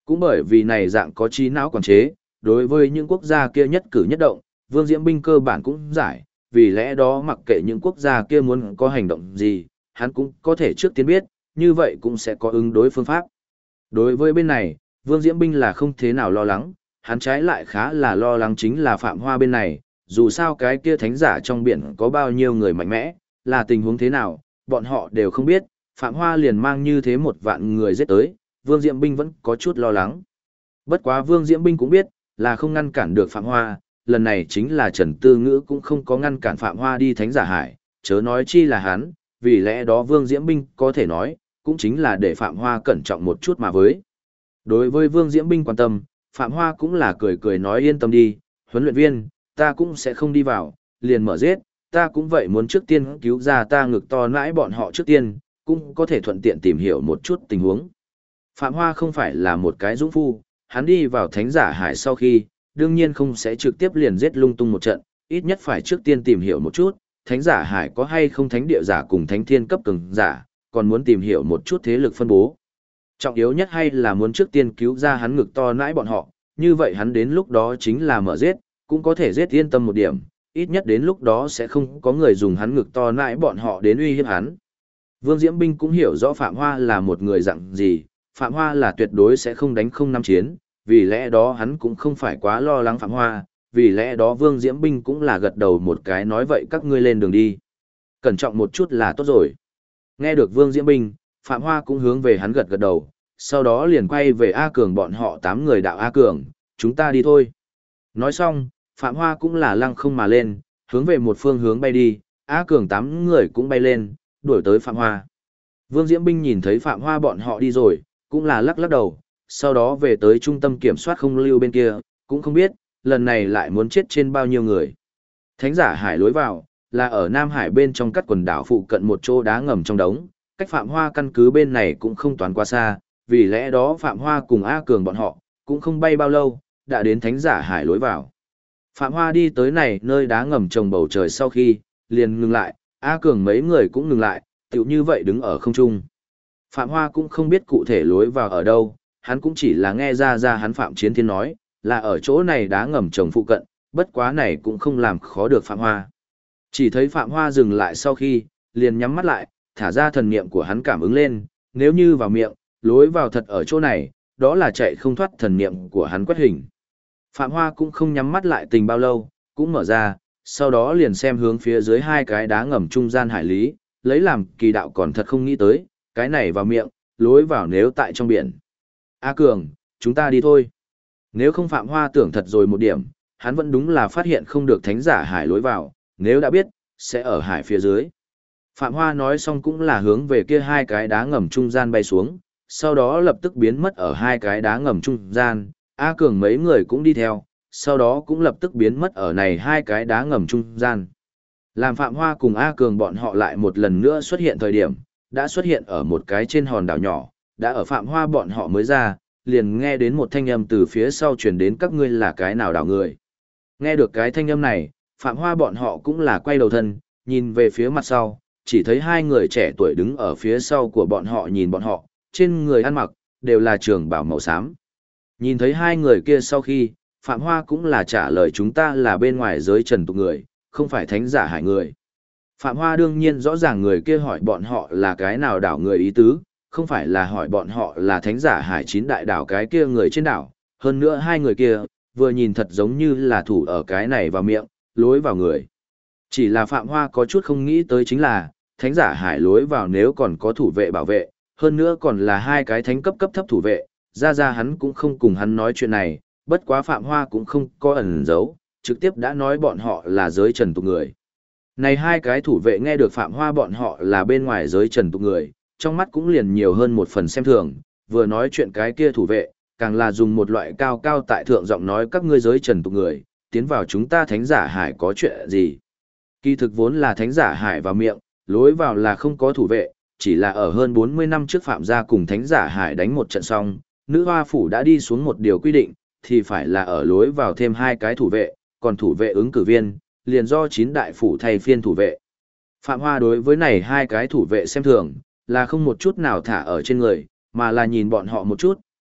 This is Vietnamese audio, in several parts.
Cũng bởi vì này dạng có trí não quản chế, đối với những quốc gia kia nhất cử nhất động, Vương Diễm Binh cơ bản cũng giải, vì lẽ đó mặc kệ những quốc gia kia muốn có hành động gì, hắn cũng có thể trước tiên biết, như vậy cũng sẽ có ứng đối phương pháp. Đối với bên này, Vương Diễm Binh là không thế nào lo lắng, hắn trái lại khá là lo lắng chính là Phạm Hoa bên này, dù sao cái kia thánh giả trong biển có bao nhiêu người mạnh mẽ, là tình huống thế nào, bọn họ đều không biết, Phạm Hoa liền mang như thế 1 vạn người giết tới, Vương Diễm Binh vẫn có chút lo lắng. Bất quá Vương Diễm Binh cũng biết, là không ngăn cản được Phạm Hoa, lần này chính là Trần Tư Ngữ cũng không có ngăn cản Phạm Hoa đi thánh giả hải, chớ nói chi là hắn, vì lẽ đó Vương Diễm Binh có thể nói, cũng chính là để Phạm Hoa cẩn trọng một chút mà với. Đối với Vương Diễm Binh quan tâm, Phạm Hoa cũng là cười cười nói yên tâm đi, huấn luyện viên, ta cũng sẽ không đi vào, liền mở giết, ta cũng vậy muốn trước tiên cứu ra ta ngực to nãi bọn họ trước tiên, cũng có thể thuận tiện tìm hiểu một chút tình huống. Phạm Hoa không phải là một cái dũng phu, hắn đi vào thánh giả hải sau khi, đương nhiên không sẽ trực tiếp liền giết lung tung một trận, ít nhất phải trước tiên tìm hiểu một chút, thánh giả hải có hay không thánh địa giả cùng thánh thiên cấp cường giả, còn muốn tìm hiểu một chút thế lực phân bố. Trọng yếu nhất hay là muốn trước tiên cứu ra hắn ngực to nãi bọn họ, như vậy hắn đến lúc đó chính là mở giết, cũng có thể giết yên tâm một điểm, ít nhất đến lúc đó sẽ không có người dùng hắn ngực to nãi bọn họ đến uy hiếp hắn. Vương Diễm Binh cũng hiểu rõ Phạm Hoa là một người dạng gì, Phạm Hoa là tuyệt đối sẽ không đánh không năm chiến, vì lẽ đó hắn cũng không phải quá lo lắng Phạm Hoa, vì lẽ đó Vương Diễm Binh cũng là gật đầu một cái nói vậy các ngươi lên đường đi. Cẩn trọng một chút là tốt rồi. Nghe được Vương Diễm Binh, Phạm Hoa cũng hướng về hắn gật gật đầu, sau đó liền quay về A Cường bọn họ 8 người đạo A Cường, chúng ta đi thôi. Nói xong, Phạm Hoa cũng là lăng không mà lên, hướng về một phương hướng bay đi, A Cường 8 người cũng bay lên, đuổi tới Phạm Hoa. Vương Diễm Binh nhìn thấy Phạm Hoa bọn họ đi rồi, cũng là lắc lắc đầu, sau đó về tới trung tâm kiểm soát không lưu bên kia, cũng không biết, lần này lại muốn chết trên bao nhiêu người. Thánh giả hải lối vào, là ở Nam Hải bên trong các quần đảo phụ cận một chỗ đá ngầm trong đống, cách Phạm Hoa căn cứ bên này cũng không toán quá xa, vì lẽ đó Phạm Hoa cùng A Cường bọn họ, cũng không bay bao lâu, đã đến thánh giả hải lối vào. Phạm Hoa đi tới này nơi đá ngầm trồng bầu trời sau khi, liền ngừng lại, A Cường mấy người cũng ngừng lại, tựu như vậy đứng ở không trung. Phạm Hoa cũng không biết cụ thể lối vào ở đâu, hắn cũng chỉ là nghe ra hắn Phạm Chiến Thiên nói, là ở chỗ này đá ngầm trồng phụ cận, bất quá này cũng không làm khó được Phạm Hoa. Chỉ thấy Phạm Hoa dừng lại sau khi, liền nhắm mắt lại, thả ra thần niệm của hắn cảm ứng lên, nếu như vào miệng, lối vào thật ở chỗ này, đó là chạy không thoát thần niệm của hắn quét hình. Phạm Hoa cũng không nhắm mắt lại tình bao lâu, cũng mở ra, sau đó liền xem hướng phía dưới 2 cái đá ngầm trung gian hải lý, lấy làm kỳ đạo còn thật không nghĩ tới, cái này vào miệng, lối vào nếu tại trong biển. A Cường, chúng ta đi thôi. Nếu không Phạm Hoa tưởng thật rồi một điểm, hắn vẫn đúng là phát hiện không được thánh giả hải lối vào, nếu đã biết, sẽ ở hải phía dưới. Phạm Hoa nói xong cũng là hướng về kia 2 cái đá ngầm trung gian bay xuống, sau đó lập tức biến mất ở 2 cái đá ngầm trung gian, A Cường mấy người cũng đi theo, sau đó cũng lập tức biến mất ở này 2 cái đá ngầm trung gian. Làm Phạm Hoa cùng A Cường bọn họ lại một lần nữa xuất hiện thời điểm, đã xuất hiện ở một cái trên hòn đảo nhỏ, đã ở Phạm Hoa bọn họ mới ra, liền nghe đến một thanh âm từ phía sau truyền đến các ngươi là cái nào đảo người. Nghe được cái thanh âm này, Phạm Hoa bọn họ cũng là quay đầu thân, nhìn về phía mặt sau, chỉ thấy 2 người trẻ tuổi đứng ở phía sau của bọn họ nhìn bọn họ, trên người ăn mặc, đều là trường bào màu xám. Nhìn thấy 2 người kia sau khi, Phạm Hoa cũng là trả lời chúng ta là bên ngoài giới trần tục người, không phải thánh giả hải người. Phạm Hoa đương nhiên rõ ràng người kia hỏi bọn họ là cái nào đảo người ý tứ, không phải là hỏi bọn họ là thánh giả hải 9 đại đảo cái kia người trên đảo. Hơn nữa 2 người kia, vừa nhìn thật giống như là thủ ở cái này vào miệng, lối vào người. Chỉ là Phạm Hoa có chút không nghĩ tới chính là, thánh giả hải lối vào nếu còn có thủ vệ bảo vệ, hơn nữa còn là 2 cái thánh cấp thấp thủ vệ, ra hắn cũng không cùng hắn nói chuyện này, bất quá Phạm Hoa cũng không có ẩn giấu, trực tiếp đã nói bọn họ là giới trần tục người. Này 2 cái thủ vệ nghe được Phạm Hoa bọn họ là bên ngoài giới trần tục người, trong mắt cũng liền nhiều hơn một phần xem thường, vừa nói chuyện cái kia thủ vệ, càng là dùng một loại cao cao tại thượng giọng nói các ngươi giới trần tục người, tiến vào chúng ta thánh giả hải có chuyện gì. Kỳ thực vốn là thánh giả hải vào miệng, lối vào là không có thủ vệ, chỉ là ở hơn 40 năm trước Phạm gia cùng thánh giả hải đánh một trận xong, nữ hoa phủ đã đi xuống một điều quy định, thì phải là ở lối vào thêm 2 cái thủ vệ, còn thủ vệ ứng cử viên, liền do 9 đại phủ thay phiên thủ vệ. Phạm Hoa đối với này 2 cái thủ vệ xem thường, là không một chút nào thả ở trên người, mà là nhìn bọn họ một chút,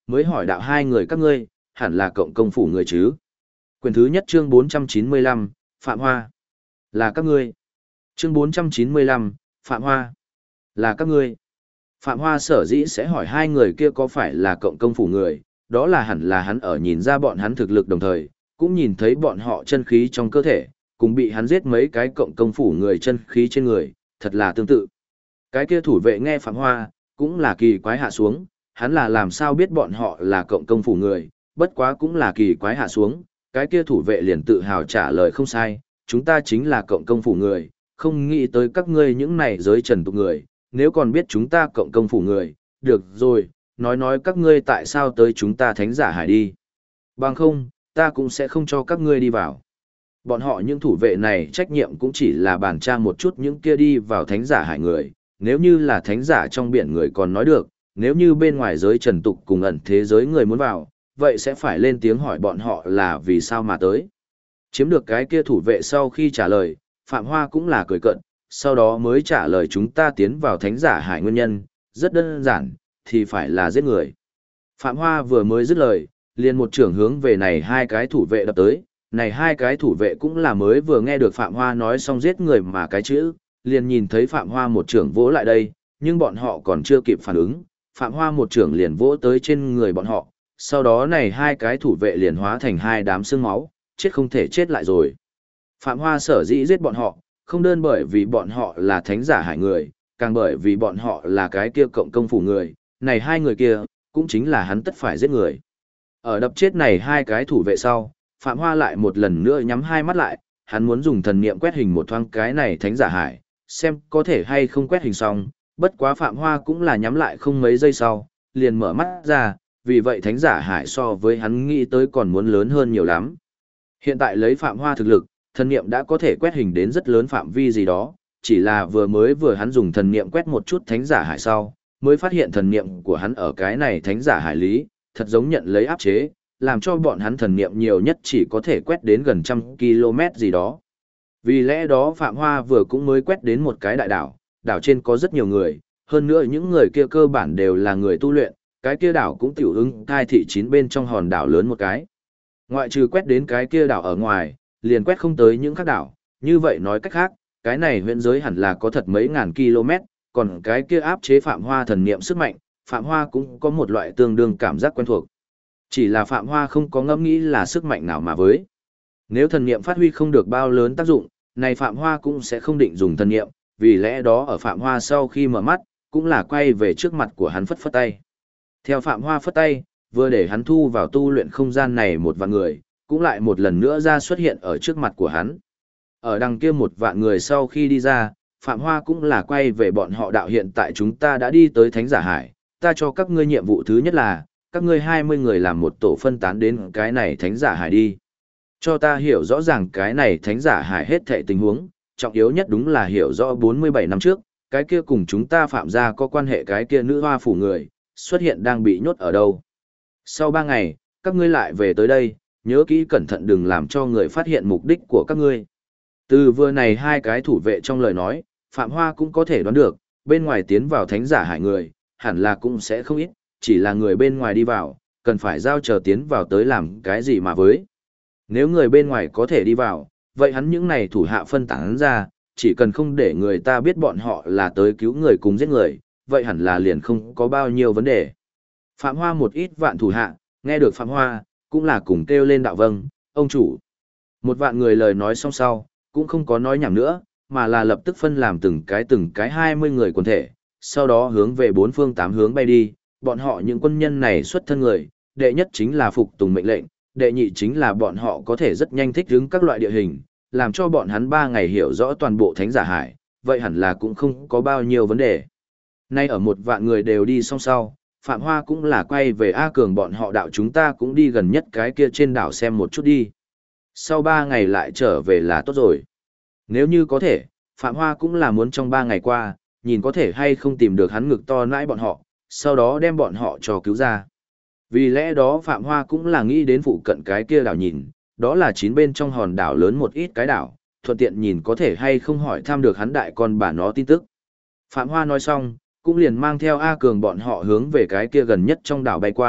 mới hỏi đạo hai người các ngươi, hẳn là cộng công phủ người chứ. Quyển thứ nhất chương 495, Phạm Hoa. Là các ngươi. Chương 495, Phạm Hoa. Là các ngươi. Phạm Hoa sở dĩ sẽ hỏi hai người kia có phải là cộng công phủ người, đó là hẳn là hắn ở nhìn ra bọn hắn thực lực đồng thời, cũng nhìn thấy bọn họ chân khí trong cơ thể, cùng bị hắn giết mấy cái cộng công phủ người chân khí trên người, thật là tương tự. Cái kia thủ vệ nghe Phạm Hoa, cũng là kỳ quái hạ xuống, hắn là làm sao biết bọn họ là cộng công phủ người, bất quá cũng là kỳ quái hạ xuống, cái kia thủ vệ liền tự hào trả lời không sai, chúng ta chính là cộng công phủ người, không nghĩ tới các ngươi những này giới trần tục người, nếu còn biết chúng ta cộng công phủ người, được rồi, nói các ngươi tại sao tới chúng ta thánh giả hải đi. Bằng không, ta cũng sẽ không cho các ngươi đi vào. Bọn họ những thủ vệ này trách nhiệm cũng chỉ là bàn tra một chút những kia đi vào thánh giả hải người, nếu như là thánh giả trong biển người còn nói được, nếu như bên ngoài giới trần tục cùng ẩn thế giới người muốn vào, vậy sẽ phải lên tiếng hỏi bọn họ là vì sao mà tới. Chiếm được cái kia thủ vệ sau khi trả lời, Phạm Hoa cũng là cười cận, sau đó mới trả lời chúng ta tiến vào thánh giả hải nguyên nhân, rất đơn giản, thì phải là giết người. Phạm Hoa vừa mới dứt lời, liền một trưởng hướng về này hai cái thủ vệ đập tới, này hai cái thủ vệ cũng là mới vừa nghe được Phạm Hoa nói xong giết người mà cái chữ, liền nhìn thấy Phạm Hoa một trưởng vỗ lại đây, nhưng bọn họ còn chưa kịp phản ứng, Phạm Hoa một trưởng liền vỗ tới trên người bọn họ, sau đó này hai cái thủ vệ liền hóa thành hai đám xương máu, chết không thể chết lại rồi. Phạm Hoa sở dĩ giết bọn họ, không đơn bởi vì bọn họ là thánh giả hải người, càng bởi vì bọn họ là cái kia cộng công phủ người, này hai người kia, cũng chính là hắn tất phải giết người. Ở đập chết này hai cái thủ vệ sau, Phạm Hoa lại một lần nữa nhắm hai mắt lại, hắn muốn dùng thần niệm quét hình một thoáng cái này thánh giả hải, xem có thể hay không quét hình xong, bất quá Phạm Hoa cũng là nhắm lại không mấy giây sau, liền mở mắt ra, vì vậy thánh giả hải so với hắn nghĩ tới còn muốn lớn hơn nhiều lắm. Hiện tại lấy Phạm Hoa thực lực, thần niệm đã có thể quét hình đến rất lớn phạm vi gì đó, chỉ là vừa hắn dùng thần niệm quét một chút thánh giả hải sau, mới phát hiện thần niệm của hắn ở cái này thánh giả hải lý, thật giống nhận lấy áp chế, làm cho bọn hắn thần niệm nhiều nhất chỉ có thể quét đến gần 100 km gì đó. Vì lẽ đó Phạm Hoa vừa cũng mới quét đến một cái đại đảo, đảo trên có rất nhiều người, hơn nữa những người kia cơ bản đều là người tu luyện, cái kia đảo cũng tiểu ứng cai thị 9 bên trong hòn đảo lớn một cái. Ngoại trừ quét đến cái kia đảo ở ngoài, liền quét không tới những khác đảo, như vậy nói cách khác, cái này huyện giới hẳn là có thật mấy ngàn km, còn cái kia áp chế Phạm Hoa thần niệm sức mạnh, Phạm Hoa cũng có một loại tương đương cảm giác quen thuộc. Chỉ là Phạm Hoa không có ngẫm nghĩ là sức mạnh nào mà với. Nếu thần niệm phát huy không được bao lớn tác dụng, này Phạm Hoa cũng sẽ không định dùng thần niệm, vì lẽ đó ở Phạm Hoa sau khi mở mắt, cũng là quay về trước mặt của hắn phất phất tay. Theo Phạm Hoa phất tay, vừa để hắn thu vào tu luyện không gian này một vạn người, cũng lại một lần nữa ra xuất hiện ở trước mặt của hắn. Ở đằng kia một vạn người sau khi đi ra, Phạm Hoa cũng là quay về bọn họ đạo hiện tại chúng ta đã đi tới Thánh Giả Hải, ta cho các ngươi nhiệm vụ thứ nhất là, các ngươi 20 người làm một tổ phân tán đến cái này Thánh Giả Hải đi. Cho ta hiểu rõ ràng cái này Thánh Giả Hải hết thảy tình huống, trọng yếu nhất đúng là hiểu rõ 47 năm trước, cái kia cùng chúng ta Phạm gia có quan hệ cái kia nữ hoa phủ người, xuất hiện đang bị nhốt ở đâu. Sau 3 ngày, các ngươi lại về tới đây, nhớ kỹ cẩn thận đừng làm cho người phát hiện mục đích của các ngươi. Từ vừa này hai cái thủ vệ trong lời nói, Phạm Hoa cũng có thể đoán được, bên ngoài tiến vào Thánh Giả Hải người, hẳn là cũng sẽ không ít, chỉ là người bên ngoài đi vào, cần phải giao chờ tiến vào tới làm cái gì mà với. Nếu người bên ngoài có thể đi vào, vậy hắn những này thủ hạ phân tán ra, chỉ cần không để người ta biết bọn họ là tới cứu người cùng giết người, vậy hẳn là liền không có bao nhiêu vấn đề. Phạm Hoa một ít vạn thủ hạ, nghe được Phạm Hoa, cũng là cùng kêu lên đạo vâng, ông chủ. Một vạn người lời nói xong sau, cũng không có nói nhảm nữa, mà là lập tức phân làm từng cái 20 người quần thể, sau đó hướng về 4 phương 8 hướng bay đi, bọn họ những quân nhân này xuất thân người, đệ nhất chính là phục tùng mệnh lệnh, đệ nhị chính là bọn họ có thể rất nhanh thích ứng các loại địa hình, làm cho bọn hắn 3 ngày hiểu rõ toàn bộ Thánh Giả Hải, vậy hẳn là cũng không có bao nhiêu vấn đề. Nay ở một vạn người đều đi xong sau, Phạm Hoa cũng là quay về A Cường bọn họ đạo chúng ta cũng đi gần nhất cái kia trên đảo xem một chút đi. Sau 3 ngày lại trở về là tốt rồi. Nếu như có thể, Phạm Hoa cũng là muốn trong 3 ngày qua, nhìn có thể hay không tìm được hắn ngực to nãi bọn họ, sau đó đem bọn họ cho cứu ra. Vì lẽ đó Phạm Hoa cũng là nghĩ đến phụ cận cái kia đảo nhìn, đó là 9 bên trong hòn đảo lớn một ít cái đảo, thuận tiện nhìn có thể hay không hỏi thăm được hắn đại con bà nó tin tức. Phạm Hoa nói xong, cũng liền mang theo A Cường bọn họ hướng về cái kia gần nhất trong đảo bay qua,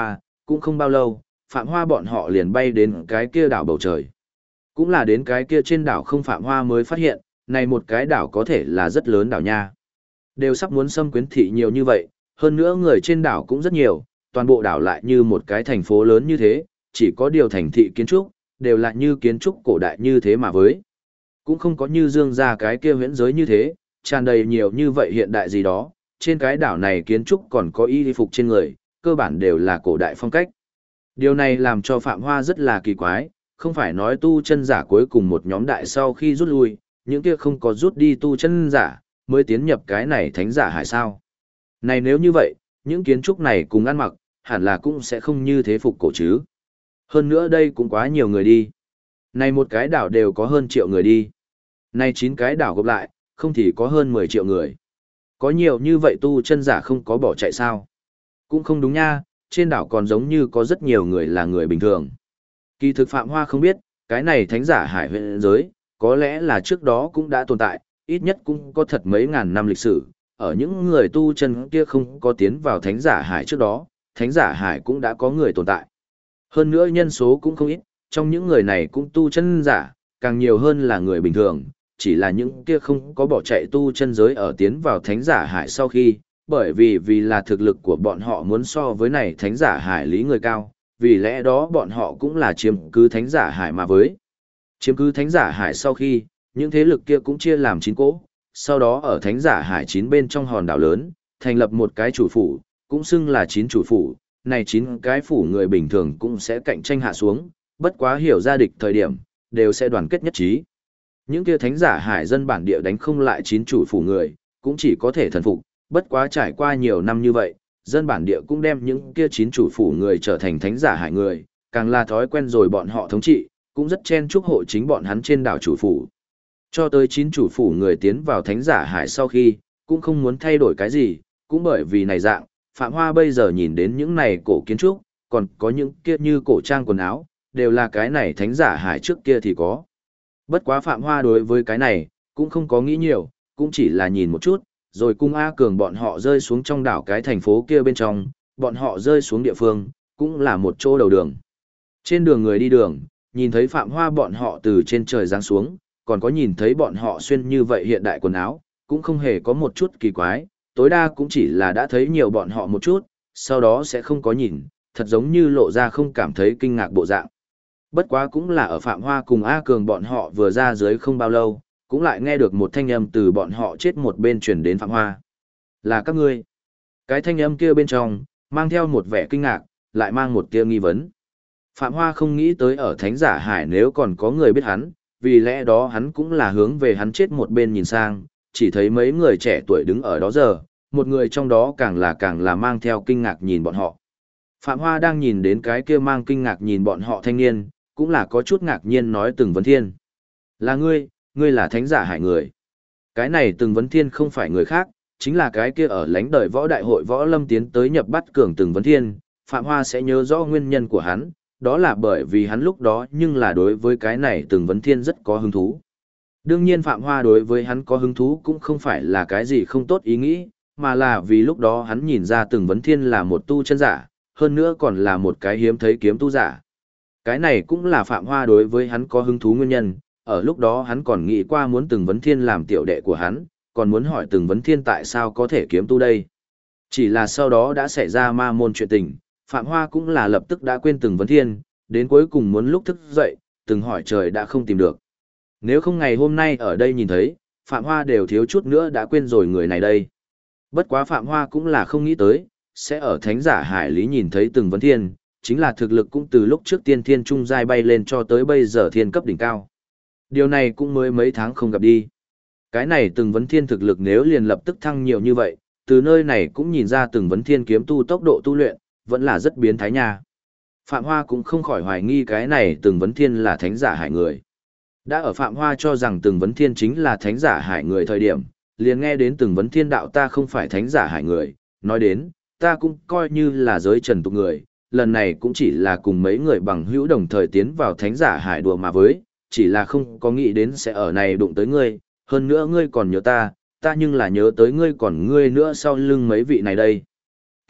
cũng không bao lâu, Phạm Hoa bọn họ liền bay đến cái kia đảo bầu trời. Cũng là đến cái kia trên đảo không Phạm Hoa mới phát hiện, này một cái đảo có thể là rất lớn đảo nha. Đều sắp muốn xâm quyến thị nhiều như vậy, hơn nữa người trên đảo cũng rất nhiều, toàn bộ đảo lại như một cái thành phố lớn như thế, chỉ có điều thành thị kiến trúc, đều là như kiến trúc cổ đại như thế mà với. Cũng không có như dương ra cái kia huyễn giới như thế, tràn đầy nhiều như vậy hiện đại gì đó, trên cái đảo này kiến trúc còn có y phục trên người, cơ bản đều là cổ đại phong cách. Điều này làm cho Phạm Hoa rất là kỳ quái, không phải nói tu chân giả cuối cùng một nhóm đại sau khi rút lui, những kia không có rút đi tu chân giả, mới tiến nhập cái này thánh giả hải sao. Này nếu như vậy, những kiến trúc này cùng ăn mặc, hẳn là cũng sẽ không như thế phục cổ chứ. Hơn nữa đây cũng quá nhiều người đi. Này một cái đảo đều có hơn triệu người đi. Này 9 cái đảo gộp lại, không thì có hơn 10 triệu người. Có nhiều như vậy tu chân giả không có bỏ chạy sao? Cũng không đúng nha, trên đảo còn giống như có rất nhiều người là người bình thường. Kỳ thực Phạm Hoa không biết, cái này thánh giả hải huyện giới, có lẽ là trước đó cũng đã tồn tại, ít nhất cũng có thật mấy ngàn năm lịch sử. Ở những người tu chân kia không có tiến vào thánh giả hải trước đó, thánh giả hải cũng đã có người tồn tại. Hơn nữa nhân số cũng không ít, trong những người này cũng tu chân giả, càng nhiều hơn là người bình thường, chỉ là những kia không có bỏ chạy tu chân giới ở tiến vào thánh giả hải sau khi, bởi vì là thực lực của bọn họ muốn so với này thánh giả hải lý người cao, vì lẽ đó bọn họ cũng là chiếm cứ thánh giả hải mà với. Chiếm cứ thánh giả hải sau khi, những thế lực kia cũng chia làm 9 cỗ, sau đó ở thánh giả hải 9 bên trong hòn đảo lớn, thành lập một cái chủ phủ, cũng xưng là 9 chủ phủ, này 9 cái phủ người bình thường cũng sẽ cạnh tranh hạ xuống, bất quá hiểu ra địch thời điểm, đều sẽ đoàn kết nhất trí. Những kia thánh giả hải dân bản địa đánh không lại 9 chủ phủ người, cũng chỉ có thể thần phục, bất quá trải qua nhiều năm như vậy, dân bản địa cũng đem những kia 9 chủ phủ người trở thành thánh giả hải người, càng là thói quen rồi bọn họ thống trị, cũng rất chen chúc hộ chính bọn hắn trên đảo chủ phủ. Cho tới 9 chủ phủ người tiến vào thánh giả hải sau khi, cũng không muốn thay đổi cái gì, cũng bởi vì này dạng, Phạm Hoa bây giờ nhìn đến những này cổ kiến trúc, còn có những kia như cổ trang quần áo, đều là cái này thánh giả hải trước kia thì có. Bất quá Phạm Hoa đối với cái này, cũng không có nghĩ nhiều, cũng chỉ là nhìn một chút, rồi cung A Cường bọn họ rơi xuống trong đảo cái thành phố kia bên trong, bọn họ rơi xuống địa phương, cũng là một chỗ đầu đường. Trên đường người đi đường, nhìn thấy Phạm Hoa bọn họ từ trên trời giáng xuống, còn có nhìn thấy bọn họ xuyên như vậy hiện đại quần áo, cũng không hề có một chút kỳ quái, tối đa cũng chỉ là đã thấy nhiều bọn họ một chút, sau đó sẽ không có nhìn, thật giống như lộ ra không cảm thấy kinh ngạc bộ dạng. Bất quá cũng là ở Phạm Hoa cùng A Cường bọn họ vừa ra dưới không bao lâu, cũng lại nghe được một thanh âm từ bọn họ chết một bên truyền đến Phạm Hoa. Là các ngươi. Cái thanh âm kia bên trong, mang theo một vẻ kinh ngạc, lại mang một tia nghi vấn. Phạm Hoa không nghĩ tới ở Thánh Giả Hải nếu còn có người biết hắn, vì lẽ đó hắn cũng là hướng về hắn chết một bên nhìn sang, chỉ thấy mấy người trẻ tuổi đứng ở đó giờ, một người trong đó càng là mang theo kinh ngạc nhìn bọn họ. Phạm Hoa đang nhìn đến cái kia mang kinh ngạc nhìn bọn họ thanh niên, cũng là có chút ngạc nhiên nói Từng Vấn Thiên. Là ngươi là Thánh Giả Hải người. Cái này Từng Vấn Thiên không phải người khác, chính là cái kia ở lãnh đời võ đại hội võ lâm tiến tới nhập bắt cường Từng Vấn Thiên. Phạm Hoa sẽ nhớ rõ nguyên nhân của hắn, đó là bởi vì hắn lúc đó nhưng là đối với cái này Từng Vấn Thiên rất có hứng thú. Đương nhiên Phạm Hoa đối với hắn có hứng thú cũng không phải là cái gì không tốt ý nghĩ, mà là vì lúc đó hắn nhìn ra Từng Vấn Thiên là một tu chân giả, hơn nữa còn là một cái hiếm thấy kiếm tu giả. Cái này cũng là Phạm Hoa đối với hắn có hứng thú nguyên nhân, ở lúc đó hắn còn nghĩ qua muốn Từng Vấn Thiên làm tiểu đệ của hắn, còn muốn hỏi Từng Vấn Thiên tại sao có thể kiếm tu đây. Chỉ là sau đó đã xảy ra ma môn chuyện tình, Phạm Hoa cũng là lập tức đã quên Từng Vấn Thiên, đến cuối cùng muốn lúc thức dậy, từng hỏi trời đã không tìm được. Nếu không ngày hôm nay ở đây nhìn thấy, Phạm Hoa đều thiếu chút nữa đã quên rồi người này đây. Bất quá Phạm Hoa cũng là không nghĩ tới, sẽ ở Thánh Giả Hải lý nhìn thấy Từng Vấn Thiên, chính là thực lực cũng từ lúc trước tiên thiên trung giai bay lên cho tới bây giờ thiên cấp đỉnh cao. Điều này cũng mới mấy tháng không gặp đi. Cái này Từng Vấn Thiên thực lực nếu liền lập tức thăng nhiều như vậy, từ nơi này cũng nhìn ra Từng Vấn Thiên kiếm tu tốc độ tu luyện, vẫn là rất biến thái nha. Phạm Hoa cũng không khỏi hoài nghi cái này Từng Vấn Thiên là Thánh Giả Hải người. Đã ở Phạm Hoa cho rằng Từng Vấn Thiên chính là Thánh Giả Hải người thời điểm, liền nghe đến Từng Vấn Thiên đạo ta không phải Thánh Giả Hải người, nói đến, ta cũng coi như là giới trần tục người, lần này cũng chỉ là cùng mấy người bằng hữu đồng thời tiến vào Thánh Giả Hải đùa mà với, chỉ là không có nghĩ đến sẽ ở này đụng tới ngươi, hơn nữa ngươi còn nhớ ta nhưng là nhớ tới ngươi còn ngươi nữa sau lưng mấy vị này đây.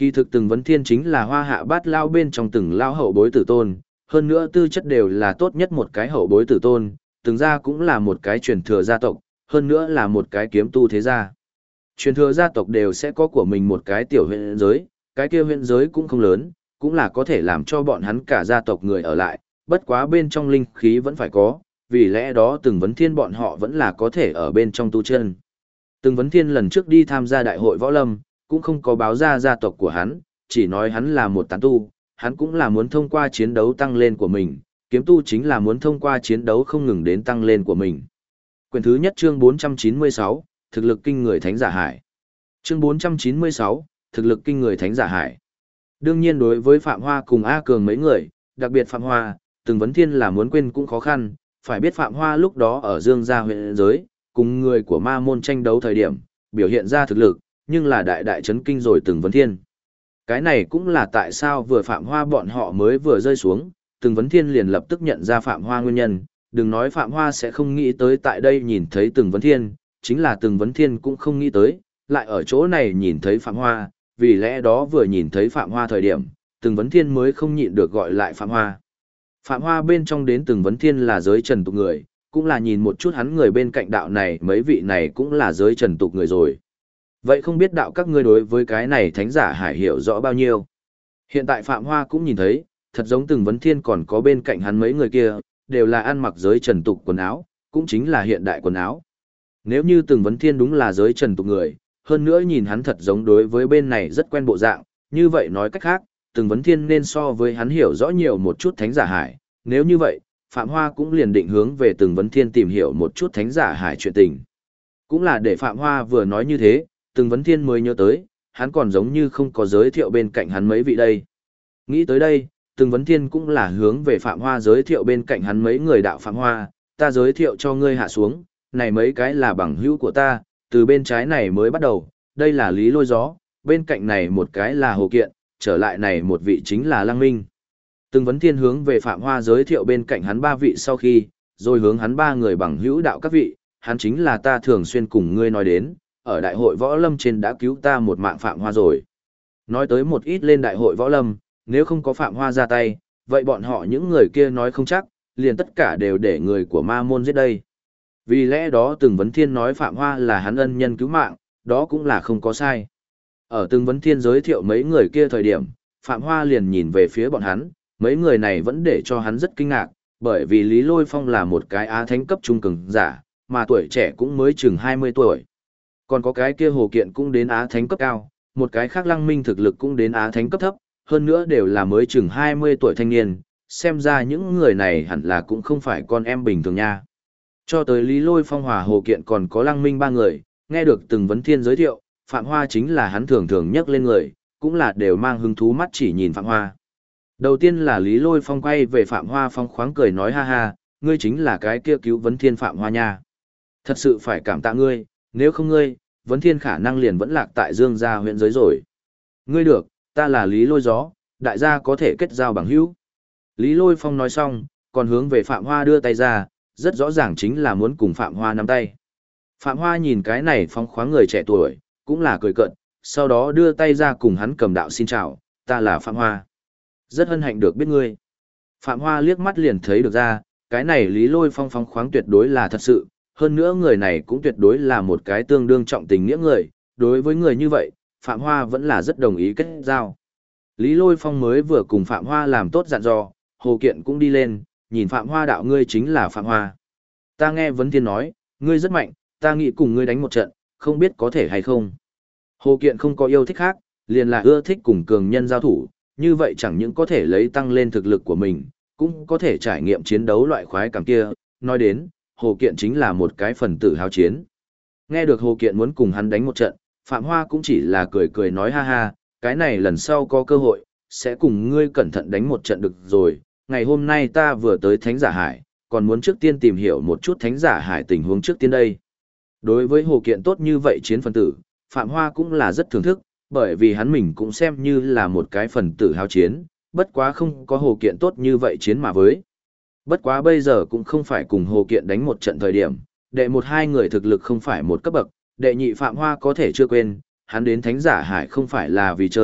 Kỳ thực từng vấn thiên chính là hoa hạ bát lao bên trong từng lao hậu bối tử tôn, hơn nữa tư chất đều là tốt nhất một cái hậu bối tử tôn, từng gia cũng là một cái truyền thừa gia tộc, hơn nữa là một cái kiếm tu thế gia. Truyền thừa gia tộc đều sẽ có của mình một cái tiểu huyện giới, cái kia huyện giới cũng không lớn, cũng là có thể làm cho bọn hắn cả gia tộc người ở lại, bất quá bên trong linh khí vẫn phải có, vì lẽ đó từng vấn thiên bọn họ vẫn là có thể ở bên trong tu chân. Từng vấn thiên lần trước đi tham gia đại hội võ lâm, cũng không có báo ra gia tộc của hắn, chỉ nói hắn là một tán tu, hắn cũng là muốn thông qua chiến đấu tăng lên của mình, kiếm tu chính là muốn thông qua chiến đấu không ngừng đến tăng lên của mình. Quyển thứ nhất chương 496, thực lực kinh người thánh giả hải. Chương 496, thực lực kinh người thánh giả hải. Đương nhiên đối với Phạm Hoa cùng A Cường mấy người, đặc biệt Phạm Hoa, từng vấn thiên là muốn quên cũng khó khăn, phải biết Phạm Hoa lúc đó ở Dương Gia huyện giới, cùng người của ma môn tranh đấu thời điểm, biểu hiện ra thực lực, nhưng là đại đại chấn kinh rồi từng vấn thiên. Cái này cũng là tại sao vừa Phạm Hoa bọn họ mới vừa rơi xuống, từng vấn thiên liền lập tức nhận ra Phạm Hoa nguyên nhân, đừng nói Phạm Hoa sẽ không nghĩ tới tại đây nhìn thấy từng vấn thiên, chính là từng vấn thiên cũng không nghĩ tới, lại ở chỗ này nhìn thấy Phạm Hoa, vì lẽ đó vừa nhìn thấy Phạm Hoa thời điểm, từng vấn thiên mới không nhịn được gọi lại Phạm Hoa. Phạm Hoa bên trong đến từng vấn thiên là giới trần tục người, cũng là nhìn một chút hắn người bên cạnh đạo này mấy vị này cũng là giới trần tục người rồi. Vậy không biết đạo các ngươi đối với cái này thánh giả hải hiểu rõ bao nhiêu? Hiện tại Phạm Hoa cũng nhìn thấy, thật giống từng vấn thiên còn có bên cạnh hắn mấy người kia, đều là ăn mặc giới trần tục quần áo, cũng chính là hiện đại quần áo. Nếu như từng vấn thiên đúng là giới trần tục người, hơn nữa nhìn hắn thật giống đối với bên này rất quen bộ dạng, như vậy nói cách khác, từng vấn thiên nên so với hắn hiểu rõ nhiều một chút thánh giả hải, nếu như vậy, Phạm Hoa cũng liền định hướng về từng vấn thiên tìm hiểu một chút thánh giả hải chuyện tình. Cũng là để Phạm Hoa vừa nói như thế, từng vấn thiên mới nhớ tới, hắn còn giống như không có giới thiệu bên cạnh hắn mấy vị đây. Nghĩ tới đây, từng vấn thiên cũng là hướng về Phạm Hoa giới thiệu bên cạnh hắn mấy người đạo Phạm Hoa, ta giới thiệu cho ngươi hạ xuống, này mấy cái là bằng hữu của ta, từ bên trái này mới bắt đầu, đây là Lý Lôi Gió, bên cạnh này một cái là Hồ Kiện, trở lại này một vị chính là Lăng Minh. Từng vấn thiên hướng về Phạm Hoa giới thiệu bên cạnh hắn ba vị sau khi, rồi hướng hắn ba người bằng hữu đạo các vị, hắn chính là ta thường xuyên cùng ngươi nói đến, ở đại hội võ lâm trên đã cứu ta một mạng Phạm Hoa rồi. Nói tới một ít lên đại hội võ lâm, nếu không có Phạm Hoa ra tay, vậy bọn họ những người kia nói không chắc, liền tất cả đều để người của ma môn giết đây. Vì lẽ đó từng vấn thiên nói Phạm Hoa là hắn ân nhân cứu mạng, đó cũng là không có sai. Ở từng vấn thiên giới thiệu mấy người kia thời điểm, Phạm Hoa liền nhìn về phía bọn hắn, mấy người này vẫn để cho hắn rất kinh ngạc, bởi vì Lý Lôi Phong là một cái á thánh cấp trung cường giả, mà tuổi trẻ cũng mới chừng 20 tuổi. Còn có cái kia Hồ Kiện cũng đến á thánh cấp cao, một cái khác Lăng Minh thực lực cũng đến á thánh cấp thấp, hơn nữa đều là mới chừng 20 tuổi thanh niên, xem ra những người này hẳn là cũng không phải con em bình thường nha. Cho tới Lý Lôi Phong hòa Hồ Kiện còn có Lăng Minh ba người, nghe được từng vấn thiên giới thiệu, Phạm Hoa chính là hắn thường thường nhắc lên người, cũng là đều mang hứng thú mắt chỉ nhìn Phạm Hoa. Đầu tiên là Lý Lôi Phong quay về Phạm Hoa phong khoáng cười nói ha ha, ngươi chính là cái kia cứu vấn thiên Phạm Hoa nha. Thật sự phải cảm tạ ngươi, nếu không ngươi, vấn thiên khả năng liền vẫn lạc tại Dương Gia huyện giới rồi. Ngươi được, ta là Lý Lôi Gió, đại gia có thể kết giao bằng hữu. Lý Lôi Phong nói xong, còn hướng về Phạm Hoa đưa tay ra, rất rõ ràng chính là muốn cùng Phạm Hoa nắm tay. Phạm Hoa nhìn cái này phong khoáng người trẻ tuổi, cũng là cười cợt, sau đó đưa tay ra cùng hắn cầm đạo xin chào, ta là Phạm Hoa. Rất hân hạnh được biết ngươi. Phạm Hoa liếc mắt liền thấy được ra, cái này Lý Lôi Phong phong khoáng tuyệt đối là thật sự, hơn nữa người này cũng tuyệt đối là một cái tương đương trọng tình nghĩa người, đối với người như vậy, Phạm Hoa vẫn là rất đồng ý kết giao. Lý Lôi Phong mới vừa cùng Phạm Hoa làm tốt dặn dò, Hồ Kiện cũng đi lên, nhìn Phạm Hoa đạo ngươi chính là Phạm Hoa. Ta nghe Vấn Thiên nói, ngươi rất mạnh, ta nghĩ cùng ngươi đánh một trận, không biết có thể hay không. Hồ Kiện không có yêu thích khác, liền là ưa thích cùng cường nhân giao thủ, như vậy chẳng những có thể lấy tăng lên thực lực của mình, cũng có thể trải nghiệm chiến đấu loại khoái cảm kia. Nói đến, Hồ Kiện chính là một cái phần tử hào chiến. Nghe được Hồ Kiện muốn cùng hắn đánh một trận, Phạm Hoa cũng chỉ là cười cười nói ha ha, cái này lần sau có cơ hội, sẽ cùng ngươi cẩn thận đánh một trận được rồi. Ngày hôm nay ta vừa tới Thánh Giả Hải, còn muốn trước tiên tìm hiểu một chút Thánh Giả Hải tình huống trước tiên đây. Đối với Hồ Kiện tốt như vậy chiến phần tử, Phạm Hoa cũng là rất thưởng thức, bởi vì hắn mình cũng xem như là một cái phần tử hào chiến, bất quá không có Hồ Kiện tốt như vậy chiến mà với. Bất quá bây giờ cũng không phải cùng Hồ Kiện đánh một trận thời điểm, đệ một hai người thực lực không phải một cấp bậc, đệ nhị Phạm Hoa có thể chưa quên, hắn đến Thánh Giả Hải không phải là vì chơi,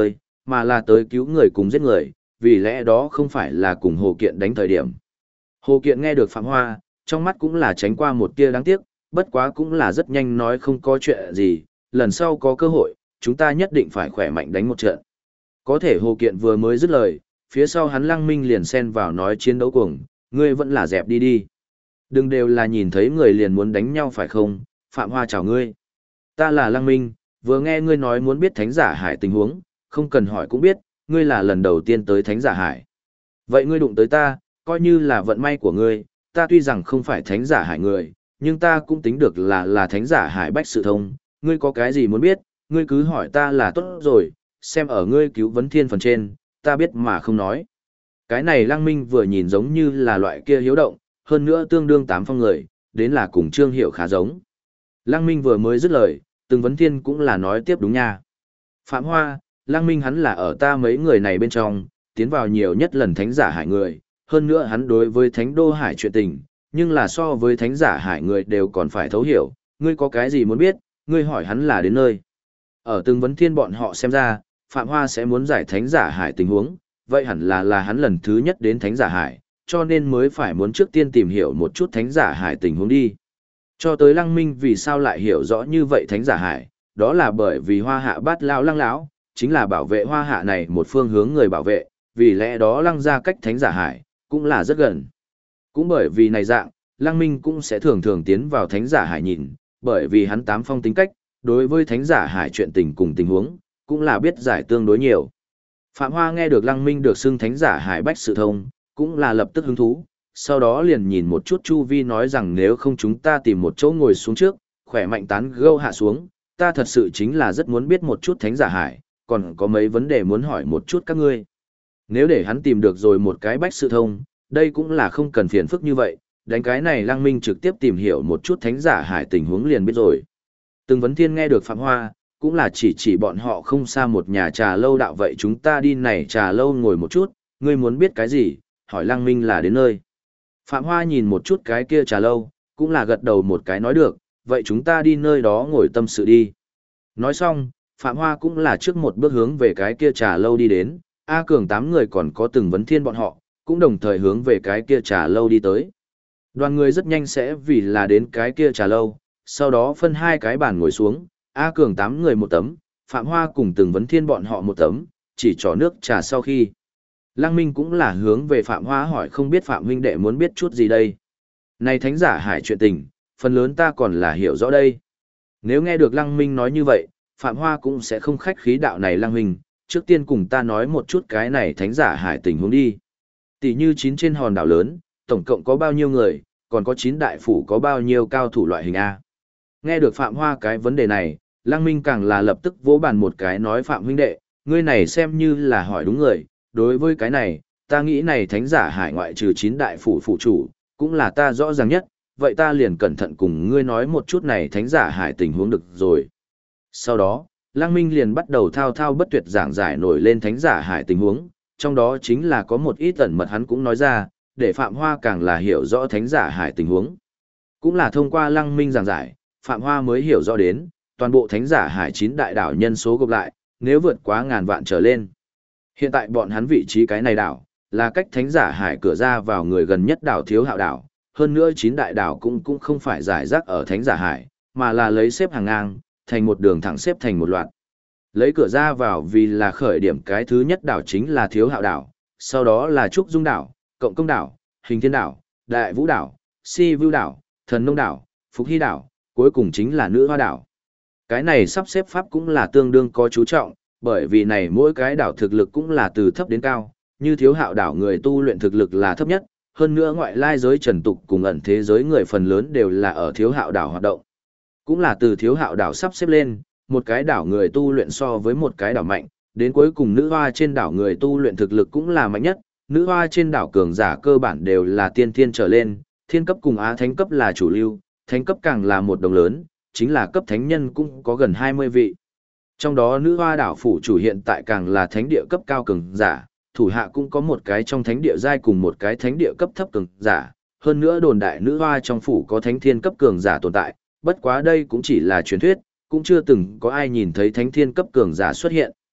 mà là tới cứu người cùng giết người, vì lẽ đó không phải là cùng Hồ Kiện đánh thời điểm. Hồ Kiện nghe được Phạm Hoa, trong mắt cũng là tránh qua một tia đáng tiếc, bất quá cũng là rất nhanh nói không có chuyện gì, lần sau có cơ hội, chúng ta nhất định phải khỏe mạnh đánh một trận. Có thể Hồ Kiện vừa mới dứt lời, phía sau hắn Lăng Minh liền xen vào nói chiến đấu cuồng, ngươi vẫn là dẹp đi đi. Đừng đều là nhìn thấy người liền muốn đánh nhau phải không, Phạm Hoa chào ngươi. Ta là Lăng Minh, vừa nghe ngươi nói muốn biết Thánh Giả Hải tình huống, không cần hỏi cũng biết, ngươi là lần đầu tiên tới Thánh Giả Hải. Vậy ngươi đụng tới ta, coi như là vận may của ngươi, ta tuy rằng không phải Thánh Giả Hải người, nhưng ta cũng tính được là Thánh Giả Hải Bách Sự Thông, ngươi có cái gì muốn biết, ngươi cứ hỏi ta là tốt rồi, xem ở ngươi cứu vấn thiên phần trên, ta biết mà không nói. Cái này Lăng Minh vừa nhìn giống như là loại kia hiếu động, hơn nữa tương đương tám phong người, đến là cùng Trương Hiểu khá giống. Lăng Minh vừa mới dứt lời, từng vấn thiên cũng là nói tiếp đúng nha. Phạm Hoa, Lăng Minh hắn là ở ta mấy người này bên trong, tiến vào nhiều nhất lần Thánh Giả Hải người, hơn nữa hắn đối với Thánh Đô Hải chuyện tình, nhưng là so với Thánh Giả Hải người đều còn phải thấu hiểu, ngươi có cái gì muốn biết, ngươi hỏi hắn là đến nơi. Ở từng vấn thiên bọn họ xem ra, Phạm Hoa sẽ muốn giải Thánh Giả Hải tình huống, vậy hẳn là hắn lần thứ nhất đến Thánh Giả Hải, cho nên mới phải muốn trước tiên tìm hiểu một chút Thánh Giả Hải tình huống đi. Cho tới Lăng Minh vì sao lại hiểu rõ như vậy Thánh Giả Hải, đó là bởi vì Hoa Hạ Bát Lão Lăng lão chính là bảo vệ Hoa Hạ này một phương hướng người bảo vệ, vì lẽ đó Lăng gia cách Thánh Giả Hải cũng là rất gần. Cũng bởi vì này dạng, Lăng Minh cũng sẽ thường thường tiến vào Thánh Giả Hải nhìn, bởi vì hắn tám phong tính cách, đối với Thánh Giả Hải chuyện tình cùng tình huống, cũng là biết giải tương đối nhiều. Phạm Hoa nghe được Lăng Minh được xưng Thánh Giả Hải Bách Sự Thông, cũng là lập tức hứng thú, sau đó liền nhìn một chút chu vi nói rằng nếu không chúng ta tìm một chỗ ngồi xuống trước, khỏe mạnh tán gẫu hạ xuống, ta thật sự chính là rất muốn biết một chút Thánh Giả Hải, còn có mấy vấn đề muốn hỏi một chút các ngươi. Nếu để hắn tìm được rồi một cái Bách Sự Thông, đây cũng là không cần phiền phức như vậy, đánh cái này Lăng Minh trực tiếp tìm hiểu một chút Thánh Giả Hải tình huống liền biết rồi. Từng vấn thiên nghe được Phạm Hoa, cũng là chỉ bọn họ không xa một nhà trà lâu đạo vậy chúng ta đi này trà lâu ngồi một chút, ngươi muốn biết cái gì, hỏi Lăng Minh là đến nơi. Phạm Hoa nhìn một chút cái kia trà lâu, cũng là gật đầu một cái nói được, vậy chúng ta đi nơi đó ngồi tâm sự đi. Nói xong, Phạm Hoa cũng là trước một bước hướng về cái kia trà lâu đi đến, A Cường 8 người còn có từng vấn thiên bọn họ, cũng đồng thời hướng về cái kia trà lâu đi tới. Đoàn người rất nhanh sẽ vì là đến cái kia trà lâu, sau đó phân hai cái bàn ngồi xuống, A Cường 8 người một tấm, Phạm Hoa cùng từng vấn thiên bọn họ một tấm, chỉ trò nước trà sau khi. Lăng Minh cũng là hướng về Phạm Hoa hỏi không biết Phạm huynh đệ muốn biết chút gì đây. Này Thánh Giả Hải chuyện tình, phần lớn ta còn là hiểu rõ đây. Nếu nghe được Lăng Minh nói như vậy, Phạm Hoa cũng sẽ không khách khí đạo này Lăng Minh, trước tiên cùng ta nói một chút cái này Thánh Giả Hải tình huống đi. Tỷ như 9 trên hòn đảo lớn, tổng cộng có bao nhiêu người, còn có 9 đại phủ có bao nhiêu cao thủ loại hình A. Nghe được Phạm Hoa cái vấn đề này, Lăng Minh càng là lập tức vỗ bàn một cái nói Phạm huynh đệ, ngươi này xem như là hỏi đúng người, đối với cái này, ta nghĩ này Thánh Giả Hải ngoại trừ 9 đại phủ phụ chủ, cũng là ta rõ ràng nhất, vậy ta liền cẩn thận cùng ngươi nói một chút này Thánh Giả Hải tình huống được rồi. Sau đó, Lăng Minh liền bắt đầu thao thao bất tuyệt giảng giải nổi lên Thánh Giả Hải tình huống, trong đó chính là có một ít ẩn mật hắn cũng nói ra, để Phạm Hoa càng là hiểu rõ Thánh Giả Hải tình huống. Cũng là thông qua Lăng Minh giảng giải, Phạm Hoa mới hiểu rõ đến, toàn bộ Thánh Giả Hải 9 đại đảo nhân số gộp lại, nếu vượt quá ngàn vạn trở lên. Hiện tại bọn hắn vị trí cái này đảo, là cách Thánh Giả Hải cửa ra vào người gần nhất đảo Thiếu Hạo đảo, hơn nữa 9 đại đảo cũng không phải giải rác ở Thánh Giả Hải, mà là lấy xếp hàng ngang, thành một đường thẳng xếp thành một loạt. Lấy cửa ra vào vì là khởi điểm cái thứ nhất đảo chính là Thiếu Hạo đảo, sau đó là Trúc Dung đảo, Cộng Công đảo, Hình Thiên đảo, Đại Vũ đảo, Si Vưu đảo, Thần Nông đảo, Phục Hy đảo, cuối cùng chính là Nữ Hoa đảo. Cái này sắp xếp pháp cũng là tương đương có chú trọng, bởi vì này mỗi cái đảo thực lực cũng là từ thấp đến cao, như Thiếu Hạo đảo người tu luyện thực lực là thấp nhất, hơn nữa ngoại lai giới trần tục cùng ẩn thế giới người phần lớn đều là ở Thiếu Hạo đảo hoạt động. Cũng là từ Thiếu Hạo đảo sắp xếp lên, một cái đảo người tu luyện so với một cái đảo mạnh, đến cuối cùng Nữ Hoa trên đảo người tu luyện thực lực cũng là mạnh nhất, Nữ Hoa trên đảo cường giả cơ bản đều là tiên thiên trở lên, thiên cấp cùng á thánh cấp là chủ lưu, thánh cấp càng là một đồng lớn, chính là cấp thánh nhân cũng có gần 20 vị. Trong đó Nữ Hoa đảo phủ chủ hiện tại càng là thánh địa cấp cao cường giả, thủ hạ cũng có một cái trong thánh địa giai cùng một cái thánh địa cấp thấp cường giả, hơn nữa đồn đại Nữ Hoa trong phủ có thánh thiên cấp cường giả tồn tại, bất quá đây cũng chỉ là truyền thuyết, cũng chưa từng có ai nhìn thấy thánh thiên cấp cường giả xuất hiện.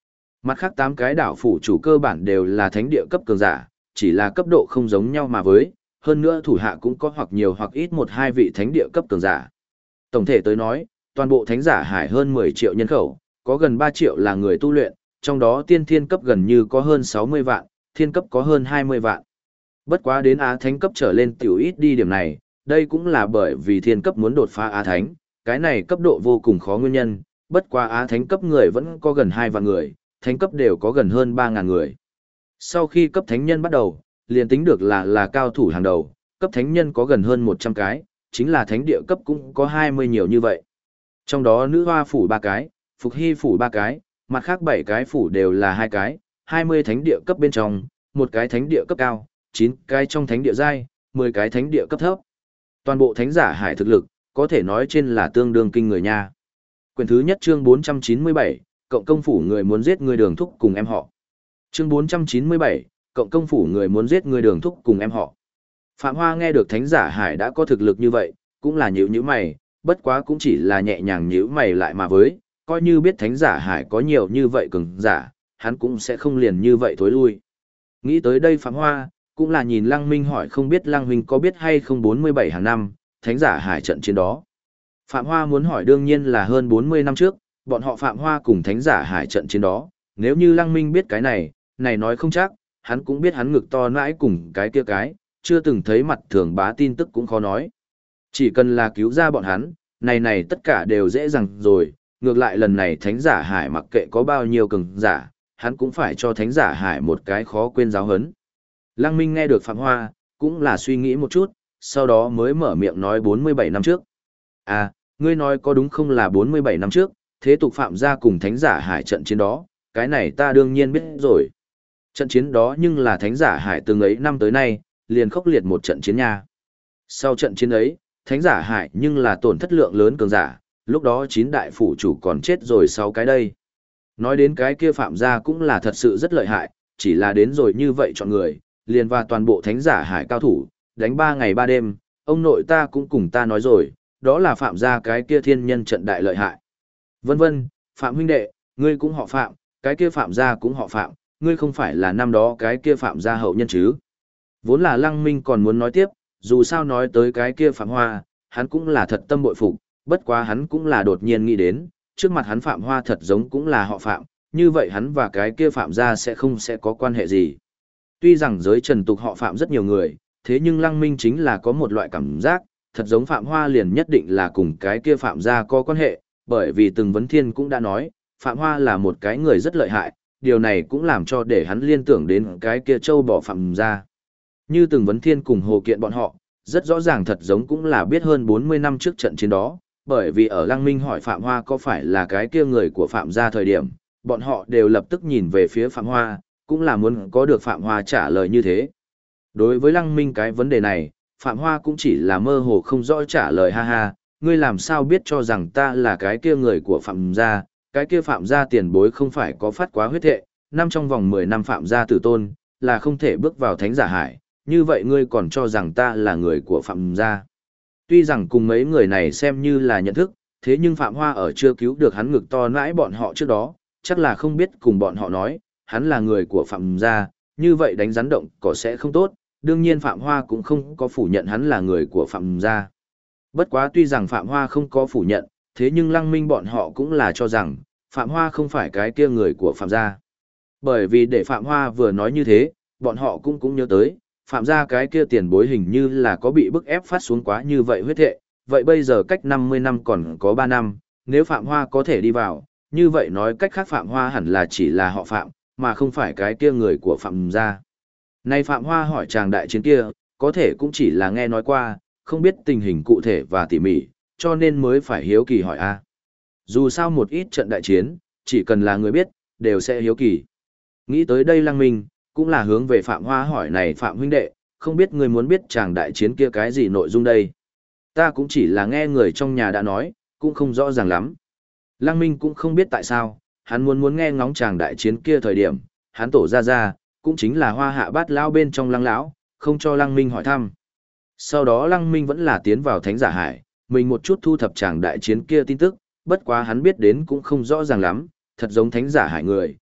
Mặt khác 8 cái đảo phủ chủ cơ bản đều là thánh địa cấp cường giả, chỉ là cấp độ không giống nhau mà với, hơn nữa thủ hạ cũng có hoặc nhiều hoặc ít một hai vị thánh địa cấp cường giả. Tổng thể tới nói, toàn bộ thánh giả hải hơn 10 triệu nhân khẩu, có gần 3 triệu là người tu luyện, trong đó tiên thiên cấp gần như có hơn 60 vạn, thiên cấp có hơn 20 vạn. Bất quá đến Á Thánh cấp trở lên tiểu ít đi điểm này, đây cũng là bởi vì thiên cấp muốn đột phá Á Thánh, cái này cấp độ vô cùng khó nguyên nhân, bất quá Á Thánh cấp người vẫn có gần 2 vạn người, Thánh cấp đều có gần hơn 3.000 người. Sau khi cấp Thánh nhân bắt đầu, liền tính được là cao thủ hàng đầu, cấp Thánh nhân có gần hơn 100 cái, chính là Thánh địa cấp cũng có 20 nhiều như vậy. Trong đó nữ hoa phủ 3 cái, Phục Hy phủ 3 cái, mặt khác 7 cái phủ đều là 2 cái, 20 thánh địa cấp bên trong, một cái thánh địa cấp cao, 9 cái trong thánh địa giai, 10 cái thánh địa cấp thấp. Toàn bộ thánh giả hải thực lực, có thể nói trên là tương đương kinh người nha. Quyển thứ nhất chương 497, cộng công phủ người muốn giết người Đường Thúc cùng em họ. Chương 497, cộng công phủ người muốn giết người Đường Thúc cùng em họ. Phạm Hoa nghe được thánh giả hải đã có thực lực như vậy, cũng là nhíu mày, bất quá cũng chỉ là nhẹ nhàng nhíu mày lại mà với, coi như biết thánh giả hải có nhiều như vậy cường giả, hắn cũng sẽ không liền như vậy thối lui. Nghĩ tới đây Phạm Hoa, cũng là nhìn Lăng Minh hỏi không biết Lăng Minh có biết hay không 47 hàng năm, thánh giả hải trận chiến đó. Phạm Hoa muốn hỏi đương nhiên là hơn 40 năm trước, bọn họ Phạm Hoa cùng thánh giả hải trận chiến đó, nếu như Lăng Minh biết cái này nói không chắc, hắn cũng biết hắn ngực to nãi cùng cái kia cái, chưa từng thấy mặt thường bá tin tức cũng khó nói. Chỉ cần là cứu ra bọn hắn, này tất cả đều dễ dàng rồi, ngược lại lần này thánh giả hải mặc kệ có bao nhiêu cường giả, hắn cũng phải cho thánh giả hải một cái khó quên giáo hấn. Lăng Minh nghe được Phạm Hoa, cũng là suy nghĩ một chút, sau đó mới mở miệng nói 47 năm trước. À, ngươi nói có đúng không là 47 năm trước, thế tục Phạm gia cùng thánh giả hải trận chiến đó, cái này ta đương nhiên biết rồi. Trận chiến đó nhưng là thánh giả hải từng ấy năm tới nay, liền khốc liệt một trận chiến nha. Sau trận chiến ấy, thánh giả hải nhưng là tổn thất lượng lớn cường giả, lúc đó 9 đại phủ chủ còn chết rồi 6 cái đây. Nói đến cái kia Phạm gia cũng là thật sự rất lợi hại, chỉ là đến rồi như vậy chọn người, liền và toàn bộ thánh giả hải cao thủ, đánh 3 ngày 3 đêm, ông nội ta cũng cùng ta nói rồi, đó là Phạm gia cái kia thiên nhân trận đại lợi hại. Vân vân, Phạm huynh đệ, ngươi cũng họ Phạm, cái kia Phạm gia cũng họ Phạm, ngươi không phải là năm đó cái kia Phạm gia hậu nhân chứ. Vốn là Lăng Minh còn muốn nói tiếp, dù sao nói tới cái kia Phạm Hoa, hắn cũng là thật tâm bội phục, bất quá hắn cũng là đột nhiên nghĩ đến, trước mặt hắn Phạm Hoa thật giống cũng là họ Phạm, như vậy hắn và cái kia Phạm gia sẽ không có quan hệ gì. Tuy rằng giới trần tục họ Phạm rất nhiều người, thế nhưng Lăng Minh chính là có một loại cảm giác, thật giống Phạm Hoa liền nhất định là cùng cái kia Phạm gia có quan hệ, bởi vì từng vấn thiên cũng đã nói, Phạm Hoa là một cái người rất lợi hại, điều này cũng làm cho để hắn liên tưởng đến cái kia châu bỏ Phạm gia. Như từng vấn thiên cùng Hồ Kiện bọn họ, rất rõ ràng thật giống cũng là biết hơn 40 năm trước trận chiến đó, bởi vì ở Lăng Minh hỏi Phạm Hoa có phải là cái kia người của Phạm gia thời điểm, bọn họ đều lập tức nhìn về phía Phạm Hoa, cũng là muốn có được Phạm Hoa trả lời như thế. Đối với Lăng Minh cái vấn đề này, Phạm Hoa cũng chỉ là mơ hồ không rõ trả lời ha ha, ngươi làm sao biết cho rằng ta là cái kia người của Phạm gia, cái kia Phạm gia tiền bối không phải có phát quá huyết thệ, năm trong vòng 10 năm Phạm gia tử tôn, là không thể bước vào thánh giả hải, như vậy ngươi còn cho rằng ta là người của Phạm gia. Tuy rằng cùng mấy người này xem như là nhận thức, thế nhưng Phạm Hoa ở chưa cứu được hắn ngực to nãi bọn họ trước đó, chắc là không biết cùng bọn họ nói, hắn là người của Phạm gia, như vậy đánh rắn động có sẽ không tốt, đương nhiên Phạm Hoa cũng không có phủ nhận hắn là người của Phạm gia. Bất quá tuy rằng Phạm Hoa không có phủ nhận, thế nhưng Lăng Minh bọn họ cũng là cho rằng, Phạm Hoa không phải cái kia người của Phạm gia. Bởi vì để Phạm Hoa vừa nói như thế, bọn họ cũng nhớ tới, Phạm gia cái kia tiền bối hình như là có bị bức ép phát xuống quá như vậy huyết thệ, vậy bây giờ cách 50 năm còn có 3 năm, nếu Phạm Hoa có thể đi vào, như vậy nói cách khác Phạm Hoa hẳn là chỉ là họ Phạm, mà không phải cái kia người của Phạm gia. Nay Phạm Hoa hỏi chàng đại chiến kia, có thể cũng chỉ là nghe nói qua, không biết tình hình cụ thể và tỉ mỉ, cho nên mới phải hiếu kỳ hỏi a. Dù sao một ít trận đại chiến, chỉ cần là người biết, đều sẽ hiếu kỳ. Nghĩ tới đây Lăng Minh, cũng là hướng về Phạm Hoa hỏi này Phạm huynh đệ, không biết người muốn biết chàng đại chiến kia cái gì nội dung đây. Ta cũng chỉ là nghe người trong nhà đã nói, cũng không rõ ràng lắm. Lăng Minh cũng không biết tại sao, hắn muốn nghe ngóng chàng đại chiến kia thời điểm, hắn tổ ra, cũng chính là Hoa Hạ Bát lão bên trong Lăng lão, không cho Lăng Minh hỏi thăm. Sau đó Lăng Minh vẫn là tiến vào Thánh Giả Hải, mình một chút thu thập chàng đại chiến kia tin tức, bất quá hắn biết đến cũng không rõ ràng lắm, thật giống Thánh Giả Hải người,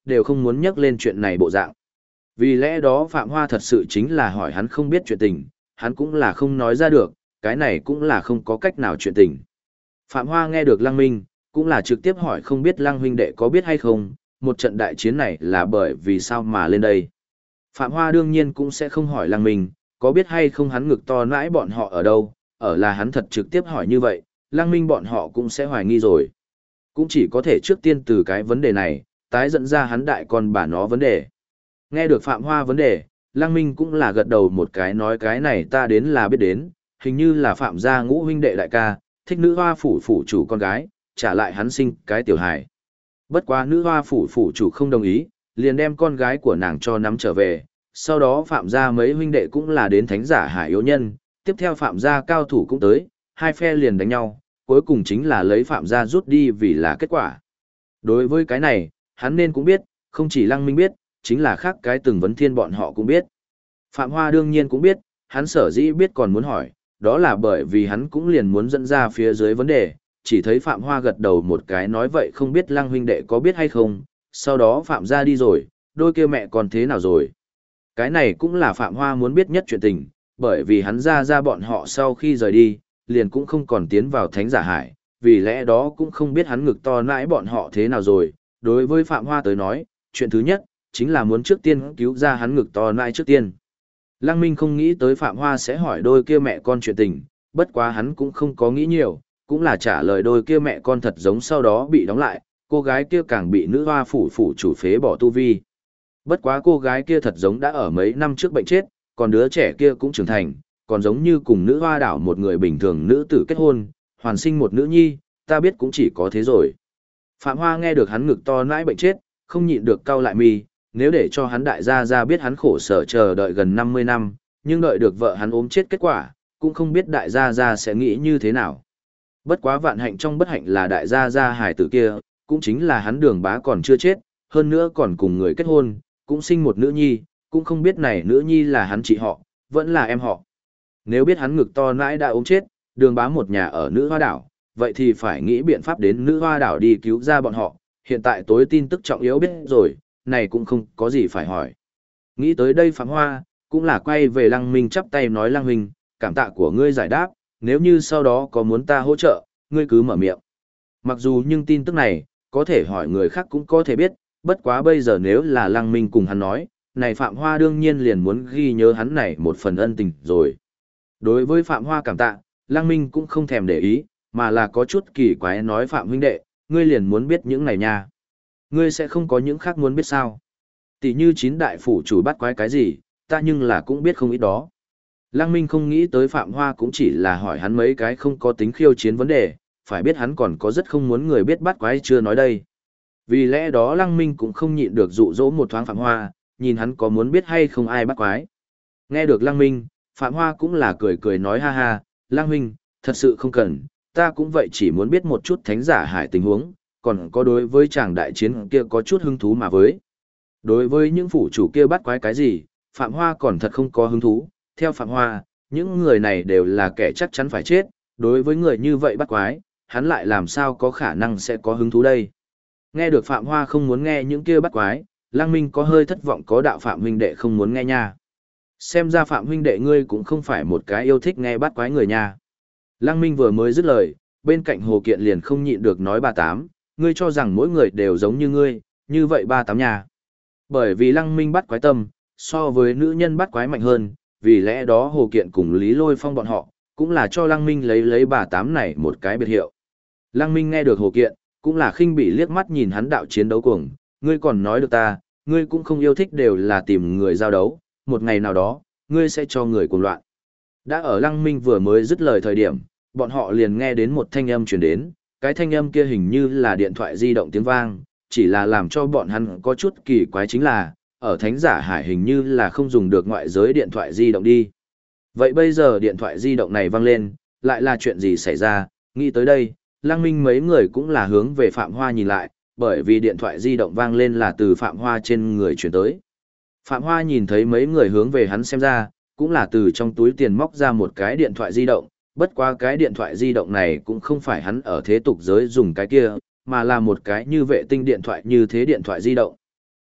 đều không muốn nhắc lên chuyện này bộ dạng. Vì lẽ đó Phạm Hoa thật sự chính là hỏi hắn không biết chuyện tình, hắn cũng là không nói ra được, cái này cũng là không có cách nào chuyện tình. Phạm Hoa nghe được Lăng Minh, cũng là trực tiếp hỏi không biết Lăng huynh đệ có biết hay không, một trận đại chiến này là bởi vì sao mà lên đây. Phạm Hoa đương nhiên cũng sẽ không hỏi Lăng Minh, có biết hay không hắn ngực to nãi bọn họ ở đâu, ở là hắn thật trực tiếp hỏi như vậy, Lăng Minh bọn họ cũng sẽ hoài nghi rồi. Cũng chỉ có thể trước tiên từ cái vấn đề này, tái dẫn ra hắn đại con bà nó vấn đề. Nghe được Phạm Hoa vấn đề, Lăng Minh cũng là gật đầu một cái nói cái này ta đến là biết đến, hình như là Phạm gia Ngũ huynh đệ đại ca, thích nữ hoa phủ phủ chủ con gái, trả lại hắn sinh cái tiểu hài. Bất quá nữ hoa phủ phủ chủ không đồng ý, liền đem con gái của nàng cho nắm trở về, sau đó Phạm gia mấy huynh đệ cũng là đến thánh giả hải yếu nhân, tiếp theo Phạm gia cao thủ cũng tới, hai phe liền đánh nhau, cuối cùng chính là lấy Phạm gia rút đi vì là kết quả. Đối với cái này, hắn nên cũng biết, không chỉ Lăng Minh biết, chính là khác cái từng vấn thiên bọn họ cũng biết. Phạm Hoa đương nhiên cũng biết, hắn sở dĩ biết còn muốn hỏi, đó là bởi vì hắn cũng liền muốn dẫn ra phía dưới vấn đề, chỉ thấy Phạm Hoa gật đầu một cái nói vậy không biết Lăng huynh đệ có biết hay không, sau đó Phạm gia đi rồi, đôi kia mẹ còn thế nào rồi. Cái này cũng là Phạm Hoa muốn biết nhất chuyện tình, bởi vì hắn ra bọn họ sau khi rời đi, liền cũng không còn tiến vào thánh giả hải, vì lẽ đó cũng không biết hắn ngực to nãi bọn họ thế nào rồi. Đối với Phạm Hoa tới nói, chuyện thứ nhất, chính là muốn trước tiên cứu ra hắn ngực to nãi trước tiên. Lăng Minh không nghĩ tới Phạm Hoa sẽ hỏi đôi kia mẹ con chuyện tình, bất quá hắn cũng không có nghĩ nhiều, cũng là trả lời đôi kia mẹ con thật giống sau đó bị đóng lại, cô gái kia càng bị nữ hoa phủ phủ chủ phế bỏ tu vi. Bất quá cô gái kia thật giống đã ở mấy năm trước bệnh chết, còn đứa trẻ kia cũng trưởng thành, còn giống như cùng nữ hoa đảo một người bình thường nữ tử kết hôn, hoàn sinh một nữ nhi, ta biết cũng chỉ có thế rồi. Phạm Hoa nghe được hắn ngực to nãi bệnh chết, không nhịn được cau lại mi, nếu để cho hắn đại gia ra biết hắn khổ sở chờ đợi gần 50 năm, nhưng đợi được vợ hắn ốm chết kết quả, cũng không biết đại gia ra sẽ nghĩ như thế nào. Bất quá vạn hạnh trong bất hạnh là đại gia gia hài tử kia, cũng chính là hắn Đường Bá còn chưa chết, hơn nữa còn cùng người kết hôn, cũng sinh một nữ nhi, cũng không biết này nữ nhi là hắn chị họ, vẫn là em họ. Nếu biết hắn ngực to nãi đã ốm chết, Đường Bá một nhà ở nữ hoa đảo, vậy thì phải nghĩ biện pháp đến nữ hoa đảo đi cứu ra bọn họ, hiện tại tối tin tức trọng yếu biết rồi, này cũng không có gì phải hỏi. Nghĩ tới đây Phạm Hoa, cũng là quay về Lăng Minh chắp tay nói Lăng Huynh, cảm tạ của ngươi giải đáp, nếu như sau đó có muốn ta hỗ trợ, ngươi cứ mở miệng. Mặc dù nhưng tin tức này, có thể hỏi người khác cũng có thể biết, bất quá bây giờ nếu là Lăng Minh cùng hắn nói, này Phạm Hoa đương nhiên liền muốn ghi nhớ hắn này một phần ân tình rồi. Đối với Phạm Hoa cảm tạ, Lăng Minh cũng không thèm để ý, mà là có chút kỳ quái nói Phạm huynh đệ, ngươi liền muốn biết những này nha. Ngươi sẽ không có những khác muốn biết sao. Tỷ như chín đại phủ chủ bắt quái cái gì, ta nhưng là cũng biết không ít đó. Lăng Minh không nghĩ tới Phạm Hoa cũng chỉ là hỏi hắn mấy cái không có tính khiêu chiến vấn đề, phải biết hắn còn có rất không muốn người biết bắt quái chưa nói đây. Vì lẽ đó Lăng Minh cũng không nhịn được dụ dỗ một thoáng Phạm Hoa, nhìn hắn có muốn biết hay không ai bắt quái. Nghe được Lăng Minh, Phạm Hoa cũng là cười cười nói ha ha, Lăng Minh, thật sự không cần, ta cũng vậy chỉ muốn biết một chút thánh giả hải tình huống, còn có đối với chàng đại chiến kia có chút hứng thú mà với. Đối với những phủ chủ kia bắt quái cái gì, Phạm Hoa còn thật không có hứng thú, theo Phạm Hoa, những người này đều là kẻ chắc chắn phải chết, đối với người như vậy bắt quái, hắn lại làm sao có khả năng sẽ có hứng thú đây. Nghe được Phạm Hoa không muốn nghe những kia bắt quái, Lăng Minh có hơi thất vọng có đạo Phạm huynh đệ không muốn nghe nha. Xem ra Phạm huynh đệ ngươi cũng không phải một cái yêu thích nghe bắt quái người nha. Lăng Minh vừa mới dứt lời, bên cạnh Hồ Kiện liền không nhịn được nói bà tám, ngươi cho rằng mỗi người đều giống như ngươi, như vậy ba tám nhà. Bởi vì Lăng Minh bắt quái tâm, so với nữ nhân bắt quái mạnh hơn, vì lẽ đó Hồ Kiện cùng Lý Lôi Phong bọn họ, cũng là cho Lăng Minh lấy bà tám này một cái biệt hiệu. Lăng Minh nghe được Hồ Kiện, cũng là khinh bỉ liếc mắt nhìn hắn đạo chiến đấu cuồng, ngươi còn nói được ta, ngươi cũng không yêu thích đều là tìm người giao đấu, một ngày nào đó, ngươi sẽ cho người cuồng loạn. Đã ở Lăng Minh vừa mới dứt lời thời điểm, bọn họ liền nghe đến một thanh âm truyền đến, cái thanh âm kia hình như là điện thoại di động tiếng vang, chỉ là làm cho bọn hắn có chút kỳ quái chính là, ở Thánh Giả Hải hình như là không dùng được ngoại giới điện thoại di động đi. Vậy bây giờ điện thoại di động này vang lên, lại là chuyện gì xảy ra, nghĩ tới đây, Lăng Minh mấy người cũng là hướng về Phạm Hoa nhìn lại, bởi vì điện thoại di động vang lên là từ Phạm Hoa trên người chuyển tới. Phạm Hoa nhìn thấy mấy người hướng về hắn xem ra, cũng là từ trong túi tiền móc ra một cái điện thoại di động, bất qua cái điện thoại di động này cũng không phải hắn ở thế tục giới dùng cái kia, mà là một cái như vệ tinh điện thoại như thế điện thoại di động.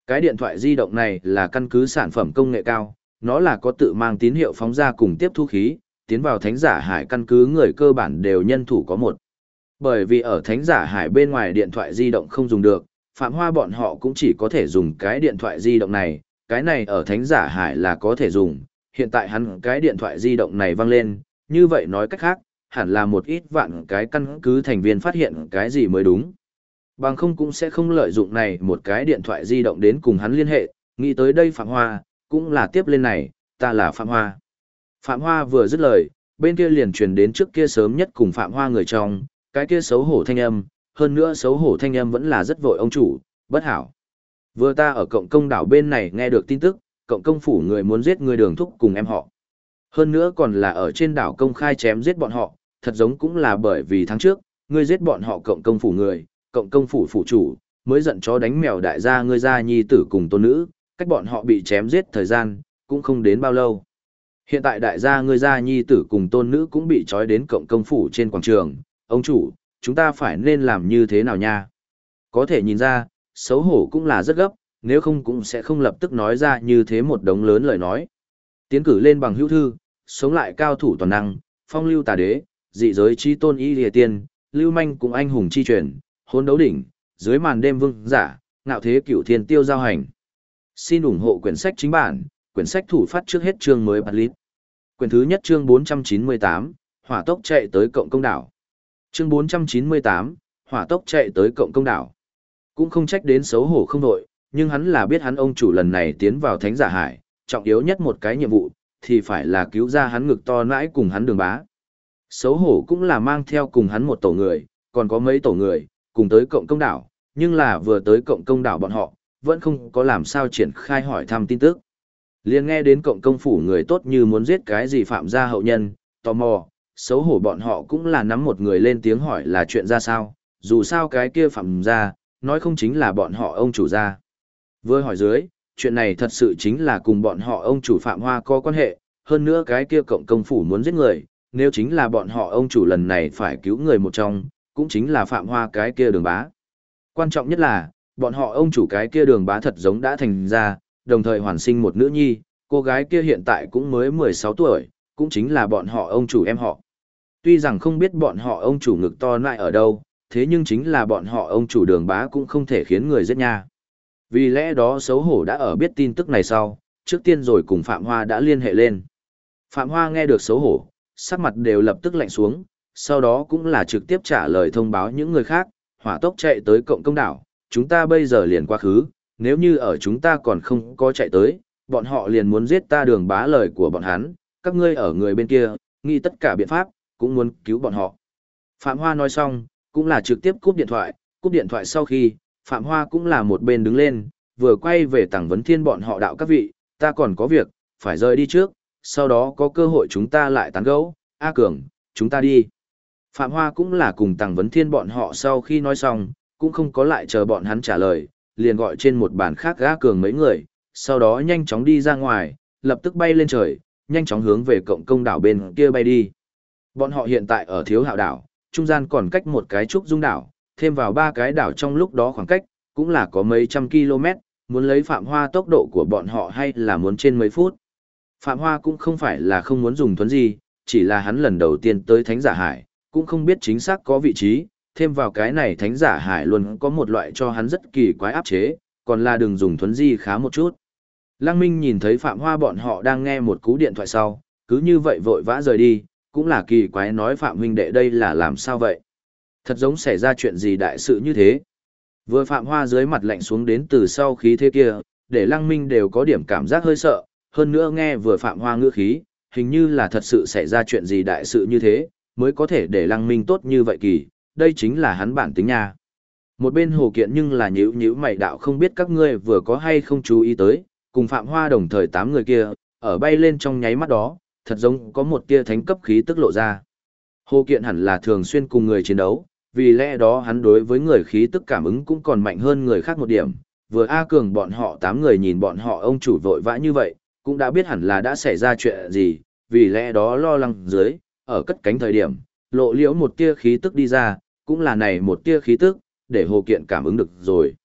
Cái điện thoại di động này là căn cứ sản phẩm công nghệ cao, nó là có tự mang tín hiệu phóng ra cùng tiếp thu khí, tiến vào thánh giả hải căn cứ người cơ bản đều nhân thủ có một. Bởi vì ở thánh giả hải bên ngoài điện thoại di động không dùng được, Phạm Hoa bọn họ cũng chỉ có thể dùng cái điện thoại di động này, cái này ở thánh giả hải là có thể dùng, hiện tại hắn cái điện thoại di động này vang lên, như vậy nói cách khác, hẳn là một ít vạn cái căn cứ thành viên phát hiện cái gì mới đúng. Bằng không cũng sẽ không lợi dụng này một cái điện thoại di động đến cùng hắn liên hệ, nghĩ tới đây Phạm Hoa, cũng là tiếp lên này, ta là Phạm Hoa. Phạm Hoa vừa dứt lời, bên kia liền truyền đến trước kia sớm nhất cùng Phạm Hoa người trong, cái kia xấu hổ thanh âm, hơn nữa xấu hổ thanh âm vẫn là rất vội ông chủ, bất hảo. Vừa ta ở cộng công đảo bên này nghe được tin tức, cộng công phủ người muốn giết người Đường Thúc cùng em họ. Hơn nữa còn là ở trên đảo công khai chém giết bọn họ, thật giống cũng là bởi vì tháng trước, ngươi giết bọn họ cộng công phủ người, cộng công phủ phủ chủ, mới giận chó đánh mèo đại gia ngươi gia nhi tử cùng tôn nữ, cách bọn họ bị chém giết thời gian, cũng không đến bao lâu. Hiện tại đại gia ngươi gia nhi tử cùng tôn nữ cũng bị trói đến cộng công phủ trên quảng trường, ông chủ, chúng ta phải nên làm như thế nào nha? Có thể nhìn ra, xấu hổ cũng là rất gấp, nếu không cũng sẽ không lập tức nói ra như thế một đống lớn lời nói. Tiến cử lên bằng hữu thư, sống lại cao thủ toàn năng, phong lưu tà đế, dị giới chi tôn y lìa tiên, lưu manh cùng anh hùng chi truyền, hôn đấu đỉnh, dưới màn đêm vương giả, ngạo thế cửu thiên tiêu giao hành. Xin ủng hộ quyển sách chính bản, quyển sách thủ phát trước hết chương mới bật lít. Quyển thứ nhất chương 498, hỏa tốc chạy tới cộng công đảo. Chương 498, hỏa tốc chạy tới cộng công đảo. Cũng không trách đến xấu hổ không đội, nhưng hắn là biết hắn ông chủ lần này tiến vào thánh giả hải, trọng yếu nhất một cái nhiệm vụ, thì phải là cứu ra hắn ngực to nãi cùng hắn Đường Bá. Xấu hổ cũng là mang theo cùng hắn một tổ người, còn có mấy tổ người, cùng tới cộng công đảo, nhưng là vừa tới cộng công đảo bọn họ, vẫn không có làm sao triển khai hỏi thăm tin tức. Liền nghe đến cộng công phủ người tốt như muốn giết cái gì phạm gia hậu nhân, tò mò, xấu hổ bọn họ cũng là nắm một người lên tiếng hỏi là chuyện ra sao, dù sao cái kia phạm gia, nói không chính là bọn họ ông chủ gia. Vừa hỏi dưới, chuyện này thật sự chính là cùng bọn họ ông chủ Phạm Hoa có quan hệ, hơn nữa cái kia cộng công phủ muốn giết người, nếu chính là bọn họ ông chủ lần này phải cứu người một trong, cũng chính là Phạm Hoa cái kia Đường Bá. Quan trọng nhất là, bọn họ ông chủ cái kia Đường Bá thật giống đã thành ra, đồng thời hoàn sinh một nữ nhi, cô gái kia hiện tại cũng mới 16 tuổi, cũng chính là bọn họ ông chủ em họ. Tuy rằng không biết bọn họ ông chủ ngực to lại ở đâu, thế nhưng chính là bọn họ ông chủ Đường Bá cũng không thể khiến người giết nha. Vì lẽ đó xấu hổ đã ở biết tin tức này sau, trước tiên rồi cùng Phạm Hoa đã liên hệ lên. Phạm Hoa nghe được xấu hổ, sắc mặt đều lập tức lạnh xuống, sau đó cũng là trực tiếp trả lời thông báo những người khác, hỏa tốc chạy tới cộng công đảo, chúng ta bây giờ liền quá khứ, nếu như ở chúng ta còn không có chạy tới, bọn họ liền muốn giết ta Đường Bá lời của bọn hắn, các ngươi ở người bên kia, nghĩ tất cả biện pháp, cũng muốn cứu bọn họ. Phạm Hoa nói xong, cũng là trực tiếp cúp điện thoại sau khi, Phạm Hoa cũng là một bên đứng lên, vừa quay về Tằng Vấn Thiên bọn họ đạo các vị, ta còn có việc, phải rời đi trước, sau đó có cơ hội chúng ta lại tán gẫu. A Cường, chúng ta đi. Phạm Hoa cũng là cùng Tằng Vấn Thiên bọn họ sau khi nói xong, cũng không có lại chờ bọn hắn trả lời, liền gọi trên một bàn khác A Cường mấy người, sau đó nhanh chóng đi ra ngoài, lập tức bay lên trời, nhanh chóng hướng về cộng công đảo bên kia bay đi. Bọn họ hiện tại ở Thiếu Hạo đảo, trung gian còn cách một cái trúc dung đảo, thêm vào 3 cái đảo trong lúc đó khoảng cách, cũng là có mấy trăm km, muốn lấy Phạm Hoa tốc độ của bọn họ hay là muốn trên mấy phút. Phạm Hoa cũng không phải là không muốn dùng thuấn di, chỉ là hắn lần đầu tiên tới Thánh Giả Hải, cũng không biết chính xác có vị trí, thêm vào cái này Thánh Giả Hải luôn có một loại cho hắn rất kỳ quái áp chế, còn là đừng dùng thuấn di khá một chút. Lăng Minh nhìn thấy Phạm Hoa bọn họ đang nghe một cú điện thoại sau, cứ như vậy vội vã rời đi, cũng là kỳ quái nói Phạm huynh đệ đây là làm sao vậy? Thật giống xảy ra chuyện gì đại sự như thế. Vừa Phạm Hoa dưới mặt lạnh xuống đến từ sau khí thế kia, để Lăng Minh đều có điểm cảm giác hơi sợ, hơn nữa nghe vừa Phạm Hoa ngữ khí, hình như là thật sự xảy ra chuyện gì đại sự như thế, mới có thể để Lăng Minh tốt như vậy kỳ, đây chính là hắn bản tính nha. Một bên Hồ Kiện nhưng là nhíu nhíu mày đạo không biết các ngươi vừa có hay không chú ý tới, cùng Phạm Hoa đồng thời 8 người kia, ở bay lên trong nháy mắt đó, thật giống có một tia thánh cấp khí tức lộ ra. Hồ Kiện hẳn là thường xuyên cùng người chiến đấu, vì lẽ đó hắn đối với người khí tức cảm ứng cũng còn mạnh hơn người khác một điểm. Vừa A Cường bọn họ 8 người nhìn bọn họ ông chủ vội vã như vậy, cũng đã biết hẳn là đã xảy ra chuyện gì, vì lẽ đó lo lắng dưới, ở cất cánh thời điểm, lộ liễu một tia khí tức đi ra, cũng là này một tia khí tức, để Hồ Kiện cảm ứng được rồi.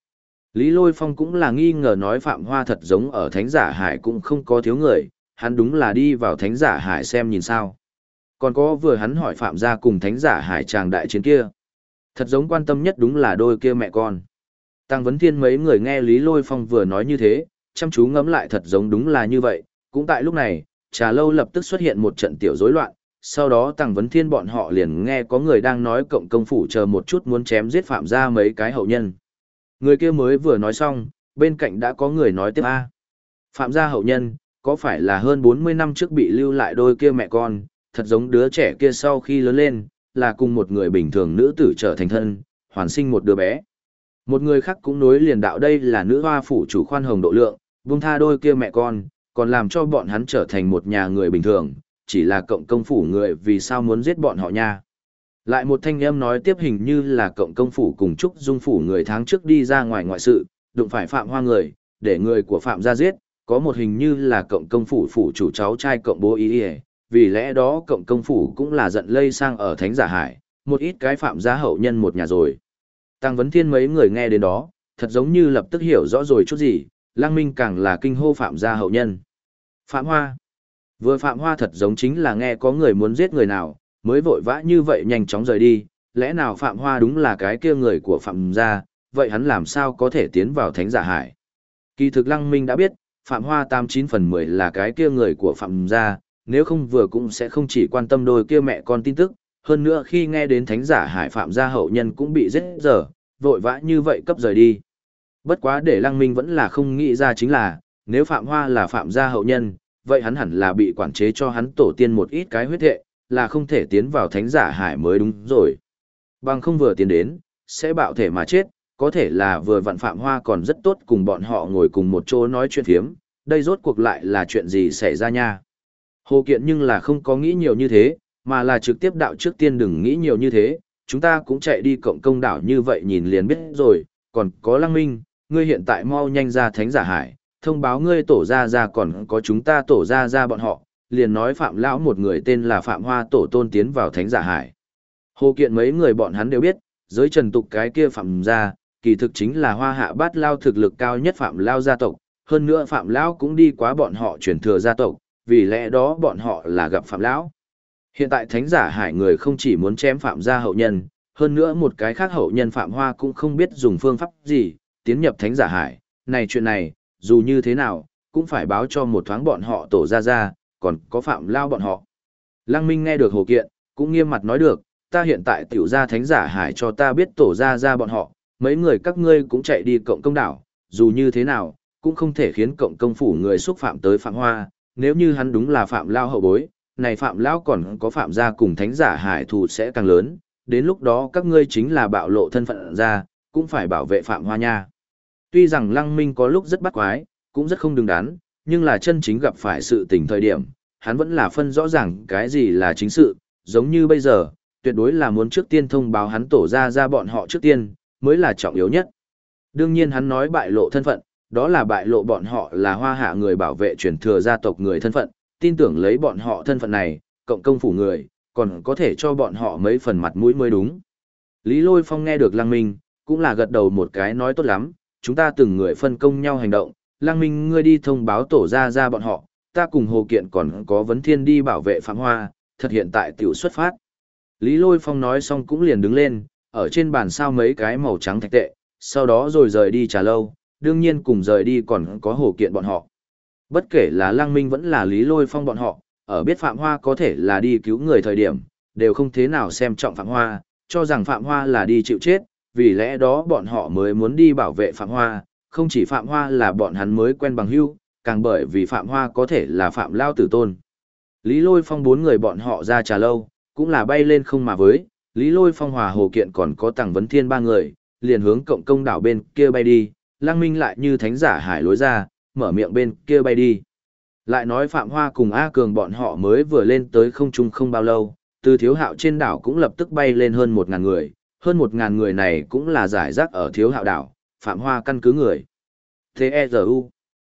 Lý Lôi Phong cũng là nghi ngờ nói Phạm Hoa thật giống ở Thánh Giả Hải cũng không có thiếu người, hắn đúng là đi vào Thánh Giả Hải xem nhìn sao. Còn có vừa hắn hỏi Phạm gia cùng Thánh Giả Hải chàng đại chiến kia. Thật giống quan tâm nhất đúng là đôi kia mẹ con. Tăng Vấn Thiên mấy người nghe Lý Lôi Phong vừa nói như thế, chăm chú ngẫm lại thật giống đúng là như vậy. Cũng tại lúc này, trà lâu lập tức xuất hiện một trận tiểu rối loạn. Sau đó Tăng Vấn Thiên bọn họ liền nghe có người đang nói cộng công phủ chờ một chút muốn chém giết Phạm gia mấy cái hậu nhân. Người kia mới vừa nói xong, bên cạnh đã có người nói tiếp a. Phạm gia hậu nhân, có phải là hơn 40 năm trước bị lưu lại đôi kia mẹ con, thật giống đứa trẻ kia sau khi lớn lên, là cùng một người bình thường nữ tử trở thành thân, hoàn sinh một đứa bé. Một người khác cũng nối liền đạo đây là nữ hoa phủ chủ khoan hồng độ lượng, buông tha đôi kia mẹ con, còn làm cho bọn hắn trở thành một nhà người bình thường, chỉ là cộng công phủ người vì sao muốn giết bọn họ nha. Lại một thanh âm nói tiếp hình như là cộng công phủ cùng Trúc Dung phủ người tháng trước đi ra ngoài ngoại sự, đụng phải Phạm Hoa người, để người của Phạm gia giết, có một hình như là cộng công phủ phủ chủ cháu trai cộng bố ý ý, vì lẽ đó cộng công phủ cũng là giận lây sang ở Thánh Giả Hải, một ít cái Phạm gia hậu nhân một nhà rồi. Tăng Vấn Thiên mấy người nghe đến đó, thật giống như lập tức hiểu rõ rồi chút gì, Lăng Minh càng là kinh hô Phạm gia hậu nhân. Phạm Hoa. Vừa Phạm Hoa thật giống chính là nghe có người muốn giết người nào, mới vội vã như vậy nhanh chóng rời đi, lẽ nào Phạm Hoa đúng là cái kia người của Phạm gia, vậy hắn làm sao có thể tiến vào Thánh Giả Hải? Kỳ thực Lăng Minh đã biết, Phạm Hoa 89/10 là cái kia người của Phạm gia, nếu không vừa cũng sẽ không chỉ quan tâm đôi kia mẹ con tin tức, hơn nữa khi nghe đến Thánh Giả Hải Phạm gia hậu nhân cũng bị giết giờ, vội vã như vậy cấp rời đi. Bất quá để Lăng Minh vẫn là không nghĩ ra chính là, nếu Phạm Hoa là Phạm gia hậu nhân, vậy hắn hẳn là bị quản chế cho hắn tổ tiên một ít cái huyết hệ, là không thể tiến vào Thánh Giả Hải mới đúng rồi. Bằng không vừa tiến đến, sẽ bạo thể mà chết, có thể là vừa vặn Phạm Hoa còn rất tốt cùng bọn họ ngồi cùng một chỗ nói chuyện phiếm, đây rốt cuộc lại là chuyện gì xảy ra nha. Hồ Kiện nhưng là không có nghĩ nhiều như thế, mà là trực tiếp đạo trước tiên đừng nghĩ nhiều như thế, chúng ta cũng chạy đi cộng công đảo như vậy nhìn liền biết rồi, còn có Lăng Minh, ngươi hiện tại mau nhanh ra Thánh Giả Hải, thông báo ngươi tổ ra còn có chúng ta tổ ra bọn họ, liền nói Phạm Lão một người tên là Phạm Hoa tổ tôn tiến vào Thánh Giả Hải. Hồ Kiện mấy người bọn hắn đều biết, giới trần tục cái kia Phạm gia, kỳ thực chính là Hoa Hạ Bát Lao thực lực cao nhất Phạm Lao gia tộc, hơn nữa Phạm Lão cũng đi qua bọn họ truyền thừa gia tộc, vì lẽ đó bọn họ là gặp Phạm Lão. Hiện tại Thánh Giả Hải người không chỉ muốn chém Phạm gia hậu nhân, hơn nữa một cái khác hậu nhân Phạm Hoa cũng không biết dùng phương pháp gì, tiến nhập Thánh Giả Hải, này chuyện này, dù như thế nào, cũng phải báo cho một thoáng bọn họ tổ ra, còn có Phạm Lao bọn họ. Lăng Minh nghe được Hồ Kiện, cũng nghiêm mặt nói được, ta hiện tại tiểu ra Thánh Giả Hải cho ta biết tổ ra bọn họ, mấy người các ngươi cũng chạy đi cộng công đảo, dù như thế nào, cũng không thể khiến cộng công phủ người xúc phạm tới Phạm Hoa, nếu như hắn đúng là Phạm Lao hậu bối, này Phạm Lao còn có Phạm gia cùng Thánh Giả Hải thù sẽ càng lớn, đến lúc đó các ngươi chính là bạo lộ thân phận ra, cũng phải bảo vệ Phạm Hoa nha. Tuy rằng Lăng Minh có lúc rất bắt quái, cũng rất không đứng đắn, nhưng là chân chính gặp phải sự tình thời điểm, hắn vẫn là phân rõ ràng cái gì là chính sự, giống như bây giờ, tuyệt đối là muốn trước tiên thông báo hắn tổ ra bọn họ trước tiên, mới là trọng yếu nhất. Đương nhiên hắn nói bại lộ thân phận, đó là bại lộ bọn họ là Hoa Hạ người bảo vệ truyền thừa gia tộc người thân phận, tin tưởng lấy bọn họ thân phận này, cộng công phủ người, còn có thể cho bọn họ mấy phần mặt mũi mới đúng. Lý Lôi Phong nghe được Lăng Minh, cũng là gật đầu một cái nói tốt lắm, chúng ta từng người phân công nhau hành động, Lăng Minh ngươi đi thông báo tổ ra bọn họ, ta cùng Hồ Kiện còn có Vấn Thiên đi bảo vệ Phạm Hoa, thật hiện tại tiểu xuất phát. Lý Lôi Phong nói xong cũng liền đứng lên, ở trên bàn sao mấy cái màu trắng thạch tệ, sau đó rồi rời đi trà lâu, đương nhiên cùng rời đi còn có Hồ Kiện bọn họ. Bất kể là Lăng Minh vẫn là Lý Lôi Phong bọn họ, ở biết Phạm Hoa có thể là đi cứu người thời điểm, đều không thế nào xem trọng Phạm Hoa, cho rằng Phạm Hoa là đi chịu chết, vì lẽ đó bọn họ mới muốn đi bảo vệ Phạm Hoa, không chỉ Phạm Hoa là bọn hắn mới quen bằng hữu, càng bởi vì Phạm Hoa có thể là Phạm Lao tử tôn. Lý Lôi Phong 4 người bọn họ ra trà lâu, cũng là bay lên không mà với, Lý Lôi Phong hòa Hồ Kiện còn có Tằng Vấn Thiên 3 người, liền hướng cộng công đảo bên kia bay đi, Lăng Minh lại như Thánh Giả Hải lối ra, mở miệng bên kia bay đi. Lại nói Phạm Hoa cùng A Cường bọn họ mới vừa lên tới không trung không bao lâu, từ Thiếu Hạo trên đảo cũng lập tức bay lên hơn 1.000 người, hơn 1.000 người này cũng là giải rác ở Thiếu Hạo đảo, Phạm Hoa căn cứ người. T-E-Z-U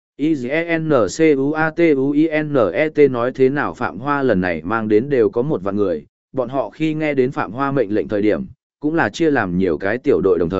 I-G-N-C-U-A-T-U-I-N-E-T nói thế nào Phạm Hoa lần này mang đến đều có 1 vạn người, bọn họ khi nghe đến Phạm Hoa mệnh lệnh thời điểm, cũng là chia làm nhiều cái tiểu đội đồng thời,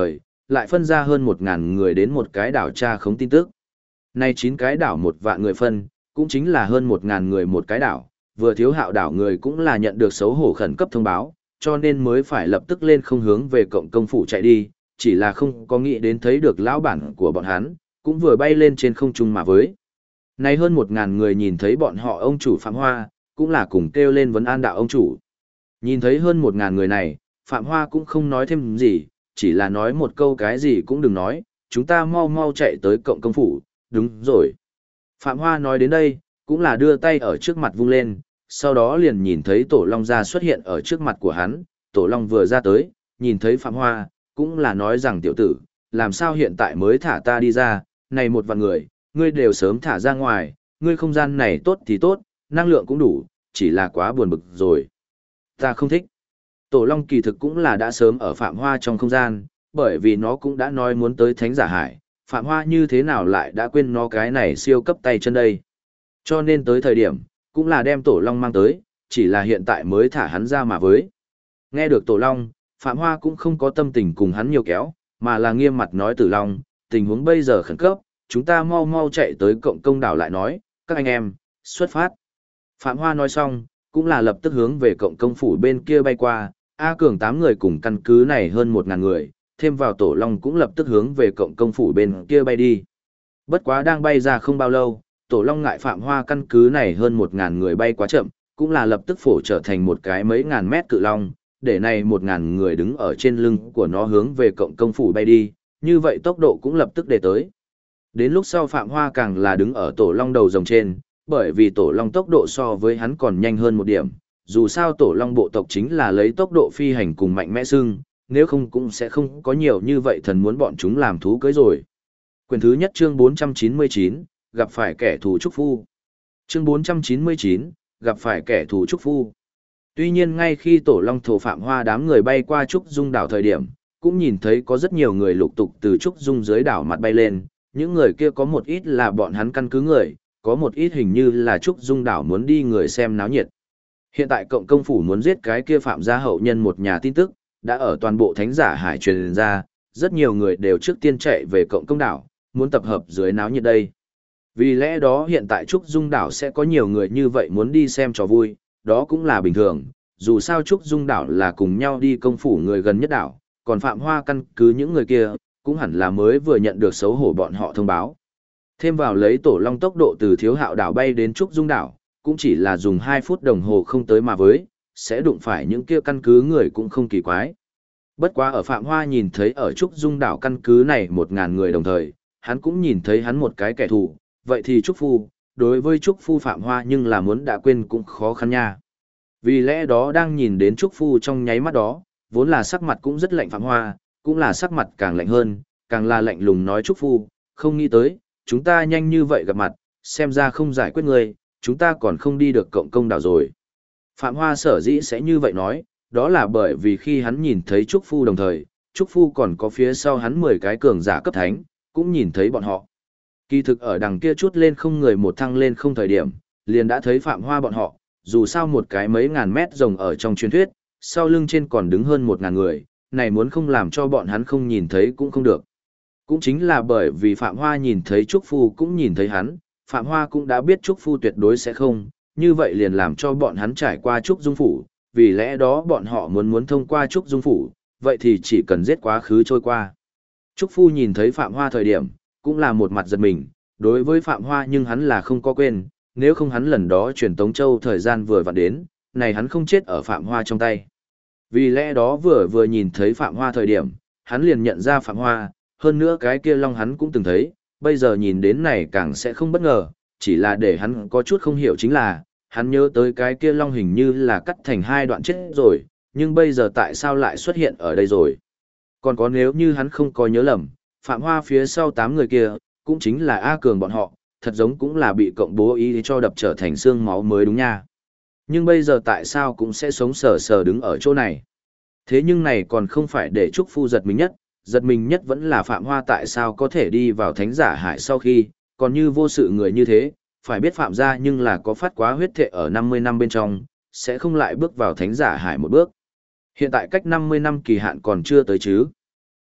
lại phân ra hơn 1.000 người đến một cái đảo tra khống tin tức. Nay 9 cái đảo 1 vạn người phân, cũng chính là hơn 1.000 người một cái đảo, vừa thiếu hạo đảo người cũng là nhận được xấu hổ khẩn cấp thông báo, cho nên mới phải lập tức lên không hướng về cộng công phủ chạy đi, chỉ là không có nghĩ đến thấy được lão bản của bọn hắn, cũng vừa bay lên trên không trung mà với. Nay hơn 1.000 người nhìn thấy bọn họ ông chủ Phạm Hoa, cũng là cùng kêu lên vấn an đạo ông chủ. Nhìn thấy hơn 1.000 người này, Phạm Hoa cũng không nói thêm gì, chỉ là nói một câu cái gì cũng đừng nói, chúng ta mau mau chạy tới cộng công phủ, đúng rồi. Phạm Hoa nói đến đây, cũng là đưa tay ở trước mặt vung lên, sau đó liền nhìn thấy Tổ Long ra xuất hiện ở trước mặt của hắn, Tổ Long vừa ra tới, nhìn thấy Phạm Hoa, cũng là nói rằng tiểu tử, làm sao hiện tại mới thả ta đi ra, này một vạn người, ngươi đều sớm thả ra ngoài, ngươi không gian này tốt thì tốt, năng lượng cũng đủ, chỉ là quá buồn bực rồi. Ta không thích. Tổ Long kỳ thực cũng là đã sớm ở Phạm Hoa trong không gian, bởi vì nó cũng đã nói muốn tới Thánh Giả Hải, Phạm Hoa như thế nào lại đã quên nó cái này siêu cấp tay chân đây. Cho nên tới thời điểm, cũng là đem Tổ Long mang tới, chỉ là hiện tại mới thả hắn ra mà với. Nghe được Tổ Long, Phạm Hoa cũng không có tâm tình cùng hắn nhiều kéo, mà là nghiêm mặt nói Tử Long, tình huống bây giờ khẩn cấp, chúng ta mau mau chạy tới cộng công đảo lại nói, các anh em, xuất phát. Phạm Hoa nói xong, cũng là lập tức hướng về cộng công phủ bên kia bay qua, A Cường 8 người cùng căn cứ này hơn 1.000 người, thêm vào Tổ Long cũng lập tức hướng về cộng công phủ bên kia bay đi. Bất quá đang bay ra không bao lâu, Tổ Long ngại Phạm Hoa căn cứ này hơn 1.000 người bay quá chậm, cũng là lập tức phổ trở thành một cái mấy ngàn mét cự long, để này 1.000 người đứng ở trên lưng của nó hướng về cộng công phủ bay đi, như vậy tốc độ cũng lập tức để tới. Đến lúc sau Phạm Hoa càng là đứng ở Tổ Long đầu rồng trên, bởi vì Tổ Long tốc độ so với hắn còn nhanh hơn một điểm, dù sao Tổ Long bộ tộc chính là lấy tốc độ phi hành cùng mạnh mẽ xưng, nếu không cũng sẽ không có nhiều như vậy thần muốn bọn chúng làm thú cưới rồi. Quyển thứ nhất chương 499, gặp phải kẻ thù trúc phu. Chương 499, gặp phải kẻ thù trúc phu. Tuy nhiên ngay khi Tổ Long thổ Phạm Hoa đám người bay qua Trúc Dung đảo thời điểm, cũng nhìn thấy có rất nhiều người lục tục từ Trúc Dung dưới đảo mặt bay lên, những người kia có một ít là bọn hắn căn cứ người, có một ít hình như là Trúc Dung đảo muốn đi người xem náo nhiệt. Hiện tại cộng công phủ muốn giết cái kia Phạm gia hậu nhân một nhà tin tức, đã ở toàn bộ Thánh Giả Hải truyền ra, rất nhiều người đều trước tiên chạy về cộng công đảo, muốn tập hợp dưới náo nhiệt đây. Vì lẽ đó hiện tại Trúc Dung đảo sẽ có nhiều người như vậy muốn đi xem trò vui, đó cũng là bình thường, dù sao Trúc Dung đảo là cùng nhau đi công phủ người gần nhất đảo, còn Phạm Hoa căn cứ những người kia, cũng hẳn là mới vừa nhận được xấu hổ bọn họ thông báo. Thêm vào lấy Tổ Long tốc độ từ Thiếu Hạo đảo bay đến Trúc Dung đảo, cũng chỉ là dùng 2 phút đồng hồ không tới mà với, sẽ đụng phải những kia căn cứ người cũng không kỳ quái. Bất quá ở Phạm Hoa nhìn thấy ở Trúc Dung đảo căn cứ này 1.000 người đồng thời, hắn cũng nhìn thấy hắn một cái kẻ thù, vậy thì Trúc Phu, đối với Trúc Phu Phạm Hoa nhưng là muốn đã quên cũng khó khăn nha. Vì lẽ đó đang nhìn đến Trúc Phu trong nháy mắt đó, vốn là sắc mặt cũng rất lạnh Phạm Hoa, cũng là sắc mặt càng lạnh hơn, càng là lạnh lùng nói Trúc Phu, không nghĩ tới, chúng ta nhanh như vậy gặp mặt, xem ra không giải quyết người, chúng ta còn không đi được cộng công đảo rồi. Phạm Hoa sở dĩ sẽ như vậy nói, đó là bởi vì khi hắn nhìn thấy Trúc Phu đồng thời, Trúc Phu còn có phía sau hắn 10 cái cường giả cấp thánh, cũng nhìn thấy bọn họ. Kỳ thực ở đằng kia chút lên không người một thăng lên không thời điểm, liền đã thấy Phạm Hoa bọn họ, dù sao một cái mấy ngàn mét rồng ở trong truyền thuyết, sau lưng trên còn đứng hơn 1.000 người, này muốn không làm cho bọn hắn không nhìn thấy cũng không được. Cũng chính là bởi vì Phạm Hoa nhìn thấy Trúc Phu cũng nhìn thấy hắn, Phạm Hoa cũng đã biết Trúc Phu tuyệt đối sẽ không, như vậy liền làm cho bọn hắn trải qua Trúc Dung Phủ, vì lẽ đó bọn họ muốn thông qua Trúc Dung Phủ, vậy thì chỉ cần giết quá khứ trôi qua. Trúc Phu nhìn thấy Phạm Hoa thời điểm, cũng là một mặt giật mình, đối với Phạm Hoa nhưng hắn là không có quên, nếu không hắn lần đó chuyển Tống Châu thời gian vừa vặn đến, này hắn không chết ở Phạm Hoa trong tay. Vì lẽ đó vừa nhìn thấy Phạm Hoa thời điểm, hắn liền nhận ra Phạm Hoa, hơn nữa cái kia long hắn cũng từng thấy, bây giờ nhìn đến này càng sẽ không bất ngờ, chỉ là để hắn có chút không hiểu chính là, hắn nhớ tới cái kia long hình như là cắt thành 2 đoạn chết rồi, nhưng bây giờ tại sao lại xuất hiện ở đây rồi. Còn có nếu như hắn không có nhớ lầm, Phạm Hoa phía sau 8 người kia, cũng chính là A Cường bọn họ, thật giống cũng là bị cộng bố ý cho đập trở thành xương máu mới đúng nha. Nhưng bây giờ tại sao cũng sẽ sống sờ sờ đứng ở chỗ này. Thế nhưng này còn không phải để Trúc Phu giật mình nhất vẫn là Phạm Hoa tại sao có thể đi vào Thánh Giả Hải sau khi, còn như vô sự người như thế, phải biết Phạm gia nhưng là có phát quá huyết thệ ở 50 năm bên trong, sẽ không lại bước vào Thánh Giả Hải một bước. Hiện tại cách 50 năm kỳ hạn còn chưa tới chứ.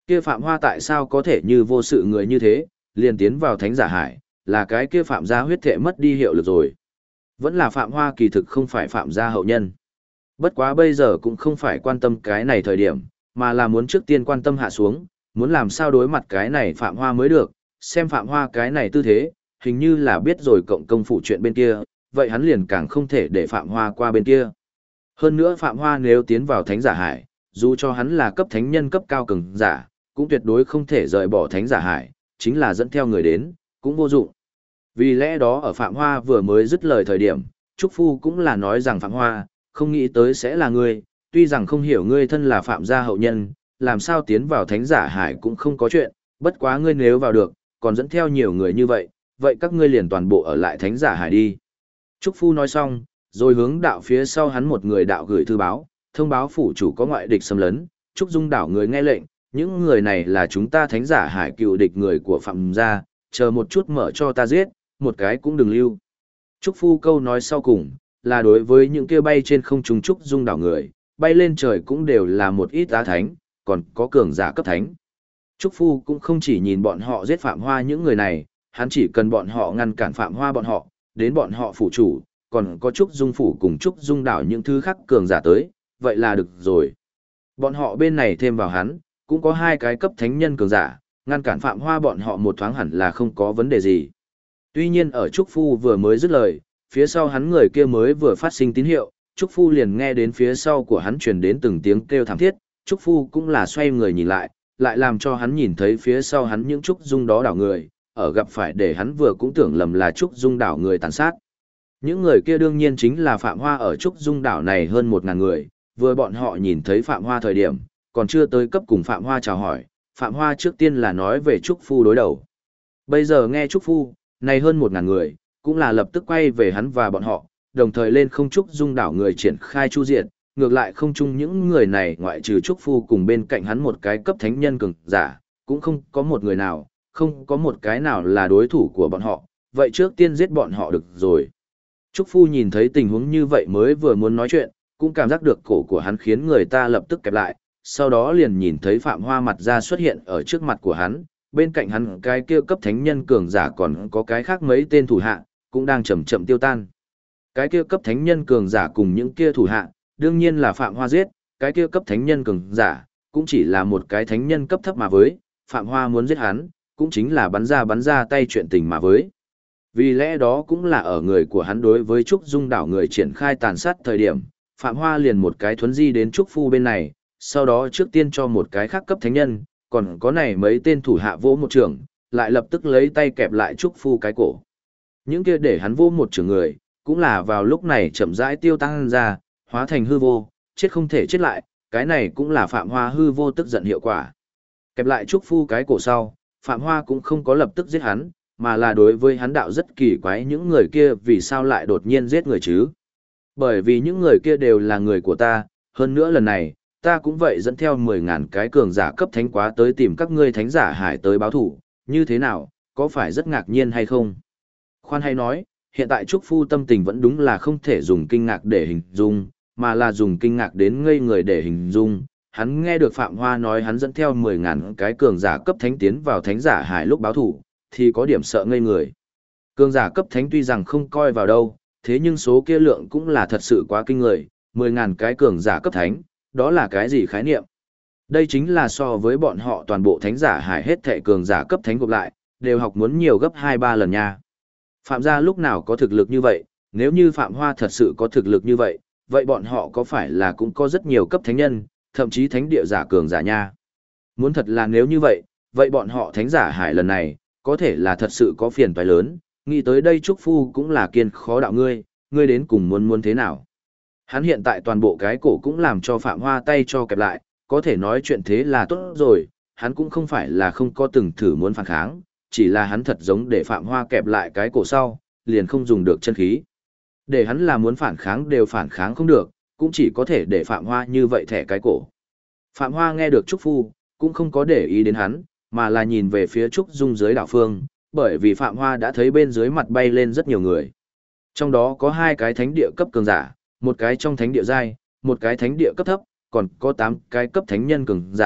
Kia Phạm Hoa tại sao có thể như vô sự người như thế, liền tiến vào thánh giả hải, là cái kia Phạm gia huyết thệ mất đi hiệu lực rồi. Vẫn là Phạm Hoa kỳ thực không phải Phạm gia hậu nhân. Bất quá bây giờ cũng không phải quan tâm cái này thời điểm, mà là muốn trước tiên quan tâm hạ xuống, muốn làm sao đối mặt cái này Phạm Hoa mới được, xem Phạm Hoa cái này tư thế, hình như là biết rồi cộng công phụ chuyện bên kia, vậy hắn liền càng không thể để Phạm Hoa qua bên kia. Hơn nữa Phạm Hoa nếu tiến vào thánh giả hải, dù cho hắn là cấp thánh nhân cấp cao cường giả, cũng tuyệt đối không thể rời bỏ thánh giả hải, chính là dẫn theo người đến, cũng vô dụng. Vì lẽ đó ở Phạm Hoa vừa mới dứt lời thời điểm, Trúc Phu cũng là nói rằng Phạm Hoa, không nghĩ tới sẽ là ngươi, tuy rằng không hiểu ngươi thân là Phạm gia hậu nhân, làm sao tiến vào thánh giả hải cũng không có chuyện, bất quá ngươi nếu vào được, còn dẫn theo nhiều người như vậy, vậy các ngươi liền toàn bộ ở lại thánh giả hải đi. Trúc Phu nói xong, rồi hướng đạo phía sau hắn một người đạo gửi thư báo, thông báo phủ chủ có ngoại địch xâm lấn, Trúc Dung đảo người nghe lệnh, những người này là chúng ta thánh giả hải cựu địch người của Phạm gia, chờ một chút mở cho ta giết, một cái cũng đừng lưu. Trúc Phu câu nói sau cùng, là đối với những kia bay trên không trung Trúc Dung đảo người, bay lên trời cũng đều là một ít á thánh, còn có cường giả cấp thánh. Trúc Phu cũng không chỉ nhìn bọn họ giết Phạm Hoa những người này, hắn chỉ cần bọn họ ngăn cản Phạm Hoa bọn họ, đến bọn họ phủ chủ, còn có Trúc Dung phủ cùng Trúc Dung đảo những thứ khác cường giả tới, vậy là được rồi. Bọn họ bên này thêm vào hắn, cũng có hai cái cấp thánh nhân cường giả, ngăn cản Phạm Hoa bọn họ một thoáng hẳn là không có vấn đề gì. Tuy nhiên ở Trúc Phu vừa mới dứt lời, phía sau hắn người kia mới vừa phát sinh tín hiệu, Trúc Phu liền nghe đến phía sau của hắn truyền đến từng tiếng kêu thảm thiết, Trúc Phu cũng là xoay người nhìn lại làm cho hắn nhìn thấy phía sau hắn những Trúc Dung đó đảo người, ở gặp phải để hắn vừa cũng tưởng lầm là Trúc Dung đảo người tàn sát. Những người kia đương nhiên chính là Phạm Hoa ở Trúc Dung đảo này hơn 1000 người, vừa bọn họ nhìn thấy Phạm Hoa thời điểm, còn chưa tới cấp cùng Phạm Hoa chào hỏi, Phạm Hoa trước tiên là nói về Trúc Phu đối đầu. Bây giờ nghe Trúc Phu, này hơn 1000 người, cũng là lập tức quay về hắn và bọn họ, đồng thời lên không Trúc Dung đảo người triển khai chu diện, ngược lại không chung những người này ngoại trừ Trúc Phu cùng bên cạnh hắn một cái cấp thánh nhân cường giả, cũng không có một người nào, không có một cái nào là đối thủ của bọn họ, vậy trước tiên giết bọn họ được rồi. Trúc Phu nhìn thấy tình huống như vậy mới vừa muốn nói chuyện, cũng cảm giác được cổ của hắn khiến người ta lập tức kẹp lại, sau đó liền nhìn thấy Phạm Hoa mặt ra xuất hiện ở trước mặt của hắn, bên cạnh hắn cái kia cấp thánh nhân cường giả còn có cái khác mấy tên thủ hạ, cũng đang chậm chậm tiêu tan. Cái kia cấp thánh nhân cường giả cùng những kia thủ hạ, đương nhiên là Phạm Hoa giết, cái kia cấp thánh nhân cường giả, cũng chỉ là một cái thánh nhân cấp thấp mà với, Phạm Hoa muốn giết hắn, cũng chính là bắn ra tay chuyện tình mà với. Vì lẽ đó cũng là ở người của hắn đối với Trúc Dung đảo người triển khai tàn sát thời điểm, Phạm Hoa liền một cái thuấn di đến Trúc Phu bên này, sau đó trước tiên cho một cái khác cấp thánh nhân, còn có này mấy tên thủ hạ vỗ một trường, lại lập tức lấy tay kẹp lại Trúc Phu cái cổ. Những kia để hắn vỗ một trường người, cũng là vào lúc này chậm rãi tiêu tăng ra, hóa thành hư vô, chết không thể chết lại, cái này cũng là Phạm Hoa hư vô tức giận hiệu quả. Kẹp lại Trúc Phu cái cổ sau, Phạm Hoa cũng không có lập tức giết hắn, mà là đối với hắn đạo rất kỳ quái những người kia vì sao lại đột nhiên giết người chứ. Bởi vì những người kia đều là người của ta, hơn nữa lần này, ta cũng vậy dẫn theo 10.000 cái cường giả cấp thánh quá tới tìm các ngươi thánh giả hải tới báo thủ, như thế nào, có phải rất ngạc nhiên hay không? Khoan hay nói, hiện tại Trúc Phu tâm tình vẫn đúng là không thể dùng kinh ngạc để hình dung, mà là dùng kinh ngạc đến ngây người để hình dung. Hắn nghe được Phạm Hoa nói hắn dẫn theo 10.000 cái cường giả cấp thánh tiến vào thánh giả hải lúc báo thủ, thì có điểm sợ ngây người. Cường giả cấp thánh tuy rằng không coi vào đâu, thế nhưng số kia lượng cũng là thật sự quá kinh người, 10.000 cái cường giả cấp thánh, đó là cái gì khái niệm? Đây chính là so với bọn họ toàn bộ thánh giả hải hết thệ cường giả cấp thánh gộp lại, đều học muốn nhiều gấp 2-3 lần nha. Phạm gia lúc nào có thực lực như vậy, nếu như Phạm Hoa thật sự có thực lực như vậy, vậy bọn họ có phải là cũng có rất nhiều cấp thánh nhân, thậm chí thánh địa giả cường giả nha. Muốn thật là nếu như vậy, vậy bọn họ thánh giả hải lần này, có thể là thật sự có phiền toái lớn, nghĩ tới đây Trúc Phu cũng là kiên khó đạo ngươi đến cùng muốn thế nào. Hắn hiện tại toàn bộ cái cổ cũng làm cho Phạm Hoa tay cho kẹp lại, có thể nói chuyện thế là tốt rồi, hắn cũng không phải là không có từng thử muốn phản kháng, chỉ là hắn thật giống để Phạm Hoa kẹp lại cái cổ sau, liền không dùng được chân khí. Để hắn là muốn phản kháng đều phản kháng không được, cũng chỉ có thể để Phạm Hoa như vậy thẻ cái cổ. Phạm Hoa nghe được Trúc Phu, cũng không có để ý đến hắn, mà là nhìn về phía Trúc Dung dưới đảo phương, bởi vì Phạm Hoa đã thấy bên dưới mặt bay lên rất nhiều người. Trong đó có 2 cái thánh địa cấp cường giả, một cái trong thánh địa giai, một cái thánh địa cấp thấp, còn có 8 cái cấp thánh nhân cường giả,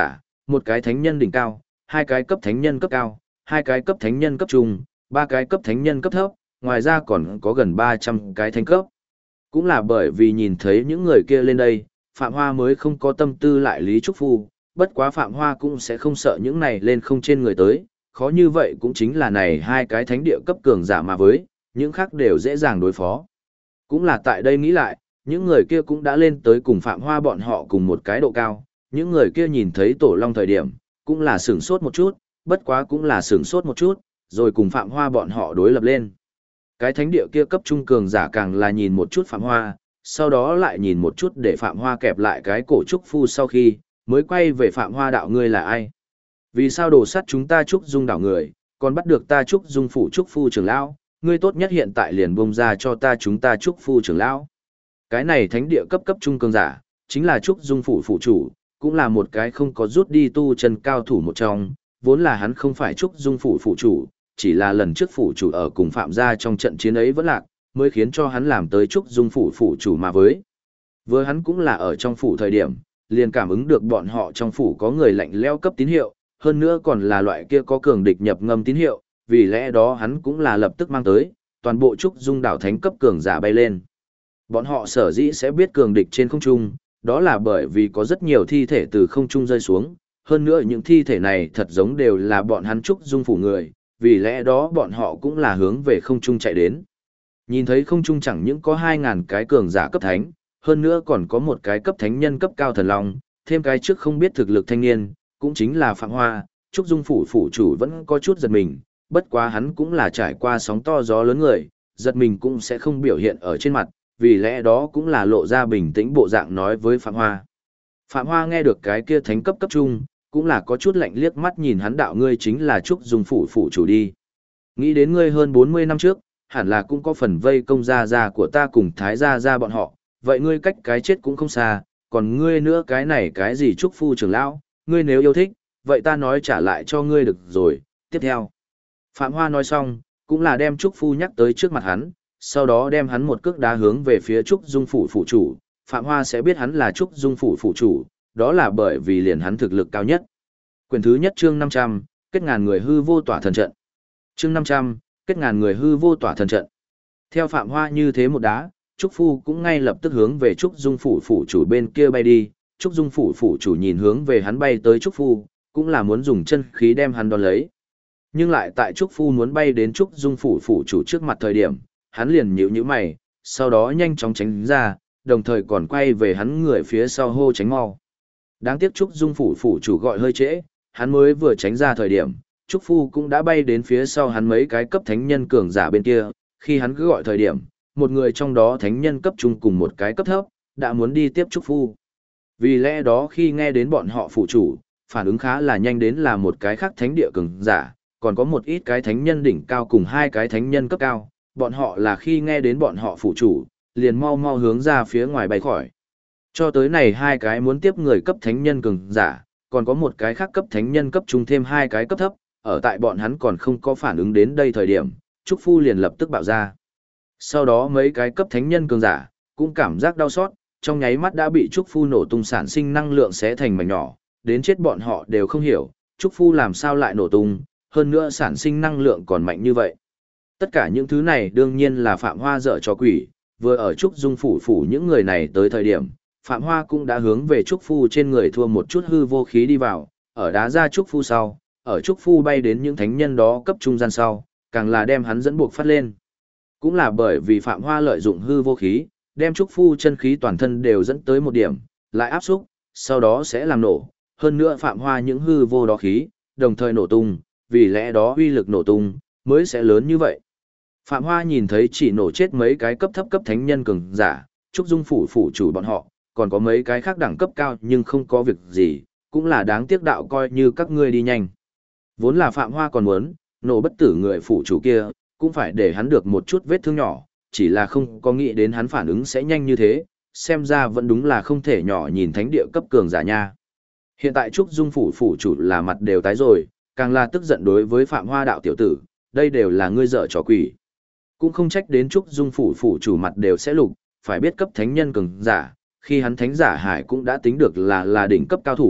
một cái thánh nhân đỉnh cao, hai cái cấp thánh nhân cấp cao, hai cái cấp thánh nhân cấp trung, ba cái cấp thánh nhân cấp thấp, ngoài ra còn có gần 300 cái thánh cấp. Cũng là bởi vì nhìn thấy những người kia lên đây, Phạm Hoa mới không có tâm tư lại Lý Trúc Phu, bất quá Phạm Hoa cũng sẽ không sợ những này lên không trên người tới, khó như vậy cũng chính là này hai cái thánh địa cấp cường giả mà với, những khác đều dễ dàng đối phó. Cũng là tại đây nghĩ lại, những người kia cũng đã lên tới cùng Phạm Hoa bọn họ cùng một cái độ cao, những người kia nhìn thấy Tổ Long thời điểm, cũng là sửng sốt một chút, bất quá cũng là sửng sốt một chút, rồi cùng Phạm Hoa bọn họ đối lập lên. Cái thánh địa kia cấp trung cường giả càng là nhìn một chút Phạm Hoa, sau đó lại nhìn một chút để Phạm Hoa kẹp lại cái cổ Trúc Phu sau khi, mới quay về Phạm Hoa đạo ngươi là ai? Vì sao đổ sát chúng ta Trúc Dung đảo người, còn bắt được ta Trúc Dung phủ Trúc Phu trưởng lão, ngươi tốt nhất hiện tại liền buông ra cho ta chúng ta Trúc Phu trưởng lão. Cái này thánh địa cấp cấp trung cường giả, chính là Trúc Dung phủ phụ chủ, cũng là một cái không có rút đi tu chân cao thủ một trong, vốn là hắn không phải Trúc Dung phủ phụ chủ, chỉ là lần trước phủ chủ ở cùng Phạm gia trong trận chiến ấy vẫn lạc, mới khiến cho hắn làm tới Trúc Dung phủ phụ chủ mà với. Vừa hắn cũng là ở trong phủ thời điểm, liền cảm ứng được bọn họ trong phủ có người lạnh lẽo cấp tín hiệu, hơn nữa còn là loại kia có cường địch nhập ngâm tín hiệu, vì lẽ đó hắn cũng là lập tức mang tới, toàn bộ Trúc Dung đảo thánh cấp cường giả bay lên. Bọn họ sở dĩ sẽ biết cường địch trên không trung, đó là bởi vì có rất nhiều thi thể từ không trung rơi xuống, hơn nữa những thi thể này thật giống đều là bọn hắn Trúc Dung phủ người, vì lẽ đó bọn họ cũng là hướng về không trung chạy đến. Nhìn thấy không trung chẳng những có 2.000 cái cường giả cấp thánh, hơn nữa còn có một cái cấp thánh nhân cấp cao thần long, thêm cái trước không biết thực lực thanh niên, cũng chính là Phạm Hoa, Trúc Dung phủ phủ chủ vẫn có chút giật mình, bất quá hắn cũng là trải qua sóng to gió lớn người, giật mình cũng sẽ không biểu hiện ở trên mặt, vì lẽ đó cũng là lộ ra bình tĩnh bộ dạng nói với Phạm Hoa. Phạm Hoa nghe được cái kia thánh cấp cấp trung, cũng là có chút lạnh liếc mắt nhìn hắn đạo ngươi chính là Trúc Dung phủ phủ chủ đi. Nghĩ đến ngươi hơn 40 năm trước, hẳn là cũng có phần vây công gia của ta cùng thái gia bọn họ, vậy ngươi cách cái chết cũng không xa, còn ngươi nữa cái này cái gì Trúc Phu trưởng lão, ngươi nếu yêu thích, vậy ta nói trả lại cho ngươi được rồi, tiếp theo. Phạm Hoa nói xong, cũng là đem Trúc Phu nhắc tới trước mặt hắn, sau đó đem hắn một cước đá hướng về phía Trúc Dung phủ phủ chủ, Phạm Hoa sẽ biết hắn là Trúc Dung phủ phủ chủ, đó là bởi vì liền hắn thực lực cao nhất. Quyển thứ nhất chương 500, kết ngàn người hư vô tỏa thần trận. Chương 500, kết ngàn người hư vô tỏa thần trận. Theo Phạm Hoa như thế một đá, Trúc Phu cũng ngay lập tức hướng về Trúc Dung phủ phủ chủ bên kia bay đi, Trúc Dung phủ phủ chủ nhìn hướng về hắn bay tới Trúc Phu, cũng là muốn dùng chân khí đem hắn đón lấy. Nhưng lại tại Trúc Phu muốn bay đến Trúc Dung phủ phủ chủ trước mặt thời điểm, hắn liền nhíu mày, sau đó nhanh chóng tránh ra, đồng thời còn quay về hắn người phía sau hô tránh mau. Đáng tiếc Trúc Dung phủ phủ chủ gọi hơi trễ, hắn mới vừa tránh ra thời điểm, Trúc Phu cũng đã bay đến phía sau hắn mấy cái cấp thánh nhân cường giả bên kia, khi hắn cứ gọi thời điểm, một người trong đó thánh nhân cấp trung cùng một cái cấp thấp, đã muốn đi tiếp Trúc Phu. Vì lẽ đó khi nghe đến bọn họ phụ chủ, phản ứng khá là nhanh đến là một cái khác thánh địa cường giả, còn có một ít cái thánh nhân đỉnh cao cùng hai cái thánh nhân cấp cao, bọn họ là khi nghe đến bọn họ phụ chủ, liền mau mau hướng ra phía ngoài bay khỏi. Cho tới này hai cái muốn tiếp người cấp thánh nhân cường giả, còn có một cái khác cấp thánh nhân cấp trung thêm hai cái cấp thấp, ở tại bọn hắn còn không có phản ứng đến đây thời điểm, Trúc Phu liền lập tức bạo ra. Sau đó mấy cái cấp thánh nhân cường giả, cũng cảm giác đau xót, trong nháy mắt đã bị Trúc Phu nổ tung sản sinh năng lượng xé thành mảnh nhỏ, đến chết bọn họ đều không hiểu, Trúc Phu làm sao lại nổ tung, hơn nữa sản sinh năng lượng còn mạnh như vậy. Tất cả những thứ này đương nhiên là Phạm Hoa dở trò quỷ, vừa ở Trúc Dung phủ những người này tới thời điểm, Phạm Hoa cũng đã hướng về Trúc Phu trên người thua một chút hư vô khí đi vào, ở đá ra Trúc Phu sau, ở Trúc Phu bay đến những thánh nhân đó cấp trung gian sau, càng là đem hắn dẫn buộc phát lên. Cũng là bởi vì Phạm Hoa lợi dụng hư vô khí, đem Trúc Phu chân khí toàn thân đều dẫn tới một điểm, lại áp xúc, sau đó sẽ làm nổ, hơn nữa Phạm Hoa những hư vô đó khí, đồng thời nổ tung, vì lẽ đó uy lực nổ tung, mới sẽ lớn như vậy. Phạm Hoa nhìn thấy chỉ nổ chết mấy cái cấp thấp cấp thánh nhân cường giả, Trúc Dung phủ chủ bọn họ, còn có mấy cái khác đẳng cấp cao nhưng không có việc gì, cũng là đáng tiếc đạo coi như các ngươi đi nhanh. Vốn là Phạm Hoa còn muốn, nổ bất tử người phủ chủ kia, cũng phải để hắn được một chút vết thương nhỏ, chỉ là không có nghĩ đến hắn phản ứng sẽ nhanh như thế, xem ra vẫn đúng là không thể nhỏ nhìn thánh địa cấp cường giả nha. Hiện tại Trúc Dung phủ chủ là mặt đều tái rồi, càng là tức giận đối với Phạm Hoa đạo tiểu tử, đây đều là ngươi dở trò quỷ. Cũng không trách đến Trúc Dung phủ chủ mặt đều sẽ lục, phải biết cấp thánh nhân cường giả, khi hắn thánh giả hải cũng đã tính được là đỉnh cấp cao thủ,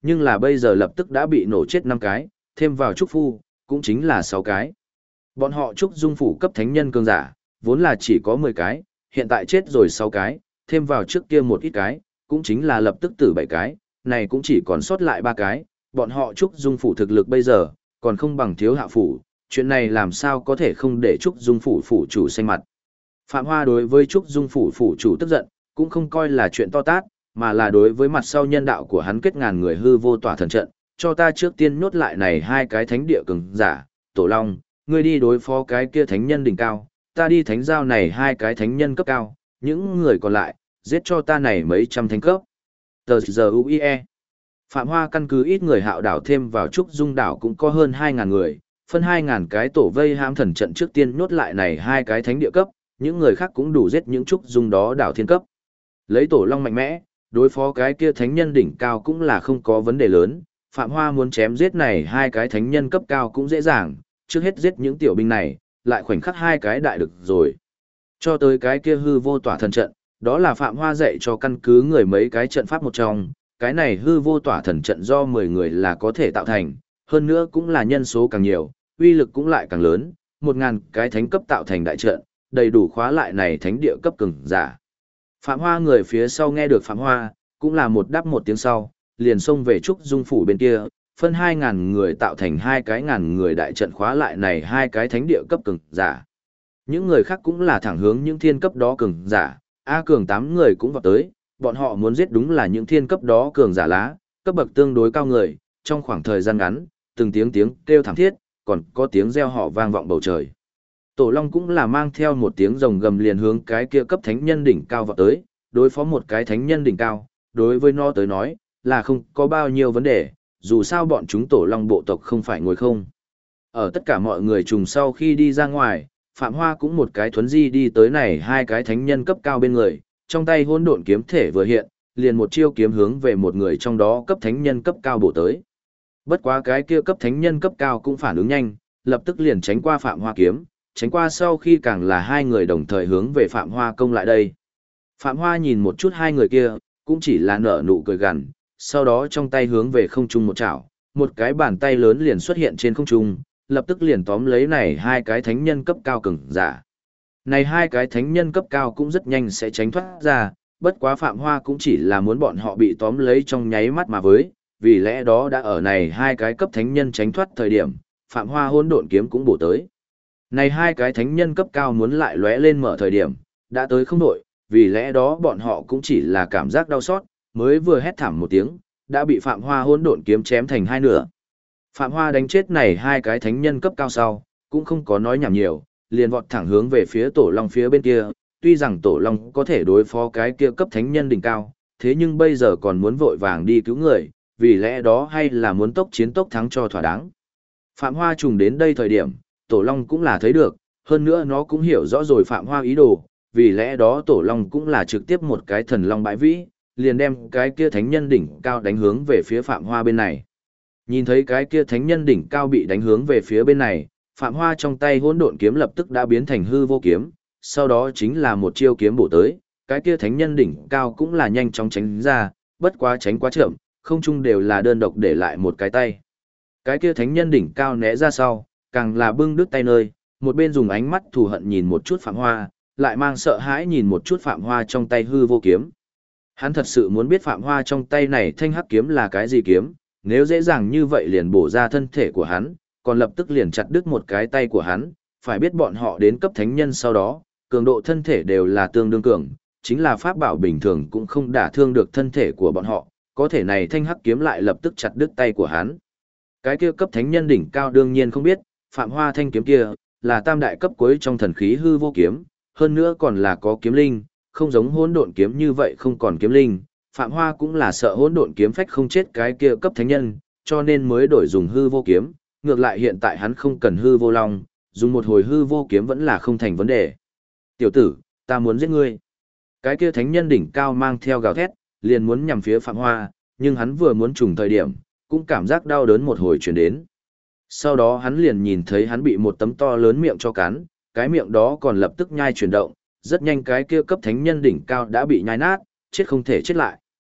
nhưng là bây giờ lập tức đã bị nổ chết 5 cái, thêm vào trúc phu, cũng chính là 6 cái. Bọn họ trúc dung phủ cấp thánh nhân cường giả, vốn là chỉ có 10 cái, hiện tại chết rồi 6 cái, thêm vào trước kia một ít cái, cũng chính là lập tức tử 7 cái, này cũng chỉ còn sót lại 3 cái, bọn họ trúc dung phủ thực lực bây giờ, còn không bằng thiếu hạ phủ, chuyện này làm sao có thể không để trúc dung phủ phủ chủ xanh mặt. Phạm Hoa đối với trúc dung phủ phủ chủ tức giận, cũng không coi là chuyện to tát, mà là đối với mặt sau nhân đạo của hắn kết ngàn người hư vô tỏa thần trận, cho ta trước tiên nhốt lại này 2 cái thánh địa cường giả, Tổ Long, ngươi đi đối phó cái kia thánh nhân đỉnh cao, ta đi thánh giao này 2 cái thánh nhân cấp cao, những người còn lại, giết cho ta này mấy trăm thánh cấp. Tờ giờ UIE. Phạm Hoa căn cứ ít người hạo đảo thêm vào trúc dung đảo cũng có hơn 2.000 người, phân 2.000 cái tổ vây hãm thần trận trước tiên nhốt lại này 2 cái thánh địa cấp, những người khác cũng đủ giết những trúc dung đó đảo thiên cấp. Lấy Tổ Long mạnh mẽ, đối phó cái kia thánh nhân đỉnh cao cũng là không có vấn đề lớn, Phạm Hoa muốn chém giết này 2 cái thánh nhân cấp cao cũng dễ dàng, trước hết giết những tiểu binh này, lại khoảnh khắc 2 cái đại được rồi. Cho tới cái kia hư vô tỏa thần trận, đó là Phạm Hoa dạy cho căn cứ người mấy cái trận pháp một trong, cái này hư vô tỏa thần trận do 10 người là có thể tạo thành, hơn nữa cũng là nhân số càng nhiều, uy lực cũng lại càng lớn, 1.000 cái thánh cấp tạo thành đại trận, đầy đủ khóa lại này thánh địa cấp cường giả. Phạm Hoa người phía sau nghe được Phạm Hoa, cũng là một đáp một tiếng sau, liền xông về trúc dung phủ bên kia, phân 2.000 người tạo thành 2 cái ngàn người đại trận khóa lại này 2 cái thánh địa cấp cường giả. Những người khác cũng là thẳng hướng những thiên cấp đó cường giả, A cường 8 người cũng vào tới, bọn họ muốn giết đúng là những thiên cấp đó cường giả lá, cấp bậc tương đối cao người, trong khoảng thời gian ngắn, từng tiếng kêu thảm thiết, còn có tiếng reo họ vang vọng bầu trời. Tổ Long cũng là mang theo một tiếng rồng gầm liền hướng cái kia cấp thánh nhân đỉnh cao vào tới, đối phó một cái thánh nhân đỉnh cao, đối với nó tới nói, là không có bao nhiêu vấn đề, dù sao bọn chúng Tổ Long bộ tộc không phải ngồi không. Ở tất cả mọi người trùng sau khi đi ra ngoài, Phạm Hoa cũng một cái thuấn di đi tới này 2 cái thánh nhân cấp cao bên người, trong tay hỗn độn kiếm thể vừa hiện, liền một chiêu kiếm hướng về một người trong đó cấp thánh nhân cấp cao bổ tới. Bất quá cái kia cấp thánh nhân cấp cao cũng phản ứng nhanh, lập tức liền tránh qua Phạm Hoa kiếm, tránh qua sau khi càng là 2 người đồng thời hướng về Phạm Hoa công lại đây. Phạm Hoa nhìn một chút 2 người kia, cũng chỉ là nở nụ cười gằn, sau đó trong tay hướng về không trung một chảo, một cái bàn tay lớn liền xuất hiện trên không trung, lập tức liền tóm lấy này 2 cái thánh nhân cấp cao cường giả. Này 2 cái thánh nhân cấp cao cũng rất nhanh sẽ tránh thoát ra, bất quá Phạm Hoa cũng chỉ là muốn bọn họ bị tóm lấy trong nháy mắt mà với, vì lẽ đó đã ở này 2 cái cấp thánh nhân tránh thoát thời điểm, Phạm Hoa hỗn độn kiếm cũng bổ tới. Này 2 cái thánh nhân cấp cao muốn lại lóe lên mở thời điểm, đã tới không đội, vì lẽ đó bọn họ cũng chỉ là cảm giác đau xót, mới vừa hét thảm một tiếng, đã bị Phạm Hoa hỗn độn kiếm chém thành 2 nửa. Phạm Hoa đánh chết này 2 cái thánh nhân cấp cao sau, cũng không có nói nhảm nhiều, liền vọt thẳng hướng về phía Tổ Long phía bên kia, tuy rằng Tổ Long có thể đối phó cái kia cấp thánh nhân đỉnh cao, thế nhưng bây giờ còn muốn vội vàng đi cứu người, vì lẽ đó hay là muốn tốc chiến tốc thắng cho thỏa đáng. Phạm Hoa trùng đến đây thời điểm, Tổ Long cũng là thấy được, hơn nữa nó cũng hiểu rõ rồi Phạm Hoa ý đồ, vì lẽ đó Tổ Long cũng là trực tiếp một cái thần long bãi vĩ, liền đem cái kia thánh nhân đỉnh cao đánh hướng về phía Phạm Hoa bên này. Nhìn thấy cái kia thánh nhân đỉnh cao bị đánh hướng về phía bên này, Phạm Hoa trong tay hỗn độn kiếm lập tức đã biến thành hư vô kiếm, sau đó chính là một chiêu kiếm bổ tới, cái kia thánh nhân đỉnh cao cũng là nhanh chóng tránh ra, bất quá tránh quá chậm, không chung đều là đơn độc để lại một cái tay. Cái kia thánh nhân đỉnh cao né ra sau, càng là bưng đứt tay nơi, một bên dùng ánh mắt thù hận nhìn một chút Phạm Hoa, lại mang sợ hãi nhìn một chút Phạm Hoa trong tay hư vô kiếm. Hắn thật sự muốn biết Phạm Hoa trong tay này thanh hắc kiếm là cái gì kiếm, nếu dễ dàng như vậy liền bổ ra thân thể của hắn, còn lập tức liền chặt đứt một cái tay của hắn, phải biết bọn họ đến cấp thánh nhân sau đó, cường độ thân thể đều là tương đương cường, chính là pháp bảo bình thường cũng không đả thương được thân thể của bọn họ, có thể này thanh hắc kiếm lại lập tức chặt đứt tay của hắn. Cái kia cấp thánh nhân đỉnh cao đương nhiên không biết, Phạm Hoa thanh kiếm kia là tam đại cấp cuối trong thần khí hư vô kiếm, hơn nữa còn là có kiếm linh, không giống hỗn độn kiếm như vậy không còn kiếm linh. Phạm Hoa cũng là sợ hỗn độn kiếm phách không chết cái kia cấp thánh nhân, cho nên mới đổi dùng hư vô kiếm, ngược lại hiện tại hắn không cần hư vô long, dùng một hồi hư vô kiếm vẫn là không thành vấn đề. Tiểu tử, ta muốn giết ngươi. Cái kia thánh nhân đỉnh cao mang theo gào thét, liền muốn nhằm phía Phạm Hoa, nhưng hắn vừa muốn trùng thời điểm, cũng cảm giác đau đớn một hồi truyền đến. Sau đó hắn liền nhìn thấy hắn bị một tấm to lớn miệng cho cắn, cái miệng đó còn lập tức nhai chuyển động, rất nhanh cái kia cấp thánh nhân đỉnh cao đã bị nhai nát, chết không thể chết lại.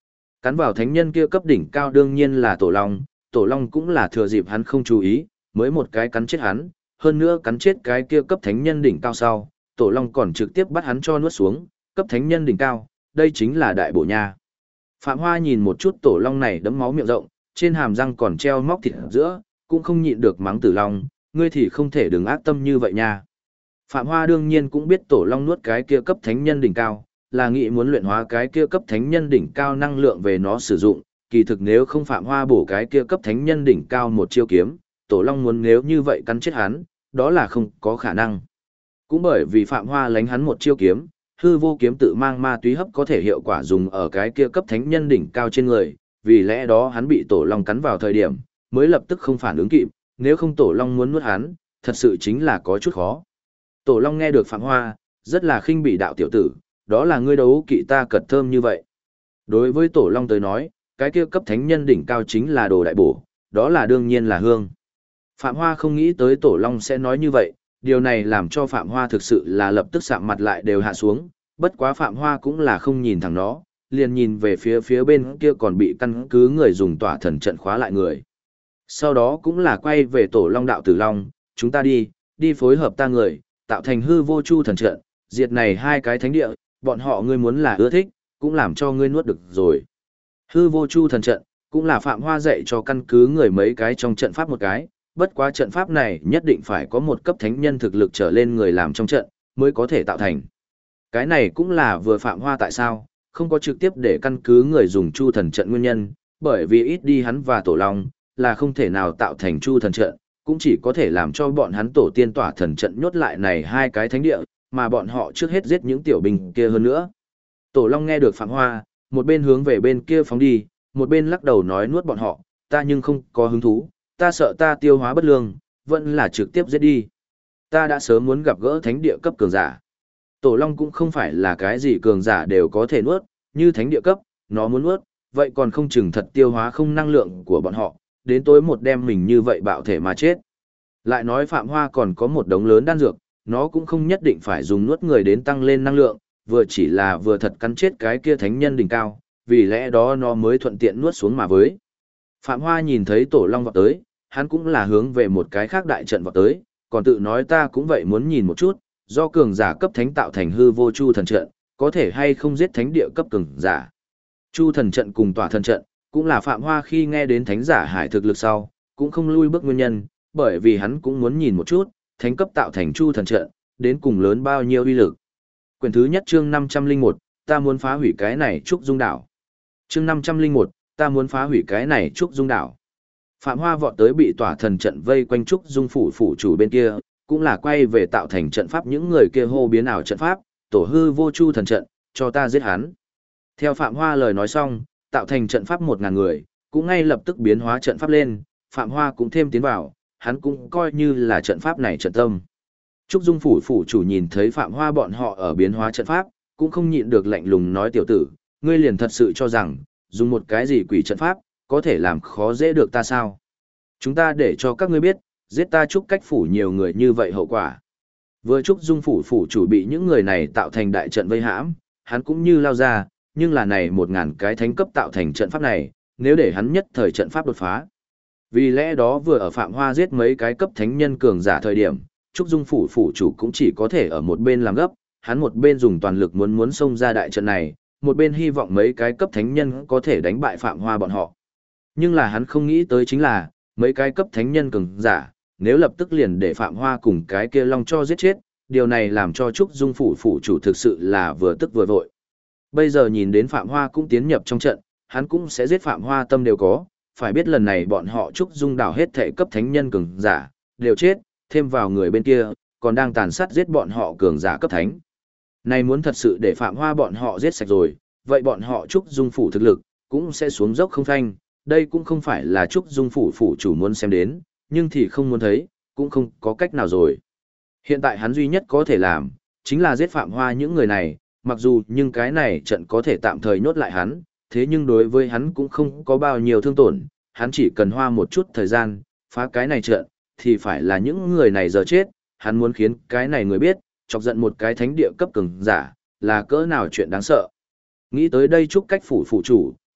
Cắn vào thánh nhân kia cấp đỉnh cao đương nhiên là Tổ Long cũng là thừa dịp hắn không chú ý, mới một cái cắn chết hắn, hơn nữa cắn chết cái kia cấp thánh nhân đỉnh cao sau, Tổ Long còn trực tiếp bắt hắn cho nuốt xuống, cấp thánh nhân đỉnh cao, đây chính là đại bổ nha. Phạm Hoa nhìn một chút Tổ Long này đấm máu miệng rộng, trên hàm răng còn treo móc thịt giữa, cũng không nhịn được mắng Tử Long, ngươi thì không thể đừng ác tâm như vậy nha. Phạm Hoa đương nhiên cũng biết Tổ Long nuốt cái kia cấp thánh nhân đỉnh cao, là nghĩ muốn luyện hóa cái kia cấp thánh nhân đỉnh cao năng lượng về nó sử dụng, kỳ thực nếu không Phạm Hoa bổ cái kia cấp thánh nhân đỉnh cao một chiêu kiếm, Tổ Long muốn nếu như vậy cắn chết hắn, đó là không có khả năng. Cũng bởi vì Phạm Hoa lánh hắn một chiêu kiếm, hư vô kiếm tự mang ma túy hấp có thể hiệu quả dùng ở cái kia cấp thánh nhân đỉnh cao trên người, vì lẽ đó hắn bị Tổ Long cắn vào thời điểm, mới lập tức không phản ứng kịp, nếu không Tổ Long muốn nuốt hắn, thật sự chính là có chút khó. Tổ Long nghe được Phạm Hoa, rất là khinh bỉ đạo tiểu tử, đó là ngươi đấu kỵ ta cật thơm như vậy. Đối với Tổ Long tới nói, cái kia cấp thánh nhân đỉnh cao chính là đồ đại bổ, đó là đương nhiên là hương. Phạm Hoa không nghĩ tới Tổ Long sẽ nói như vậy, điều này làm cho Phạm Hoa thực sự là lập tức sạm mặt lại đều hạ xuống, bất quá Phạm Hoa cũng là không nhìn thẳng nó, liền nhìn về phía bên kia còn bị căn cứ người dùng tỏa thần trận khóa lại người. Sau đó cũng là quay về Tổ Long đạo Tử Long, chúng ta đi phối hợp ta người, tạo thành hư vô chu thần trận, diệt này hai cái thánh địa, bọn họ ngươi muốn là ưa thích, cũng làm cho ngươi nuốt được rồi. Hư vô chu thần trận, cũng là Phạm Hoa dạy cho căn cứ người mấy cái trong trận pháp một cái, bất quá trận pháp này nhất định phải có một cấp thánh nhân thực lực trở lên người làm trong trận, mới có thể tạo thành. Cái này cũng là vừa Phạm Hoa tại sao, không có trực tiếp để căn cứ người dùng chu thần trận nguyên nhân, bởi vì ít đi hắn và Tổ Long, là không thể nào tạo thành chu thần trận, cũng chỉ có thể làm cho bọn hắn tổ tiên tỏa thần trận nhốt lại này hai cái thánh địa, mà bọn họ trước hết giết những tiểu binh kia hơn nữa. Tổ Long nghe được Phạm Hoa, một bên hướng về bên kia phóng đi, một bên lắc đầu nói nuốt bọn họ, ta nhưng không có hứng thú, ta sợ ta tiêu hóa bất lương, vẫn là trực tiếp giết đi. Ta đã sớm muốn gặp gỡ thánh địa cấp cường giả. Tổ Long cũng không phải là cái gì cường giả đều có thể nuốt, như thánh địa cấp, nó muốn nuốt, vậy còn không chừng thật tiêu hóa không năng lượng của bọn họ, đến tối một đêm mình như vậy bạo thể mà chết. Lại nói Phạm Hoa còn có một đống lớn đan dược, nó cũng không nhất định phải dùng nuốt người đến tăng lên năng lượng, vừa chỉ là vừa thật cắn chết cái kia thánh nhân đỉnh cao, vì lẽ đó nó mới thuận tiện nuốt xuống mà với. Phạm Hoa nhìn thấy Tổ Long vọt tới, hắn cũng là hướng về một cái khác đại trận vọt tới, còn tự nói ta cũng vậy muốn nhìn một chút, do cường giả cấp thánh tạo thành hư vô chu thần trận, có thể hay không giết thánh địa cấp cường giả. Chu thần trận cùng tỏa thần trận, cũng là Phạm Hoa khi nghe đến thánh giả hải thực lực sau, cũng không lui bước nguyên nhân, bởi vì hắn cũng muốn nhìn một chút, thánh cấp tạo thành chu thần trận, đến cùng lớn bao nhiêu uy lực. Quyển thứ nhất chương 501, ta muốn phá hủy cái này trúc dung đảo. Chương 501, ta muốn phá hủy cái này trúc dung đảo. Phạm Hoa vọt tới bị tỏa thần trận vây quanh trúc dung phủ chủ bên kia, cũng là quay về tạo thành trận pháp những người kia hô biến ảo trận pháp, tổ hư vô chu thần trận, cho ta giết hắn. Theo Phạm Hoa lời nói xong, tạo thành trận pháp 1000 người, cũng ngay lập tức biến hóa trận pháp lên, Phạm Hoa cũng thêm tiến vào, hắn cũng coi như là trận pháp này trận tâm. Trúc Dung phủ chủ nhìn thấy Phạm Hoa bọn họ ở biến hóa trận pháp, cũng không nhịn được lạnh lùng nói tiểu tử, ngươi liền thật sự cho rằng, dùng một cái gì quỷ trận pháp, có thể làm khó dễ được ta sao? Chúng ta để cho các ngươi biết, giết ta Trúc Cách phủ nhiều người như vậy hậu quả. Vừa Trúc Dung phủ chủ bị những người này tạo thành đại trận vây hãm, hắn cũng như lao ra, nhưng là này 1000 cái thánh cấp tạo thành trận pháp này, nếu để hắn nhất thời trận pháp đột phá. Vì lẽ đó vừa ở Phạm Hoa giết mấy cái cấp thánh nhân cường giả thời điểm, Trúc Dung phủ chủ cũng chỉ có thể ở một bên làm gấp, hắn một bên dùng toàn lực muốn xông ra đại trận này, một bên hy vọng mấy cái cấp thánh nhân có thể đánh bại Phạm Hoa bọn họ. Nhưng là hắn không nghĩ tới chính là, mấy cái cấp thánh nhân cường giả, nếu lập tức liền để Phạm Hoa cùng cái kia long cho giết chết, điều này làm cho Trúc Dung phủ chủ thực sự là vừa tức vừa vội. Bây giờ nhìn đến Phạm Hoa cũng tiến nhập trong trận, hắn cũng sẽ giết Phạm Hoa tâm đều có, phải biết lần này bọn họ Trúc Dung đảo hết thể cấp thánh nhân cường giả, đều chết, thêm vào người bên kia, còn đang tàn sát giết bọn họ cường giả cấp thánh. Này muốn thật sự để Phạm Hoa bọn họ giết sạch rồi, vậy bọn họ Trúc Dung phủ thực lực, cũng sẽ xuống dốc không phanh, đây cũng không phải là Trúc Dung phủ chủ muốn xem đến, nhưng thì không muốn thấy, cũng không có cách nào rồi. Hiện tại hắn duy nhất có thể làm, chính là giết Phạm Hoa những người này, mặc dù nhưng cái này trận có thể tạm thời nhốt lại hắn, thế nhưng đối với hắn cũng không có bao nhiêu thương tổn, hắn chỉ cần hoa một chút thời gian, phá cái này trận, thì phải là những người này giờ chết, hắn muốn khiến cái này người biết, chọc giận một cái thánh địa cấp cường giả, là cỡ nào chuyện đáng sợ. Nghĩ tới đây Trúc Cách phủ chủ,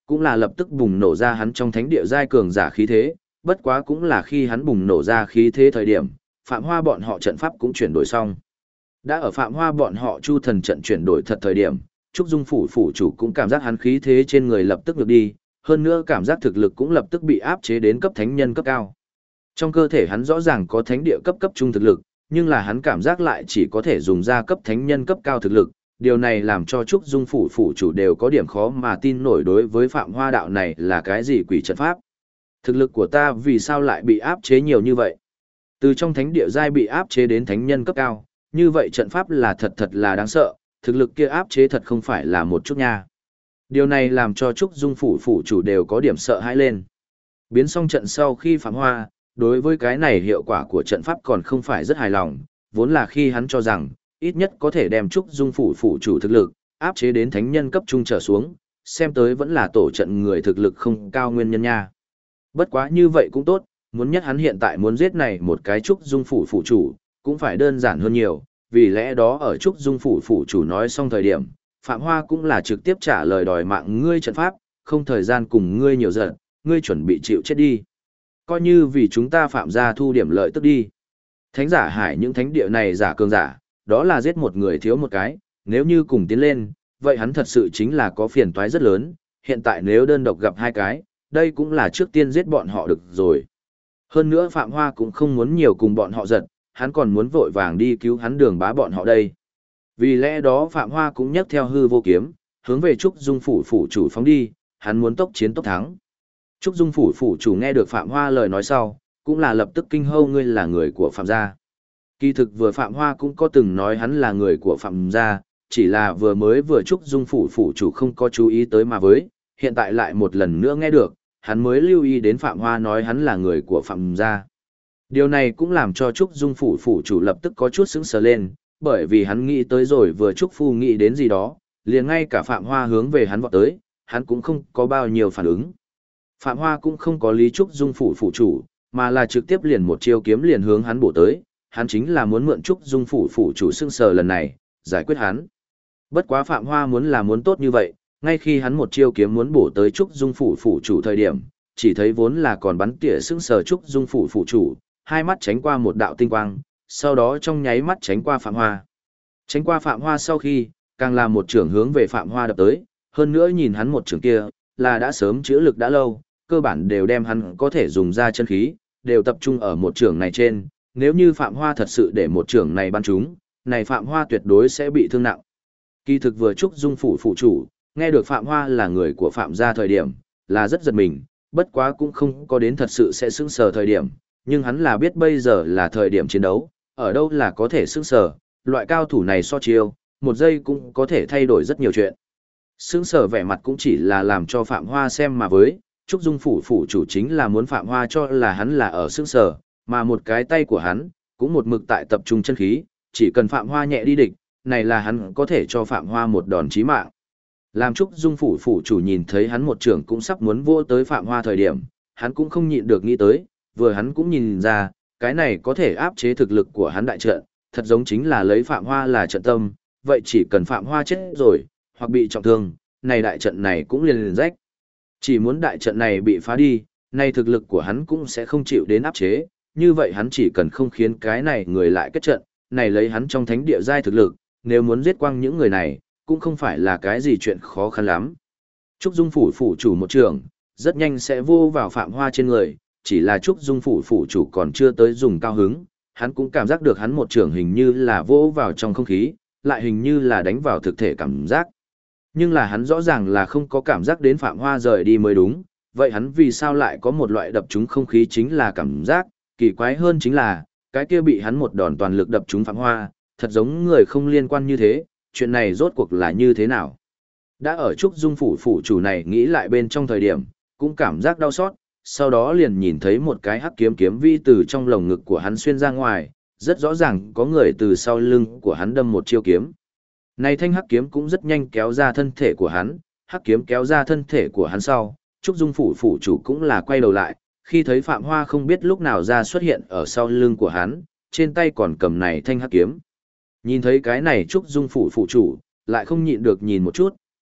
cũng là lập tức bùng nổ ra hắn trong thánh địa giai cường giả khí thế, bất quá cũng là khi hắn bùng nổ ra khí thế thời điểm, Phạm Hoa bọn họ trận pháp cũng chuyển đổi xong. Đã ở Phạm Hoa bọn họ Chu Thần trận chuyển đổi thật thời điểm, Trúc Dung phủ phủ chủ cũng cảm giác hắn khí thế trên người lập tức ngược đi, hơn nữa cảm giác thực lực cũng lập tức bị áp chế đến cấp thánh nhân cấp cao. Trong cơ thể hắn rõ ràng có thánh địa cấp trung thực lực, nhưng là hắn cảm giác lại chỉ có thể dùng ra cấp thánh nhân cấp cao thực lực, điều này làm cho Trúc Dung phủ phủ chủ đều có điểm khó mà tin nổi đối với Phạm Hoa đạo này là cái gì quỷ trận pháp. Thực lực của ta vì sao lại bị áp chế nhiều như vậy? Từ trong thánh địa giai bị áp chế đến thánh nhân cấp cao, như vậy trận pháp là thật là đáng sợ, thực lực kia áp chế thật không phải là một chút nha. Điều này làm cho Trúc Dung phủ phủ chủ đều có điểm sợ hãi lên. Biến xong trận sau khi Phạm Hoa, đối với cái này hiệu quả của trận pháp còn không phải rất hài lòng, vốn là khi hắn cho rằng, ít nhất có thể đem Trúc Dung phủ phủ chủ thực lực, áp chế đến thánh nhân cấp trung trở xuống, xem tới vẫn là tổ trận người thực lực không cao nguyên nhân nha. Bất quá như vậy cũng tốt, muốn nhất hắn hiện tại muốn giết này một cái Trúc Dung phủ phủ chủ, cũng phải đơn giản hơn nhiều, vì lẽ đó ở Trúc Dung phủ phủ chủ nói xong thời điểm, Phạm Hoa cũng là trực tiếp trả lời đòi mạng ngươi trận pháp, không thời gian cùng ngươi nhiều giận, ngươi chuẩn bị chịu chết đi. Coi như vì chúng ta Phạm gia thu điểm lợi tức đi. Thánh giả hải những thánh địa này giả cường giả, đó là giết một người thiếu một cái, nếu như cùng tiến lên, vậy hắn thật sự chính là có phiền toái rất lớn, hiện tại nếu đơn độc gặp hai cái, đây cũng là trước tiên giết bọn họ được rồi. Hơn nữa Phạm Hoa cũng không muốn nhiều cùng bọn họ giật, hắn còn muốn vội vàng đi cứu hắn Đường Bá bọn họ đây. Vì lẽ đó Phạm Hoa cũng nhấc theo hư vô kiếm, hướng về Trúc Dung phủ phủ chủ phóng đi, hắn muốn tốc chiến tốc thắng. Trúc Dung phủ phủ chủ nghe được Phạm Hoa lời nói sau, cũng là lập tức kinh hâu ngươi là người của Phạm gia. Kỳ thực vừa Phạm Hoa cũng có từng nói hắn là người của Phạm gia, chỉ là vừa Trúc Dung phủ phủ chủ không có chú ý tới mà với, hiện tại lại một lần nữa nghe được, hắn mới lưu ý đến Phạm Hoa nói hắn là người của Phạm gia. Điều này cũng làm cho Trúc Dung phủ phủ chủ lập tức có chút sững sờ lên, bởi vì hắn nghĩ tới rồi vừa Trúc Phu nghĩ đến gì đó, liền ngay cả Phạm Hoa hướng về hắn vọt tới, hắn cũng không có bao nhiêu phản ứng. Phạm Hoa cũng không có lý Trúc Dung phủ phủ chủ, mà là trực tiếp liền một chiêu kiếm liền hướng hắn bổ tới, hắn chính là muốn mượn Trúc Dung phủ phủ chủ sững sờ lần này, giải quyết hắn. Bất quá Phạm Hoa muốn tốt như vậy, ngay khi hắn một chiêu kiếm muốn bổ tới Trúc Dung phủ phủ chủ thời điểm, chỉ thấy vốn là còn bắn tỉa sững sờ Trúc Dung phủ phủ chủ, hai mắt tránh qua một đạo tinh quang, sau đó trong nháy mắt tránh qua Phạm Hoa. Tránh qua Phạm Hoa sau khi, càng là một trưởng hướng về Phạm Hoa đập tới, hơn nữa nhìn hắn một trưởng kia, là đã sớm chữa lực đã lâu, cơ bản đều đem hắn có thể dùng ra chân khí, đều tập trung ở một trưởng này trên, nếu như Phạm Hoa thật sự để một trưởng này bắn trúng, này Phạm Hoa tuyệt đối sẽ bị thương nặng. Kỳ thực vừa Trúc Dung phủ phụ chủ, nghe được Phạm Hoa là người của Phạm gia thời điểm, là rất giật mình, bất quá cũng không có đến thật sự sẽ sững sờ thời điểm, nhưng hắn là biết bây giờ là thời điểm chiến đấu, ở đâu là có thể sững sờ, loại cao thủ này so chiêu, một giây cũng có thể thay đổi rất nhiều chuyện. Sững sờ vẻ mặt cũng chỉ là làm cho Phạm Hoa xem mà với, Trúc Dung phủ phủ chủ chính là muốn Phạm Hoa cho là hắn là ở sững sờ, mà một cái tay của hắn, cũng một mực tại tập trung chân khí, chỉ cần Phạm Hoa nhẹ đi địch, này là hắn có thể cho Phạm Hoa một đòn chí mạng. Làm Trúc Dung phủ phủ chủ nhìn thấy hắn một trưởng cũng sắp muốn vô tới Phạm Hoa thời điểm, hắn cũng không nhịn được nghĩ tới, vừa hắn cũng nhìn ra, cái này có thể áp chế thực lực của hắn đại trận, thật giống chính là lấy Phạm Hoa là trận tâm, vậy chỉ cần Phạm Hoa chết rồi, hoặc bị trọng thương, này đại trận này cũng liền rách. Chỉ muốn đại trận này bị phá đi, này thực lực của hắn cũng sẽ không chịu đến áp chế, như vậy hắn chỉ cần không khiến cái này người lại kết trận, này lấy hắn trong thánh địa giai thực lực, nếu muốn giết quang những người này, cũng không phải là cái gì chuyện khó khăn lắm. Trúc Dung phủ phủ chủ một trường, rất nhanh sẽ vô vào Phạm Hoa trên người, chỉ là Trúc Dung phủ phủ chủ còn chưa tới dùng cao hứng, hắn cũng cảm giác được hắn một trường hình như là vô vào trong không khí, lại hình như là đánh vào thực thể cảm giác. Nhưng là hắn rõ ràng là không có cảm giác đến Phạm Hoa rời đi mới đúng, vậy hắn vì sao lại có một loại đập trúng không khí chính là cảm giác, kỳ quái hơn chính là, cái kia bị hắn một đòn toàn lực đập trúng Phạm Hoa, thật giống người không liên quan như thế, chuyện này rốt cuộc là như thế nào. Đã ở Trúc Dung phủ phủ chủ này nghĩ lại bên trong thời điểm, cũng cảm giác đau xót, sau đó liền nhìn thấy một cái hắc kiếm kiếm vi từ trong lồng ngực của hắn xuyên ra ngoài, rất rõ ràng có người từ sau lưng của hắn đâm một chiêu kiếm. Này thanh hắc kiếm cũng rất nhanh kéo ra thân thể của hắn, hắc kiếm kéo ra thân thể của hắn sau, Trúc Dung phủ phủ chủ cũng là quay đầu lại, khi thấy Phạm Hoa không biết lúc nào ra xuất hiện ở sau lưng của hắn, trên tay còn cầm này thanh hắc kiếm. Nhìn thấy cái này Trúc Dung phủ phủ chủ, lại không nhịn được nhìn một chút,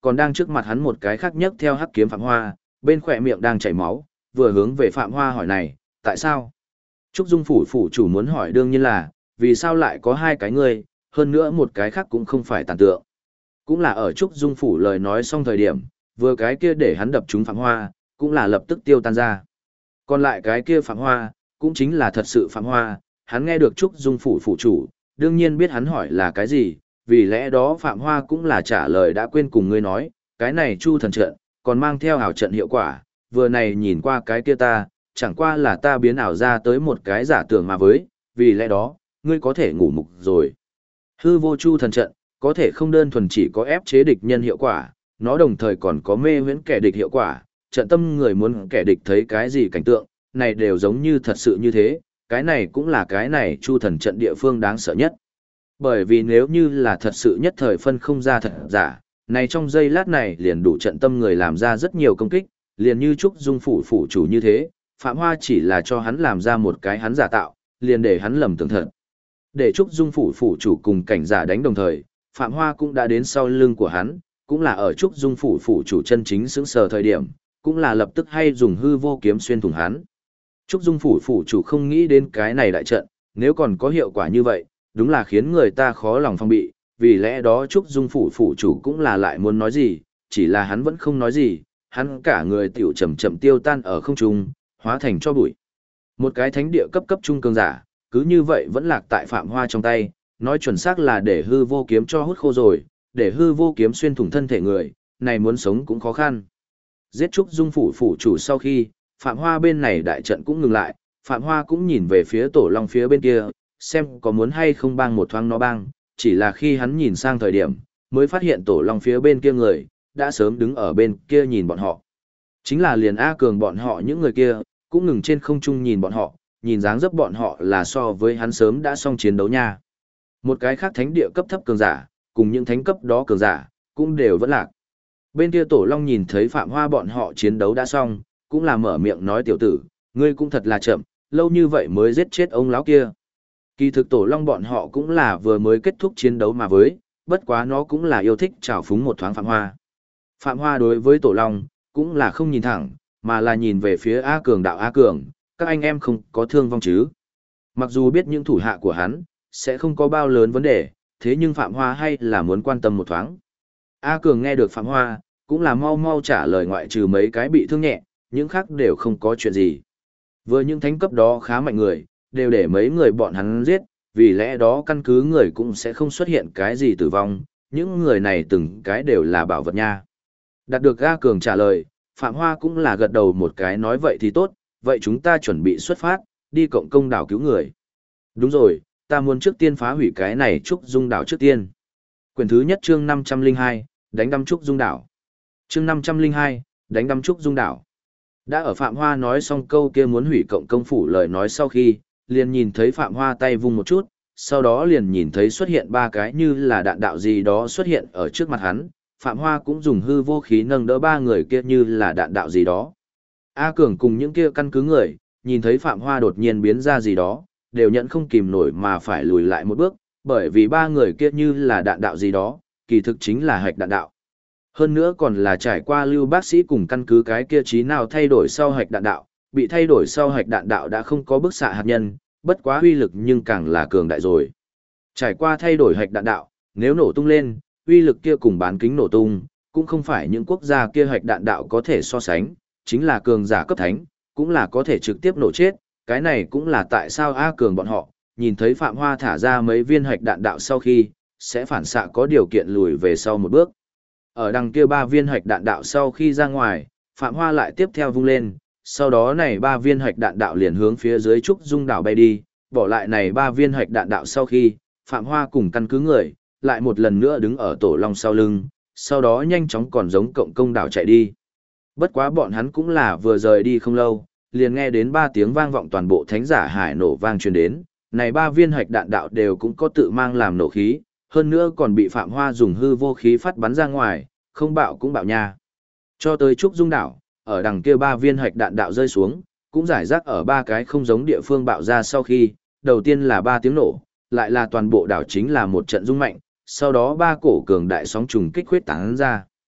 còn đang trước mặt hắn một cái khác nhấc theo hắc kiếm Phạm Hoa, bên khỏe miệng đang chảy máu, vừa hướng về Phạm Hoa hỏi này, tại sao? Trúc Dung phủ phủ chủ muốn hỏi đương nhiên là, vì sao lại có hai cái ngươi, hơn nữa một cái khác cũng không phải tàn tượng. Cũng là ở Trúc Dung phủ lời nói xong thời điểm, vừa cái kia để hắn đập trúng Phạm Hoa, cũng là lập tức tiêu tan ra. Còn lại cái kia Phạm Hoa, cũng chính là thật sự Phạm Hoa, hắn nghe được Trúc Dung phủ phủ chủ, đương nhiên biết hắn hỏi là cái gì, vì lẽ đó Phạm Hoa cũng là trả lời đã quên cùng ngươi nói, cái này Chu thần trận, còn mang theo ảo trận hiệu quả, vừa này nhìn qua cái kia ta, chẳng qua là ta biến ảo ra tới một cái giả tưởng mà với, vì lẽ đó, ngươi có thể ngủ mục rồi. Hư vô Chu thần trận, có thể không đơn thuần chỉ có ép chế địch nhân hiệu quả, nó đồng thời còn có mê huyễn kẻ địch hiệu quả, trận tâm người muốn kẻ địch thấy cái gì cảnh tượng, này đều giống như thật sự như thế, cái này cũng là cái này Chu thần trận địa phương đáng sợ nhất. Bởi vì nếu như là thật sự nhất thời phân không ra thật giả, này trong giây lát này liền đủ trận tâm người làm ra rất nhiều công kích, liền như Trúc Dung phủ phủ chủ như thế, Phạm Hoa chỉ là cho hắn làm ra một cái hắn giả tạo, liền để hắn lầm tưởng thật. Để Trúc Dung phủ phủ chủ cùng cảnh giả đánh đồng thời, Phạm Hoa cũng đã đến sau lưng của hắn, cũng là ở Trúc Dung phủ phủ chủ chân chính sững sờ thời điểm, cũng là lập tức hay dùng hư vô kiếm xuyên thủng hắn. Trúc Dung phủ phủ chủ không nghĩ đến cái này đại trận, nếu còn có hiệu quả như vậy, đúng là khiến người ta khó lòng phong bị, vì lẽ đó Trúc Dung phủ phủ chủ cũng là lại muốn nói gì, chỉ là hắn vẫn không nói gì, hắn cả người tiểu chậm chậm tiêu tan ở không trung, hóa thành cho bụi. Một cái thánh địa cấp cấp trung cường giả, cứ như vậy vẫn lạc tại Phạm Hoa trong tay, nói chuẩn xác là để hư vô kiếm cho hút khô rồi, để hư vô kiếm xuyên thủng thân thể người, này muốn sống cũng khó khăn. Giết Trúc Dung phủ phủ chủ sau khi, Phạm Hoa bên này đại trận cũng ngừng lại, Phạm Hoa cũng nhìn về phía Tổ Long phía bên kia, xem có muốn hay không bang một thoáng nó bang, chỉ là khi hắn nhìn sang thời điểm, mới phát hiện Tổ Long phía bên kia người, đã sớm đứng ở bên kia nhìn bọn họ. Chính là liền A Cường bọn họ những người kia, cũng ngừng trên không trung nhìn bọn họ, nhìn dáng dấp bọn họ là so với hắn sớm đã xong chiến đấu nha. Một cái khác thánh địa cấp thấp cường giả, cùng những thánh cấp đó cường giả, cũng đều vẫn lạc. Bên kia Tổ Long nhìn thấy Phạm Hoa bọn họ chiến đấu đã xong, cũng là mở miệng nói tiểu tử, ngươi cũng thật là chậm, lâu như vậy mới giết chết ông lão kia. Kỳ thực Tổ Long bọn họ cũng là vừa mới kết thúc chiến đấu mà với, bất quá nó cũng là yêu thích trào phúng một thoáng Phạm Hoa. Phạm Hoa đối với Tổ Long, cũng là không nhìn thẳng, mà là nhìn về phía A Cường đạo A Cường, các anh em không có thương vong chứ. Mặc dù biết những thủ hạ của hắn, sẽ không có bao lớn vấn đề, thế nhưng Phạm Hoa hay là muốn quan tâm một thoáng. A Cường nghe được Phạm Hoa, cũng là mau mau trả lời ngoại trừ mấy cái bị thương nhẹ, những khác đều không có chuyện gì. Vừa những thánh cấp đó khá mạnh người, đều để mấy người bọn hắn giết, vì lẽ đó căn cứ người cũng sẽ không xuất hiện cái gì tử vong, những người này từng cái đều là bảo vật nha. Đạt được A Cường trả lời, Phạm Hoa cũng là gật đầu một cái nói vậy thì tốt, vậy chúng ta chuẩn bị xuất phát, đi cộng công đảo cứu người. Đúng rồi, ta muốn trước tiên phá hủy cái này Trúc Dung đảo trước tiên. Quyển thứ nhất chương 502, đánh đâm Trúc Dung đảo. Chương 502, đánh đâm Trúc Dung đảo. Đã ở Phạm Hoa nói xong câu kia muốn hủy cộng công phủ lời nói sau khi, liền nhìn thấy Phạm Hoa tay vung một chút, sau đó liền nhìn thấy xuất hiện ba cái như là đạn đạo gì đó xuất hiện ở trước mặt hắn, Phạm Hoa cũng dùng hư vô khí nâng đỡ ba người kia như là đạn đạo gì đó. A Cường cùng những kia căn cứ người, nhìn thấy Phạm Hoa đột nhiên biến ra gì đó, đều nhận không kìm nổi mà phải lùi lại một bước, bởi vì ba người kia như là đạn đạo gì đó, kỳ thực chính là hạch đạn đạo. Hơn nữa còn là trải qua lưu bác sĩ cùng căn cứ cái kia trí nào thay đổi sau hạch đạn đạo, bị thay đổi sau hạch đạn đạo đã không có bức xạ hạt nhân, bất quá uy lực nhưng càng là cường đại rồi. Trải qua thay đổi hạch đạn đạo, nếu nổ tung lên, uy lực kia cùng bán kính nổ tung, cũng không phải những quốc gia kia hạch đạn đạo có thể so sánh, chính là cường giả cấp thánh, cũng là có thể trực tiếp nổ chết, cái này cũng là tại sao A Cường bọn họ, nhìn thấy Phạm Hoa thả ra mấy viên hạch đạn đạo sau khi, sẽ phản xạ có điều kiện lùi về sau một bước. Ở đằng kia ba viên hạch đạn đạo sau khi ra ngoài, Phạm Hoa lại tiếp theo vung lên, sau đó này ba viên hạch đạn đạo liền hướng phía dưới Trúc Dung đảo bay đi, bỏ lại này ba viên hạch đạn đạo sau khi, Phạm Hoa cùng căn cứ người, lại một lần nữa đứng ở Tổ Long sau lưng, sau đó nhanh chóng còn giống cộng công đảo chạy đi. Bất quá bọn hắn cũng là vừa rời đi không lâu, liền nghe đến ba tiếng vang vọng toàn bộ thánh giả hải nổ vang truyền đến, này ba viên hạch đạn đạo đều cũng có tự mang làm nổ khí, hơn nữa còn bị Phạm Hoa dùng hư vô khí phát bắn ra ngoài, không bạo cũng bạo nha. Cho tới Trúc Dung đảo, ở đằng kia ba viên hạch đạn đạo rơi xuống, cũng giải rác ở ba cái không giống địa phương bạo ra sau khi, đầu tiên là ba tiếng nổ, lại là toàn bộ đảo chính là một trận rung mạnh, sau đó ba cổ cường đại sóng trùng kích huyết tán ra.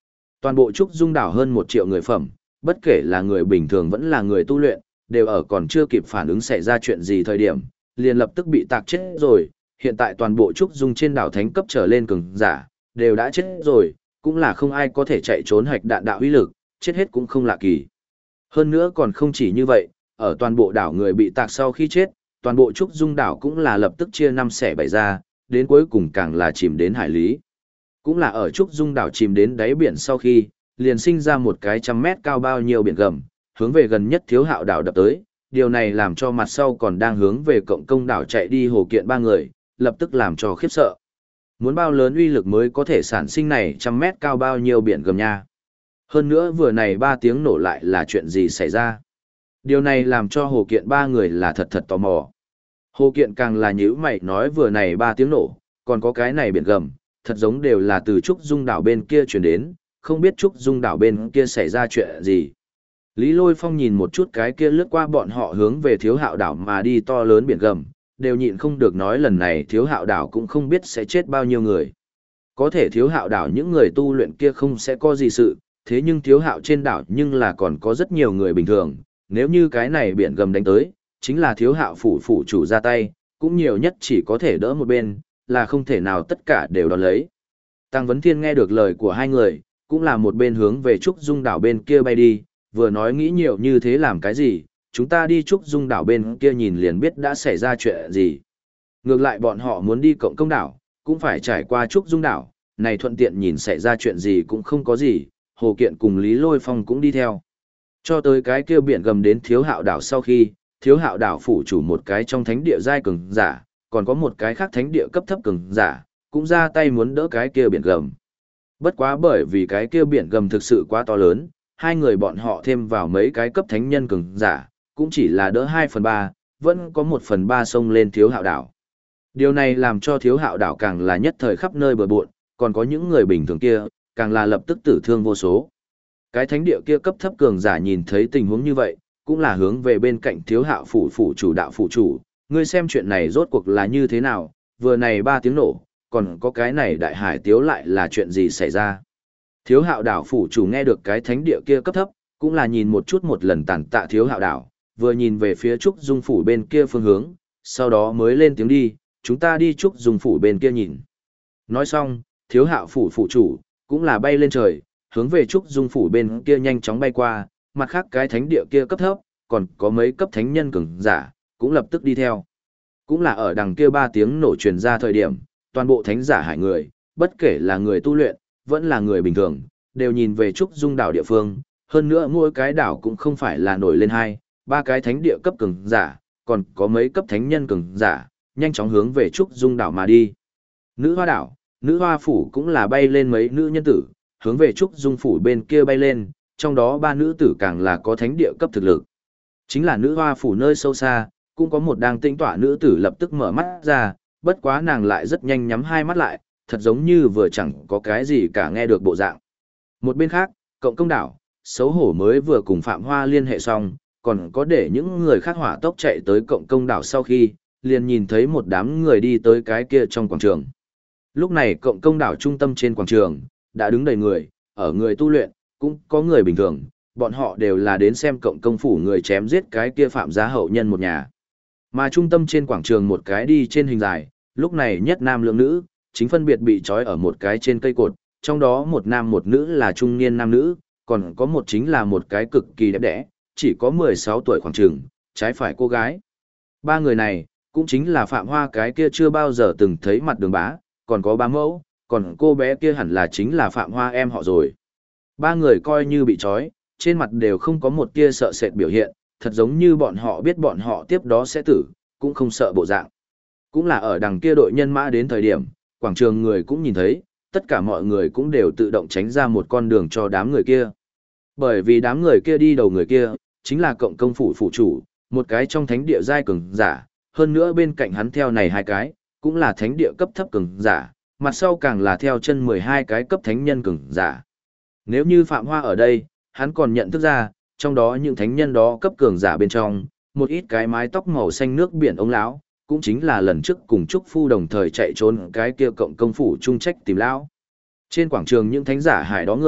Toàn bộ Trúc Dung đảo hơn 1 triệu người phẩm, bất kể là người bình thường vẫn là người tu luyện, đều ở còn chưa kịp phản ứng xảy ra chuyện gì thời điểm, liền lập tức bị tạc chết rồi. Hiện tại toàn bộ Trúc Dung trên đảo thánh cấp trở lên cường giả, đều đã chết rồi, cũng là không ai có thể chạy trốn hạch đạn đạo uy lực, chết hết cũng không lạ kỳ. Hơn nữa còn không chỉ như vậy, ở toàn bộ đảo người bị tạc sau khi chết, toàn bộ Trúc Dung đảo cũng là lập tức chia 5 xẻ 7 ra, đến cuối cùng càng là chìm đến hải lý. Cũng là ở Trúc Dung đảo chìm đến đáy biển sau khi, liền sinh ra một cái 100 mét cao bao nhiêu biển gầm, hướng về gần nhất Thiếu Hạo đảo đập tới. Điều này làm cho mặt sau còn đang hướng về Cộng Công đảo chạy đi Hồ Kiện 3 người, lập tức làm cho khiếp sợ. Muốn bao lớn uy lực mới có thể sản sinh này 100 mét cao bao nhiêu biển gầm nha. Hơn nữa vừa này 3 tiếng nổ lại là chuyện gì xảy ra. Điều này làm cho Hồ Kiện 3 người là thật thật tò mò. Hồ Kiện càng là nhíu mày nói vừa này 3 tiếng nổ, còn có cái này biển gầm, thật giống đều là từ Trúc Dung đảo bên kia truyền đến, không biết Trúc Dung đảo bên kia xảy ra chuyện gì. Lý Lôi Phong nhìn một chút cái kia lướt qua bọn họ hướng về Thiếu Hạo đảo mà đi to lớn biển gầm, đều nhịn không được nói lần này Thiếu Hạo đảo cũng không biết sẽ chết bao nhiêu người. Có thể Thiếu Hạo đảo những người tu luyện kia không sẽ có gì sự, thế nhưng Thiếu Hạo trên đảo nhưng là còn có rất nhiều người bình thường, nếu như cái này biển gầm đánh tới, chính là Thiếu Hạo phủ chủ ra tay, cũng nhiều nhất chỉ có thể đỡ một bên, là không thể nào tất cả đều đón lấy. Tăng Vấn Thiên nghe được lời của 2 người, cũng là một bên hướng về Trúc Dung đảo bên kia bay đi, vừa nói nghĩ nhiều như thế làm cái gì, chúng ta đi Trúc Dung đảo bên kia nhìn liền biết đã xảy ra chuyện gì. Ngược lại bọn họ muốn đi Cộng Công đảo, cũng phải trải qua Trúc Dung đảo, này thuận tiện nhìn xảy ra chuyện gì cũng không có gì, Hồ Kiện cùng Lý Lôi Phong cũng đi theo. Cho tới cái kia biển gầm đến Thiếu Hạo đảo sau khi, Thiếu Hạo đảo phủ chủ một cái trong thánh địa giai cường giả, còn có một cái khác thánh địa cấp thấp cường giả, cũng ra tay muốn đỡ cái kia biển gầm. Bất quá bởi vì cái kia biển gầm thực sự quá to lớn, 2 người bọn họ thêm vào mấy cái cấp thánh nhân cường giả, cũng chỉ là đỡ 2/3, vẫn có 1/3 xông lên Thiếu Hạo đảo. Điều này làm cho Thiếu Hạo đảo càng là nhất thời khắp nơi bừa bộn, còn có những người bình thường kia, càng là lập tức tử thương vô số. Cái thánh địa kia cấp thấp cường giả nhìn thấy tình huống như vậy, cũng là hướng về bên cạnh Thiếu Hạo phủ chủ đạo phủ chủ, ngươi xem chuyện này rốt cuộc là như thế nào, vừa này 3 tiếng nổ, còn có cái này đại hải tiếu lại là chuyện gì xảy ra. Thiếu Hạo đảo phủ chủ nghe được cái thánh địa kia cấp thấp, cũng là nhìn một chút một lần tàn tạ Thiếu Hạo đảo, vừa nhìn về phía Trúc Dung phủ bên kia phương hướng, sau đó mới lên tiếng đi, chúng ta đi Trúc Dung phủ bên kia nhìn. Nói xong, Thiếu Hạo phủ chủ, cũng là bay lên trời, hướng về Trúc Dung phủ bên kia nhanh chóng bay qua, mặt khác cái thánh địa kia cấp thấp, còn có mấy cấp thánh nhân cường giả, cũng lập tức đi theo. Cũng là ở đằng kia 3 tiếng nổ truyền ra thời điểm, toàn bộ thánh giả hải người, bất kể là người tu luyện, vẫn là người bình thường, đều nhìn về Trúc Dung đảo địa phương, hơn nữa mỗi cái đảo cũng không phải là nổi lên 2, 3 cái thánh địa cấp cường giả, còn có mấy cấp thánh nhân cường giả, nhanh chóng hướng về Trúc Dung đảo mà đi. Nữ hoa đảo, nữ hoa phủ cũng là bay lên mấy nữ nhân tử, hướng về Trúc Dung phủ bên kia bay lên, trong đó 3 nữ tử càng là có thánh địa cấp thực lực. Chính là nữ hoa phủ nơi sâu xa, cũng có một đang tĩnh tỏa nữ tử lập tức mở mắt ra, bất quá nàng lại rất nhanh nhắm 2 mắt lại, thật giống như vừa chẳng có cái gì cả nghe được bộ dạng. Một bên khác, Cộng Công đảo, xấu hổ mới vừa cùng Phạm Hoa liên hệ xong, còn có để những người khác hỏa tốc chạy tới Cộng Công đảo sau khi, liền nhìn thấy một đám người đi tới cái kia trong quảng trường. Lúc này Cộng Công đảo trung tâm trên quảng trường, đã đứng đầy người, ở người tu luyện, cũng có người bình thường, bọn họ đều là đến xem Cộng Công phủ người chém giết cái kia Phạm gia hậu nhân một nhà. Mà trung tâm trên quảng trường một cái đi trên hình dài, lúc này nhất nam lượng nữ, chính phân biệt bị trói ở một cái trên cây cột, trong đó một nam một nữ là trung niên nam nữ, còn có một chính là một cái cực kỳ đẹp đẽ, chỉ có 16 tuổi khoảng trường, trái phải cô gái. 3 người này, cũng chính là Phạm Hoa cái kia chưa bao giờ từng thấy mặt Đường Bá, còn có Bá Mẫu, còn cô bé kia hẳn là chính là Phạm Hoa em họ rồi. 3 người coi như bị trói, trên mặt đều không có một tia sợ sệt biểu hiện, thật giống như bọn họ biết bọn họ tiếp đó sẽ tử, cũng không sợ bộ dạng. Cũng là ở đằng kia đội nhân mã đến thời điểm, quảng trường người cũng nhìn thấy, tất cả mọi người cũng đều tự động tránh ra một con đường cho đám người kia. Bởi vì đám người kia đi đầu người kia, chính là Cộng Công phủ phủ chủ, một cái trong thánh địa giai cường giả, hơn nữa bên cạnh hắn theo này 2 cái, cũng là thánh địa cấp thấp cường giả, mặt sau càng là theo chân 12 cái cấp thánh nhân cường giả. Nếu như Phạm Hoa ở đây, hắn còn nhận thức ra, trong đó những thánh nhân đó cấp cường giả bên trong, một ít cái mái tóc màu xanh nước biển ông lão, cũng chính là lần trước cùng Trúc Phu đồng thời chạy trốn cái kia Cộng Công phủ trung trách tìm lão. Trên quảng trường những thánh giả hải đó người,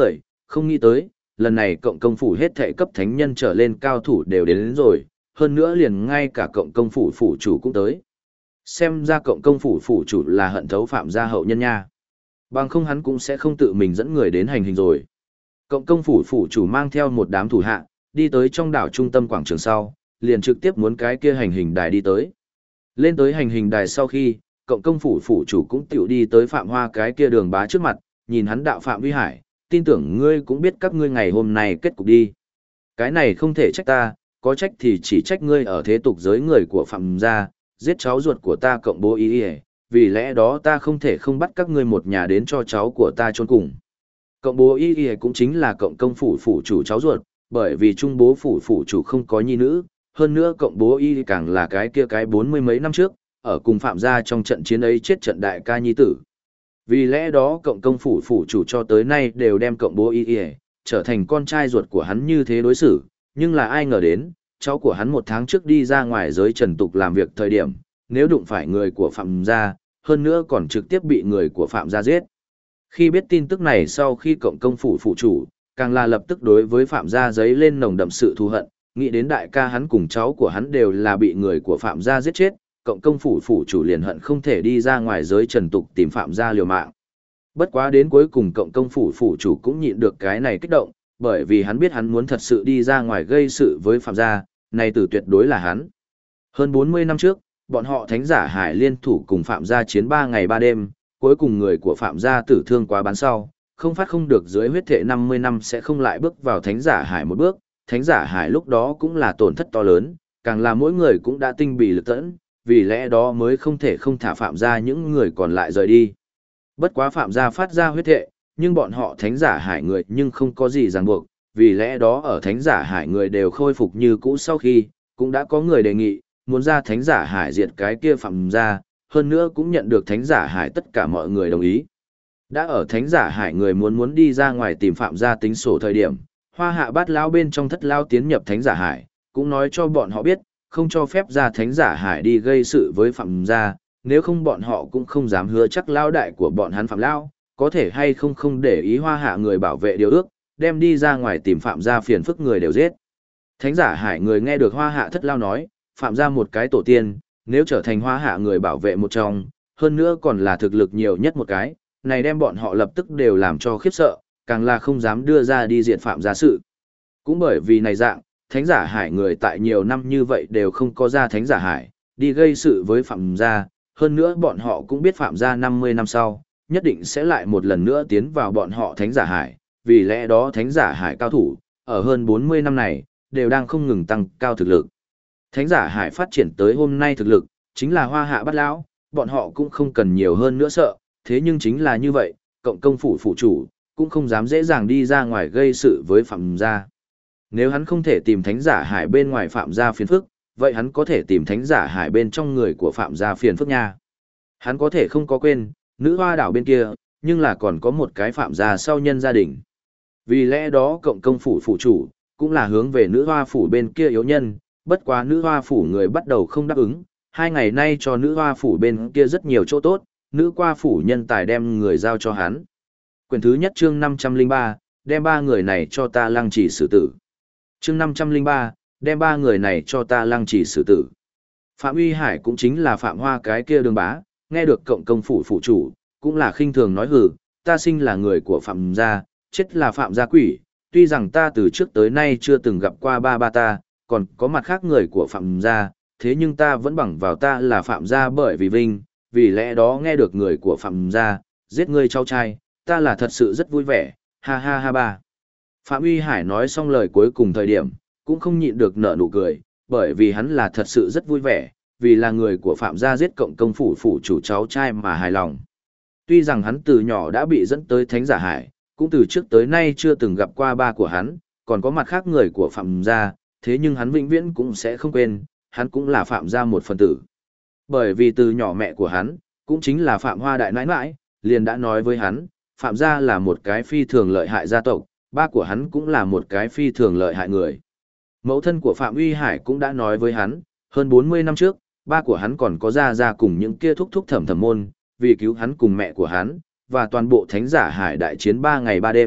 không nghĩ tới, lần này cộng công phủ hết thệ cấp thánh nhân trở lên cao thủ đều đến rồi, hơn nữa liền ngay cả cộng công phủ phủ chủ cũng tới. Xem ra cộng công phủ phủ chủ là hận thấu Phạm gia hậu nhân nha. Bằng không hắn cũng sẽ không tự mình dẫn người đến hành hình rồi. Cộng công phủ phủ chủ mang theo một đám thủ hạ, đi tới trong đảo trung tâm quảng trường sau, liền trực tiếp muốn cái kia hành hình đài đi tới. Lên tới hành hình đài sau khi, cộng công phủ phủ chủ cũng tiểu đi tới Phạm Hoa cái kia Đường Bá trước mặt, nhìn hắn đạo Phạm Uy Hải, tin tưởng ngươi cũng biết các ngươi ngày hôm nay kết cục đi. Cái này không thể trách ta, có trách thì chỉ trách ngươi ở thế tục giới người của Phạm gia, giết cháu ruột của ta cộng bố ý ý, vì lẽ đó ta không thể không bắt các ngươi một nhà đến cho cháu của ta chôn cùng. Cộng bố ý ý cũng chính là cộng công phủ phủ chủ cháu ruột, bởi vì trung bố phủ phủ chủ không có nhi nữ, hơn nữa cộng bố y càng là cái kia cái 40 mấy năm trước, ở cùng Phạm gia trong trận chiến ấy chết trận đại ca nhi tử. Vì lẽ đó cộng công phủ phủ chủ cho tới nay đều đem cộng bố y trở thành con trai ruột của hắn như thế đối xử, nhưng là ai ngờ đến, cháu của hắn một tháng trước đi ra ngoài giới trần tục làm việc thời điểm, nếu đụng phải người của Phạm gia, hơn nữa còn trực tiếp bị người của Phạm gia giết. Khi biết tin tức này sau khi cộng công phủ phụ chủ, càng là lập tức đối với Phạm gia giấy lên nồng đậm sự thù hận, nghĩ đến đại ca hắn cùng cháu của hắn đều là bị người của Phạm gia giết chết, cộng công phủ phụ chủ liền hận không thể đi ra ngoài giới trần tục tìm Phạm gia liều mạng. Bất quá đến cuối cùng cộng công phủ phụ chủ cũng nhịn được cái này kích động, bởi vì hắn biết hắn muốn thật sự đi ra ngoài gây sự với Phạm gia, này tử tuyệt đối là hắn. Hơn 40 năm trước, bọn họ Thánh giả Hải liên thủ cùng Phạm gia chiến 3 ngày 3 đêm, cuối cùng người của Phạm gia tử thương quá bán sau, không phát không được dưới huyết thệ 50 năm sẽ không lại bước vào Thánh giả Hải một bước. Thánh giả Hải lúc đó cũng là tổn thất to lớn, càng là mỗi người cũng đã tinh bị lực tẫn, vì lẽ đó mới không thể không thả Phạm gia những người còn lại rời đi. Bất quá Phạm gia phát ra huyết thệ, nhưng bọn họ Thánh giả Hải người nhưng không có gì ràng buộc, vì lẽ đó ở Thánh giả Hải người đều khôi phục như cũ sau khi, cũng đã có người đề nghị, muốn ra Thánh giả Hải diệt cái kia Phạm gia, hơn nữa cũng nhận được Thánh giả Hải tất cả mọi người đồng ý. Đã ở Thánh giả Hải người muốn đi ra ngoài tìm Phạm gia tính sổ thời điểm, Hoa Hạ Bát lão bên trong Thất lão tiến nhập Thánh giả Hải, cũng nói cho bọn họ biết, không cho phép ra Thánh giả Hải đi gây sự với Phạm gia, nếu không bọn họ cũng không dám hứa chắc lão đại của bọn hắn Phạm lão có thể hay không để ý Hoa Hạ người bảo vệ điều ước, đem đi ra ngoài tìm Phạm gia phiền phức người đều giết. Thánh giả Hải người nghe được Hoa Hạ Thất lão nói, Phạm gia một cái tổ tiên, nếu trở thành Hoa Hạ người bảo vệ một trong, hơn nữa còn là thực lực nhiều nhất một cái, này đem bọn họ lập tức đều làm cho khiếp sợ, càng là không dám đưa ra đi diệt Phạm gia sự. Cũng bởi vì này dạng, Thánh giả Hải người tại nhiều năm như vậy đều không có ra Thánh giả Hải, đi gây sự với Phạm gia, hơn nữa bọn họ cũng biết Phạm gia 50 năm sau, nhất định sẽ lại một lần nữa tiến vào bọn họ Thánh giả Hải, vì lẽ đó Thánh giả Hải cao thủ, ở hơn 40 năm này, đều đang không ngừng tăng cao thực lực. Thánh giả Hải phát triển tới hôm nay thực lực, chính là Hoa Hạ Bát lão, bọn họ cũng không cần nhiều hơn nữa sợ, thế nhưng chính là như vậy, cộng công phủ phụ chủ, cũng không dám dễ dàng đi ra ngoài gây sự với Phạm gia. Nếu hắn không thể tìm Thánh giả Hải bên ngoài Phạm gia phiền phức, vậy hắn có thể tìm Thánh giả Hải bên trong người của Phạm gia phiền phức nha. Hắn có thể không có quên, nữ hoa đảo bên kia, nhưng là còn có một cái Phạm gia sau nhân gia đình. Vì lẽ đó cộng công phủ phụ chủ, cũng là hướng về nữ hoa phủ bên kia yếu nhân, bất quá nữ hoa phủ người bắt đầu không đáp ứng, 2 ngày nay cho nữ hoa phủ bên kia rất nhiều chỗ tốt, nữ qua phủ nhân tài đem người giao cho hắn. Quyển thứ nhất chương 503, đem 3 người này cho ta lăng trì xử tử. Chương 503, đem 3 người này cho ta lăng trì xử tử. Phạm Uy Hải cũng chính là Phạm Hoa cái kia Đường Bá, nghe được cộng công phủ phụ chủ, cũng là khinh thường nói hừ, ta sinh là người của Phạm gia, chết là Phạm gia quỷ, tuy rằng ta từ trước tới nay chưa từng gặp qua ba ta, còn có mặt khác người của Phạm gia, thế nhưng ta vẫn bằng vào ta là Phạm gia bởi vì vinh, vì lẽ đó nghe được người của Phạm gia, giết ngươi cháu trai, ta là thật sự rất vui vẻ, ha ha ha ba. Phạm Uy Hải nói xong lời cuối cùng thời điểm, cũng không nhịn được nở nụ cười, bởi vì hắn là thật sự rất vui vẻ, vì là người của Phạm gia giết cộng công phủ phủ chủ cháu trai mà hài lòng. Tuy rằng hắn từ nhỏ đã bị dẫn tới Thánh giả Hải, cũng từ trước tới nay chưa từng gặp qua ba của hắn, còn có mặt khác người của Phạm gia, thế nhưng hắn vĩnh viễn cũng sẽ không quên, hắn cũng là Phạm gia một phần tử. Bởi vì từ nhỏ mẹ của hắn, cũng chính là Phạm Hoa đại nãi nãi, liền đã nói với hắn, Phạm gia là một cái phi thường lợi hại gia tộc, ba của hắn cũng là một cái phi thường lợi hại người. Mẫu thân của Phạm Uy Hải cũng đã nói với hắn, hơn 40 năm trước, ba của hắn còn có ra cùng những kia thúc thẩm môn, vì cứu hắn cùng mẹ của hắn, và toàn bộ Thánh giả Hải đại chiến 3 ngày 3 đêm,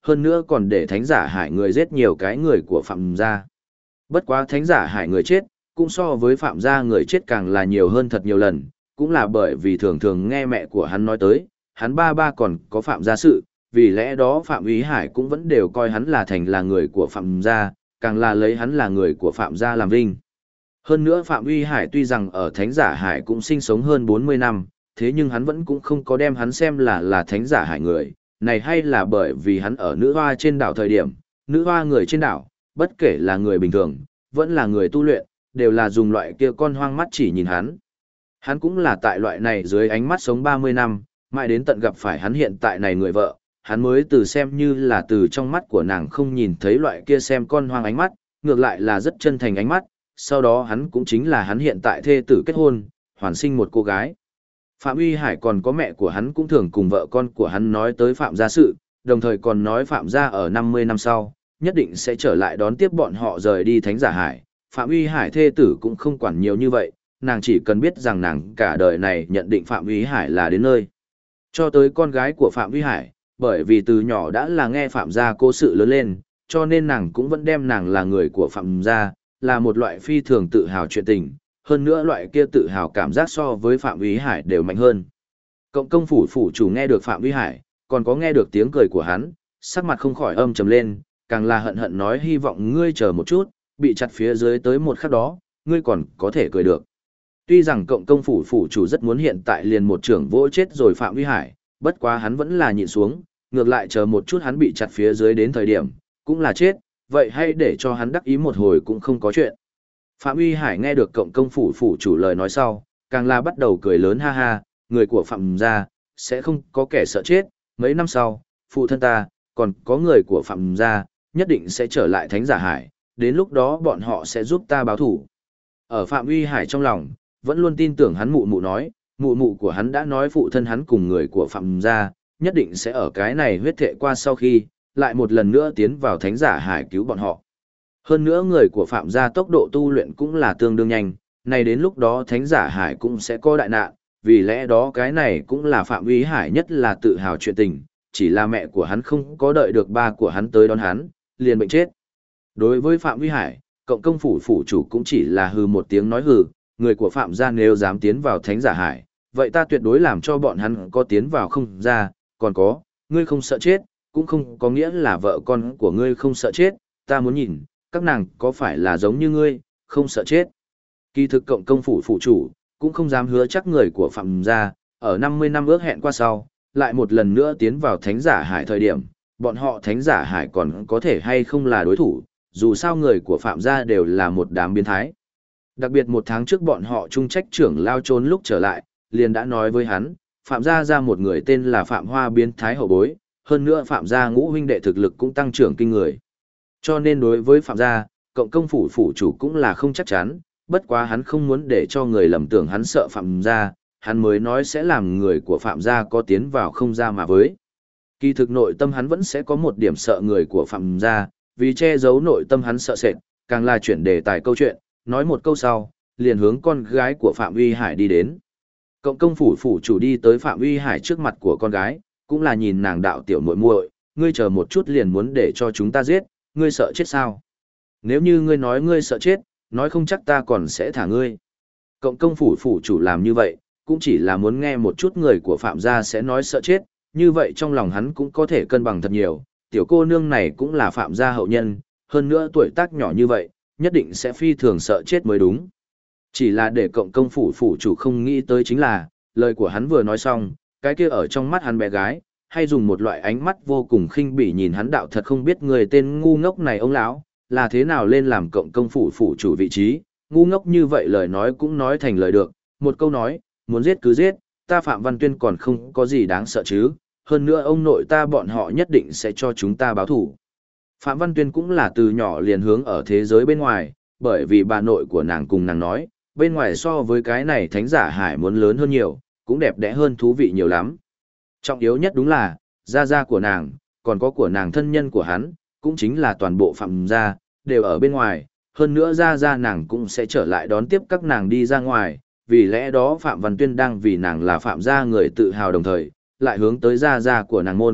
hơn nữa còn để thánh giả hải người giết nhiều cái người của Phạm gia. Bất quá thánh giả hải người chết, cũng so với Phạm gia người chết càng là nhiều hơn thật nhiều lần, cũng là bởi vì thường thường nghe mẹ của hắn nói tới, hắn ba ba còn có Phạm gia sự, vì lẽ đó Phạm Úy Hải cũng vẫn đều coi hắn là người của Phạm gia, càng là lấy hắn là người của Phạm gia làm vinh. Hơn nữa Phạm Uy Hải tuy rằng ở Thánh Giả Hải cũng sinh sống hơn 40 năm, thế nhưng hắn vẫn cũng không có đem hắn xem là Thánh Giả Hải người, này hay là bởi vì hắn ở nữ hoa trên đảo thời điểm, nữ hoa người trên đảo, bất kể là người bình thường, vẫn là người tu luyện, đều là dùng loại kia con hoang mắt chỉ nhìn hắn. Hắn cũng là tại loại này dưới ánh mắt sống 30 năm, mãi đến tận gặp phải hắn hiện tại này người vợ, hắn mới từ xem như là từ trong mắt của nàng không nhìn thấy loại kia xem con hoang ánh mắt, ngược lại là rất chân thành ánh mắt, sau đó hắn cũng chính là hắn hiện tại thê tử kết hôn, hoàn sinh một cô gái. Phạm Uy Hải còn có mẹ của hắn cũng thường cùng vợ con của hắn nói tới Phạm gia sự, đồng thời còn nói Phạm gia ở 50 năm sau, nhất định sẽ trở lại đón tiếp bọn họ rời đi Thánh Giả Hải. Phạm Uy Hải thê tử cũng không quản nhiều như vậy, nàng chỉ cần biết rằng nàng cả đời này nhận định Phạm Uy Hải là đến nơi. Cho tới con gái của Phạm Uy Hải, bởi vì từ nhỏ đã là nghe Phạm gia cố sự lớn lên, cho nên nàng cũng vẫn đem nàng là người của Phạm gia, là một loại phi thường tự hào chuyện tình, hơn nữa loại kia tự hào cảm giác so với Phạm Uy Hải đều mạnh hơn. Cộng công phủ chủ nghe được Phạm Uy Hải, còn có nghe được tiếng cười của hắn, sắc mặt không khỏi âm trầm lên, càng là hận hận nói hy vọng ngươi chờ một chút, bị chặt phía dưới tới một khắc đó, ngươi còn có thể cười được. Tuy rằng cộng công phủ chủ rất muốn hiện tại liền một trưởng vỗ chết rồi Phạm Uy Hải, bất quá hắn vẫn là nhịn xuống, ngược lại chờ một chút hắn bị chặt phía dưới đến thời điểm, cũng là chết, vậy hay để cho hắn đắc ý một hồi cũng không có chuyện. Phạm Uy Hải nghe được cộng công phủ chủ lời nói sau, càng là bắt đầu cười lớn ha ha, người của Phạm gia, sẽ không có kẻ sợ chết, mấy năm sau, phụ thân ta, còn có người của Phạm gia, nhất định sẽ trở lại Thánh Giả Hải, đến lúc đó bọn họ sẽ giúp ta báo thủ. Ở Phạm Uy Hải trong lòng, vẫn luôn tin tưởng hắn mụ mụ nói, mụ mụ của hắn đã nói phụ thân hắn cùng người của Phạm gia, nhất định sẽ ở cái này huyết thệ qua sau khi, lại một lần nữa tiến vào Thánh Giả Hải cứu bọn họ. Hơn nữa người của Phạm gia tốc độ tu luyện cũng là tương đương nhanh, này đến lúc đó Thánh Giả Hải cũng sẽ có đại nạn, vì lẽ đó cái này cũng là Phạm Uy Hải nhất là tự hào chuyện tình, chỉ là mẹ của hắn không có đợi được ba của hắn tới đón hắn, liền bệnh chết. Đối với Phạm Uy Hải, cộng công phủ chủ cũng chỉ là hừ một tiếng nói hừ, người của Phạm gia nếu dám tiến vào Thánh Giả Hải, vậy ta tuyệt đối làm cho bọn hắn có tiến vào không ra, còn có, ngươi không sợ chết, cũng không có nghĩa là vợ con của ngươi không sợ chết, ta muốn nhìn, các nàng có phải là giống như ngươi, không sợ chết. Kỳ thực cộng công phủ chủ, cũng không dám hứa chắc người của Phạm gia, ở 50 năm ước hẹn qua sau, lại một lần nữa tiến vào Thánh Giả Hải thời điểm, bọn họ Thánh Giả Hải còn có thể hay không là đối thủ, dù sao người của Phạm gia đều là một đám biến thái. Đặc biệt một tháng trước bọn họ trung trách trưởng lao trốn lúc trở lại, liền đã nói với hắn, Phạm gia ra một người tên là Phạm Hoa biến thái hậu bối, hơn nữa Phạm gia ngũ huynh đệ thực lực cũng tăng trưởng kinh người. Cho nên đối với Phạm gia, cộng công phủ chủ cũng là không chắc chắn, bất quá hắn không muốn để cho người lầm tưởng hắn sợ Phạm gia, hắn mới nói sẽ làm người của Phạm gia có tiến vào không ra mà với. Kỳ thực nội tâm hắn vẫn sẽ có một điểm sợ người của Phạm gia, vì che giấu nội tâm hắn sợ sệt, càng là chuyển đề tài câu chuyện, nói một câu sau, liền hướng con gái của Phạm Uy Hải đi đến. Cộng công phủ chủ đi tới Phạm Uy Hải trước mặt của con gái, cũng là nhìn nàng đạo tiểu muội muội, ngươi chờ một chút liền muốn để cho chúng ta giết, ngươi sợ chết sao? Nếu như ngươi nói ngươi sợ chết, nói không chắc ta còn sẽ thả ngươi. Cộng công phủ chủ làm như vậy, cũng chỉ là muốn nghe một chút người của Phạm gia sẽ nói sợ chết, như vậy trong lòng hắn cũng có thể cân bằng thật nhiều, tiểu cô nương này cũng là Phạm gia hậu nhân, hơn nữa tuổi tác nhỏ như vậy, nhất định sẽ phi thường sợ chết mới đúng. Chỉ là để cộng công phủ chủ không nghĩ tới chính là, lời của hắn vừa nói xong, cái kia ở trong mắt hắn bé gái, hay dùng một loại ánh mắt vô cùng khinh bỉ nhìn hắn đạo thật không biết người tên ngu ngốc này ông lão là thế nào lên làm cộng công phủ chủ vị trí, ngu ngốc như vậy lời nói cũng nói thành lời được, một câu nói, muốn giết cứ giết, ta Phạm Văn Tuyên còn không có gì đáng sợ chứ, hơn nữa ông nội ta bọn họ nhất định sẽ cho chúng ta báo thủ. Phạm Văn Tuyên cũng là từ nhỏ liền hướng ở thế giới bên ngoài, bởi vì bà nội của nàng cùng nàng nói, bên ngoài so với cái này Thánh Giả Hải muốn lớn hơn nhiều, cũng đẹp đẽ hơn thú vị nhiều lắm. Trọng yếu nhất đúng là, gia của nàng, còn có của nàng thân nhân của hắn, cũng chính là toàn bộ Phạm gia, đều ở bên ngoài, hơn nữa gia nàng cũng sẽ trở lại đón tiếp các nàng đi ra ngoài, vì lẽ đó Phạm Văn Tuyên đang vì nàng là Phạm gia người tự hào đồng thời, lại hướng tới gia của nàng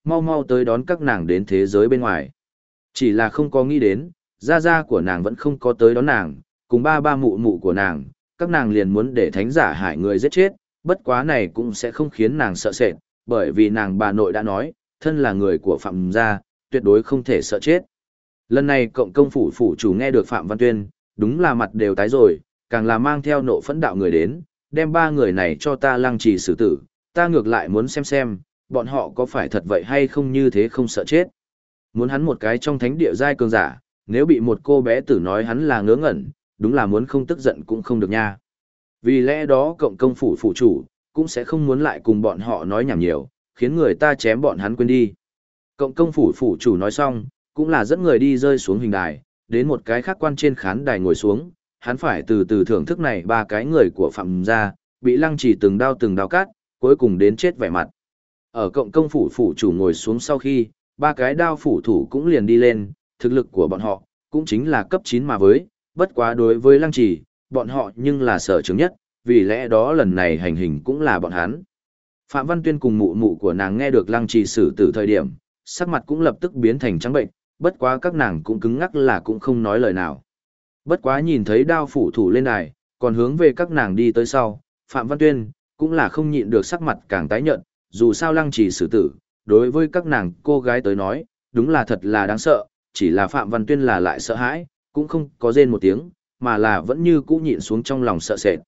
mau mau tới đón các nàng đến thế giới bên ngoài. Chỉ là không có nghĩ đến, gia gia của nàng vẫn không có tới đón nàng, cùng ba ba mụ mụ của nàng, các nàng liền muốn để thánh giả hại người giết chết, bất quá này cũng sẽ không khiến nàng sợ sệt, bởi vì nàng bà nội đã nói, thân là người của Phạm gia, tuyệt đối không thể sợ chết. Lần này cộng công phủ phủ chủ nghe được Phạm Văn Tuyên, đúng là mặt đều tái rồi, càng là mang theo nộ phẫn đạo người đến, đem ba người này cho ta lăng trì xử tử, ta ngược lại muốn xem, bọn họ có phải thật vậy hay không như thế không sợ chết. Muốn hắn một cái trong thánh địa giai cường giả, nếu bị một cô bé tử nói hắn là ngớ ngẩn, đúng là muốn không tức giận cũng không được nha. Vì lẽ đó cộng công phủ phủ chủ, cũng sẽ không muốn lại cùng bọn họ nói nhảm nhiều, khiến người ta chém bọn hắn quên đi. Cộng công phủ phủ chủ nói xong, cũng là dẫn người đi rơi xuống hình đài, đến một cái khác quan trên khán đài ngồi xuống, hắn phải từ từ thưởng thức này ba cái người của Phạm gia, bị lăng trì từng đao cắt, cuối cùng đến chết vẻ mặt. Ở cộng công phủ phủ chủ ngồi xuống sau khi, ba cái đao phủ thủ cũng liền đi lên, thực lực của bọn họ, cũng chính là cấp 9 mà với, bất quá đối với lăng trì, bọn họ nhưng là sở chứng nhất, vì lẽ đó lần này hành hình cũng là bọn hắn. Phạm Văn Tuyên cùng mụ mụ của nàng nghe được lăng trì xử tử thời điểm, sắc mặt cũng lập tức biến thành trắng bệnh, bất quá các nàng cũng cứng ngắc là cũng không nói lời nào. Bất quá nhìn thấy đao phủ thủ lên đài, còn hướng về các nàng đi tới sau, Phạm Văn Tuyên cũng là không nhịn được sắc mặt càng tái nhợt, dù sao lăng trì xử tử, đối với các nàng cô gái tới nói, đúng là thật là đáng sợ, chỉ là Phạm Văn Tuyên là lại sợ hãi, cũng không có rên một tiếng, mà là vẫn như cũ nhịn xuống trong lòng sợ sệt.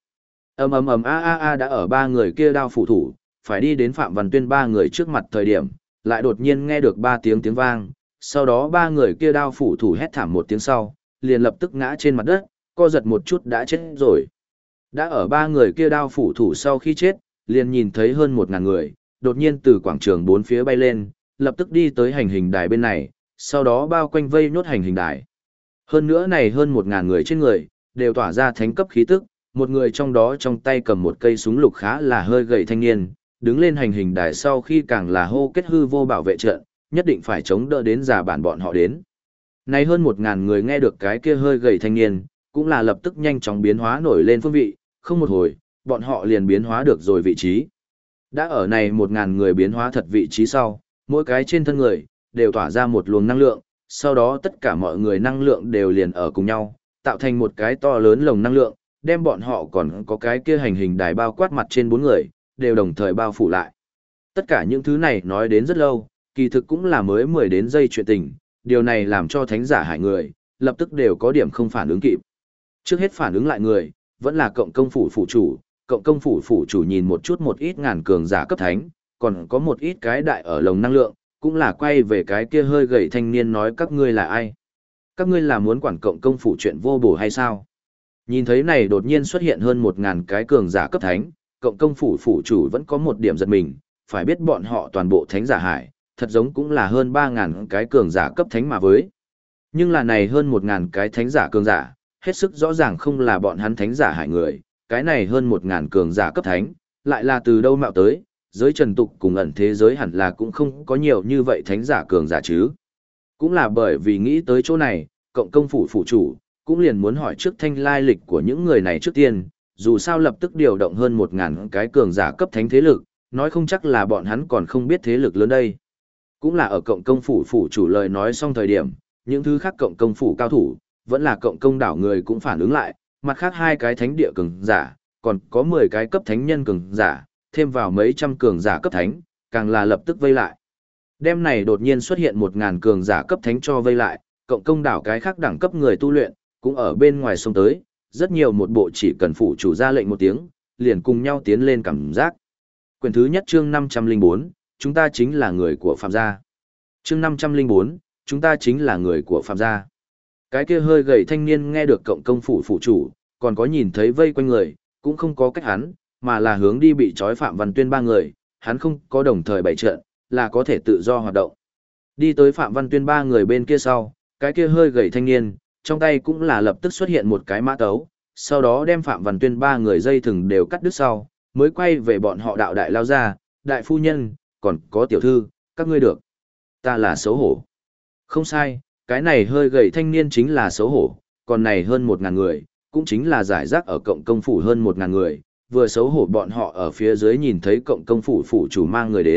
Ầm a đã ở ba người kia đao phủ thủ, phải đi đến Phạm Văn Tuyên ba người trước mặt thời điểm, lại đột nhiên nghe được ba tiếng vang, sau đó ba người kia đao phủ thủ hét thảm một tiếng sau, liền lập tức ngã trên mặt đất, co giật một chút đã chết rồi. Đã ở ba người kia đao phủ thủ sau khi chết, liền nhìn thấy hơn 1.000 người, đột nhiên từ quảng trường bốn phía bay lên, lập tức đi tới hành hình đài bên này, sau đó bao quanh vây nhốt hành hình đài. Hơn nữa này hơn 1.000 người trên người, đều tỏa ra thánh cấp khí tức, một người trong đó trong tay cầm một cây súng lục khá là hơi gầy thanh niên, đứng lên hành hình đài sau khi càng là hô kết hư vô bảo vệ trận, nhất định phải chống đỡ đến giả bản bọn họ đến. Này hơn 1.000 người nghe được cái kia hơi gầy thanh niên, cũng là lập tức nhanh chóng biến hóa nổi lên phương vị, không một hồi, bọn họ liền biến hóa được rồi vị trí. Đã ở này 1.000 người biến hóa thật vị trí sau, mỗi cái trên thân người, đều tỏa ra một luồng năng lượng, sau đó tất cả mọi người năng lượng đều liền ở cùng nhau, tạo thành một cái to lớn lồng năng lượng, đem bọn họ còn có cái kia hành hình đài bao quát mặt trên 4 người, đều đồng thời bao phủ lại. Tất cả những thứ này nói đến rất lâu, kỳ thực cũng là mới 10 đến giây chuyện tình, điều này làm cho thánh giả hại người, lập tức đều có điểm không phản ứng kịp. Trước hết phản ứng lại người, vẫn là cộng công phủ phủ chủ, cộng công phủ phủ chủ nhìn một chút một ít ngàn cường giả cấp thánh, còn có một ít cái đại ở lồng năng lượng, cũng là quay về cái kia hơi gầy thanh niên nói các ngươi là ai? Các ngươi là muốn quản cộng công phủ chuyện vô bổ hay sao? Nhìn thấy này đột nhiên xuất hiện hơn 1.000 cái cường giả cấp thánh, cộng công phủ phủ chủ vẫn có một điểm giật mình, phải biết bọn họ toàn bộ thánh giả hải, thật giống cũng là hơn 3.000 cái cường giả cấp thánh mà với. Nhưng là này hơn 1.000 cái thánh giả cường giả, hết sức rõ ràng không là bọn hắn thánh giả hải người, cái này hơn 1.000 cường giả cấp thánh, lại là từ đâu mạo tới, giới trần tục cùng ẩn thế giới hẳn là cũng không có nhiều như vậy thánh giả cường giả chứ. Cũng là bởi vì nghĩ tới chỗ này, cộng công phủ phủ chủ, cũng liền muốn hỏi trước thanh lai lịch của những người này trước tiên, dù sao lập tức điều động hơn 1.000 cái cường giả cấp thánh thế lực, nói không chắc là bọn hắn còn không biết thế lực lớn đây. Cũng là ở cộng công phủ phủ chủ lời nói xong thời điểm, những thứ khác cộng công phủ cao thủ, vẫn là cộng công đảo người cũng phản ứng lại, mặt khác hai cái thánh địa cường giả, còn có 10 cái cấp thánh nhân cường giả, thêm vào mấy trăm cường giả cấp thánh, càng là lập tức vây lại. Đêm này đột nhiên xuất hiện 1.000 cường giả cấp thánh cho vây lại, cộng công đảo cái khác đẳng cấp người tu luyện, cũng ở bên ngoài sông tới, rất nhiều một bộ chỉ cần phủ chủ ra lệnh một tiếng, liền cùng nhau tiến lên cảm giác. Quyển thứ nhất chương 504, chúng ta chính là người của Phạm gia. Chương 504, chúng ta chính là người của Phạm gia. Cái kia hơi gầy thanh niên nghe được cộng công phủ phủ chủ, còn có nhìn thấy vây quanh người, cũng không có cách hắn, mà là hướng đi bị trói Phạm Văn Tuyên ba người, hắn không có đồng thời bày trận, là có thể tự do hoạt động. Đi tới Phạm Văn Tuyên ba người bên kia sau, cái kia hơi gầy thanh niên, trong tay cũng là lập tức xuất hiện một cái mã tấu, sau đó đem Phạm Văn Tuyên ba người dây thừng đều cắt đứt sau, mới quay về bọn họ đạo đại lao ra, đại phu nhân, còn có tiểu thư, các ngươi được. Ta là xấu hổ. Không sai, cái này hơi gầy thanh niên chính là xấu hổ, còn này hơn 1.000 người, cũng chính là giải rác ở cộng công phủ hơn 1.000 người, vừa xấu hổ bọn họ ở phía dưới nhìn thấy cộng công phủ phủ chủ mang người đến,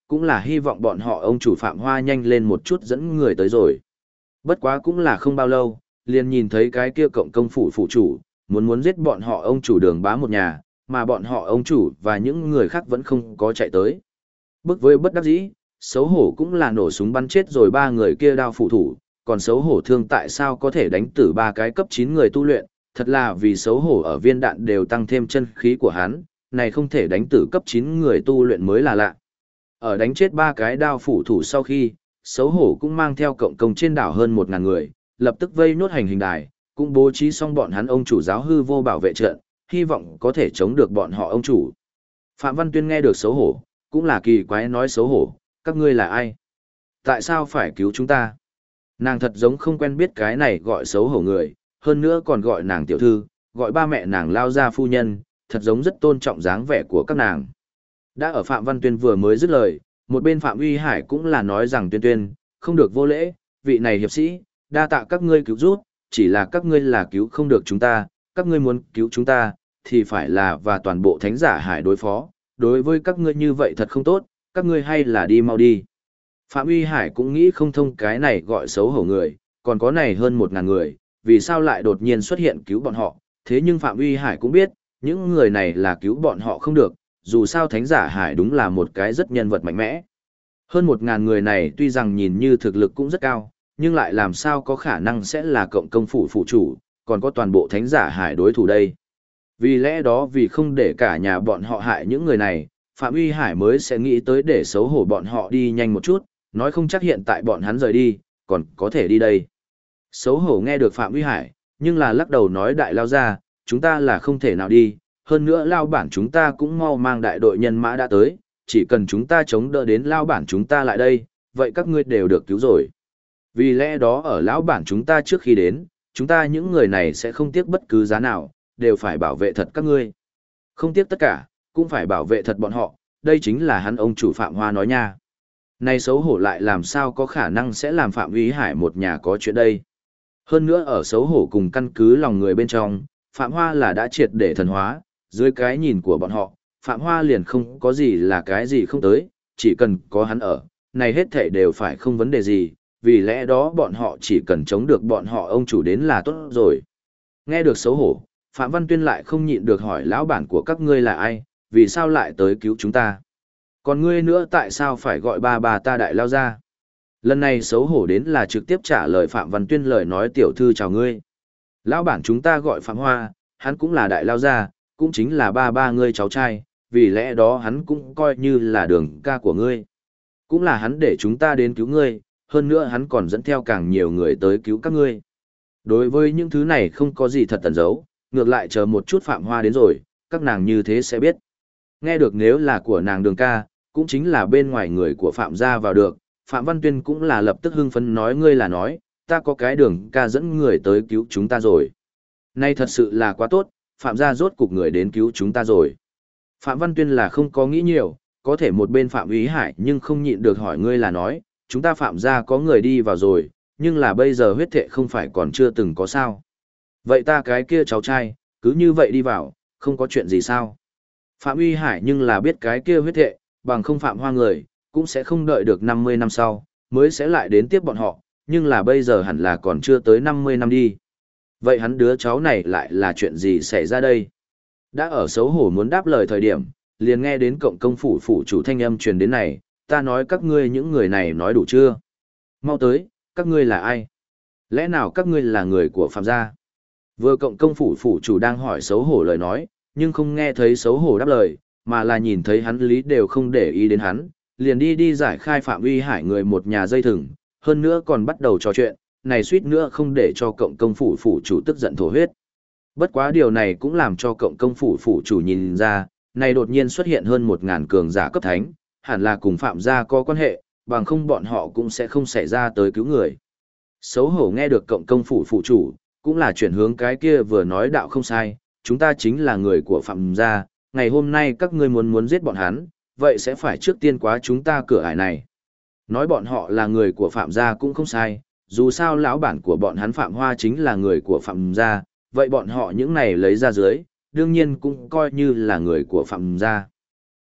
cũng là hy vọng bọn họ ông chủ Phạm Hoa nhanh lên một chút dẫn người tới rồi. Bất quá cũng là không bao lâu, liền nhìn thấy cái kia cộng công phủ phụ chủ, muốn giết bọn họ ông chủ Đường Bá một nhà, mà bọn họ ông chủ và những người khác vẫn không có chạy tới. Bức với bất đắc dĩ, xấu hổ cũng là nổ súng bắn chết rồi ba người kia đao phụ thủ, còn xấu hổ thương tại sao có thể đánh tử ba cái cấp 9 người tu luyện, thật là vì xấu hổ ở viên đạn đều tăng thêm chân khí của hắn, này không thể đánh tử cấp 9 người tu luyện mới là lạ. Ở đánh chết ba cái đao phủ thủ sau khi, xấu hổ cũng mang theo cộng công trên đảo hơn 1.000 người, lập tức vây nốt hành hình đài, cũng bố trí xong bọn hắn ông chủ giáo hư vô bảo vệ trận, hy vọng có thể chống được bọn họ ông chủ. Phạm Văn Tuyên nghe được xấu hổ, cũng là kỳ quái nói xấu hổ, các ngươi là ai? Tại sao phải cứu chúng ta? Nàng thật giống không quen biết cái này gọi xấu hổ người, hơn nữa còn gọi nàng tiểu thư, gọi ba mẹ nàng lao ra phu nhân, thật giống rất tôn trọng dáng vẻ của các nàng. Đã ở Phạm Văn Tuyên vừa mới dứt lời, một bên Phạm Uy Hải cũng là nói rằng Tuyên Tuyên, không được vô lễ, vị này hiệp sĩ, đa tạ các ngươi cứu giúp, chỉ là các ngươi là cứu không được chúng ta, các ngươi muốn cứu chúng ta, thì phải là và toàn bộ thánh giả hải đối phó, đối với các ngươi như vậy thật không tốt, các ngươi hay là đi mau đi. Phạm Uy Hải cũng nghĩ không thông cái này gọi xấu hổ người, còn có này hơn 1.000 người, vì sao lại đột nhiên xuất hiện cứu bọn họ, thế nhưng Phạm Uy Hải cũng biết, những người này là cứu bọn họ không được, dù sao thánh giả hải đúng là một cái rất nhân vật mạnh mẽ. Hơn 1.000 người này tuy rằng nhìn như thực lực cũng rất cao, nhưng lại làm sao có khả năng sẽ là cộng công phủ phụ chủ, còn có toàn bộ thánh giả hải đối thủ đây. Vì lẽ đó vì không để cả nhà bọn họ hại những người này, Phạm Uy Hải mới sẽ nghĩ tới để xấu hổ bọn họ đi nhanh một chút, nói không chắc hiện tại bọn hắn rời đi, còn có thể đi đây. Xấu hổ nghe được Phạm Uy Hải, nhưng là lắc đầu nói đại lao ra, chúng ta là không thể nào đi, hơn nữa lao bản chúng ta cũng mau mang đại đội nhân mã đã tới, chỉ cần chúng ta chống đỡ đến lao bản chúng ta lại đây, vậy các ngươi đều được cứu rồi. Vì lẽ đó ở lão bản chúng ta trước khi đến, chúng ta những người này sẽ không tiếc bất cứ giá nào, đều phải bảo vệ thật các ngươi. Không tiếc tất cả, cũng phải bảo vệ thật bọn họ, đây chính là hắn ông chủ Phạm Hoa nói nha. Này xấu hổ lại làm sao có khả năng sẽ làm Phạm Uy Hải một nhà có chuyện đây. Hơn nữa ở xấu hổ cùng căn cứ lòng người bên trong, Phạm Hoa là đã triệt để thần hóa, dưới cái nhìn của bọn họ, Phạm Hoa liền không có gì là cái gì không tới, chỉ cần có hắn ở, này hết thảy đều phải không vấn đề gì, vì lẽ đó bọn họ chỉ cần chống được bọn họ ông chủ đến là tốt rồi. Nghe được xấu hổ, Phạm Văn Tuyên lại không nhịn được hỏi lão bản của các ngươi là ai, vì sao lại tới cứu chúng ta. Còn ngươi nữa tại sao phải gọi bà ta đại lao ra. Lần này xấu hổ đến là trực tiếp trả lời Phạm Văn Tuyên lời nói tiểu thư chào ngươi. Lão bản chúng ta gọi Phạm Hoa, hắn cũng là đại lao gia, cũng chính là ba ngươi cháu trai, vì lẽ đó hắn cũng coi như là đường ca của ngươi. Cũng là hắn để chúng ta đến cứu ngươi, hơn nữa hắn còn dẫn theo càng nhiều người tới cứu các ngươi. Đối với những thứ này không có gì thật tẩn giấu, ngược lại chờ một chút Phạm Hoa đến rồi, các nàng như thế sẽ biết. Nghe được nếu là của nàng đường ca, cũng chính là bên ngoài người của Phạm gia vào được, Phạm Văn Tuyên cũng là lập tức hưng phấn nói ngươi là nói, ta có cái đường ca dẫn người tới cứu chúng ta rồi. Nay thật sự là quá tốt, Phạm gia rốt cục người đến cứu chúng ta rồi. Phạm Văn Tuyên là không có nghĩ nhiều, có thể một bên Phạm Úy Hải nhưng không nhịn được hỏi ngươi là nói, chúng ta Phạm gia có người đi vào rồi, nhưng là bây giờ huyết thệ không phải còn chưa từng có sao. Vậy ta cái kia cháu trai, cứ như vậy đi vào, không có chuyện gì sao. Phạm Uy Hải nhưng là biết cái kia huyết thệ, bằng không Phạm Hoa người, cũng sẽ không đợi được 50 năm sau, mới sẽ lại đến tiếp bọn họ, nhưng là bây giờ hẳn là còn chưa tới 50 năm đi. Vậy hắn đứa cháu này lại là chuyện gì xảy ra đây? Đã ở xấu hổ muốn đáp lời thời điểm, liền nghe đến cộng công phủ phủ chủ thanh âm truyền đến này, ta nói các ngươi những người này nói đủ chưa? Mau tới, các ngươi là ai? Lẽ nào các ngươi là người của Phạm gia? Vừa cộng công phủ phủ chủ đang hỏi xấu hổ lời nói, nhưng không nghe thấy xấu hổ đáp lời, mà là nhìn thấy hắn lý đều không để ý đến hắn, liền đi giải khai Phạm Uy Hải người một nhà dây thừng, hơn nữa còn bắt đầu trò chuyện, này suýt nữa không để cho cộng công phủ phủ chủ tức giận thổ huyết. Bất quá điều này cũng làm cho cộng công phủ phủ chủ nhìn ra, này đột nhiên xuất hiện hơn 1.000 cường giả cấp thánh, hẳn là cùng Phạm gia có quan hệ, bằng không bọn họ cũng sẽ không xảy ra tới cứu người. Xấu hổ nghe được cộng công phủ phủ chủ, cũng là chuyển hướng cái kia vừa nói đạo không sai, chúng ta chính là người của Phạm gia, ngày hôm nay các ngươi muốn giết bọn hắn, vậy sẽ phải trước tiên qua chúng ta cửa ải này. Nói bọn họ là người của Phạm gia cũng không sai, dù sao lão bản của bọn hắn Phạm Hoa chính là người của Phạm gia, vậy bọn họ những này lấy ra dưới, đương nhiên cũng coi như là người của Phạm gia.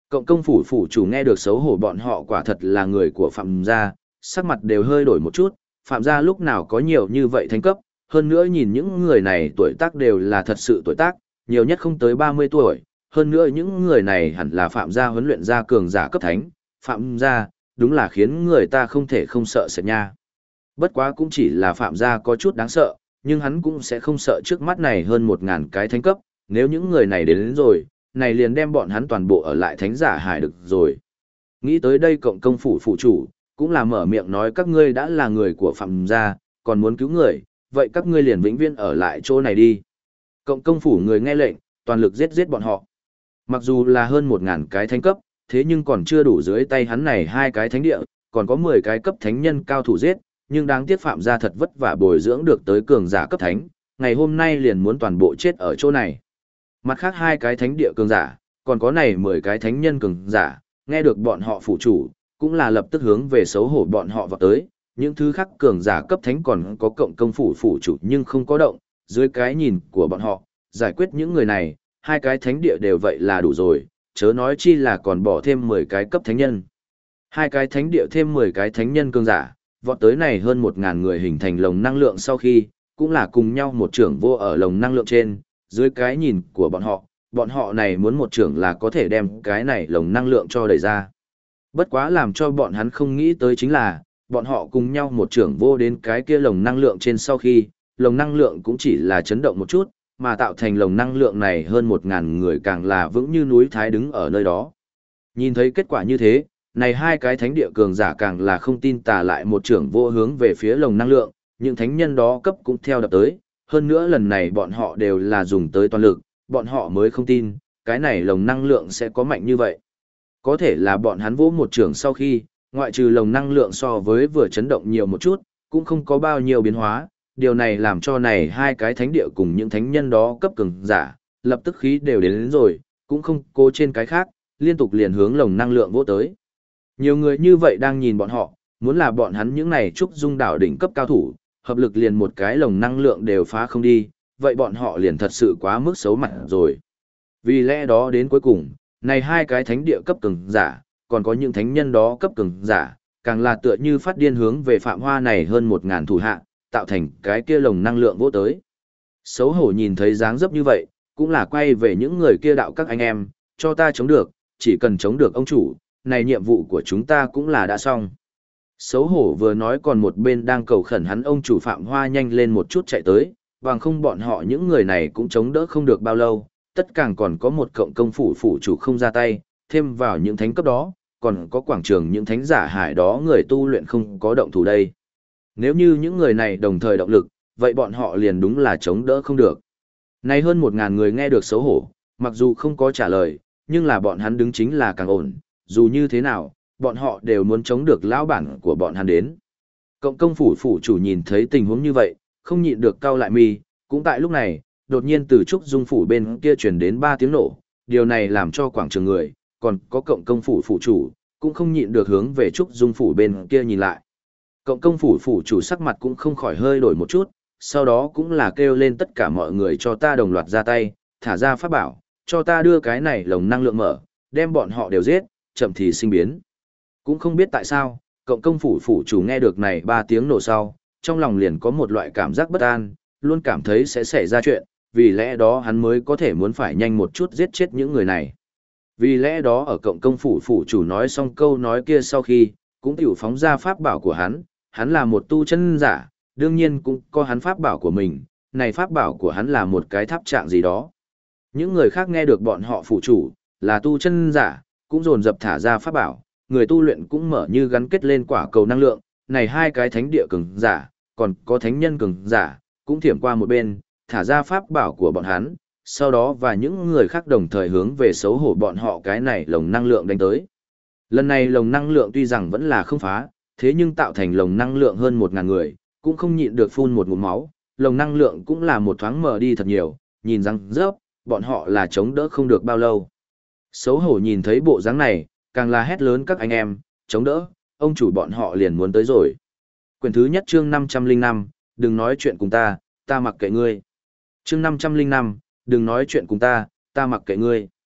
Cộng công phủ phủ chủ nghe được xấu hổ bọn họ quả thật là người của Phạm gia, sắc mặt đều hơi đổi một chút, Phạm gia lúc nào có nhiều như vậy thánh cấp, hơn nữa nhìn những người này tuổi tác đều là thật sự tuổi tác, nhiều nhất không tới 30 tuổi, hơn nữa những người này hẳn là Phạm gia huấn luyện ra cường giả cấp thánh, Phạm gia, đúng là khiến người ta không thể không sợ sệt nha. Bất quá cũng chỉ là Phạm gia có chút đáng sợ, nhưng hắn cũng sẽ không sợ trước mắt này hơn 1000 cái thánh cấp, nếu những người này đến rồi, này liền đem bọn hắn toàn bộ ở lại thánh giả hải được rồi. Nghĩ tới đây cộng công phủ phụ chủ, cũng là mở miệng nói các ngươi đã là người của Phạm gia, còn muốn cứu người, vậy các ngươi liền vĩnh viễn ở lại chỗ này đi. Cộng công phủ người nghe lệnh, toàn lực giết bọn họ. Mặc dù là hơn 1000 cái thánh cấp, thế nhưng còn chưa đủ dưới tay hắn này 2 cái thánh địa, còn có 10 cái cấp thánh nhân cao thủ giết, nhưng đáng tiếc Phạm gia thật vất vả bồi dưỡng được tới cường giả cấp thánh, ngày hôm nay liền muốn toàn bộ chết ở chỗ này. Mặt khác 2 cái thánh địa cường giả, còn có này 10 cái thánh nhân cường giả, nghe được bọn họ phụ chủ, cũng là lập tức hướng về xấu hổ bọn họ vào tới, những thứ khác cường giả cấp thánh còn có cộng công phủ phụ chủ nhưng không có động, dưới cái nhìn của bọn họ, giải quyết những người này, 2 cái thánh địa đều vậy là đủ rồi, chớ nói chi là còn bỏ thêm 10 cái cấp thánh nhân. 2 cái thánh địa thêm 10 cái thánh nhân cường giả, vọt tới này hơn 1000 người hình thành lồng năng lượng sau khi, cũng là cùng nhau một trưởng vô ở lồng năng lượng trên, dưới cái nhìn của bọn họ này muốn một trưởng là có thể đem cái này lồng năng lượng cho đẩy ra. Bất quá làm cho bọn hắn không nghĩ tới chính là, bọn họ cùng nhau một trưởng vô đến cái kia lồng năng lượng trên sau khi, lồng năng lượng cũng chỉ là chấn động một chút, mà tạo thành lồng năng lượng này hơn 1000 người càng là vững như núi Thái đứng ở nơi đó. Nhìn thấy kết quả như thế, này 2 cái thánh địa cường giả càng là không tin tà lại một trưởng vô hướng về phía lồng năng lượng, những thánh nhân đó cấp cũng theo đập tới, hơn nữa lần này bọn họ đều là dùng tới toàn lực, bọn họ mới không tin, cái này lồng năng lượng sẽ có mạnh như vậy. Có thể là bọn hắn vỗ một trưởng sau khi, ngoại trừ lồng năng lượng so với vừa chấn động nhiều một chút, cũng không có bao nhiêu biến hóa, điều này làm cho này 2 cái thánh địa cùng những thánh nhân đó cấp cường giả, lập tức khí đều đến rồi, cũng không cố trên cái khác, liên tục liền hướng lồng năng lượng vỗ tới. Nhiều người như vậy đang nhìn bọn họ, muốn là bọn hắn những này trúc dung đảo đỉnh cấp cao thủ, hợp lực liền một cái lồng năng lượng đều phá không đi, vậy bọn họ liền thật sự quá mức xấu mặt rồi. Vì lẽ đó đến cuối cùng, này 2 cái thánh địa cấp cường giả, còn có những thánh nhân đó cấp cường giả, càng là tựa như phát điên hướng về Phạm Hoa này hơn 1000 thủ hạ, tạo thành cái kia lồng năng lượng vỗ tới. Xấu hổ nhìn thấy dáng dấp như vậy, cũng là quay về những người kia đạo các anh em, cho ta chống được, chỉ cần chống được ông chủ, này nhiệm vụ của chúng ta cũng là đã xong. Xấu hổ vừa nói còn một bên đang cầu khẩn hắn ông chủ Phạm Hoa nhanh lên một chút chạy tới, bằng không bọn họ những người này cũng chống đỡ không được bao lâu, tất càng còn có một cộng công phủ phủ chủ không ra tay, thêm vào những thánh cấp đó, còn có quảng trường những thánh giả hải đó người tu luyện không có động thủ đây. Nếu như những người này đồng thời động lực, vậy bọn họ liền đúng là chống đỡ không được. Nay hơn 1000 người nghe được xấu hổ, mặc dù không có trả lời, nhưng là bọn hắn đứng chính là càng ổn, dù như thế nào, bọn họ đều muốn chống được lão bản của bọn hắn đến. Cộng công phủ phủ chủ nhìn thấy tình huống như vậy, không nhịn được cau lại mi, cũng tại lúc này, đột nhiên từ trúc dung phủ bên kia truyền đến 3 tiếng nổ, điều này làm cho quảng trường người, còn có cộng công phủ phủ chủ, cũng không nhịn được hướng về trúc dung phủ bên kia nhìn lại. Cộng công phủ phủ chủ sắc mặt cũng không khỏi hơi đổi một chút, sau đó cũng là kêu lên tất cả mọi người cho ta đồng loạt ra tay, thả ra pháp bảo, cho ta đưa cái này lồng năng lượng mở, đem bọn họ đều giết, chậm thì sinh biến. Cũng không biết tại sao, cộng công phủ phủ chủ nghe được này 3 tiếng nổ sau, trong lòng liền có một loại cảm giác bất an, luôn cảm thấy sẽ xảy ra chuyện, vì lẽ đó hắn mới có thể muốn phải nhanh một chút giết chết những người này. Vì lẽ đó ở cộng công phủ phủ chủ nói xong câu nói kia sau khi, cũng tiểu phóng ra pháp bảo của hắn là một tu chân giả, đương nhiên cũng có hắn pháp bảo của mình, này pháp bảo của hắn là một cái tháp trạng gì đó. Những người khác nghe được bọn họ phủ chủ, là tu chân giả, cũng dồn dập thả ra pháp bảo, người tu luyện cũng mở như gắn kết lên quả cầu năng lượng, này 2 cái thánh địa cường giả, còn có thánh nhân cường giả, cũng thiểm qua một bên, thả ra pháp bảo của bọn hắn, sau đó và những người khác đồng thời hướng về xấu hổ bọn họ cái này lồng năng lượng đánh tới. Lần này lồng năng lượng tuy rằng vẫn là không phá, thế nhưng tạo thành lồng năng lượng hơn 1000 người, cũng không nhịn được phun một ngụm máu, lồng năng lượng cũng là một thoáng mở đi thật nhiều, nhìn răng rớp, bọn họ là chống đỡ không được bao lâu. Xấu hổ nhìn thấy bộ dáng này, càng là hét lớn các anh em, chống đỡ, ông chủ bọn họ liền muốn tới rồi. Quyển thứ nhất chương 505, đừng nói chuyện cùng ta mặc kệ ngươi. Chương 505, đừng nói chuyện cùng ta mặc kệ ngươi.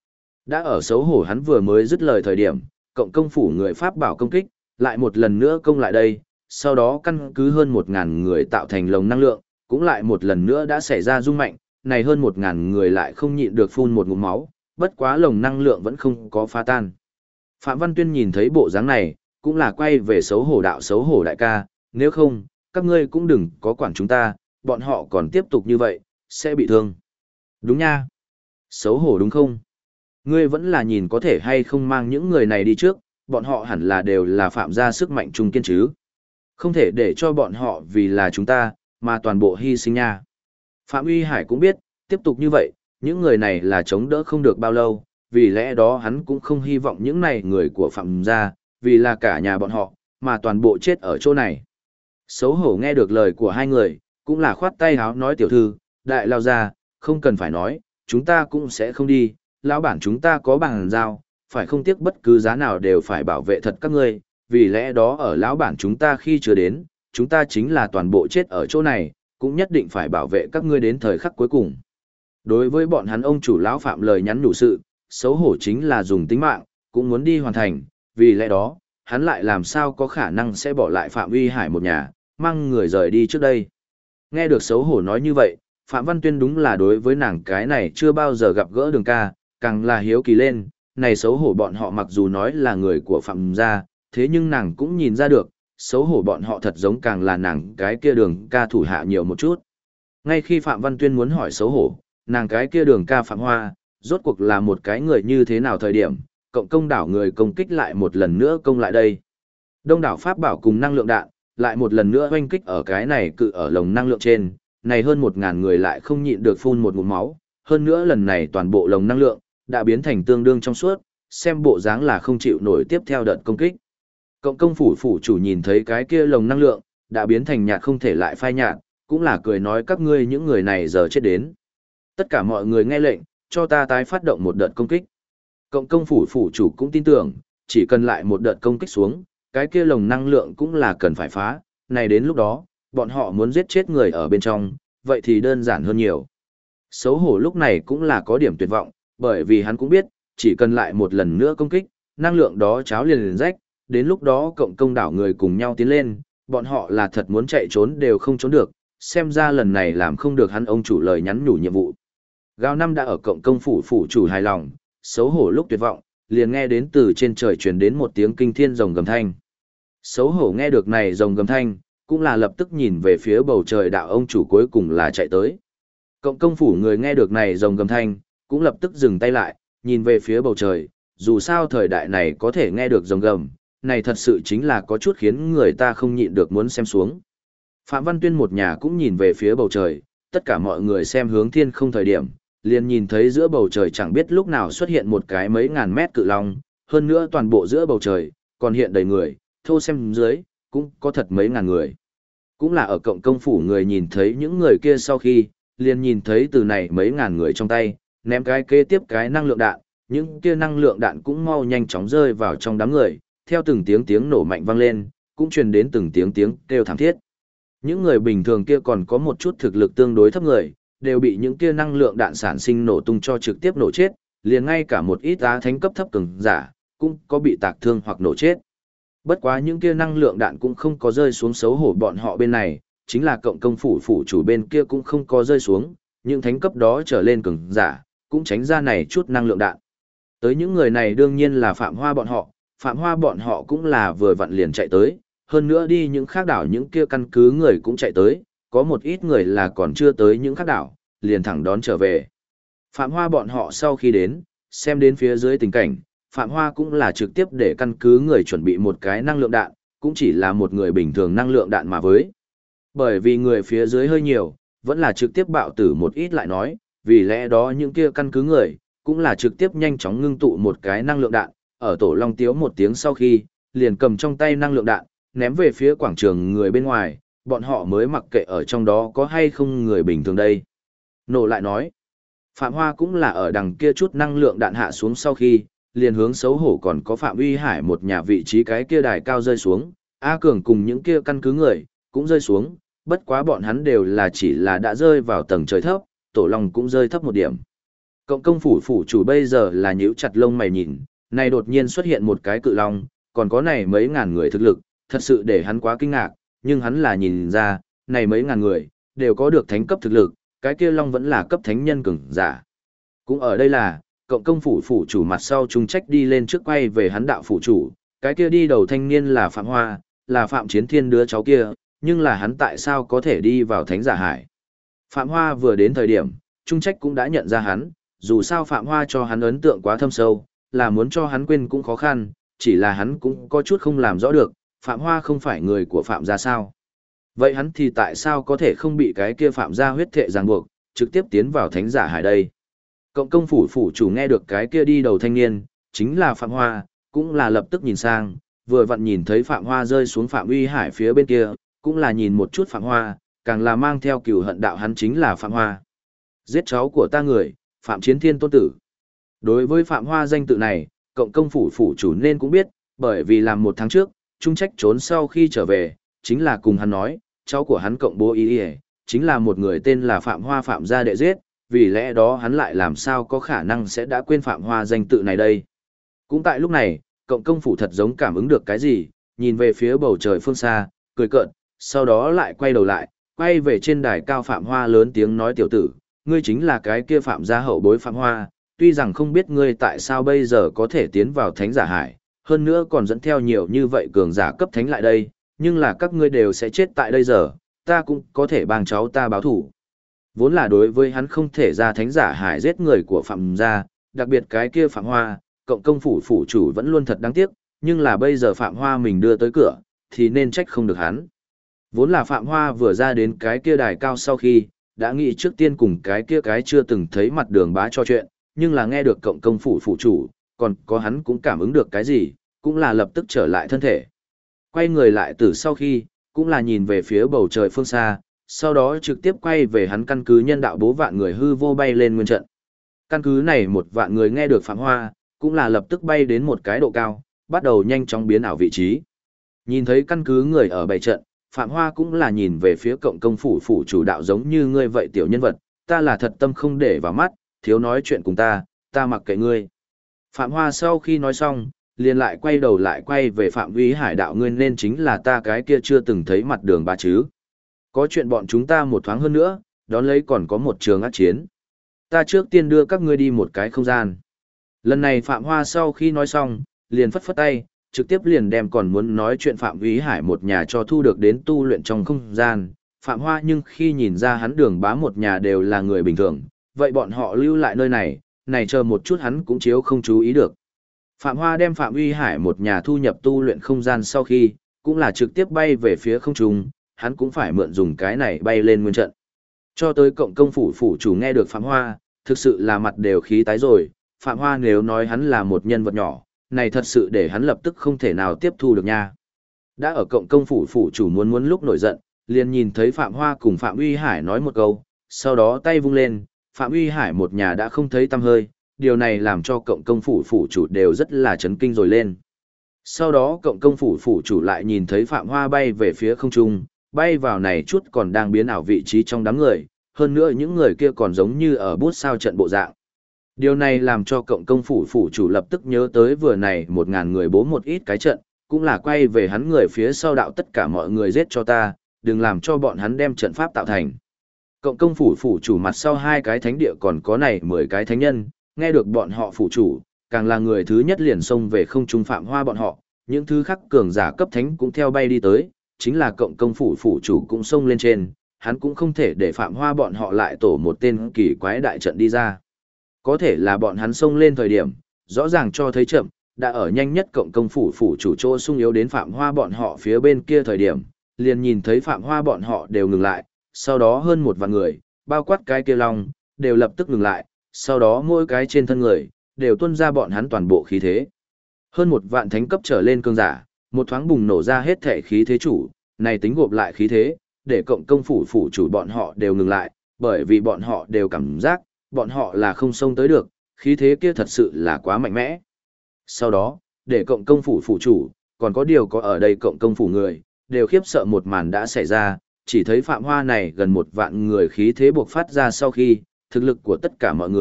Đã ở xấu hổ hắn vừa mới dứt lời thời điểm, cộng công phủ người Pháp bảo công kích, lại một lần nữa công lại đây, sau đó căn cứ hơn 1.000 người tạo thành lồng năng lượng, cũng lại một lần nữa đã xảy ra rung mạnh, này hơn 1.000 người lại không nhịn được phun một ngụm máu, bất quá lồng năng lượng vẫn không có phá tan. Phạm Văn Tuyên nhìn thấy bộ dáng này, cũng là quay về xấu hổ đạo xấu hổ đại ca, nếu không, các ngươi cũng đừng có quản chúng ta, bọn họ còn tiếp tục như vậy, sẽ bị thương. Đúng nha. Xấu hổ đúng không? Ngươi vẫn là nhìn có thể hay không mang những người này đi trước, bọn họ hẳn là đều là phạm gia sức mạnh trung kiên chứ. Không thể để cho bọn họ vì là chúng ta, mà toàn bộ hy sinh nha. Phạm Uy Hải cũng biết, tiếp tục như vậy, những người này là chống đỡ không được bao lâu, vì lẽ đó hắn cũng không hy vọng những này người của Phạm gia, vì là cả nhà bọn họ, mà toàn bộ chết ở chỗ này. Xấu hổ nghe được lời của hai người, cũng là khoát tay háo nói tiểu thư, đại lao ra, không cần phải nói, chúng ta cũng sẽ không đi, lão bản chúng ta có bằng giao, phải không tiếc bất cứ giá nào đều phải bảo vệ thật các ngươi, vì lẽ đó ở lão bản chúng ta khi chưa đến, chúng ta chính là toàn bộ chết ở chỗ này, cũng nhất định phải bảo vệ các ngươi đến thời khắc cuối cùng. Đối với bọn hắn ông chủ lão Phạm lời nhắn nhủ sự, xấu hổ chính là dùng tính mạng, cũng muốn đi hoàn thành, vì lẽ đó, hắn lại làm sao có khả năng sẽ bỏ lại Phạm Uy Hải một nhà, mang người rời đi trước đây. Nghe được xấu hổ nói như vậy, Phạm Văn Tuyên đúng là đối với nàng cái này chưa bao giờ gặp gỡ Đường ca, càng là hiếu kỳ lên, này xấu hổ bọn họ mặc dù nói là người của Phạm gia, thế nhưng nàng cũng nhìn ra được, xấu hổ bọn họ thật giống càng là nàng cái kia Đường ca thủ hạ nhiều một chút. Ngay khi Phạm Văn Tuyên muốn hỏi xấu hổ, nàng cái kia Đường ca Phạm Hoa, rốt cuộc là một cái người như thế nào thời điểm, cộng công đảo người công kích lại một lần nữa công lại đây. Đông đảo Pháp bảo cùng năng lượng đạn, lại một lần nữa oanh kích ở cái này cự ở lồng năng lượng trên, này hơn 1.000 người lại không nhịn được phun một ngụm máu, hơn nữa lần này toàn bộ lồng năng lượng, đã biến thành tương đương trong suốt, xem bộ dáng là không chịu nổi tiếp theo đợt công kích. Cộng công phủ phủ chủ nhìn thấy cái kia lồng năng lượng, đã biến thành nhạt không thể lại phai nhạt, cũng là cười nói các ngươi những người này giờ chết đến. Tất cả mọi người nghe lệnh, cho ta tái phát động một đợt công kích. Cộng công phủ phủ chủ cũng tin tưởng, chỉ cần lại một đợt công kích xuống, cái kia lồng năng lượng cũng là cần phải phá, này đến lúc đó, bọn họ muốn giết chết người ở bên trong, vậy thì đơn giản hơn nhiều. Xấu hổ lúc này cũng là có điểm tuyệt vọng, bởi vì hắn cũng biết, chỉ cần lại một lần nữa công kích, năng lượng đó cháo liền rách, đến lúc đó cộng công đảo người cùng nhau tiến lên, bọn họ là thật muốn chạy trốn đều không trốn được, xem ra lần này làm không được hắn ông chủ lời nhắn nhủ nhiệm vụ. Gao năm đã ở cộng công phủ phủ chủ hài lòng, xấu hổ lúc tuyệt vọng, liền nghe đến từ trên trời truyền đến một tiếng kinh thiên rồng gầm thanh. Xấu hổ nghe được này rồng gầm thanh, cũng là lập tức nhìn về phía bầu trời đạo ông chủ cuối cùng là chạy tới. Cộng công phủ người nghe được này rồng gầm thanh, cũng lập tức dừng tay lại, nhìn về phía bầu trời, dù sao thời đại này có thể nghe được rồng gầm, này thật sự chính là có chút khiến người ta không nhịn được muốn xem xuống. Phạm Văn Tuyên một nhà cũng nhìn về phía bầu trời, tất cả mọi người xem hướng thiên không thời điểm, liền nhìn thấy giữa bầu trời chẳng biết lúc nào xuất hiện một cái mấy ngàn mét cự long, hơn nữa toàn bộ giữa bầu trời, còn hiện đầy người, thô xem dưới, cũng có thật mấy ngàn người. Cũng là ở cộng công phủ người nhìn thấy những người kia sau khi, liền nhìn thấy từ này mấy ngàn người trong tay, ném cái kế tiếp cái năng lượng đạn, những kia năng lượng đạn cũng mau nhanh chóng rơi vào trong đám người, theo từng tiếng nổ mạnh vang lên, cũng truyền đến từng tiếng kêu thảm thiết. Những người bình thường kia còn có một chút thực lực tương đối thấp người, đều bị những kia năng lượng đạn sản sinh nổ tung cho trực tiếp nổ chết, liền ngay cả một ít á thánh cấp thấp cường giả, cũng có bị tạc thương hoặc nổ chết. Bất quá những kia năng lượng đạn cũng không có rơi xuống xấu hổ bọn họ bên này, chính là cộng công phủ phủ chủ bên kia cũng không có rơi xuống, những thánh cấp đó trở lên cường giả, cũng tránh ra này chút năng lượng đạn. Tới những người này đương nhiên là Phạm Hoa bọn họ cũng là vừa vặn liền chạy tới, hơn nữa đi những khác đảo những kia căn cứ người cũng chạy tới, có một ít người là còn chưa tới những khác đảo, liền thẳng đón trở về. Phạm Hoa bọn họ sau khi đến, xem đến phía dưới tình cảnh, Phạm Hoa cũng là trực tiếp để căn cứ người chuẩn bị một cái năng lượng đạn, cũng chỉ là một người bình thường năng lượng đạn mà với. Bởi vì người phía dưới hơi nhiều, vẫn là trực tiếp bạo tử một ít lại nói, vì lẽ đó những kia căn cứ người, cũng là trực tiếp nhanh chóng ngưng tụ một cái năng lượng đạn, ở tổ long tiếu một tiếng sau khi, liền cầm trong tay năng lượng đạn, ném về phía quảng trường người bên ngoài, bọn họ mới mặc kệ ở trong đó có hay không người bình thường đây. Nổ lại nói, Phạm Hoa cũng là ở đằng kia chút năng lượng đạn hạ xuống sau khi, liền hướng xấu hổ còn có Phạm Uy Hải một nhà vị trí cái kia đài cao rơi xuống, A Cường cùng những kia căn cứ người, cũng rơi xuống, bất quá bọn hắn đều là chỉ là đã rơi vào tầng trời thấp, tổ long cũng rơi thấp một điểm. Cộng công phủ phủ chủ bây giờ là nhíu chặt lông mày nhìn, này đột nhiên xuất hiện một cái cự long, còn có này mấy ngàn người thực lực, thật sự để hắn quá kinh ngạc, nhưng hắn là nhìn ra, này mấy ngàn người, đều có được thánh cấp thực lực, cái kia long vẫn là cấp thánh nhân cường giả. Cũng ở đây là, cộng công phủ phủ chủ mặt sau trung trách đi lên trước quay về hắn đạo phủ chủ, cái kia đi đầu thanh niên là Phạm Hoa, là Phạm Chiến Thiên đứa cháu kia, nhưng là hắn tại sao có thể đi vào thánh giả hải. Phạm Hoa vừa đến thời điểm, trung trách cũng đã nhận ra hắn, dù sao Phạm Hoa cho hắn ấn tượng quá thâm sâu, là muốn cho hắn quên cũng khó khăn, chỉ là hắn cũng có chút không làm rõ được, Phạm Hoa không phải người của Phạm gia sao. Vậy hắn thì tại sao có thể không bị cái kia Phạm gia huyết thệ ràng buộc, trực tiếp tiến vào thánh giả hải đây? Cộng công phủ phủ chủ nghe được cái kia đi đầu thanh niên, chính là Phạm Hoa, cũng là lập tức nhìn sang, vừa vặn nhìn thấy Phạm Hoa rơi xuống Phạm Uy Hải phía bên kia, cũng là nhìn một chút Phạm Hoa, càng là mang theo cừu hận đạo hắn chính là Phạm Hoa. Giết cháu của ta người, Phạm Chiến Thiên tôn tử. Đối với Phạm Hoa danh tự này, cộng công phủ phủ chủ nên cũng biết, bởi vì làm một tháng trước, trung trách trốn sau khi trở về, chính là cùng hắn nói, cháu của hắn cộng bố ý chính là một người tên là Phạm Hoa Phạm gia đệ giết, vì lẽ đó hắn lại làm sao có khả năng sẽ đã quên Phạm Hoa danh tự này đây. Cũng tại lúc này, cộng công phủ thật giống cảm ứng được cái gì, nhìn về phía bầu trời phương xa, cười cợt, sau đó lại quay đầu lại, quay về trên đài cao Phạm Hoa lớn tiếng nói tiểu tử, ngươi chính là cái kia Phạm gia hậu bối Phạm Hoa, tuy rằng không biết ngươi tại sao bây giờ có thể tiến vào thánh giả hải, hơn nữa còn dẫn theo nhiều như vậy cường giả cấp thánh lại đây, nhưng là các ngươi đều sẽ chết tại đây giờ, ta cũng có thể bằng cháu ta báo thủ. Vốn là đối với hắn không thể ra thánh giả hải giết người của Phạm gia, đặc biệt cái kia Phạm Hoa, cộng công phủ phủ chủ vẫn luôn thật đáng tiếc, nhưng là bây giờ Phạm Hoa mình đưa tới cửa, thì nên trách không được hắn. Vốn là Phạm Hoa vừa ra đến cái kia đài cao sau khi, đã nghĩ trước tiên cùng cái kia cái chưa từng thấy mặt Đường Bá cho chuyện, nhưng là nghe được cộng công phủ phủ chủ, còn có hắn cũng cảm ứng được cái gì, cũng là lập tức trở lại thân thể. Quay người lại từ sau khi, cũng là nhìn về phía bầu trời phương xa, sau đó trực tiếp quay về hắn căn cứ nhân đạo bố vạn người hư vô bay lên nguyên trận. Căn cứ này một vạn người nghe được Phạm Hoa, cũng là lập tức bay đến một cái độ cao, bắt đầu nhanh chóng biến ảo vị trí. Nhìn thấy căn cứ người ở bày trận, Phạm Hoa cũng là nhìn về phía cộng công phủ phủ chủ đạo giống như ngươi vậy tiểu nhân vật, ta là thật tâm không để vào mắt, thiếu nói chuyện cùng ta mặc kệ ngươi. Phạm Hoa sau khi nói xong, liền lại quay đầu lại quay về Phạm Uy Hải đạo ngươi nên chính là ta cái kia chưa từng thấy mặt Đường Bá chứ. Có chuyện bọn chúng ta một thoáng hơn nữa, đón lấy còn có một trường ác chiến. Ta trước tiên đưa các ngươi đi một cái không gian. Lần này Phạm Hoa sau khi nói xong, liền phất phất tay, trực tiếp liền đem còn muốn nói chuyện Phạm Uy Hải một nhà cho thu được đến tu luyện trong không gian. Phạm Hoa nhưng khi nhìn ra hắn Đường Bá một nhà đều là người bình thường, vậy bọn họ lưu lại nơi này chờ một chút hắn cũng chiếu không chú ý được. Phạm Hoa đem Phạm Uy Hải một nhà thu nhập tu luyện không gian sau khi, cũng là trực tiếp bay về phía không trung, hắn cũng phải mượn dùng cái này bay lên nguyên trận. Cho tới cộng công phủ phủ chủ nghe được Phạm Hoa, thực sự là mặt đều khí tái rồi, Phạm Hoa nếu nói hắn là một nhân vật nhỏ, này thật sự để hắn lập tức không thể nào tiếp thu được nha. Đã ở cộng công phủ phủ chủ muốn lúc nổi giận, liền nhìn thấy Phạm Hoa cùng Phạm Uy Hải nói một câu, sau đó tay vung lên, Phạm Uy Hải một nhà đã không thấy tăm hơi, điều này làm cho cộng công phủ phủ chủ đều rất là chấn kinh rồi lên. Sau đó cộng công phủ phủ chủ lại nhìn thấy Phạm Hoa bay về phía không trung, bay vào này chút còn đang biến ảo vị trí trong đám người, hơn nữa những người kia còn giống như ở bút sao trận bộ dạng. Điều này làm cho cộng công phủ phủ chủ lập tức nhớ tới vừa này 1000 người bố một ít cái trận, cũng là quay về hắn người phía sau đạo tất cả mọi người giết cho ta, đừng làm cho bọn hắn đem trận pháp tạo thành. Cộng công phủ phủ chủ mặt sau 2 cái thánh địa còn có này 10 cái thánh nhân, nghe được bọn họ phủ chủ, càng là người thứ nhất liền xông về không trung Phạm Hoa bọn họ, những thứ khác cường giả cấp thánh cũng theo bay đi tới, chính là cộng công phủ phủ chủ cũng xông lên trên, hắn cũng không thể để Phạm Hoa bọn họ lại tổ một tên kỳ quái đại trận đi ra. Có thể là bọn hắn xông lên thời điểm, rõ ràng cho thấy chậm, đã ở nhanh nhất cộng công phủ phủ chủ chỗ sung yếu đến Phạm Hoa bọn họ phía bên kia thời điểm, liền nhìn thấy Phạm Hoa bọn họ đều ngừng lại, sau đó hơn một vạn người, bao quát cái kia long, đều lập tức ngừng lại, sau đó mỗi cái trên thân người, đều tuôn ra bọn hắn toàn bộ khí thế. Hơn một vạn thánh cấp trở lên cường giả, một thoáng bùng nổ ra hết thể khí thế chủ, này tính gộp lại khí thế, để cộng công phủ phủ chủ bọn họ đều ngừng lại, bởi vì bọn họ đều cảm giác, bọn họ là không xông tới được, khí thế kia thật sự là quá mạnh mẽ. Sau đó, để cộng công phủ phủ chủ, còn có điều có ở đây cộng công phủ người, đều khiếp sợ một màn đã xảy ra, chỉ thấy Phạm Hoa này gần một vạn người khí thế buộc phát ra sau khi, thực lực của tất cả mọi người,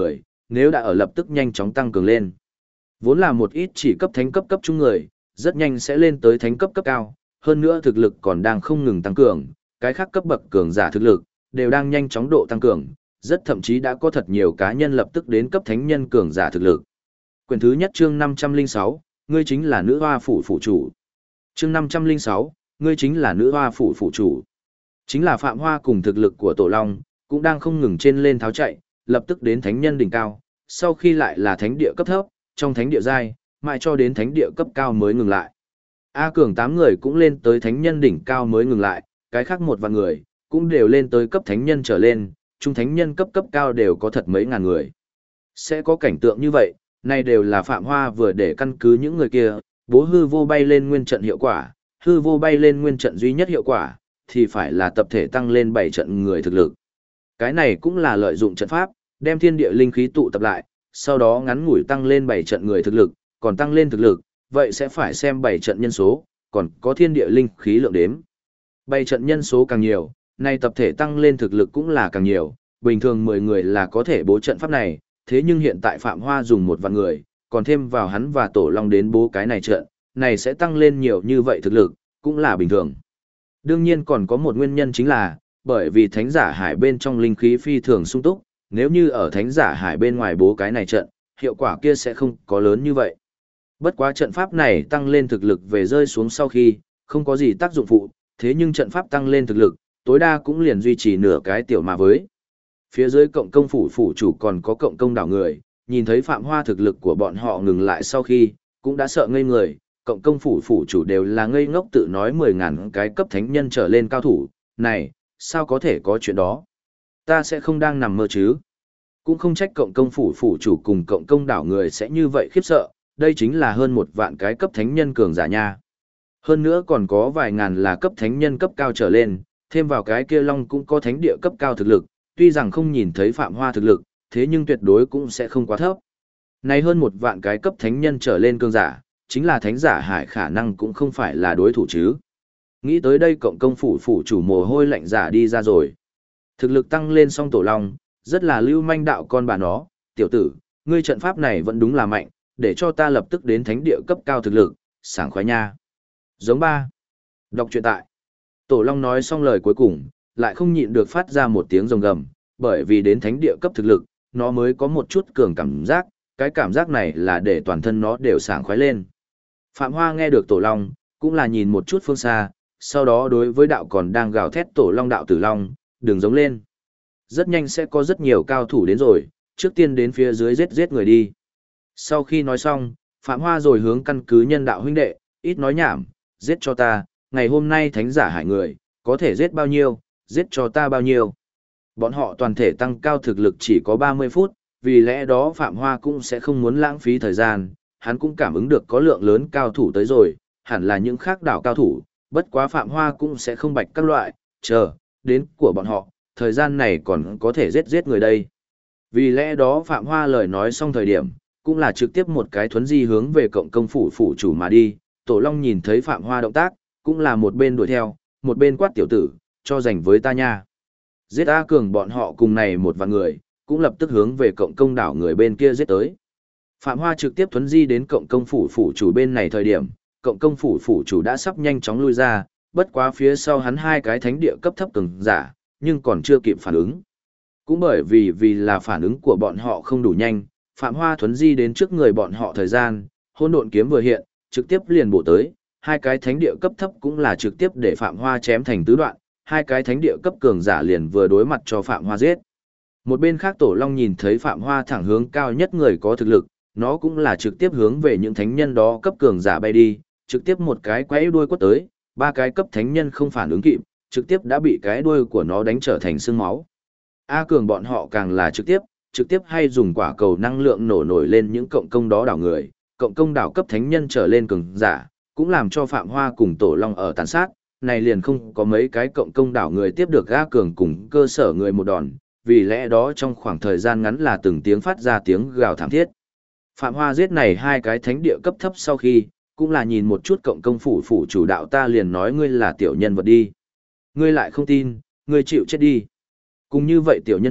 nếu đã ở lập tức nhanh chóng tăng cường lên. Vốn là một ít chỉ cấp thánh cấp cấp trung người, rất nhanh sẽ lên tới thánh cấp cấp cao, hơn nữa thực lực còn đang không ngừng tăng cường, cái khác cấp bậc cường giả thực lực đều đang nhanh chóng độ tăng cường, rất thậm chí đã có thật nhiều cá nhân lập tức đến cấp thánh nhân cường giả thực lực. Quyển thứ nhất chương 506, ngươi chính là nữ hoa phủ phủ chủ. Chương 506, ngươi chính là nữ hoa phủ phủ chủ. Chính là Phạm Hoa cùng thực lực của Tổ Long, cũng đang không ngừng trên lên tháo chạy, lập tức đến thánh nhân đỉnh cao, sau khi lại là thánh địa cấp thấp, trong thánh địa giai, mãi cho đến thánh địa cấp cao mới ngừng lại. A Cường 8 người cũng lên tới thánh nhân đỉnh cao mới ngừng lại, cái khác một vạn người, cũng đều lên tới cấp thánh nhân trở lên, trung thánh nhân cấp cấp cao đều có thật mấy ngàn người. Sẽ có cảnh tượng như vậy, này đều là Phạm Hoa vừa để căn cứ những người kia, bố hư vô bay lên nguyên trận hiệu quả, hư vô bay lên nguyên trận duy nhất hiệu quả, thì phải là tập thể tăng lên 7 trận người thực lực. Cái này cũng là lợi dụng trận pháp, đem thiên địa linh khí tụ tập lại, sau đó ngắn ngủi tăng lên 7 trận người thực lực, còn tăng lên thực lực, vậy sẽ phải xem 7 trận nhân số, còn có thiên địa linh khí lượng đếm. 7 trận nhân số càng nhiều, này tập thể tăng lên thực lực cũng là càng nhiều, bình thường 10 người là có thể bố trận pháp này, thế nhưng hiện tại Phạm Hoa dùng một vạn người, còn thêm vào hắn và Tổ Long đến bố cái này trận, này sẽ tăng lên nhiều như vậy thực lực, cũng là bình thường. Đương nhiên còn có một nguyên nhân chính là, bởi vì thánh giả hải bên trong linh khí phi thường sung túc, nếu như ở thánh giả hải bên ngoài bố cái này trận, hiệu quả kia sẽ không có lớn như vậy. Bất quá trận pháp này tăng lên thực lực về rơi xuống sau khi, không có gì tác dụng phụ, thế nhưng trận pháp tăng lên thực lực, tối đa cũng liền duy trì nửa cái tiểu mà với. Phía dưới cộng công phủ phủ chủ còn có cộng công đảo người, nhìn thấy Phạm Hoa thực lực của bọn họ ngừng lại sau khi, cũng đã sợ ngây người, cộng công phủ phủ chủ đều là ngây ngốc tự nói 10.000 cái cấp thánh nhân trở lên cao thủ, này, sao có thể có chuyện đó? Ta sẽ không đang nằm mơ chứ? Cũng không trách cộng công phủ phủ chủ cùng cộng công đảo người sẽ như vậy khiếp sợ, đây chính là hơn một vạn cái cấp thánh nhân cường giả nha. Hơn nữa còn có vài ngàn là cấp thánh nhân cấp cao trở lên, thêm vào cái kia long cũng có thánh địa cấp cao thực lực, tuy rằng không nhìn thấy Phạm Hoa thực lực, thế nhưng tuyệt đối cũng sẽ không quá thấp. Này hơn một vạn cái cấp thánh nhân trở lên cường giả, chính là thánh giả hải khả năng cũng không phải là đối thủ chứ. Nghĩ tới đây cộng công phủ phủ chủ mồ hôi lạnh giả đi ra rồi. Thực lực tăng lên song Tổ Long, rất là lưu manh đạo con bà nó, tiểu tử, ngươi trận pháp này vẫn đúng là mạnh, để cho ta lập tức đến thánh địa cấp cao thực lực, sảng khoái nha. Giống ba. Đọc truyện tại. Tổ Long nói xong lời cuối cùng, lại không nhịn được phát ra một tiếng rồng gầm, bởi vì đến thánh địa cấp thực lực, nó mới có một chút cường cảm giác, cái cảm giác này là để toàn thân nó đều sảng khoái lên. Phạm Hoa nghe được Tổ Long, cũng là nhìn một chút phương xa, sau đó đối với đạo còn đang gào thét Tổ Long đạo Tử Long, đừng giống lên. Rất nhanh sẽ có rất nhiều cao thủ đến rồi, trước tiên đến phía dưới giết người đi. Sau khi nói xong, Phạm Hoa rồi hướng căn cứ nhân đạo huynh đệ, ít nói nhảm, giết cho ta, ngày hôm nay thánh giả hải người, có thể giết bao nhiêu, giết cho ta bao nhiêu. Bọn họ toàn thể tăng cao thực lực chỉ có 30 phút, vì lẽ đó Phạm Hoa cũng sẽ không muốn lãng phí thời gian, hắn cũng cảm ứng được có lượng lớn cao thủ tới rồi, hẳn là những khác đảo cao thủ, bất quá Phạm Hoa cũng sẽ không bạch các loại, chờ, đến của bọn họ, thời gian này còn có thể giết người đây. Vì lẽ đó Phạm Hoa lời nói xong thời điểm, cũng là trực tiếp một cái thuấn di hướng về cộng công phủ phủ chủ mà đi, Tổ Long nhìn thấy Phạm Hoa động tác, cũng là một bên đuổi theo, một bên quát tiểu tử, cho dành với ta nha. Giết A Cường bọn họ cùng này một vạn người, cũng lập tức hướng về cộng công đảo người bên kia giết tới. Phạm Hoa trực tiếp thuấn di đến cộng công phủ phủ chủ bên này thời điểm, cộng công phủ phủ chủ đã sắp nhanh chóng lui ra, bất quá phía sau hắn hai cái thánh địa cấp thấp cường giả, nhưng còn chưa kịp phản ứng. Cũng bởi vì là phản ứng của bọn họ không đủ nhanh, Phạm Hoa thuấn di đến trước người bọn họ thời gian, hỗn độn kiếm vừa hiện, trực tiếp liền bổ tới, hai cái thánh địa cấp thấp cũng là trực tiếp để Phạm Hoa chém thành tứ đoạn, hai cái thánh địa cấp cường giả liền vừa đối mặt cho Phạm Hoa giết. Một bên khác Tổ Long nhìn thấy Phạm Hoa thẳng hướng cao nhất người có thực lực, nó cũng là trực tiếp hướng về những thánh nhân đó cấp cường giả bay đi, trực tiếp một cái quấy đuôi quất tới, ba cái cấp thánh nhân không phản ứng kịp, trực tiếp đã bị cái đuôi của nó đánh trở thành xương máu. A Cường bọn họ càng là trực tiếp hay dùng quả cầu năng lượng nổi lên những cộng công đó đảo người, cộng công đảo cấp thánh nhân trở lên cường giả, cũng làm cho Phạm Hoa cùng Tổ Long ở tàn sát, này liền không có mấy cái cộng công đảo người tiếp được A Cường cùng cơ sở người một đòn, vì lẽ đó trong khoảng thời gian ngắn là từng tiếng phát ra tiếng gào thảm thiết. Phạm Hoa giết này hai cái thánh địa cấp thấp sau khi, cũng là nhìn một chút cộng công phủ phủ chủ đạo ta liền nói ngươi là tiểu nhân vật đi. Ngươi lại không tin, ngươi chịu chết đi. Cùng như vậy tiểu nhân vật,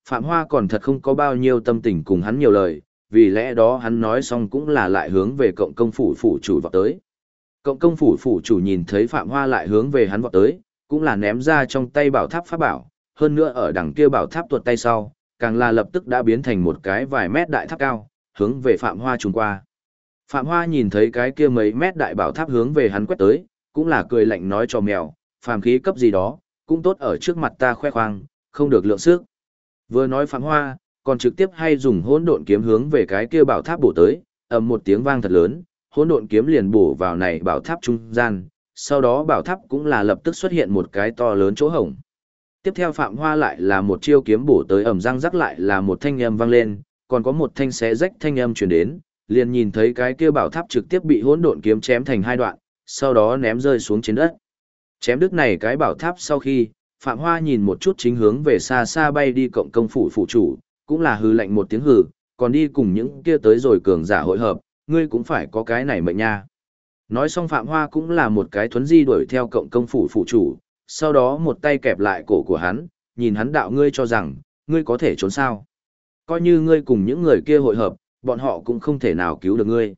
Phạm Hoa còn thật không có bao nhiêu tâm tình cùng hắn nhiều lời, vì lẽ đó hắn nói xong cũng là lại hướng về cộng công phủ phủ chủ vọt tới. Cộng công phủ phủ chủ nhìn thấy Phạm Hoa lại hướng về hắn vọt tới, cũng là ném ra trong tay bảo tháp pháp bảo, hơn nữa ở đằng kia bảo tháp tuột tay sau, càng là lập tức đã biến thành một cái vài mét đại tháp cao, hướng về Phạm Hoa trùng qua. Phạm Hoa nhìn thấy cái kia mấy mét đại bảo tháp hướng về hắn quét tới, cũng là cười lạnh nói cho mèo, phàm khí cấp gì đó, cũng tốt ở trước mặt ta khoe khoang, không được lượng sức. Vừa nói Phạm Hoa, còn trực tiếp hay dùng hỗn độn kiếm hướng về cái kia bảo tháp bổ tới, ầm một tiếng vang thật lớn, hỗn độn kiếm liền bổ vào này bảo tháp trung gian, sau đó bảo tháp cũng là lập tức xuất hiện một cái to lớn chỗ hổng. Tiếp theo Phạm Hoa lại là một chiêu kiếm bổ tới, ầm răng rắc lại là một thanh âm vang lên, còn có một thanh xé rách thanh âm truyền đến, liền nhìn thấy cái kia bảo tháp trực tiếp bị hỗn độn kiếm chém thành hai đoạn, sau đó ném rơi xuống trên đất. Chém đứt này cái bảo tháp sau khi, Phạm Hoa nhìn một chút chính hướng về xa xa bay đi cộng công phủ phủ chủ, cũng là hừ lạnh một tiếng hừ, còn đi cùng những kia tới rồi cường giả hội hợp, ngươi cũng phải có cái này mệnh nha. Nói xong Phạm Hoa cũng là một cái thuấn di đuổi theo cộng công phủ phủ chủ, sau đó một tay kẹp lại cổ của hắn, nhìn hắn đạo ngươi cho rằng, ngươi có thể trốn sao. Coi như ngươi cùng những người kia hội hợp, bọn họ cũng không thể nào cứu được ngươi.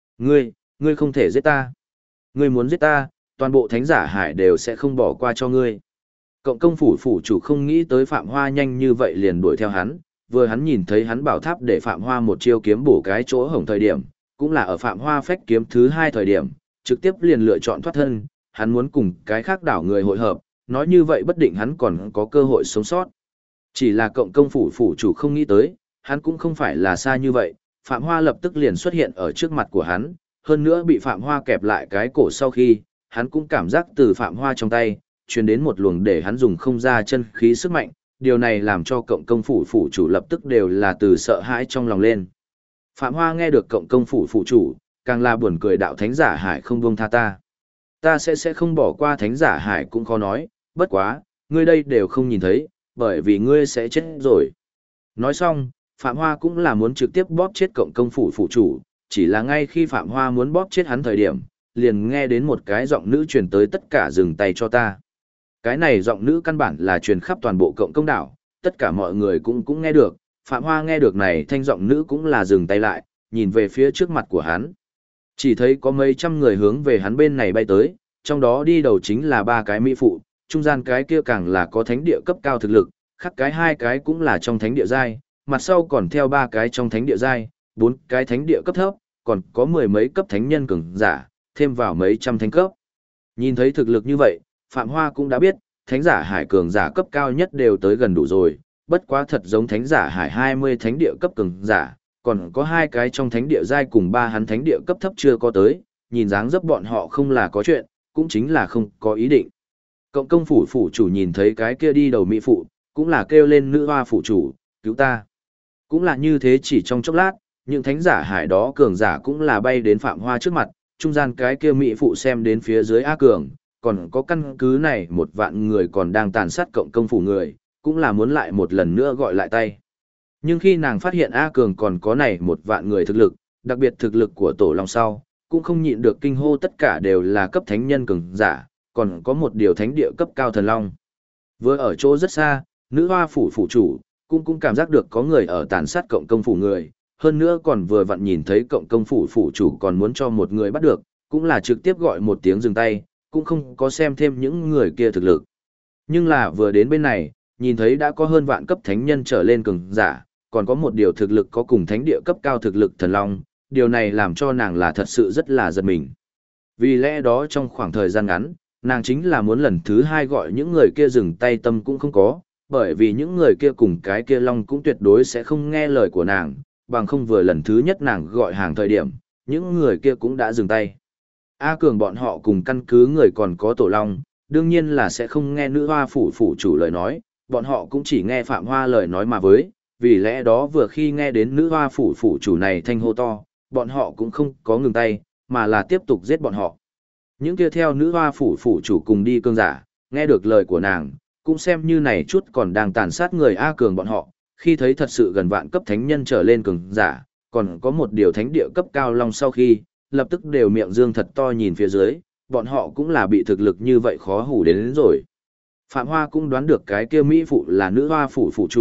Ngươi không thể giết ta. Ngươi muốn giết ta, toàn bộ thánh giả hải đều sẽ không bỏ qua cho ngươi. Cộng công phủ phủ chủ không nghĩ tới Phạm Hoa nhanh như vậy liền đuổi theo hắn, vừa hắn nhìn thấy hắn bảo tháp để Phạm Hoa một chiêu kiếm bổ cái chỗ hổng thời điểm, cũng là ở Phạm Hoa phách kiếm thứ hai thời điểm, trực tiếp liền lựa chọn thoát thân, hắn muốn cùng cái khác đảo người hội hợp, nói như vậy bất định hắn còn có cơ hội sống sót. Chỉ là cộng công phủ phủ chủ không nghĩ tới, hắn cũng không phải là xa như vậy, Phạm Hoa lập tức liền xuất hiện ở trước mặt của hắn, hơn nữa bị Phạm Hoa kẹp lại cái cổ sau khi, hắn cũng cảm giác từ Phạm Hoa trong tay, truyền đến một luồng để hắn dùng không ra chân khí sức mạnh, điều này làm cho cộng công phủ phủ chủ lập tức đều là từ sợ hãi trong lòng lên. Phạm Hoa nghe được cộng công phủ phủ chủ, càng là buồn cười đạo thánh giả hải không buông tha ta. Ta sẽ không bỏ qua thánh giả hải cũng khó nói, bất quá, ngươi đây đều không nhìn thấy, bởi vì ngươi sẽ chết rồi. Nói xong, Phạm Hoa cũng là muốn trực tiếp bóp chết cộng công phủ phủ chủ, chỉ là ngay khi Phạm Hoa muốn bóp chết hắn thời điểm, liền nghe đến một cái giọng nữ truyền tới tất cả dừng tay cho ta. Cái này giọng nữ căn bản là truyền khắp toàn bộ cộng công đảo, tất cả mọi người cũng nghe được, Phạm Hoa nghe được này thanh giọng nữ cũng là dừng tay lại, nhìn về phía trước mặt của hắn. Chỉ thấy có mấy trăm người hướng về hắn bên này bay tới, trong đó đi đầu chính là ba cái mỹ phụ, trung gian cái kia càng là có thánh địa cấp cao thực lực, khác cái hai cái cũng là trong thánh địa giai, mặt sau còn theo ba cái trong thánh địa giai, bốn cái thánh địa cấp thấp, còn có mười mấy cấp thánh nhân cường giả, thêm vào mấy trăm thánh cấp. Nhìn thấy thực lực như vậy, Phạm Hoa cũng đã biết, thánh giả hải cường giả cấp cao nhất đều tới gần đủ rồi, bất quá thật giống thánh giả hải 20 thánh địa cấp cường giả, còn có hai cái trong thánh địa giai cùng ba hắn thánh địa cấp thấp chưa có tới, nhìn dáng dấp bọn họ không là có chuyện, cũng chính là không có ý định. Cộng công phủ phủ chủ nhìn thấy cái kia đi đầu mỹ phụ, cũng là kêu lên nữ hoa phủ chủ, cứu ta. Cũng là như thế chỉ trong chốc lát, những thánh giả hải đó cường giả cũng là bay đến Phạm Hoa trước mặt, trung gian cái kia mỹ phụ xem đến phía dưới A Cường, còn có căn cứ này một vạn người còn đang tàn sát cộng công phủ người, cũng là muốn lại một lần nữa gọi lại tay. Nhưng khi nàng phát hiện A Cường còn có này một vạn người thực lực, đặc biệt thực lực của Tổ Long sau, cũng không nhịn được kinh hô tất cả đều là cấp thánh nhân cường giả, còn có một điều thánh địa cấp cao thần long. Vừa ở chỗ rất xa, nữ hoa phủ phủ chủ, cũng cảm giác được có người ở tàn sát cộng công phủ người, hơn nữa còn vừa vặn nhìn thấy cộng công phủ phủ chủ còn muốn cho một người bắt được, cũng là trực tiếp gọi một tiếng dừng tay, cũng không có xem thêm những người kia thực lực. Nhưng là vừa đến bên này, nhìn thấy đã có hơn vạn cấp thánh nhân trở lên cường giả, còn có một điều thực lực có cùng thánh địa cấp cao thực lực thần long, điều này làm cho nàng là thật sự rất là giật mình. Vì lẽ đó trong khoảng thời gian ngắn, nàng chính là muốn lần thứ hai gọi những người kia dừng tay tâm cũng không có, bởi vì những người kia cùng cái kia long cũng tuyệt đối sẽ không nghe lời của nàng, bằng không vừa lần thứ nhất nàng gọi hàng thời điểm, những người kia cũng đã dừng tay. A Cường bọn họ cùng căn cứ người còn có Tổ Long, đương nhiên là sẽ không nghe nữ hoa phủ phủ chủ lời nói, bọn họ cũng chỉ nghe Phạm Hoa lời nói mà với, vì lẽ đó vừa khi nghe đến nữ hoa phủ phủ chủ này thanh hô to, bọn họ cũng không có ngừng tay, mà là tiếp tục giết bọn họ. Những kia theo nữ hoa phủ phủ chủ cùng đi cương giả, nghe được lời của nàng, cũng xem như này chút còn đang tàn sát người A Cường bọn họ, khi thấy thật sự gần vạn cấp thánh nhân trở lên cường giả, còn có một điều thánh địa cấp cao long sau khi, lập tức đều miệng dương thật to nhìn phía dưới, bọn họ cũng là bị thực lực như vậy khó hủ đến rồi. Phạm Hoa cũng đoán được cái kia mỹ phụ là nữ hoa phủ phủ chủ,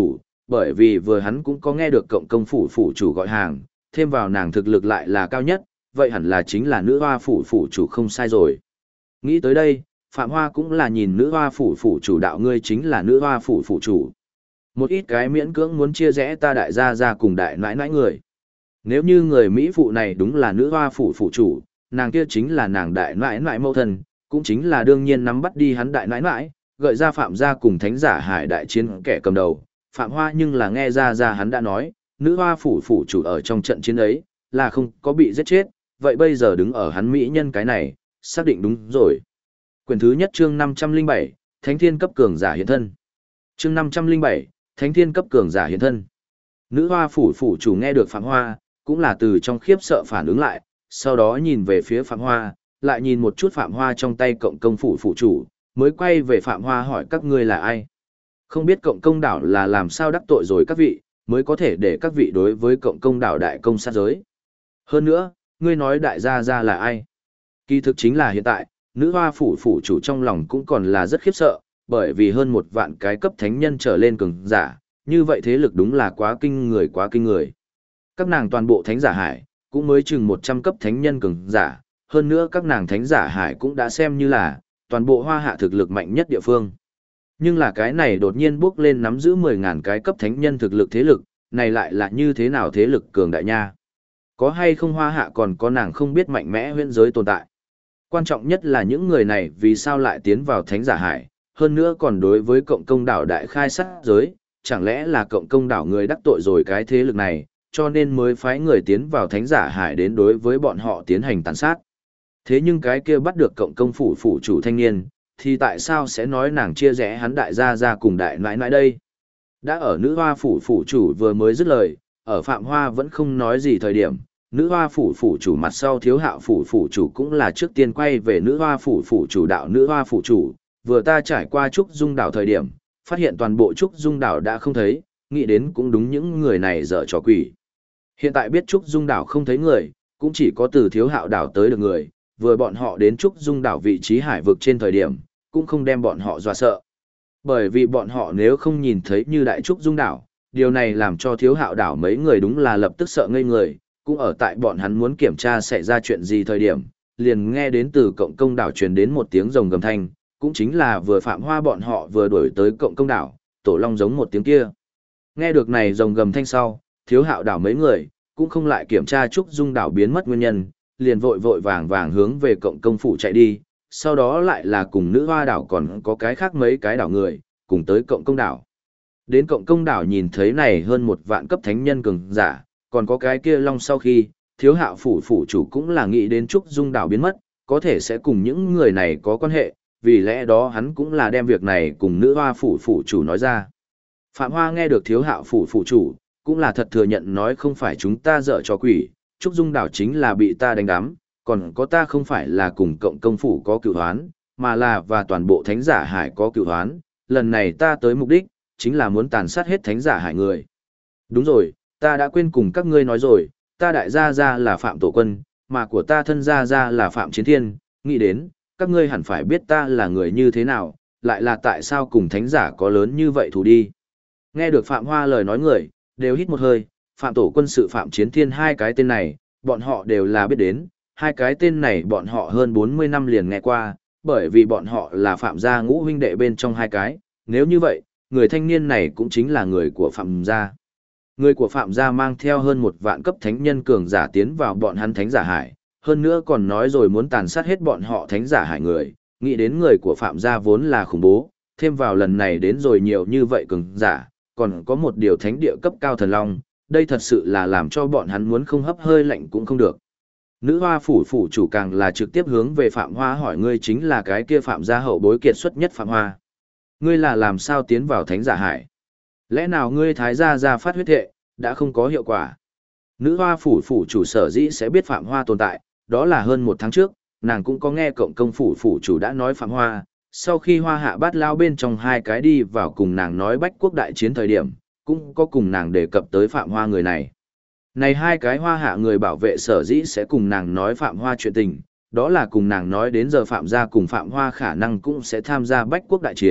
bởi vì vừa hắn cũng có nghe được cộng công phủ chủ gọi hàng, thêm vào nàng thực lực lại là cao nhất, vậy hẳn là chính là nữ hoa phủ chủ không sai rồi. Nghĩ tới đây, Phạm Hoa cũng là nhìn nữ hoa phủ chủ đạo ngươi chính là nữ hoa phủ chủ. Một ít cái miễn cưỡng muốn chia rẽ ta đại gia ra cùng đại nãi nãi người. Nếu như người Mỹ phụ này đúng là nữ hoa phủ chủ, nàng kia chính là nàng đại nãi nãi mẫu thân, cũng chính là đương nhiên nắm bắt đi hắn đại nãi nãi, gợi ra Phạm gia cùng thánh giả hải đại chiến kẻ cầm đầu. Phạm Hoa nhưng là nghe ra hắn đã nói, nữ hoa phủ chủ ở trong trận chiến ấy, là không có bị giết chết, vậy bây giờ đứng ở hắn Mỹ nhân cái này, xác định đúng rồi. Quyển thứ nhất chương 507, Thánh Thiên cấp cường giả hiện thân. Chương 507, Thánh Thiên cấp cường giả hiện thân. Nữ hoa phủ chủ nghe được Phạm Hoa, cũng là từ trong khiếp sợ phản ứng lại, sau đó nhìn về phía Phạm Hoa, lại nhìn một chút Phạm Hoa trong tay cộng công phủ chủ, mới quay về Phạm Hoa hỏi các ngươi là ai. Không biết cộng công đảo là làm sao đắc tội rồi các vị, mới có thể để các vị đối với cộng công đảo đại công sát giới. Hơn nữa, ngươi nói đại gia là ai? Kỳ thực chính là hiện tại, nữ hoa phủ chủ trong lòng cũng còn là rất khiếp sợ, bởi vì hơn 1 vạn cái cấp thánh nhân trở lên cường giả, như vậy thế lực đúng là quá kinh người. Các nàng toàn bộ thánh giả hải, cũng mới chừng 100 cấp thánh nhân cường giả, hơn nữa các nàng thánh giả hải cũng đã xem như là toàn bộ hoa hạ thực lực mạnh nhất địa phương. Nhưng là cái này đột nhiên bước lên nắm giữ 10.000 cái cấp thánh nhân thực lực thế lực, này lại là như thế nào thế lực cường đại nha? Có hay không hoa hạ còn có nàng không biết mạnh mẽ huyễn giới tồn tại? Quan trọng nhất là những người này vì sao lại tiến vào thánh giả hải, hơn nữa còn đối với cộng công đảo đại khai sát giới, chẳng lẽ là cộng công đảo người đắc tội rồi cái thế lực này, cho nên mới phái người tiến vào thánh giả hải đến đối với bọn họ tiến hành tàn sát. Thế nhưng cái kia bắt được cộng công phủ chủ thanh niên, thì tại sao sẽ nói nàng chia rẽ hắn đại gia ra cùng đại nãi nãi đây? Đã ở nữ hoa phủ chủ vừa mới dứt lời, ở Phạm Hoa vẫn không nói gì thời điểm, nữ hoa phủ chủ mặt sau thiếu hạo phủ chủ cũng là trước tiên quay về nữ hoa phủ chủ đạo nữ hoa phủ chủ, vừa ta trải qua Trúc Dung đảo thời điểm, phát hiện toàn bộ Trúc Dung đảo đã không thấy, nghĩ đến cũng đúng những người này dở trò quỷ. Hiện tại biết Trúc Dung đảo không thấy người, cũng chỉ có từ thiếu hạo đảo tới được người, vừa bọn họ đến Trúc Dung đảo vị trí hải vực trên thời điểm, cũng không đem bọn họ dọa sợ. Bởi vì bọn họ nếu không nhìn thấy như đại Trúc Dung đảo, điều này làm cho thiếu hạo đảo mấy người đúng là lập tức sợ ngây người, cũng ở tại bọn hắn muốn kiểm tra xảy ra chuyện gì thời điểm, liền nghe đến từ cộng công đảo truyền đến một tiếng rồng gầm thanh, cũng chính là vừa Phạm Hoa bọn họ vừa đuổi tới cộng công đảo, tổ long giống một tiếng kia. Nghe được này rồng gầm thanh sau, thiếu hạo đảo mấy người, cũng không lại kiểm tra Trúc Dung đảo biến mất nguyên nhân, liền vội vàng hướng về cộng công phủ chạy đi, sau đó lại là cùng nữ hoa đảo còn có cái khác mấy cái đảo người, cùng tới cộng công đảo. Đến cộng công đảo nhìn thấy này hơn 1 vạn cấp thánh nhân cường giả, còn có cái kia long sau khi, thiếu hạo phủ chủ cũng là nghĩ đến Trúc Dung đảo biến mất, có thể sẽ cùng những người này có quan hệ, vì lẽ đó hắn cũng là đem việc này cùng nữ hoa phủ chủ nói ra. Phạm Hoa nghe được thiếu hạo phủ chủ, cũng là thật thừa nhận nói không phải chúng ta dở trò quỷ, Trúc Dung đảo chính là bị ta đánh đắm, còn có ta không phải là cùng cộng công phủ có cựu hoán, mà là và toàn bộ thánh giả hải có cựu hoán, lần này ta tới mục đích, chính là muốn tàn sát hết thánh giả hải người. Đúng rồi, ta đã quên cùng các ngươi nói rồi, ta đại gia là Phạm Tổ Quân, mà của ta thân gia là Phạm Chiến Thiên, nghĩ đến, các ngươi hẳn phải biết ta là người như thế nào, lại là tại sao cùng thánh giả có lớn như vậy thù đi. Nghe được Phạm Hoa lời nói người, đều hít một hơi, Phạm Tổ Quân sự Phạm Chiến Thiên hai cái tên này, bọn họ đều là biết đến, hai cái tên này bọn họ hơn 40 năm liền nghe qua, bởi vì bọn họ là Phạm gia ngũ huynh đệ bên trong hai cái, nếu như vậy, người thanh niên này cũng chính là người của Phạm gia. Người của Phạm gia mang theo hơn 1 vạn cấp thánh nhân cường giả tiến vào bọn hắn thánh giả hải, hơn nữa còn nói rồi muốn tàn sát hết bọn họ thánh giả hải người, nghĩ đến người của Phạm gia vốn là khủng bố, thêm vào lần này đến rồi nhiều như vậy cường giả, còn có một điều thánh địa cấp cao thần long, đây thật sự là làm cho bọn hắn muốn không hấp hơi lạnh cũng không được. Nữ hoa phủ chủ càng là trực tiếp hướng về Phạm Hoa hỏi ngươi chính là cái kia Phạm gia hậu bối kiệt xuất nhất Phạm Hoa. Ngươi là làm sao tiến vào thánh giả hải? Lẽ nào ngươi thái gia ra phát huyết thệ, đã không có hiệu quả? Nữ hoa phủ chủ sở dĩ sẽ biết Phạm Hoa tồn tại, đó là hơn 1 tháng trước, nàng cũng có nghe cộng công phủ chủ đã nói Phạm Hoa, sau khi Hoa hạ bát lao bên trong hai cái đi vào cùng nàng nói bách quốc đại chiến thời điểm, cũng có cùng nàng đề cập tới Phạm Hoa người này. Này hai cái Hoa hạ người bảo vệ sở dĩ sẽ cùng nàng nói Phạm Hoa chuyện tình, đó là cùng nàng nói đến giờ Phạm gia cùng Phạm Hoa khả năng cũng sẽ tham gia bách quốc đại chiến,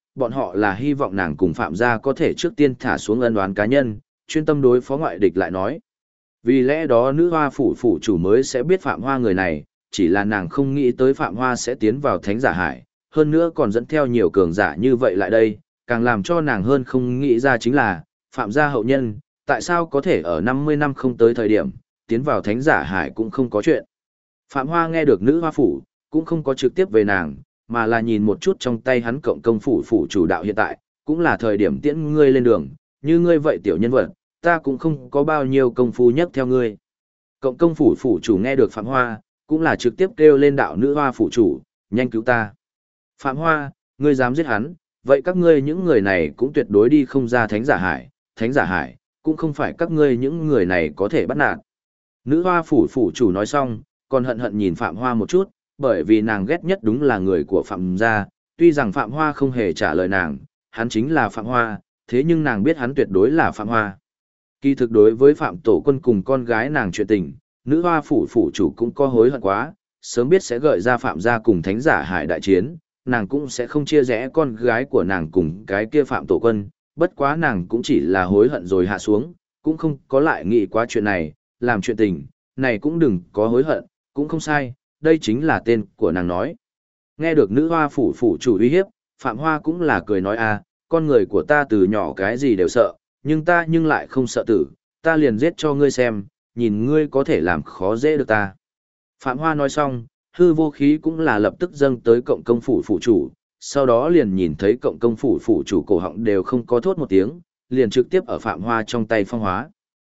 bọn họ là hy vọng nàng cùng Phạm gia có thể trước tiên thả xuống ân oán cá nhân, chuyên tâm đối phó ngoại địch lại nói. Vì lẽ đó nữ hoa phủ phủ chủ mới sẽ biết Phạm Hoa người này, chỉ là nàng không nghĩ tới Phạm Hoa sẽ tiến vào thánh giả hải, hơn nữa còn dẫn theo nhiều cường giả như vậy lại đây, càng làm cho nàng hơn không nghĩ ra chính là, Phạm gia hậu nhân, tại sao có thể ở 50 năm không tới thời điểm, tiến vào thánh giả hải cũng không có chuyện. Phạm Hoa nghe được nữ hoa phủ, cũng không có trực tiếp về nàng, mà là nhìn một chút trong tay hắn cộng công phủ phủ chủ đạo hiện tại, cũng là thời điểm tiễn ngươi lên đường, như ngươi vậy tiểu nhân vật, ta cũng không có bao nhiêu công phu nhất theo ngươi. Cộng công phủ phủ chủ nghe được Phạm Hoa, cũng là trực tiếp kêu lên đạo nữ hoa phủ chủ, nhanh cứu ta. Phạm Hoa, ngươi dám giết hắn, vậy các ngươi những người này cũng tuyệt đối đi không ra thánh giả hải, cũng không phải các ngươi những người này có thể bắt nạt. Nữ hoa phủ phủ chủ nói xong, còn hận hận nhìn Phạm Hoa một chút, bởi vì nàng ghét nhất đúng là người của Phạm gia, tuy rằng Phạm Hoa không hề trả lời nàng, hắn chính là Phạm Hoa, thế nhưng nàng biết hắn tuyệt đối là Phạm Hoa. Kỳ thực đối với Phạm Tổ Quân cùng con gái nàng chuyện tình, nữ hoa phủ phủ chủ cũng có hối hận quá, sớm biết sẽ gợi ra Phạm gia cùng thánh giả hải đại chiến, nàng cũng sẽ không chia rẽ con gái của nàng cùng cái kia Phạm Tổ Quân, bất quá nàng cũng chỉ là hối hận rồi hạ xuống, cũng không có lại nghĩ quá chuyện này, làm chuyện tình, này cũng đừng có hối hận, cũng không sai, đây chính là tên của nàng nói. Nghe được nữ hoa phủ phủ chủ uy hiếp, Phạm Hoa cũng là cười nói con người của ta từ nhỏ cái gì đều sợ, nhưng ta nhưng lại không sợ tử, ta liền giết cho ngươi xem, nhìn ngươi có thể làm khó dễ được ta. Phạm Hoa nói xong, hư vô khí cũng là lập tức dâng tới cộng công phủ phủ chủ, sau đó liền nhìn thấy cộng công phủ phủ chủ cổ họng đều không có thốt một tiếng, liền trực tiếp ở Phạm Hoa trong tay phong hóa.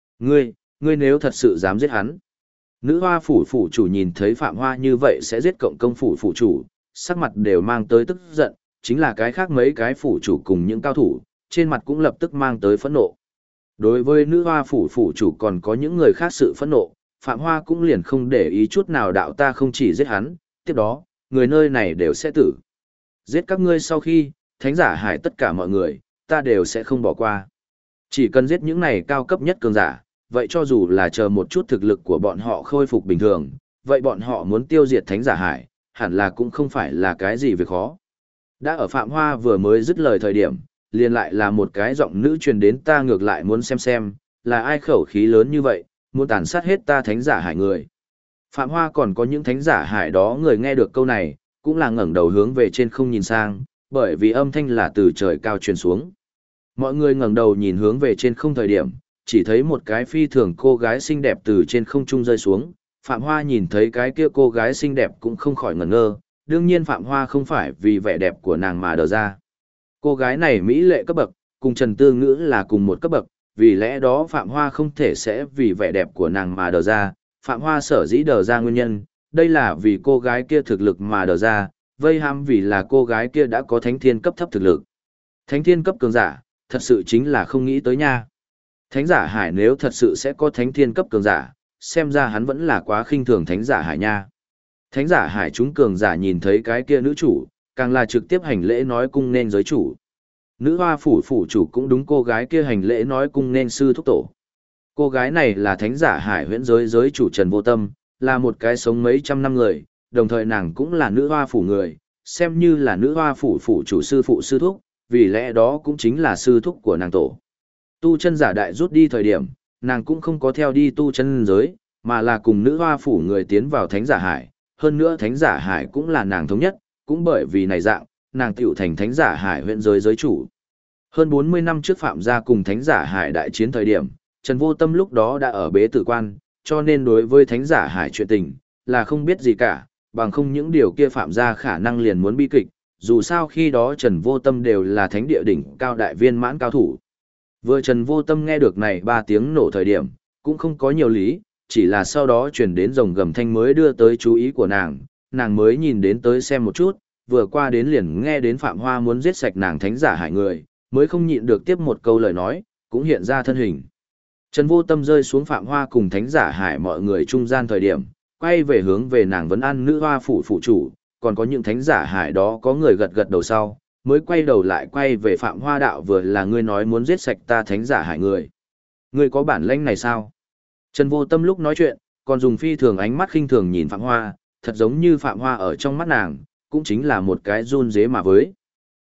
Ngươi nếu thật sự dám giết hắn. Nữ hoa phủ phủ chủ nhìn thấy Phạm Hoa như vậy sẽ giết cộng công phủ phủ chủ, sắc mặt đều mang tới tức giận, chính là cái khác mấy cái phủ chủ cùng những cao thủ, trên mặt cũng lập tức mang tới phẫn nộ. Đối với nữ hoa phủ phủ chủ còn có những người khác sự phẫn nộ, Phạm Hoa cũng liền không để ý chút nào đạo ta không chỉ giết hắn, tiếp đó, người nơi này đều sẽ tử. Giết các ngươi sau khi, thánh giả hải tất cả mọi người, ta đều sẽ không bỏ qua. Chỉ cần giết những này cao cấp nhất cường giả, vậy cho dù là chờ một chút thực lực của bọn họ khôi phục bình thường, vậy bọn họ muốn tiêu diệt thánh giả hải, hẳn là cũng không phải là cái gì việc khó. Đã ở Phạm Hoa vừa mới dứt lời thời điểm, liền lại là một cái giọng nữ truyền đến ta ngược lại muốn xem, là ai khẩu khí lớn như vậy, muốn tàn sát hết ta thánh giả hải người. Phạm Hoa còn có những thánh giả hải đó người nghe được câu này, cũng là ngẩng đầu hướng về trên không nhìn sang, bởi vì âm thanh là từ trời cao truyền xuống. Mọi người ngẩng đầu nhìn hướng về trên không thời điểm, chỉ thấy một cái phi thường cô gái xinh đẹp từ trên không trung rơi xuống. Phạm Hoa nhìn thấy cái kia cô gái xinh đẹp cũng không khỏi ngẩn ngơ, đương nhiên Phạm Hoa không phải vì vẻ đẹp của nàng mà đờ ra. Cô gái này mỹ lệ cấp bậc, cùng Trần Tư Ngữ là cùng một cấp bậc, vì lẽ đó Phạm Hoa không thể sẽ vì vẻ đẹp của nàng mà đờ ra. Phạm Hoa sở dĩ đờ ra nguyên nhân, đây là vì cô gái kia thực lực mà đờ ra, vây hãm vì là cô gái kia đã có thánh thiên cấp thấp thực lực. Thánh thiên cấp cường giả, thật sự chính là không nghĩ tới nha. Thánh giả hải nếu thật sự sẽ có thánh thiên cấp cường giả, xem ra hắn vẫn là quá khinh thường thánh giả hải nha. Thánh giả hải chúng cường giả nhìn thấy cái kia nữ chủ, càng là trực tiếp hành lễ nói cung nên giới chủ. Nữ hoa phủ phủ chủ cũng đúng cô gái kia hành lễ nói cung nên sư thúc tổ. Cô gái này là thánh giả hải huyễn giới chủ Trần Vô Tâm, là một cái sống mấy trăm năm người, đồng thời nàng cũng là nữ hoa phủ người, xem như là nữ hoa phủ phủ chủ sư phụ sư thúc, vì lẽ đó cũng chính là sư thúc của nàng tổ. Tu chân giả đại rút đi thời điểm, nàng cũng không có theo đi tu chân giới, mà là cùng nữ hoa phủ người tiến vào thánh giả hải, hơn nữa thánh giả hải cũng là nàng thống nhất, cũng bởi vì này dạng, nàng tiểu thành thánh giả hải huyện giới chủ. Hơn 40 năm trước Phạm gia cùng thánh giả hải đại chiến thời điểm, Trần Vô Tâm lúc đó đã ở bế tử quan, cho nên đối với thánh giả hải chuyện tình, là không biết gì cả, bằng không những điều kia Phạm gia khả năng liền muốn bi kịch, dù sao khi đó Trần Vô Tâm đều là thánh địa đỉnh cao đại viên mãn cao thủ. Vừa Trần Vô Tâm nghe được này 3 tiếng nổ thời điểm, cũng không có nhiều lý, chỉ là sau đó truyền đến rồng gầm thanh mới đưa tới chú ý của nàng mới nhìn đến tới xem một chút, vừa qua đến liền nghe đến Phạm Hoa muốn giết sạch nàng thánh giả hải người, mới không nhịn được tiếp một câu lời nói, cũng hiện ra thân hình. Trần Vô Tâm rơi xuống Phạm Hoa cùng thánh giả hải mọi người trung gian thời điểm, quay về hướng về nàng vấn an nữ hoa phủ phụ chủ, còn có những thánh giả hải đó có người gật gật đầu sau, mới quay đầu lại quay về Phạm Hoa đạo vừa là ngươi nói muốn giết sạch ta thánh giả hải người. Ngươi có bản lĩnh này sao? Trần Vô Tâm lúc nói chuyện, còn dùng phi thường ánh mắt khinh thường nhìn Phạm Hoa, thật giống như Phạm Hoa ở trong mắt nàng, cũng chính là một cái run dế mà với.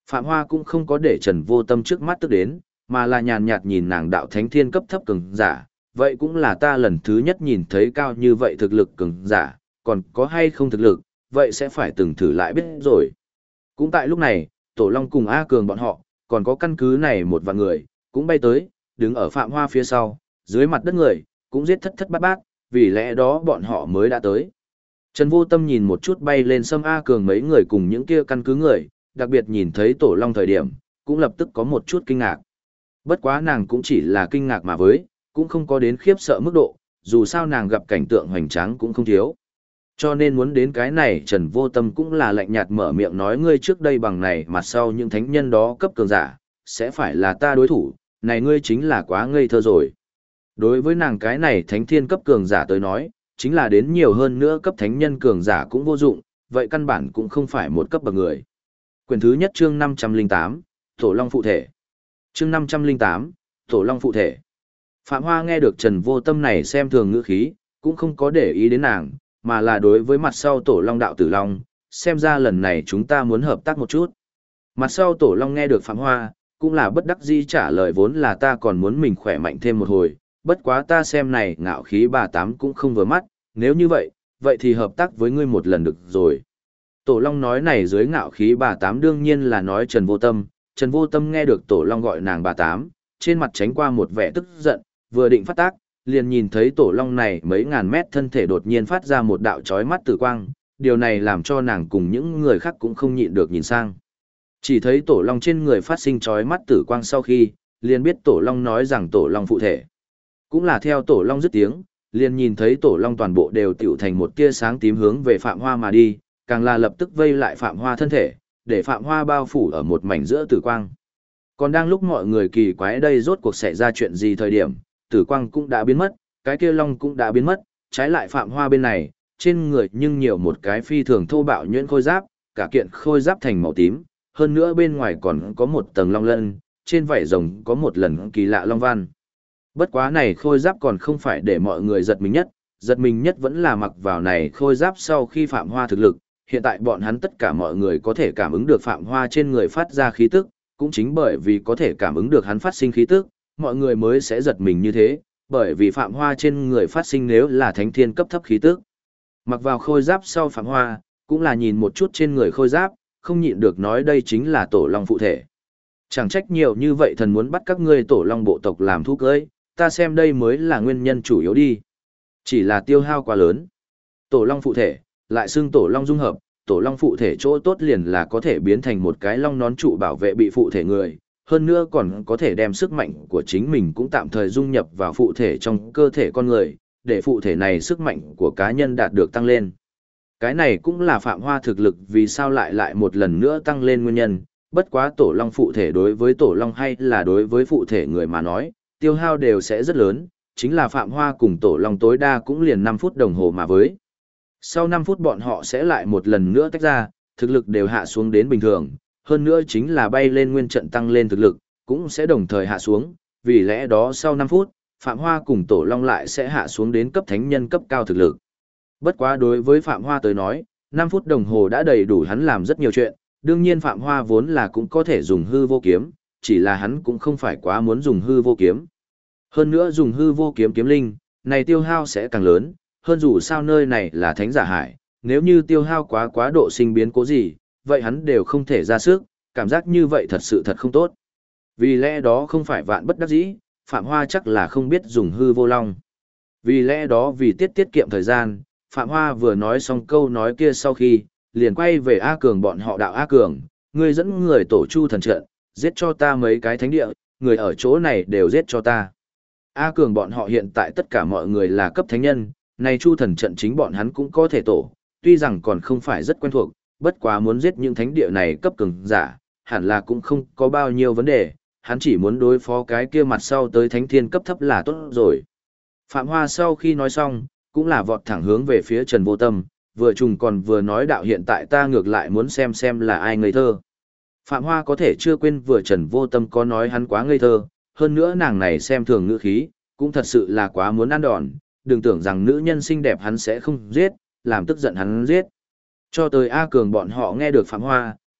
Phạm Hoa cũng không có để Trần Vô Tâm trước mắt tức đến, mà là nhàn nhạt nhìn nàng đạo thánh thiên cấp thấp cường giả, vậy cũng là ta lần thứ nhất nhìn thấy cao như vậy thực lực cường giả, còn có hay không thực lực, vậy sẽ phải từng thử lại biết rồi. Cũng tại lúc này, Tổ Long cùng A Cường bọn họ, còn có căn cứ này một vạn người, cũng bay tới, đứng ở Phạm Hoa phía sau, dưới mặt đất người, cũng giết thất thất bát bát, vì lẽ đó bọn họ mới đã tới. Trần Vô Tâm nhìn một chút bay lên sâm A Cường mấy người cùng những kia căn cứ người, đặc biệt nhìn thấy Tổ Long thời điểm, cũng lập tức có một chút kinh ngạc. Bất quá nàng cũng chỉ là kinh ngạc mà với, cũng không có đến khiếp sợ mức độ, dù sao nàng gặp cảnh tượng hoành tráng cũng không thiếu. Cho nên muốn đến cái này Trần Vô Tâm cũng là lạnh nhạt mở miệng nói ngươi trước đây bằng này mặt sau những thánh nhân đó cấp cường giả, sẽ phải là ta đối thủ, này ngươi chính là quá ngây thơ rồi. Đối với nàng cái này thánh thiên cấp cường giả tới nói, chính là đến nhiều hơn nữa cấp thánh nhân cường giả cũng vô dụng, vậy căn bản cũng không phải một cấp bậc người. Quyển thứ nhất chương 508, Tổ Long phụ thể. Chương 508, Tổ Long phụ thể. Phạm Hoa nghe được Trần Vô Tâm này xem thường ngữ khí, cũng không có để ý đến nàng, mà là đối với mặt sau Tổ Long đạo tử Long, xem ra lần này chúng ta muốn hợp tác một chút. Mặt sau Tổ Long nghe được Phạm Hoa, cũng là bất đắc dĩ trả lời vốn là ta còn muốn mình khỏe mạnh thêm một hồi, bất quá ta xem này ngạo khí bà tám cũng không vừa mắt, nếu như vậy, vậy thì hợp tác với ngươi một lần được rồi. Tổ Long nói này dưới ngạo khí bà tám đương nhiên là nói Trần Vô Tâm, Trần Vô Tâm nghe được Tổ Long gọi nàng bà tám, trên mặt tránh qua một vẻ tức giận, vừa định phát tác, liền nhìn thấy Tổ Long này mấy ngàn mét thân thể đột nhiên phát ra một đạo chói mắt tử quang, điều này làm cho nàng cùng những người khác cũng không nhịn được nhìn sang. Chỉ thấy Tổ Long trên người phát sinh chói mắt tử quang sau khi, liền biết Tổ Long nói rằng Tổ Long phụ thể. Cũng là theo Tổ Long dứt tiếng, liền nhìn thấy Tổ Long toàn bộ đều tiểu thành một tia sáng tím hướng về Phạm Hoa mà đi, càng là lập tức vây lại Phạm Hoa thân thể, để Phạm Hoa bao phủ ở một mảnh giữa tử quang. Còn đang lúc mọi người kỳ quái đây rốt cuộc xảy ra chuyện gì thời điểm, tử quang cũng đã biến mất, cái kia long cũng đã biến mất, trái lại Phạm Hoa bên này, trên người nhưng nhiều một cái phi thường thô bạo nhuyễn khôi giáp, cả kiện khôi giáp thành màu tím, hơn nữa bên ngoài còn có một tầng long lân, trên vảy rồng có một lần kỳ lạ long văn. Bất quá này khôi giáp còn không phải để mọi người giật mình nhất vẫn là mặc vào này khôi giáp sau khi Phạm Hoa thực lực, hiện tại bọn hắn tất cả mọi người có thể cảm ứng được Phạm Hoa trên người phát ra khí tức, cũng chính bởi vì có thể cảm ứng được hắn phát sinh khí tức, mọi người mới sẽ giật mình như thế, bởi vì Phạm Hoa trên người phát sinh nếu là thánh thiên cấp thấp khí tức. Mặc vào khôi giáp sau Phạm Hoa, cũng là nhìn một chút trên người khôi giáp, không nhịn được nói đây chính là Tổ Long phụ thể. Chẳng trách nhiều như vậy thần muốn bắt các ngươi Tổ Long bộ tộc làm thú cưới, ta xem đây mới là nguyên nhân chủ yếu đi. Chỉ là tiêu hao quá lớn. Tổ Long phụ thể, lại xưng Tổ Long dung hợp, Tổ Long phụ thể chỗ tốt liền là có thể biến thành một cái long nón trụ bảo vệ bị phụ thể người, hơn nữa còn có thể đem sức mạnh của chính mình cũng tạm thời dung nhập vào phụ thể trong cơ thể con người, để phụ thể này sức mạnh của cá nhân đạt được tăng lên. Cái này cũng là Phạm Hoa thực lực vì sao lại một lần nữa tăng lên nguyên nhân, bất quá Tổ Long phụ thể đối với Tổ Long hay là đối với phụ thể người mà nói, tiêu hao đều sẽ rất lớn, chính là Phạm Hoa cùng Tổ Long tối đa cũng liền 5 phút đồng hồ mà với. Sau 5 phút bọn họ sẽ lại một lần nữa tách ra, thực lực đều hạ xuống đến bình thường, hơn nữa chính là bay lên nguyên trận tăng lên thực lực, cũng sẽ đồng thời hạ xuống, vì lẽ đó sau 5 phút, Phạm Hoa cùng Tổ Long lại sẽ hạ xuống đến cấp thánh nhân cấp cao thực lực. Bất quá đối với Phạm Hoa tới nói, 5 phút đồng hồ đã đầy đủ hắn làm rất nhiều chuyện, đương nhiên Phạm Hoa vốn là cũng có thể dùng hư vô kiếm, chỉ là hắn cũng không phải quá muốn dùng hư vô kiếm. Hơn nữa dùng hư vô kiếm kiếm linh, này tiêu hao sẽ càng lớn, hơn dù sao nơi này là thánh giả hải, nếu như tiêu hao quá độ sinh biến cố gì, vậy hắn đều không thể ra sức, cảm giác như vậy thật sự thật không tốt. Vì lẽ đó không phải vạn bất đắc dĩ, Phạm Hoa chắc là không biết dùng hư vô long. Vì lẽ đó vì tiết kiệm thời gian, Phạm Hoa vừa nói xong câu nói kia sau khi, liền quay về A Cường bọn họ đạo A Cường, ngươi dẫn người tổ chu thần trận, giết cho ta mấy cái thánh địa, người ở chỗ này đều giết cho ta. A Cường bọn họ hiện tại tất cả mọi người là cấp thánh nhân, này chu thần trận chính bọn hắn cũng có thể tổ, tuy rằng còn không phải rất quen thuộc, bất quá muốn giết những thánh địa này cấp cường giả, hẳn là cũng không có bao nhiêu vấn đề, hắn chỉ muốn đối phó cái kia mặt sau tới thánh thiên cấp thấp là tốt rồi. Phạm Hoa sau khi nói xong, cũng là vọt thẳng hướng về phía Trần Vô Tâm, vừa trùng còn vừa nói đạo hiện tại ta ngược lại muốn xem là ai ngây thơ. Phạm Hoa có thể chưa quên vừa Trần Vô Tâm có nói hắn quá ngây thơ, hơn nữa nàng này xem thường ngữ khí, cũng thật sự là quá muốn ăn đòn, đừng tưởng rằng nữ nhân xinh đẹp hắn sẽ không giết, làm tức giận hắn giết. Cho tới A Cường bọn họ nghe được Phạm Hoa,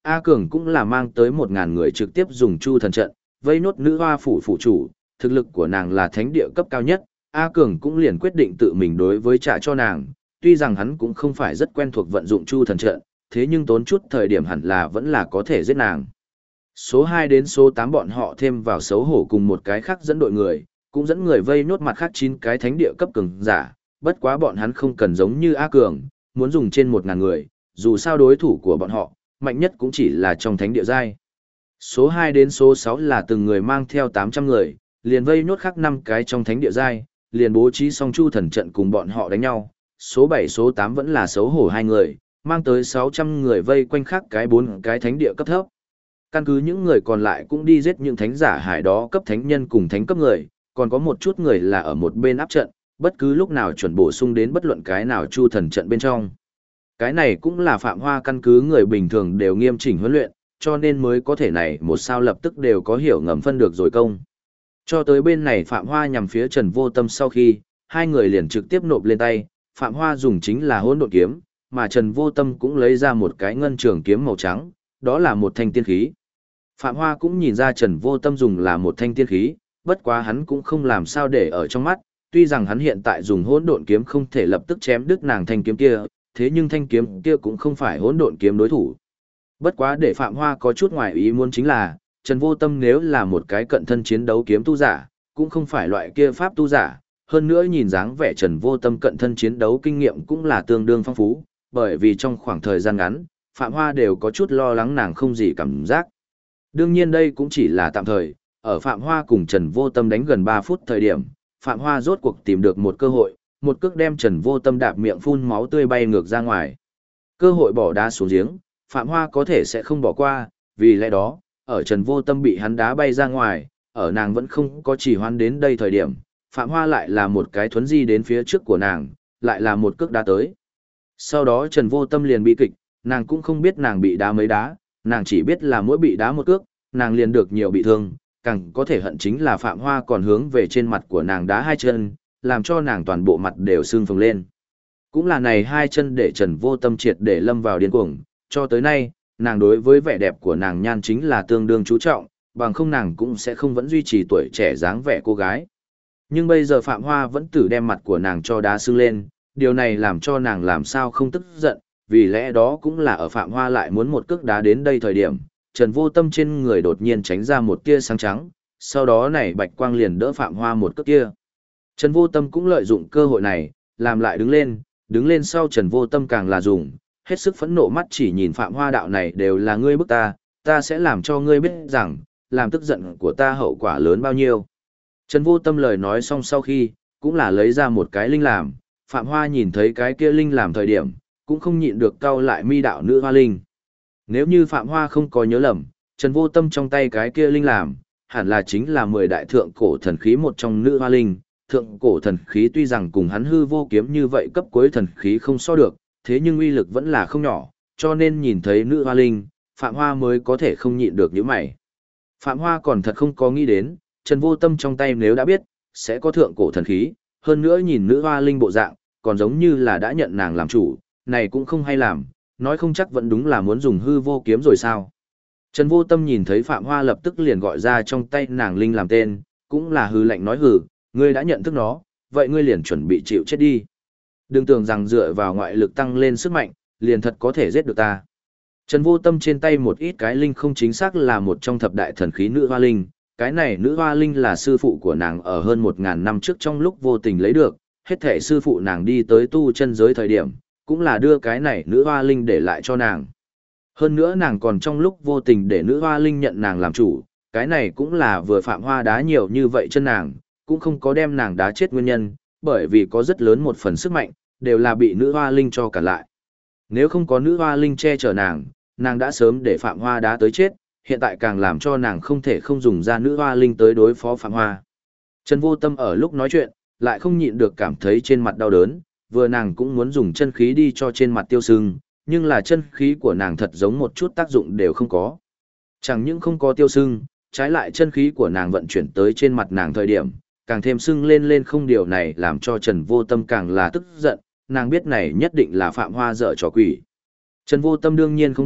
A Cường cũng là mang tới 1.000 người trực tiếp dùng chu thần trận, vây nốt nữ hoa phủ phủ chủ, thực lực của nàng là thánh địa cấp cao nhất, A Cường cũng liền quyết định tự mình đối với trả cho nàng, tuy rằng hắn cũng không phải rất quen thuộc vận dụng chu thần trận, thế nhưng tốn chút thời điểm hẳn là vẫn là có thể giết nàng. Số 2 đến số 8 bọn họ thêm vào xấu hổ cùng một cái khác dẫn đội người, cũng dẫn người vây nốt mặt khác 9 cái thánh địa cấp cường giả, bất quá bọn hắn không cần giống như A Cường, muốn dùng trên 1.000 người, dù sao đối thủ của bọn họ, mạnh nhất cũng chỉ là trong thánh địa giai. Số 2 đến số 6 là từng người mang theo 800 người, liền vây nốt khác 5 cái trong thánh địa giai, liền bố trí xong chu thần trận cùng bọn họ đánh nhau. Số 7 số 8 vẫn là xấu hổ 2 người, mang tới 600 người vây quanh khác cái 4 cái thánh địa cấp thấp. Căn cứ những người còn lại cũng đi giết những thánh giả hải đó cấp thánh nhân cùng thánh cấp người, còn có một chút người là ở một bên áp trận, bất cứ lúc nào chuẩn bổ sung đến bất luận cái nào chu thần trận bên trong. Cái này cũng là Phạm Hoa căn cứ người bình thường đều nghiêm chỉnh huấn luyện, cho nên mới có thể này một sao lập tức đều có hiểu ngầm phân được rồi công. Cho tới bên này Phạm Hoa nhằm phía Trần Vô Tâm sau khi, hai người liền trực tiếp nộp lên tay, Phạm Hoa dùng chính là hỗn độn kiếm, mà Trần Vô Tâm cũng lấy ra một cái ngân trường kiếm màu trắng, đó là một thanh tiên khí. Phạm Hoa cũng nhìn ra Trần Vô Tâm dùng là một thanh tiên khí, bất quá hắn cũng không làm sao để ở trong mắt, tuy rằng hắn hiện tại dùng hỗn độn kiếm không thể lập tức chém đứt nàng thanh kiếm kia, thế nhưng thanh kiếm kia cũng không phải hỗn độn kiếm đối thủ. Bất quá để Phạm Hoa có chút ngoài ý muốn chính là, Trần Vô Tâm nếu là một cái cận thân chiến đấu kiếm tu giả, cũng không phải loại kia pháp tu giả, hơn nữa nhìn dáng vẻ Trần Vô Tâm cận thân chiến đấu kinh nghiệm cũng là tương đương phong phú, bởi vì trong khoảng thời gian ngắn, Phạm Hoa đều có chút lo lắng nàng không gì cảm giác. Đương nhiên đây cũng chỉ là tạm thời, ở Phạm Hoa cùng Trần Vô Tâm đánh gần 3 phút thời điểm, Phạm Hoa rốt cuộc tìm được một cơ hội, một cước đem Trần Vô Tâm đạp miệng phun máu tươi bay ngược ra ngoài. Cơ hội bỏ đá xuống giếng, Phạm Hoa có thể sẽ không bỏ qua, vì lẽ đó, ở Trần Vô Tâm bị hắn đá bay ra ngoài, ở nàng vẫn không có chỉ hoan đến đây thời điểm, Phạm Hoa lại là một cái thuấn di đến phía trước của nàng, lại là một cước đá tới. Sau đó Trần Vô Tâm liền bị kịch, nàng cũng không biết nàng bị đá mấy đá, nàng chỉ biết là mỗi bị đá một cước, nàng liền được nhiều bị thương, càng có thể hận chính là Phạm Hoa còn hướng về trên mặt của nàng đá 2 chân, làm cho nàng toàn bộ mặt đều sưng phồng lên. Cũng là này 2 chân để Trần Vô Tâm triệt để lâm vào điên cuồng, cho tới nay, nàng đối với vẻ đẹp của nàng nhan chính là tương đương chú trọng, bằng không nàng cũng sẽ không vẫn duy trì tuổi trẻ dáng vẻ cô gái. Nhưng bây giờ Phạm Hoa vẫn tử đem mặt của nàng cho đá sưng lên, điều này làm cho nàng làm sao không tức giận, vì lẽ đó cũng là ở Phạm Hoa lại muốn một cước đá đến đây thời điểm, Trần Vô Tâm trên người đột nhiên tránh ra một tia sáng trắng, sau đó này bạch quang liền đỡ Phạm Hoa một cước kia. Trần Vô Tâm cũng lợi dụng cơ hội này, làm lại đứng lên sau Trần Vô Tâm càng là dùng, hết sức phẫn nộ mắt chỉ nhìn Phạm Hoa đạo này đều là ngươi bức ta sẽ làm cho ngươi biết rằng, làm tức giận của ta hậu quả lớn bao nhiêu. Trần Vô Tâm lời nói xong sau khi, cũng là lấy ra một cái linh làm, Phạm Hoa nhìn thấy cái kia linh làm thời điểm, cũng không nhịn được cau lại mi đạo nữ hoa linh. Nếu như Phạm Hoa không có nhớ lầm, Trần Vô Tâm trong tay cái kia linh làm, hẳn là chính là 10 đại thượng cổ thần khí một trong nữ hoa linh. Thượng cổ thần khí tuy rằng cùng hắn hư vô kiếm như vậy cấp cuối thần khí không so được, thế nhưng uy lực vẫn là không nhỏ, cho nên nhìn thấy nữ hoa linh, Phạm Hoa mới có thể không nhịn được những mày. Phạm Hoa còn thật không có nghĩ đến, Trần Vô Tâm trong tay nếu đã biết, sẽ có thượng cổ thần khí, hơn nữa nhìn nữ hoa linh bộ dạng, còn giống như là đã nhận nàng làm chủ, này cũng không hay làm, nói không chắc vẫn đúng là muốn dùng hư vô kiếm rồi sao. Trần Vô Tâm nhìn thấy Phạm Hoa lập tức liền gọi ra trong tay nàng linh làm tên, cũng là hư lệnh nói hừ, ngươi đã nhận thức nó, vậy ngươi liền chuẩn bị chịu chết đi. Đừng tưởng rằng dựa vào ngoại lực tăng lên sức mạnh, liền thật có thể giết được ta. Trần Vô Tâm trên tay một ít cái linh không chính xác là một trong thập đại thần khí nữ hoa linh, cái này nữ hoa linh là sư phụ của nàng ở hơn 1.000 năm trước trong lúc vô tình lấy được, hết thể sư phụ nàng đi tới tu chân giới thời điểm, cũng là đưa cái này nữ hoa linh để lại cho nàng. Hơn nữa nàng còn trong lúc vô tình để nữ hoa linh nhận nàng làm chủ, cái này cũng là vừa Phạm Hoa đá nhiều như vậy chân nàng, cũng không có đem nàng đá chết nguyên nhân, bởi vì có rất lớn một phần sức mạnh, đều là bị nữ hoa linh cho cả lại. Nếu không có nữ hoa linh che chở nàng đã sớm để Phạm Hoa đá tới chết, hiện tại càng làm cho nàng không thể không dùng ra nữ hoa linh tới đối phó Phạm Hoa. Trần Vô Tâm ở lúc nói chuyện, lại không nhịn được cảm thấy trên mặt đau đớn, vừa nàng cũng muốn dùng chân khí đi cho trên mặt tiêu sưng, nhưng là chân khí của nàng thật giống một chút tác dụng đều không có. Chẳng những không có tiêu sưng, trái lại chân khí của nàng vận chuyển tới trên mặt nàng thời điểm, càng thêm sưng lên không, điều này làm cho Trần Vô Tâm càng là tức giận, nàng biết này nhất định là Phạm Hoa dở trò quỷ. Trần Vô Tâm đương nhiên không biết,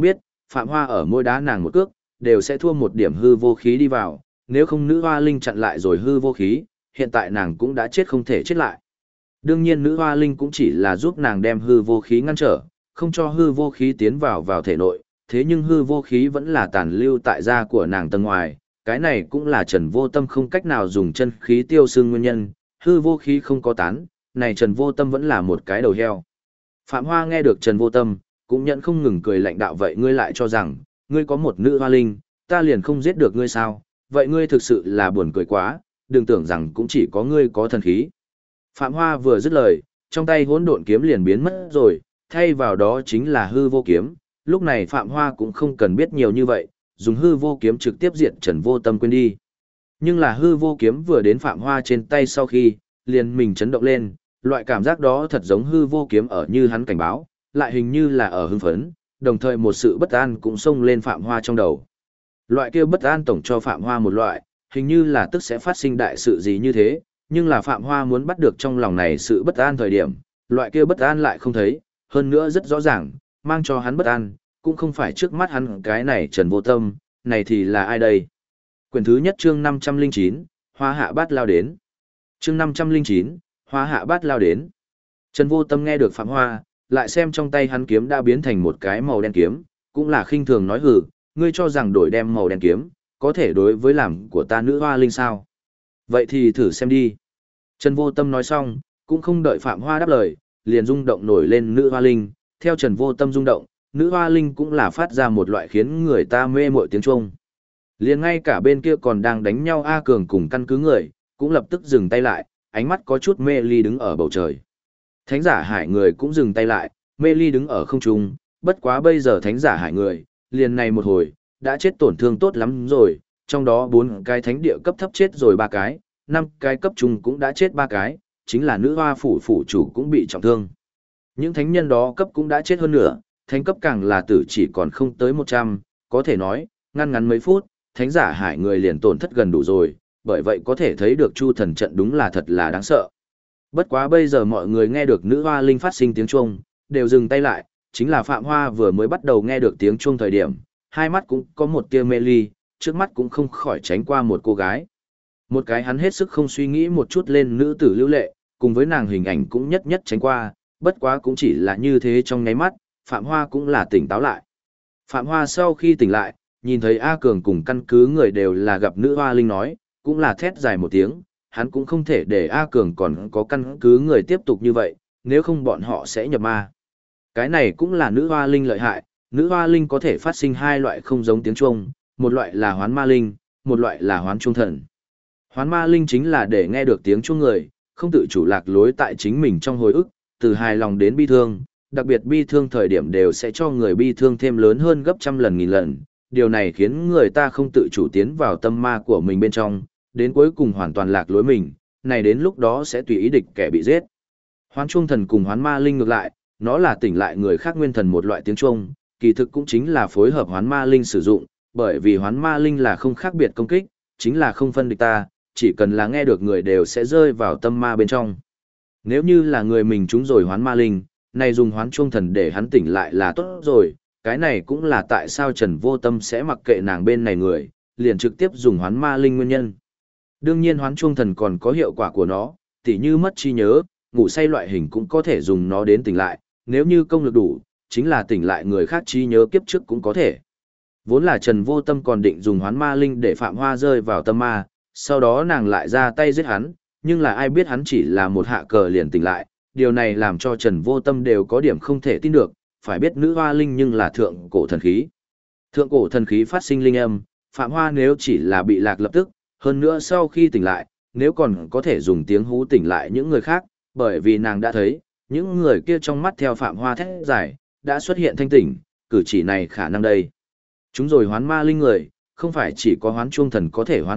Phạm Hoa ở mỗi đá nàng một cước, đều sẽ thua một điểm hư vô khí đi vào, nếu không nữ hoa linh chặn lại rồi hư vô khí, hiện tại nàng cũng đã chết không thể chết lại. Đương nhiên nữ hoa linh cũng chỉ là giúp nàng đem hư vô khí ngăn trở, không cho hư vô khí tiến vào thể nội, thế nhưng hư vô khí vẫn là tàn lưu tại da của nàng tầng ngoài, cái này cũng là Trần Vô Tâm không cách nào dùng chân khí tiêu xương nguyên nhân, hư vô khí không có tán, này Trần Vô Tâm vẫn là một cái đầu heo. Phạm Hoa nghe được Trần Vô Tâm, cũng nhận không ngừng cười lạnh đạo vậy ngươi lại cho rằng, ngươi có một nữ hoa linh, ta liền không giết được ngươi sao, vậy ngươi thực sự là buồn cười quá, đừng tưởng rằng cũng chỉ có ngươi có thần khí. Phạm Hoa vừa dứt lời, trong tay hỗn độn kiếm liền biến mất rồi, thay vào đó chính là hư vô kiếm, lúc này Phạm Hoa cũng không cần biết nhiều như vậy, dùng hư vô kiếm trực tiếp diệt Trần Vô Tâm quên đi. Nhưng là hư vô kiếm vừa đến Phạm Hoa trên tay sau khi, liền mình chấn động lên, loại cảm giác đó thật giống hư vô kiếm ở như hắn cảnh báo, lại hình như là ở hưng phấn, đồng thời một sự bất an cũng xông lên Phạm Hoa trong đầu. Loại kia bất an tổng cho Phạm Hoa một loại, hình như là tức sẽ phát sinh đại sự gì như thế, nhưng là Phạm Hoa muốn bắt được trong lòng này sự bất an thời điểm, loại kia bất an lại không thấy, hơn nữa rất rõ ràng, mang cho hắn bất an, cũng không phải trước mắt hắn cái này Trần Vô Tâm, này thì là ai đây? Quyển thứ nhất chương 509, Hoa Hạ Bát lao đến. Chương 509, Hoa Hạ Bát lao đến. Trần Vô Tâm nghe được Phạm Hoa, lại xem trong tay hắn kiếm đã biến thành một cái màu đen kiếm, cũng là khinh thường nói hừ, ngươi cho rằng đổi đem màu đen kiếm, có thể đối với làm của ta nữ hoa linh sao? Vậy thì thử xem đi. Trần Vô Tâm nói xong, cũng không đợi Phạm Hoa đáp lời, liền rung động nổi lên nữ hoa linh, theo Trần Vô Tâm rung động, nữ hoa linh cũng là phát ra một loại khiến người ta mê mội tiếng Trung. Liền ngay cả bên kia còn đang đánh nhau A Cường cùng căn cứ người, cũng lập tức dừng tay lại, ánh mắt có chút mê ly đứng ở bầu trời. Thánh giả hải người cũng dừng tay lại, mê ly đứng ở không trung, bất quá bây giờ thánh giả hải người, liền này một hồi, đã chết tổn thương tốt lắm rồi, trong đó 4 cái thánh địa cấp thấp chết rồi 3 cái, 5 cái cấp trung cũng đã chết 3 cái, chính là nữ hoa phủ phủ chủ cũng bị trọng thương. Những thánh nhân đó cấp cũng đã chết hơn nữa, thánh cấp càng là tử chỉ còn không tới 100, có thể nói, ngăn ngắn mấy phút, thánh giả hải người liền tổn thất gần đủ rồi, bởi vậy có thể thấy được Chu thần trận đúng là thật là đáng sợ. Bất quá bây giờ mọi người nghe được nữ hoa linh phát sinh tiếng chuông, đều dừng tay lại, chính là Phạm Hoa vừa mới bắt đầu nghe được tiếng chuông thời điểm, hai mắt cũng có một tia mê ly, trước mắt cũng không khỏi tránh qua một cô gái. Một cái hắn hết sức không suy nghĩ một chút lên nữ tử Lưu Lệ, cùng với nàng hình ảnh cũng nhất nhất tránh qua, bất quá cũng chỉ là như thế trong nháy mắt, Phạm Hoa cũng là tỉnh táo lại. Phạm Hoa sau khi tỉnh lại, nhìn thấy A Cường cùng căn cứ người đều là gặp nữ hoa linh nói, cũng là thét dài một tiếng, hắn cũng không thể để A Cường còn có căn cứ người tiếp tục như vậy, nếu không bọn họ sẽ nhập ma. Cái này cũng là nữ hoa linh lợi hại, nữ hoa linh có thể phát sinh 2 loại không giống tiếng Trung, một loại là hoán ma linh, một loại là hoán trung thần. Hoán ma linh chính là để nghe được tiếng chuông người, không tự chủ lạc lối tại chính mình trong hồi ức, từ hài lòng đến bi thương, đặc biệt bi thương thời điểm đều sẽ cho người bi thương thêm lớn hơn gấp trăm lần nghìn lần. Điều này khiến người ta không tự chủ tiến vào tâm ma của mình bên trong, đến cuối cùng hoàn toàn lạc lối mình, này đến lúc đó sẽ tùy ý địch kẻ bị giết. Hoán chuông thần cùng hoán ma linh ngược lại, nó là tỉnh lại người khác nguyên thần một loại tiếng chuông, kỳ thực cũng chính là phối hợp hoán ma linh sử dụng, bởi vì hoán ma linh là không khác biệt công kích, chính là không phân địch ta, chỉ cần là nghe được người đều sẽ rơi vào tâm ma bên trong. Nếu như là người mình trúng rồi hoán ma linh, này dùng hoán chuông thần để hắn tỉnh lại là tốt rồi, cái này cũng là tại sao Trần Vô Tâm sẽ mặc kệ nàng bên này người, liền trực tiếp dùng hoán ma linh nguyên nhân. Đương nhiên hoán chuông thần còn có hiệu quả của nó, tỉ như mất trí nhớ, ngủ say loại hình cũng có thể dùng nó đến tỉnh lại, nếu như công lực đủ, chính là tỉnh lại người khác trí nhớ kiếp trước cũng có thể. Vốn là Trần Vô Tâm còn định dùng hoán ma linh để Phạm Hoa rơi vào tâm ma, sau đó nàng lại ra tay giết hắn, nhưng là ai biết hắn chỉ là một hạ cờ liền tỉnh lại, điều này làm cho Trần Vô Tâm đều có điểm không thể tin được, phải biết nữ hoa linh nhưng là thượng cổ thần khí. Thượng cổ thần khí phát sinh linh âm, Phạm Hoa nếu chỉ là bị lạc lập tức, hơn nữa sau khi tỉnh lại, nếu còn có thể dùng tiếng hú tỉnh lại những người khác, bởi vì nàng đã thấy, những người kia trong mắt theo Phạm Hoa thét giải, đã xuất hiện thanh tỉnh, cử chỉ này khả năng đây. Chúng rồi hoán ma linh người, không phải chỉ có hoán chuông thần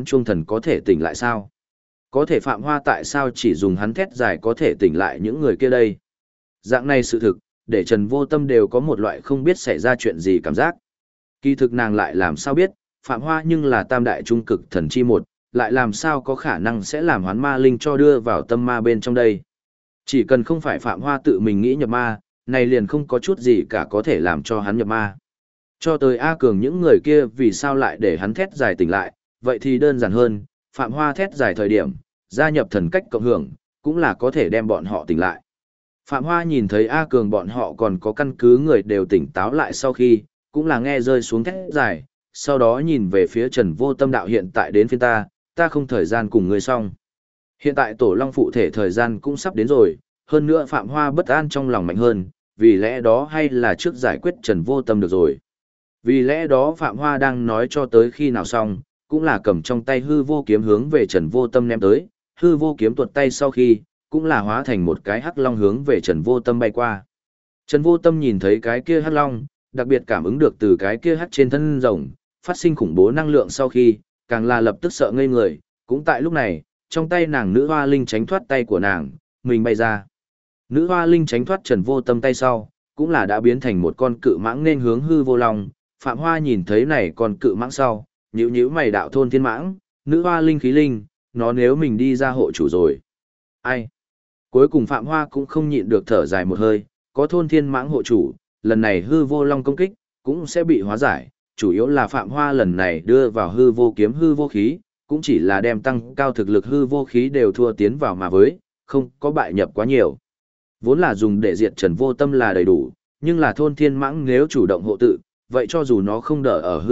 có thể tỉnh lại sao? Có thể Phạm Hoa tại sao chỉ dùng hắn thét dài có thể tỉnh lại những người kia đây? Dạng này sự thực, để Trần Vô Tâm đều có một loại không biết xảy ra chuyện gì cảm giác. Kỳ thực nàng lại làm sao biết, Phạm Hoa nhưng là tam đại trung cực thần chi một, lại làm sao có khả năng sẽ làm hoán ma linh cho đưa vào tâm ma bên trong đây. Chỉ cần không phải Phạm Hoa tự mình nghĩ nhập ma, này liền không có chút gì cả có thể làm cho hắn nhập ma. Cho tới A Cường những người kia vì sao lại để hắn thét dài tỉnh lại, vậy thì đơn giản hơn, Phạm Hoa thét dài thời điểm, gia nhập thần cách cộng hưởng, cũng là có thể đem bọn họ tỉnh lại. Phạm Hoa nhìn thấy A Cường bọn họ còn có căn cứ người đều tỉnh táo lại sau khi, cũng là nghe rơi xuống thét dài, sau đó nhìn về phía Trần Vô Tâm đạo hiện tại đến phiên ta không thời gian cùng người xong. Hiện tại Tổ Long phụ thể thời gian cũng sắp đến rồi, hơn nữa Phạm Hoa bất an trong lòng mạnh hơn, vì lẽ đó hay là trước giải quyết Trần Vô Tâm được rồi. Vì lẽ đó Phạm Hoa đang nói cho tới khi nào xong, cũng là cầm trong tay hư vô kiếm hướng về Trần Vô Tâm ném tới, hư vô kiếm tuột tay sau khi, cũng là hóa thành một cái hắc long hướng về Trần Vô Tâm bay qua. Trần Vô Tâm nhìn thấy cái kia hắc long, đặc biệt cảm ứng được từ cái kia hắc trên thân rồng, phát sinh khủng bố năng lượng sau khi, càng là lập tức sợ ngây người, cũng tại lúc này, trong tay nàng nữ hoa linh tránh thoát tay của nàng, mình bay ra. Nữ hoa linh tránh thoát Trần Vô Tâm tay sau, cũng là đã biến thành một con cự mãng nên hướng hư vô long. Phạm Hoa nhìn thấy này con cự mãng sau, nhíu nhíu mày đạo thôn thiên mãng, nữ hoa linh khí linh, nó nếu mình đi ra hộ chủ rồi. Ai? Cuối cùng Phạm Hoa cũng không nhịn được thở dài một hơi, có thôn thiên mãng hộ chủ, lần này hư vô long công kích, cũng sẽ bị hóa giải, chủ yếu là Phạm Hoa lần này đưa vào hư vô kiếm hư vô khí, cũng chỉ là đem tăng cao thực lực hư vô khí đều thua tiến vào mà với, không có bại nhập quá nhiều. Vốn là dùng để diệt Trần Vô Tâm là đầy đủ, nhưng là thôn thiên mãng nếu chủ động hộ tự, vậy cho dù nó không đỡ ở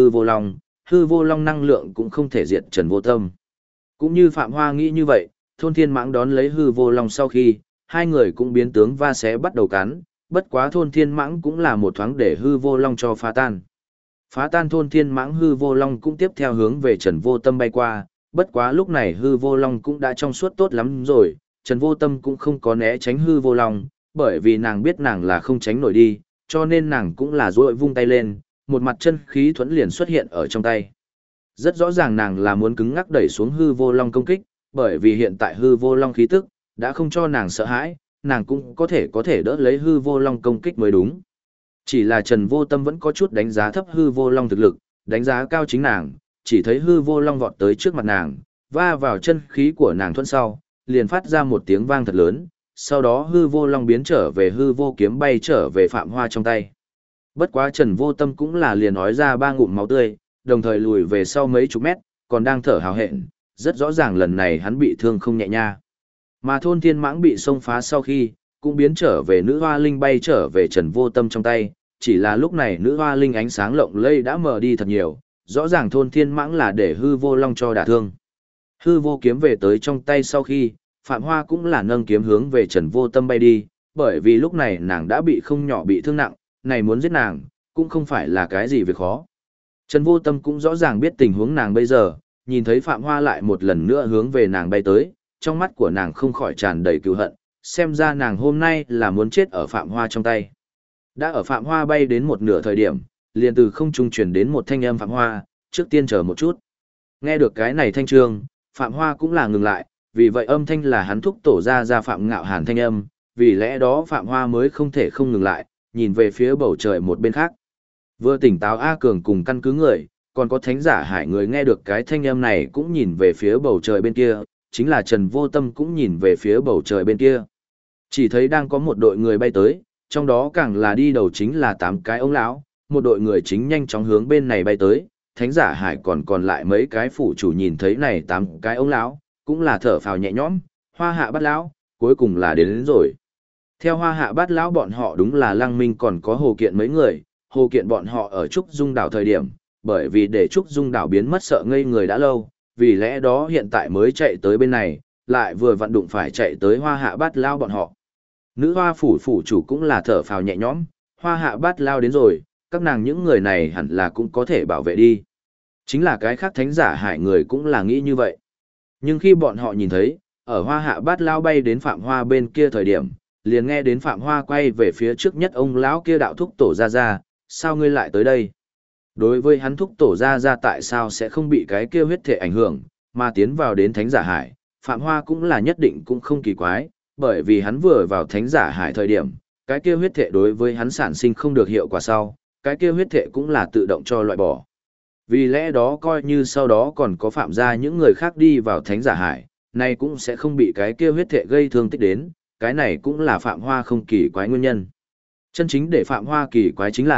hư vô long năng lượng cũng không thể diệt Trần Vô Tâm. Cũng như Phạm Hoa nghĩ như vậy, thôn thiên mãng đón lấy hư vô long sau khi, hai người cũng biến tướng va xé bắt đầu cắn, bất quá thôn thiên mãng cũng là một thoáng để hư vô long cho phá tan. Phá tan thôn thiên mãng hư vô long cũng tiếp theo hướng về Trần Vô Tâm bay qua, bất quá lúc này hư vô long cũng đã trong suốt tốt lắm rồi, Trần Vô Tâm cũng không có né tránh hư vô long, bởi vì nàng biết nàng là không tránh nổi đi, cho nên nàng cũng là duỗi vung tay lên, một mặt chân khí thuẫn liền xuất hiện ở trong tay. Rất rõ ràng nàng là muốn cứng ngắc đẩy xuống hư vô long công kích, bởi vì hiện tại hư vô long khí tức đã không cho nàng sợ hãi, nàng cũng có thể đỡ lấy hư vô long công kích mới đúng. Chỉ là Trần Vô Tâm vẫn có chút đánh giá thấp hư vô long thực lực, đánh giá cao chính nàng, chỉ thấy hư vô long vọt tới trước mặt nàng, va vào chân khí của nàng thuẫn sau, liền phát ra một tiếng vang thật lớn, sau đó hư vô long biến trở về hư vô kiếm bay trở về Phạm Hoa trong tay. Bất quá Trần Vô Tâm cũng là liền nói ra ba ngụm máu tươi, đồng thời lùi về sau mấy chục mét, còn đang thở hào hẹn, rất rõ ràng lần này hắn bị thương không nhẹ nha. Mà thôn thiên mãng bị xông phá sau khi, cũng biến trở về nữ hoa linh bay trở về Trần Vô Tâm trong tay, chỉ là lúc này nữ hoa linh ánh sáng lộng lây đã mờ đi thật nhiều, rõ ràng thôn thiên mãng là để hư vô long cho đả thương. Hư vô kiếm về tới trong tay sau khi, Phạm Hoa cũng là nâng kiếm hướng về Trần Vô Tâm bay đi, bởi vì lúc này nàng đã bị không nhỏ bị thương nặng, này muốn giết nàng, cũng không phải là cái gì việc khó. Trần Vô Tâm cũng rõ ràng biết tình huống nàng bây giờ, nhìn thấy Phạm Hoa lại một lần nữa hướng về nàng bay tới, trong mắt của nàng không khỏi tràn đầy cừu hận, xem ra nàng hôm nay là muốn chết ở Phạm Hoa trong tay. Đã ở Phạm Hoa bay đến một nửa thời điểm, liền từ không trung truyền đến một thanh âm Phạm Hoa, trước tiên chờ một chút. Nghe được cái này thanh trương, Phạm Hoa cũng là ngừng lại, vì vậy âm thanh là hắn thúc tổ ra Phạm Ngạo Hàn thanh âm, vì lẽ đó Phạm Hoa mới không thể không ngừng lại, nhìn về phía bầu trời một bên khác. Vừa tỉnh táo A Cường cùng căn cứ người, còn có thánh giả hải người nghe được cái thanh âm này cũng nhìn về phía bầu trời bên kia, chính là Trần Vô Tâm cũng nhìn về phía bầu trời bên kia. Chỉ thấy đang có một đội người bay tới, trong đó càng là đi đầu chính là 8 cái ông lão, một đội người chính nhanh chóng hướng bên này bay tới, thánh giả hải còn lại mấy cái phụ chủ nhìn thấy này 8 cái ông lão, cũng là thở phào nhẹ nhõm, Hoa Hạ Bát lão, cuối cùng là đến rồi. Theo Hoa Hạ Bát lão bọn họ đúng là Lăng Minh còn có Hồ Kiện mấy người, Hồ Kiện bọn họ ở Trúc Dung đảo thời điểm, bởi vì để Trúc Dung đảo biến mất sợ ngây người đã lâu, vì lẽ đó hiện tại mới chạy tới bên này, lại vừa vặn đụng phải chạy tới Hoa Hạ Bát lão bọn họ. Nữ hoa phủ chủ cũng là thở phào nhẹ nhõm, Hoa Hạ Bát lão đến rồi, các nàng những người này hẳn là cũng có thể bảo vệ đi. Chính là cái khác thánh giả hải người cũng là nghĩ như vậy. Nhưng khi bọn họ nhìn thấy, ở Hoa Hạ Bát lão bay đến Phạm Hoa bên kia thời điểm, liền nghe đến Phạm Hoa quay về phía trước nhất ông lão kia đạo thúc tổ ra, sao ngươi lại tới đây? Đối với hắn thúc tổ ra tại sao sẽ không bị cái kia huyết thể ảnh hưởng, mà tiến vào đến thánh giả hải, Phạm Hoa cũng là nhất định cũng không kỳ quái, bởi vì hắn vừa vào thánh giả hải thời điểm, cái kia huyết thể đối với hắn sản sinh không được hiệu quả sau, cái kia huyết thể cũng là tự động cho loại bỏ. Vì lẽ đó coi như sau đó còn có phạm gia những người khác đi vào thánh giả hải, này cũng sẽ không bị cái kia huyết thể gây thương tích đến, cái này cũng là Phạm Hoa không kỳ quái nguyên nhân. Chân chính để Phạm Hoa kỳ quái chính là,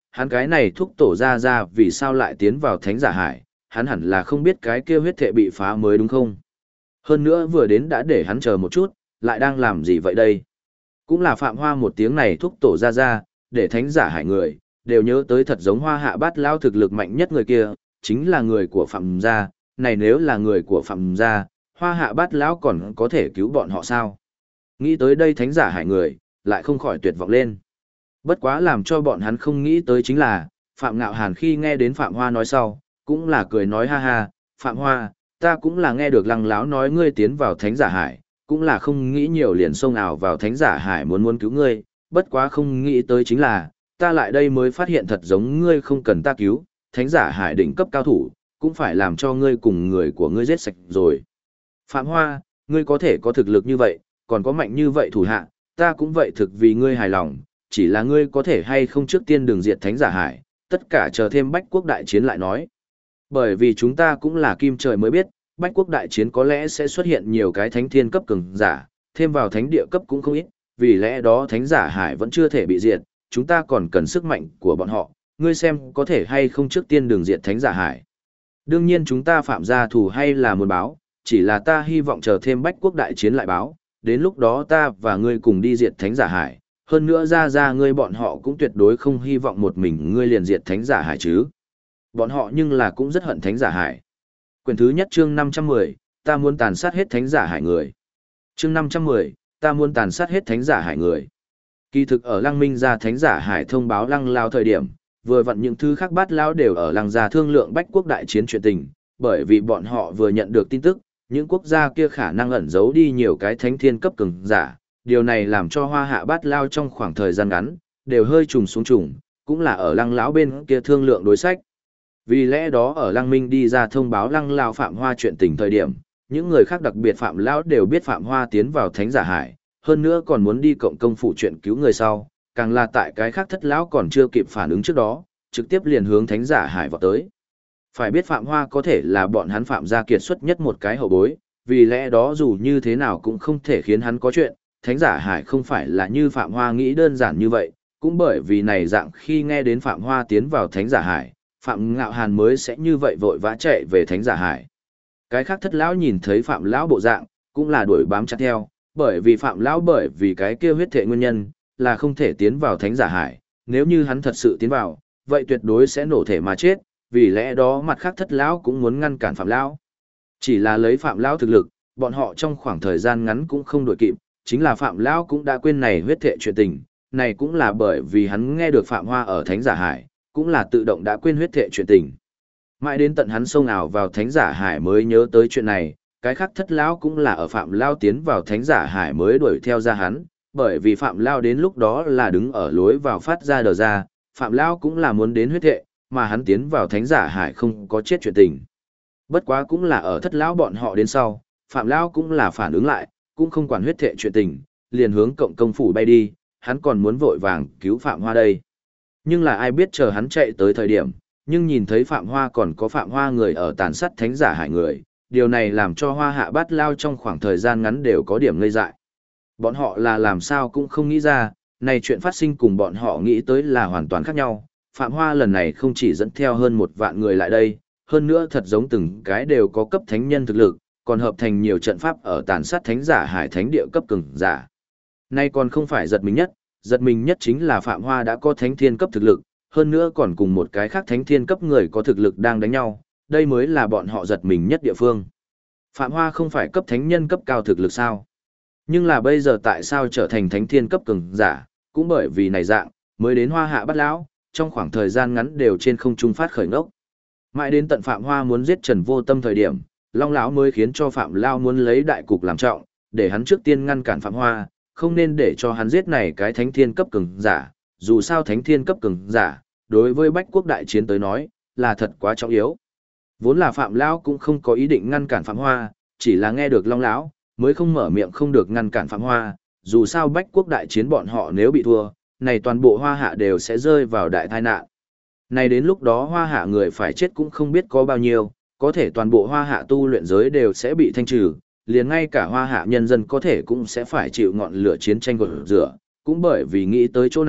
hắn cái này thúc tổ ra vì sao lại tiến vào thánh giả hải, hắn hẳn là không biết cái kia huyết thệ bị phá mới đúng không? Hơn nữa vừa đến đã để hắn chờ một chút, lại đang làm gì vậy đây? Cũng là Phạm Hoa một tiếng này thúc tổ ra, để thánh giả hải người, đều nhớ tới thật giống Hoa Hạ Bát Lao thực lực mạnh nhất người kia, chính là người của Phạm gia, này nếu là người của Phạm gia, Hoa Hạ Bát Lão còn có thể cứu bọn họ sao? Nghĩ tới đây thánh giả hải người, lại không khỏi tuyệt vọng lên. Bất quá làm cho bọn hắn không nghĩ tới chính là, Phạm Ngạo Hàn khi nghe đến Phạm Hoa nói sau, cũng là cười nói ha ha, Phạm Hoa, ta cũng là nghe được Lăng Lão nói ngươi tiến vào thánh giả hải, cũng là không nghĩ nhiều liền xông ảo vào thánh giả hải muốn cứu ngươi, bất quá không nghĩ tới chính là, ta lại đây mới phát hiện thật giống ngươi không cần ta cứu, thánh giả hải đỉnh cấp cao thủ, cũng phải làm cho ngươi cùng người của ngươi giết sạch rồi. Phạm Hoa, ngươi có thể có thực lực như vậy, còn có mạnh như vậy thủ hạ, ta cũng vậy thực vì ngươi hài lòng, chỉ là ngươi có thể hay không trước tiên đường diệt thánh giả hải, tất cả chờ thêm bách quốc đại chiến lại nói. Bởi vì chúng ta cũng là kim trời mới biết, bách quốc đại chiến có lẽ sẽ xuất hiện nhiều cái thánh thiên cấp cường giả, thêm vào thánh địa cấp cũng không ít, vì lẽ đó thánh giả hải vẫn chưa thể bị diệt, chúng ta còn cần sức mạnh của bọn họ, ngươi xem có thể hay không trước tiên đường diệt thánh giả hải. Đương nhiên chúng ta phạm gia thù hay là muốn báo, chỉ là ta hy vọng chờ thêm bách quốc đại chiến lại báo, đến lúc đó ta và ngươi cùng đi diệt thánh giả hải, hơn nữa ra ngươi bọn họ cũng tuyệt đối không hy vọng một mình ngươi liền diệt thánh giả hải chứ. Bọn họ nhưng là cũng rất hận thánh giả hải. Quyển thứ nhất chương 510, ta muốn tàn sát hết thánh giả hải người. Chương 510, ta muốn tàn sát hết thánh giả hải người. Kỳ thực ở Lăng Minh gia thánh giả hải thông báo Lăng Lao thời điểm, vừa vặn những thứ khác Bát Lao đều ở Lăng gia thương lượng bách quốc đại chiến chuyện tình, bởi vì bọn họ vừa nhận được tin tức, những quốc gia kia khả năng ẩn giấu đi nhiều cái thánh thiên cấp cường giả, điều này làm cho Hoa Hạ Bát Lao trong khoảng thời gian ngắn, đều hơi trùng xuống trùng, cũng là ở Lăng lão bên kia thương lượng đối sách. Vì lẽ đó ở Lăng Minh đi ra thông báo Lăng Lao Phạm Hoa chuyện tình thời điểm, những người khác đặc biệt Phạm Lão đều biết Phạm Hoa tiến vào thánh giả hải, hơn nữa còn muốn đi cộng công phụ chuyện cứu người sau, càng là tại cái khác thất lão còn chưa kịp phản ứng trước đó, trực tiếp liền hướng thánh giả hải vào tới. Phải biết Phạm Hoa có thể là bọn hắn Phạm gia kiệt xuất nhất một cái hậu bối, vì lẽ đó dù như thế nào cũng không thể khiến hắn có chuyện, thánh giả hải không phải là như Phạm Hoa nghĩ đơn giản như vậy, cũng bởi vì này dạng khi nghe đến Phạm Hoa tiến vào thánh giả hải, Phạm Ngạo Hàn mới sẽ như vậy vội vã chạy về thánh giả hải. Cái khác thất lão nhìn thấy Phạm lão bộ dạng, cũng là đuổi bám chặt theo, bởi vì Phạm lão bởi vì cái kia huyết thệ nguyên nhân, là không thể tiến vào thánh giả hải, nếu như hắn thật sự tiến vào, vậy tuyệt đối sẽ nổ thể mà chết, vì lẽ đó mặt khác thất lão cũng muốn ngăn cản Phạm lão. Chỉ là lấy Phạm lão thực lực, bọn họ trong khoảng thời gian ngắn cũng không đuổi kịp, chính là Phạm lão cũng đã quên này huyết thệ chuyện tình, này cũng là bởi vì hắn nghe được Phạm Hoa ở thánh giả hải, cũng là tự động đã quên huyết thệ chuyện tình. Mãi đến tận hắn xông ảo vào thánh giả hải mới nhớ tới chuyện này, cái khác thất lão cũng là ở Phạm Lao tiến vào thánh giả hải mới đuổi theo ra hắn, bởi vì Phạm Lao đến lúc đó là đứng ở lối vào phát ra đờ ra, Phạm Lao cũng là muốn đến huyết thệ, mà hắn tiến vào thánh giả hải không có chết chuyện tình. Bất quá cũng là ở thất lão bọn họ đến sau, Phạm Lao cũng là phản ứng lại, cũng không quản huyết thệ chuyện tình, liền hướng cộng công phủ bay đi, hắn còn muốn vội vàng cứu Phạm Hoa đây. Nhưng là ai biết chờ hắn chạy tới thời điểm, nhưng nhìn thấy Phạm Hoa còn có Phạm Hoa người ở tàn sát thánh giả hải người, điều này làm cho Hoa Hạ Bát Lao trong khoảng thời gian ngắn đều có điểm ngây dại. Bọn họ là làm sao cũng không nghĩ ra, này chuyện phát sinh cùng bọn họ nghĩ tới là hoàn toàn khác nhau. Phạm Hoa lần này không chỉ dẫn theo hơn 1 vạn người lại đây, hơn nữa thật giống từng cái đều có cấp thánh nhân thực lực, còn hợp thành nhiều trận pháp ở tàn sát thánh giả hải thánh địa cấp cường giả. Nay còn không phải giật mình nhất chính là Phạm Hoa đã có thánh thiên cấp thực lực, hơn nữa còn cùng một cái khác thánh thiên cấp người có thực lực đang đánh nhau, đây mới là bọn họ giật mình nhất địa phương. Phạm Hoa không phải cấp thánh nhân cấp cao thực lực sao? Nhưng là bây giờ tại sao trở thành thánh thiên cấp cường giả, cũng bởi vì này dạng, mới đến Hoa Hạ Bát Lão, trong khoảng thời gian ngắn đều trên không trung phát khởi ngốc. Mãi đến tận Phạm Hoa muốn giết Trần Vô Tâm thời điểm, Long lão mới khiến cho Phạm Lao muốn lấy đại cục làm trọng, để hắn trước tiên ngăn cản Phạm Hoa, không nên để cho hắn giết này cái thánh thiên cấp cường giả, dù sao thánh thiên cấp cường giả, đối với bách quốc đại chiến tới nói, là thật quá trọng yếu. Vốn là Phạm Lão cũng không có ý định ngăn cản Phạm Hoa, chỉ là nghe được Long lão mới không mở miệng không được ngăn cản Phạm Hoa, dù sao bách quốc đại chiến bọn họ nếu bị thua, này toàn bộ Hoa Hạ đều sẽ rơi vào đại tai nạn. Này đến lúc đó Hoa Hạ người phải chết cũng không biết có bao nhiêu, có thể toàn bộ Hoa Hạ tu luyện giới đều sẽ bị thanh trừ, liền ngay cả Hoa Hạ nhân dân có thể cũng sẽ phải chịu ngọn lửa chiến tranh gột rửa, cũng bởi vì nghĩ tới chỗ này,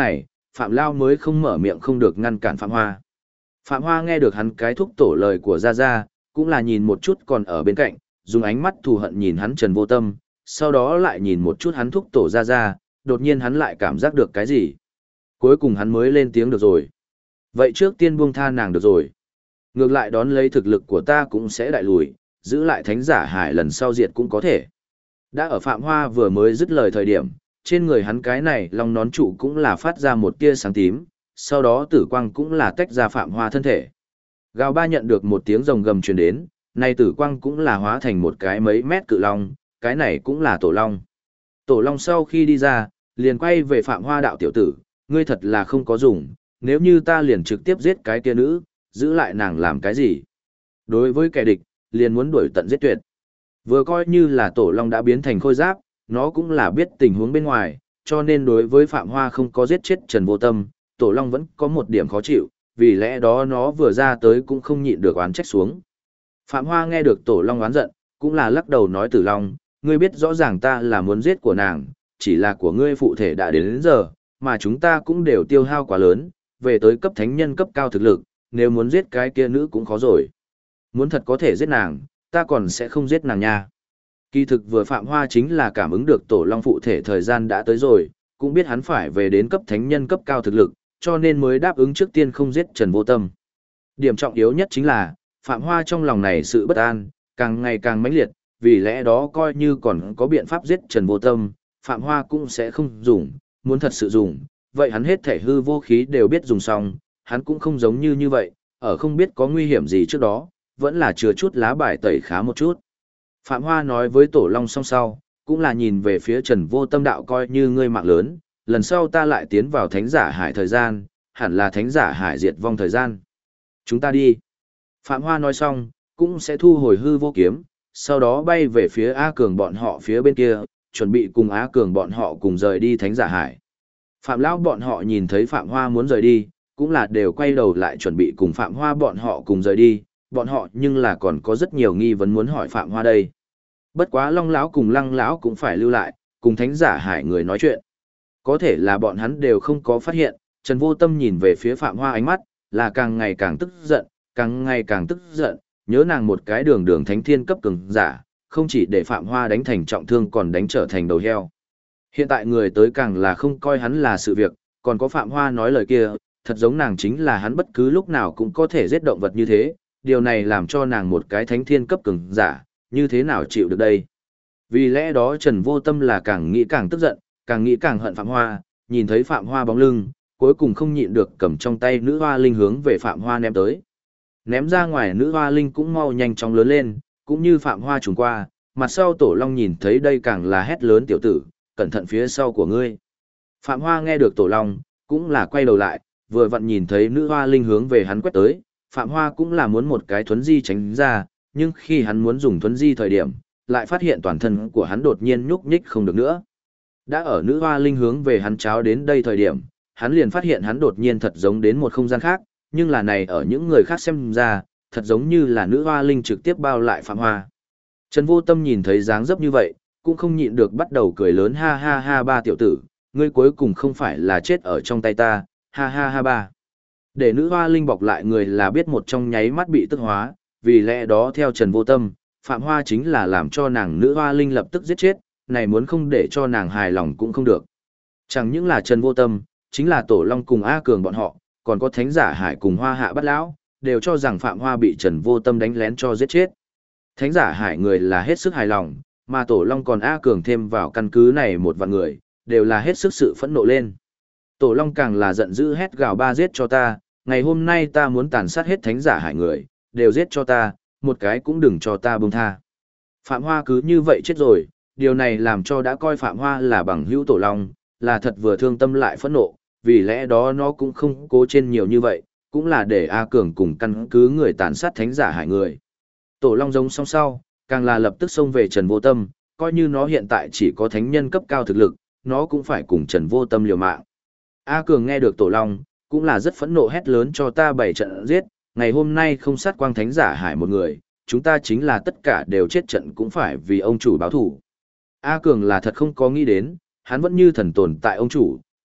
Phạm Lao mới không mở miệng không được ngăn cản Phạm Hoa. Phạm Hoa nghe được hắn cái thúc tổ lời của Gia Gia, cũng là nhìn một chút còn ở bên cạnh, dùng ánh mắt thù hận nhìn hắn Trần Vô Tâm, sau đó lại nhìn một chút hắn thúc tổ Gia Gia, đột nhiên hắn lại cảm giác được cái gì. Cuối cùng hắn mới lên tiếng được rồi. Vậy trước tiên buông tha nàng được rồi. Ngược lại đón lấy thực lực của ta cũng sẽ đại lùi, giữ lại thánh giả hải lần sau diệt cũng có thể. Đã ở Phạm Hoa vừa mới dứt lời thời điểm, trên người hắn cái này long nón trụ cũng là phát ra một tia sáng tím, sau đó tử quang cũng là tách ra Phạm Hoa thân thể. Gào ba nhận được một tiếng rồng gầm truyền đến, nay tử quang cũng là hóa thành một cái mấy mét cự long, cái này cũng là tổ long. Tổ long sau khi đi ra, liền quay về Phạm Hoa đạo tiểu tử, ngươi thật là không có dùng, nếu như ta liền trực tiếp giết cái kia nữ, giữ lại nàng làm cái gì? Đối với kẻ địch, liền muốn đuổi tận giết tuyệt. Vừa coi như là tổ long đã biến thành khôi giáp, nó cũng là biết tình huống bên ngoài, cho nên đối với Phạm Hoa không có giết chết Trần Vô Tâm, tổ long vẫn có một điểm khó chịu, vì lẽ đó nó vừa ra tới cũng không nhịn được oán trách xuống. Phạm Hoa nghe được tổ long oán giận, cũng là lắc đầu nói Tử Long, ngươi biết rõ ràng ta là muốn giết của nàng, chỉ là của ngươi phụ thể đã đến giờ, mà chúng ta cũng đều tiêu hao quá lớn, về tới cấp thánh nhân cấp cao thực lực, nếu muốn giết cái kia nữ cũng khó rồi. Muốn thật có thể giết nàng, ta còn sẽ không giết nàng nha. Kỳ thực vừa Phạm Hoa chính là cảm ứng được tổ long phụ thể thời gian đã tới rồi, cũng biết hắn phải về đến cấp thánh nhân cấp cao thực lực, cho nên mới đáp ứng trước tiên không giết Trần Vô Tâm. Điểm trọng yếu nhất chính là, Phạm Hoa trong lòng này sự bất an, càng ngày càng mãnh liệt, vì lẽ đó coi như còn có biện pháp giết Trần Vô Tâm, Phạm Hoa cũng sẽ không dùng, muốn thật sự dùng, vậy hắn hết thể hư vô khí đều biết dùng xong, hắn cũng không giống như vậy, ở không biết có nguy hiểm gì trước đó, vẫn là chừa chút lá bài tẩy khá một chút. Phạm Hoa nói với Tổ Long song sau, cũng là nhìn về phía Trần Vô Tâm đạo coi như ngươi mạng lớn, lần sau ta lại tiến vào thánh giả hải thời gian, hẳn là thánh giả hải diệt vong thời gian. Chúng ta đi. Phạm Hoa nói xong, cũng sẽ thu hồi hư vô kiếm, sau đó bay về phía A Cường bọn họ phía bên kia, chuẩn bị cùng Á Cường bọn họ cùng rời đi thánh giả hải. Phạm Lão bọn họ nhìn thấy Phạm Hoa muốn rời đi, cũng là đều quay đầu lại chuẩn bị cùng Phạm Hoa bọn họ cùng rời đi, bọn họ nhưng là còn có rất nhiều nghi vấn muốn hỏi Phạm Hoa đây. Bất quá Long Lão cùng Lăng Lão cũng phải lưu lại, cùng thánh giả hải người nói chuyện. Có thể là bọn hắn đều không có phát hiện, Trần Vô Tâm nhìn về phía Phạm Hoa ánh mắt, là càng ngày càng tức giận, càng ngày càng tức giận, nhớ nàng một cái đường đường thánh thiên cấp cường giả, không chỉ để Phạm Hoa đánh thành trọng thương còn đánh trở thành đầu heo. Hiện tại người tới càng là không coi hắn là sự việc, còn có Phạm Hoa nói lời kia, thật giống nàng chính là hắn bất cứ lúc nào cũng có thể giết động vật như thế, điều này làm cho nàng một cái thánh thiên cấp cường giả, như thế nào chịu được đây. Vì lẽ đó Trần Vô Tâm là càng nghĩ càng tức giận, càng nghĩ càng hận Phạm Hoa, nhìn thấy Phạm Hoa bóng lưng, cuối cùng không nhịn được cầm trong tay nữ hoa linh hướng về Phạm Hoa ném tới. Ném ra ngoài nữ hoa linh cũng mau nhanh chóng lớn lên, cũng như Phạm Hoa trùng qua, mặt sau Tổ Long nhìn thấy đây càng là hét lớn tiểu tử, cẩn thận phía sau của ngươi. Phạm Hoa nghe được Tổ Long, cũng là quay đầu lại, vừa vặn nhìn thấy nữ hoa linh hướng về hắn quét tới, Phạm Hoa cũng là muốn một cái thuấn di tránh ra, nhưng khi hắn muốn dùng thuấn di thời điểm, lại phát hiện toàn thân của hắn đột nhiên nhúc nhích không được nữa. Đã ở nữ hoa linh hướng về hắn cháo đến đây thời điểm, hắn liền phát hiện hắn đột nhiên thật giống đến một không gian khác, nhưng là này ở những người khác xem ra, thật giống như là nữ hoa linh trực tiếp bao lại Phạm Hoa. Trần Vô Tâm nhìn thấy dáng dấp như vậy, cũng không nhịn được bắt đầu cười lớn ha ha ha ba tiểu tử, ngươi cuối cùng không phải là chết ở trong tay ta, ha ha ha ba. Để nữ hoa linh bọc lại người là biết một trong nháy mắt bị tức hóa, vì lẽ đó theo Trần Vô Tâm, Phạm Hoa chính là làm cho nàng nữ hoa linh lập tức giết chết, này muốn không để cho nàng hài lòng cũng không được. Chẳng những là Trần Vô Tâm, chính là Tổ Long cùng A Cường bọn họ, còn có Thánh Giả Hải cùng Hoa Hạ Bát Lão, đều cho rằng Phạm Hoa bị Trần Vô Tâm đánh lén cho giết chết. Thánh Giả Hải người là hết sức hài lòng, mà Tổ Long còn A Cường thêm vào căn cứ này một vạn người, đều là hết sức sự phẫn nộ lên. Tổ Long càng là giận dữ hét gào ba giết cho ta, ngày hôm nay ta muốn tàn sát hết Thánh Giả Hải người, đều giết cho ta, một cái cũng đừng cho ta buông tha. Phạm Hoa cứ như vậy chết rồi, điều này làm cho đã coi Phạm Hoa là bằng hữu Tổ Long, là thật vừa thương tâm lại phẫn nộ, vì lẽ đó nó cũng không cố trên nhiều như vậy, cũng là để A Cường cùng căn cứ người tàn sát Thánh Giả Hải người. Tổ Long giống song sau, càng là lập tức xông về Trần Vô Tâm, coi như nó hiện tại chỉ có thánh nhân cấp cao thực lực, nó cũng phải cùng Trần Vô Tâm liều mạng. A Cường nghe được Tổ Long, cũng là rất phẫn nộ hét lớn cho ta bảy trận giết, ngày hôm nay không sát quang Thánh Giả Hải một người, chúng ta chính là tất cả đều chết trận cũng phải vì ông chủ báo thủ. A Cường là thật không có nghĩ đến, hắn vẫn như thần tồn tại ông chủ,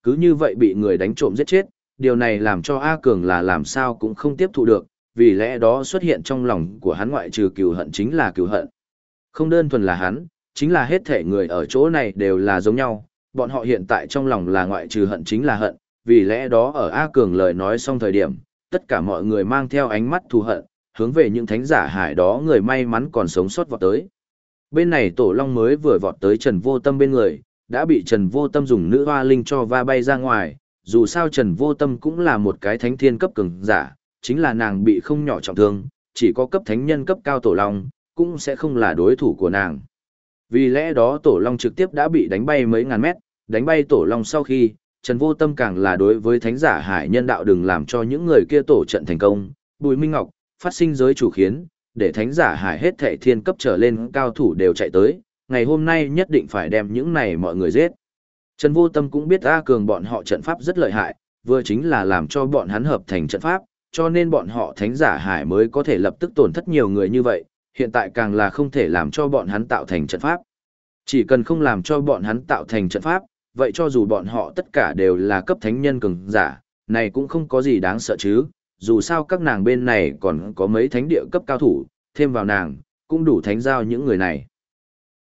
cứ như vậy bị người đánh trộm giết chết, điều này làm cho A Cường là làm sao cũng không tiếp thụ được, vì lẽ đó xuất hiện trong lòng của hắn ngoại trừ cừu hận chính là cừu hận. Không đơn thuần là hắn, chính là hết thể người ở chỗ này đều là giống nhau, bọn họ hiện tại trong lòng là ngoại trừ hận chính là hận, vì lẽ đó ở A Cường lời nói xong thời điểm, tất cả mọi người mang theo ánh mắt thù hận, hướng về những thánh giả hải đó người may mắn còn sống sót vọt tới. Bên này Tổ Long mới vừa vọt tới Trần Vô Tâm bên người, đã bị Trần Vô Tâm dùng nữ hoa linh cho va bay ra ngoài, dù sao Trần Vô Tâm cũng là một cái thánh thiên cấp cường giả, chính là nàng bị không nhỏ trọng thương, chỉ có cấp thánh nhân cấp cao Tổ Long, cũng sẽ không là đối thủ của nàng. Vì lẽ đó Tổ Long trực tiếp đã bị đánh bay mấy ngàn mét, đánh bay Tổ Long sau khi, Trần Vô Tâm càng là đối với thánh giả hải nhân đạo đừng làm cho những người kia tổ trận thành công, Bùi Minh Ngọc, phát sinh giới chủ khiến, để thánh giả hải hết thệ thiên cấp trở lên cao thủ đều chạy tới, ngày hôm nay nhất định phải đem những này mọi người giết. Trần Vô Tâm cũng biết A Cường bọn họ trận pháp rất lợi hại, vừa chính là làm cho bọn hắn hợp thành trận pháp, cho nên bọn họ thánh giả hải mới có thể lập tức tổn thất nhiều người như vậy, hiện tại càng là không thể làm cho bọn hắn tạo thành trận pháp. Chỉ cần không làm cho bọn hắn tạo thành trận pháp, vậy cho dù bọn họ tất cả đều là cấp thánh nhân cường giả, này cũng không có gì đáng sợ chứ, dù sao các nàng bên này còn có mấy thánh địa cấp cao thủ, thêm vào nàng, cũng đủ thánh giao những người này.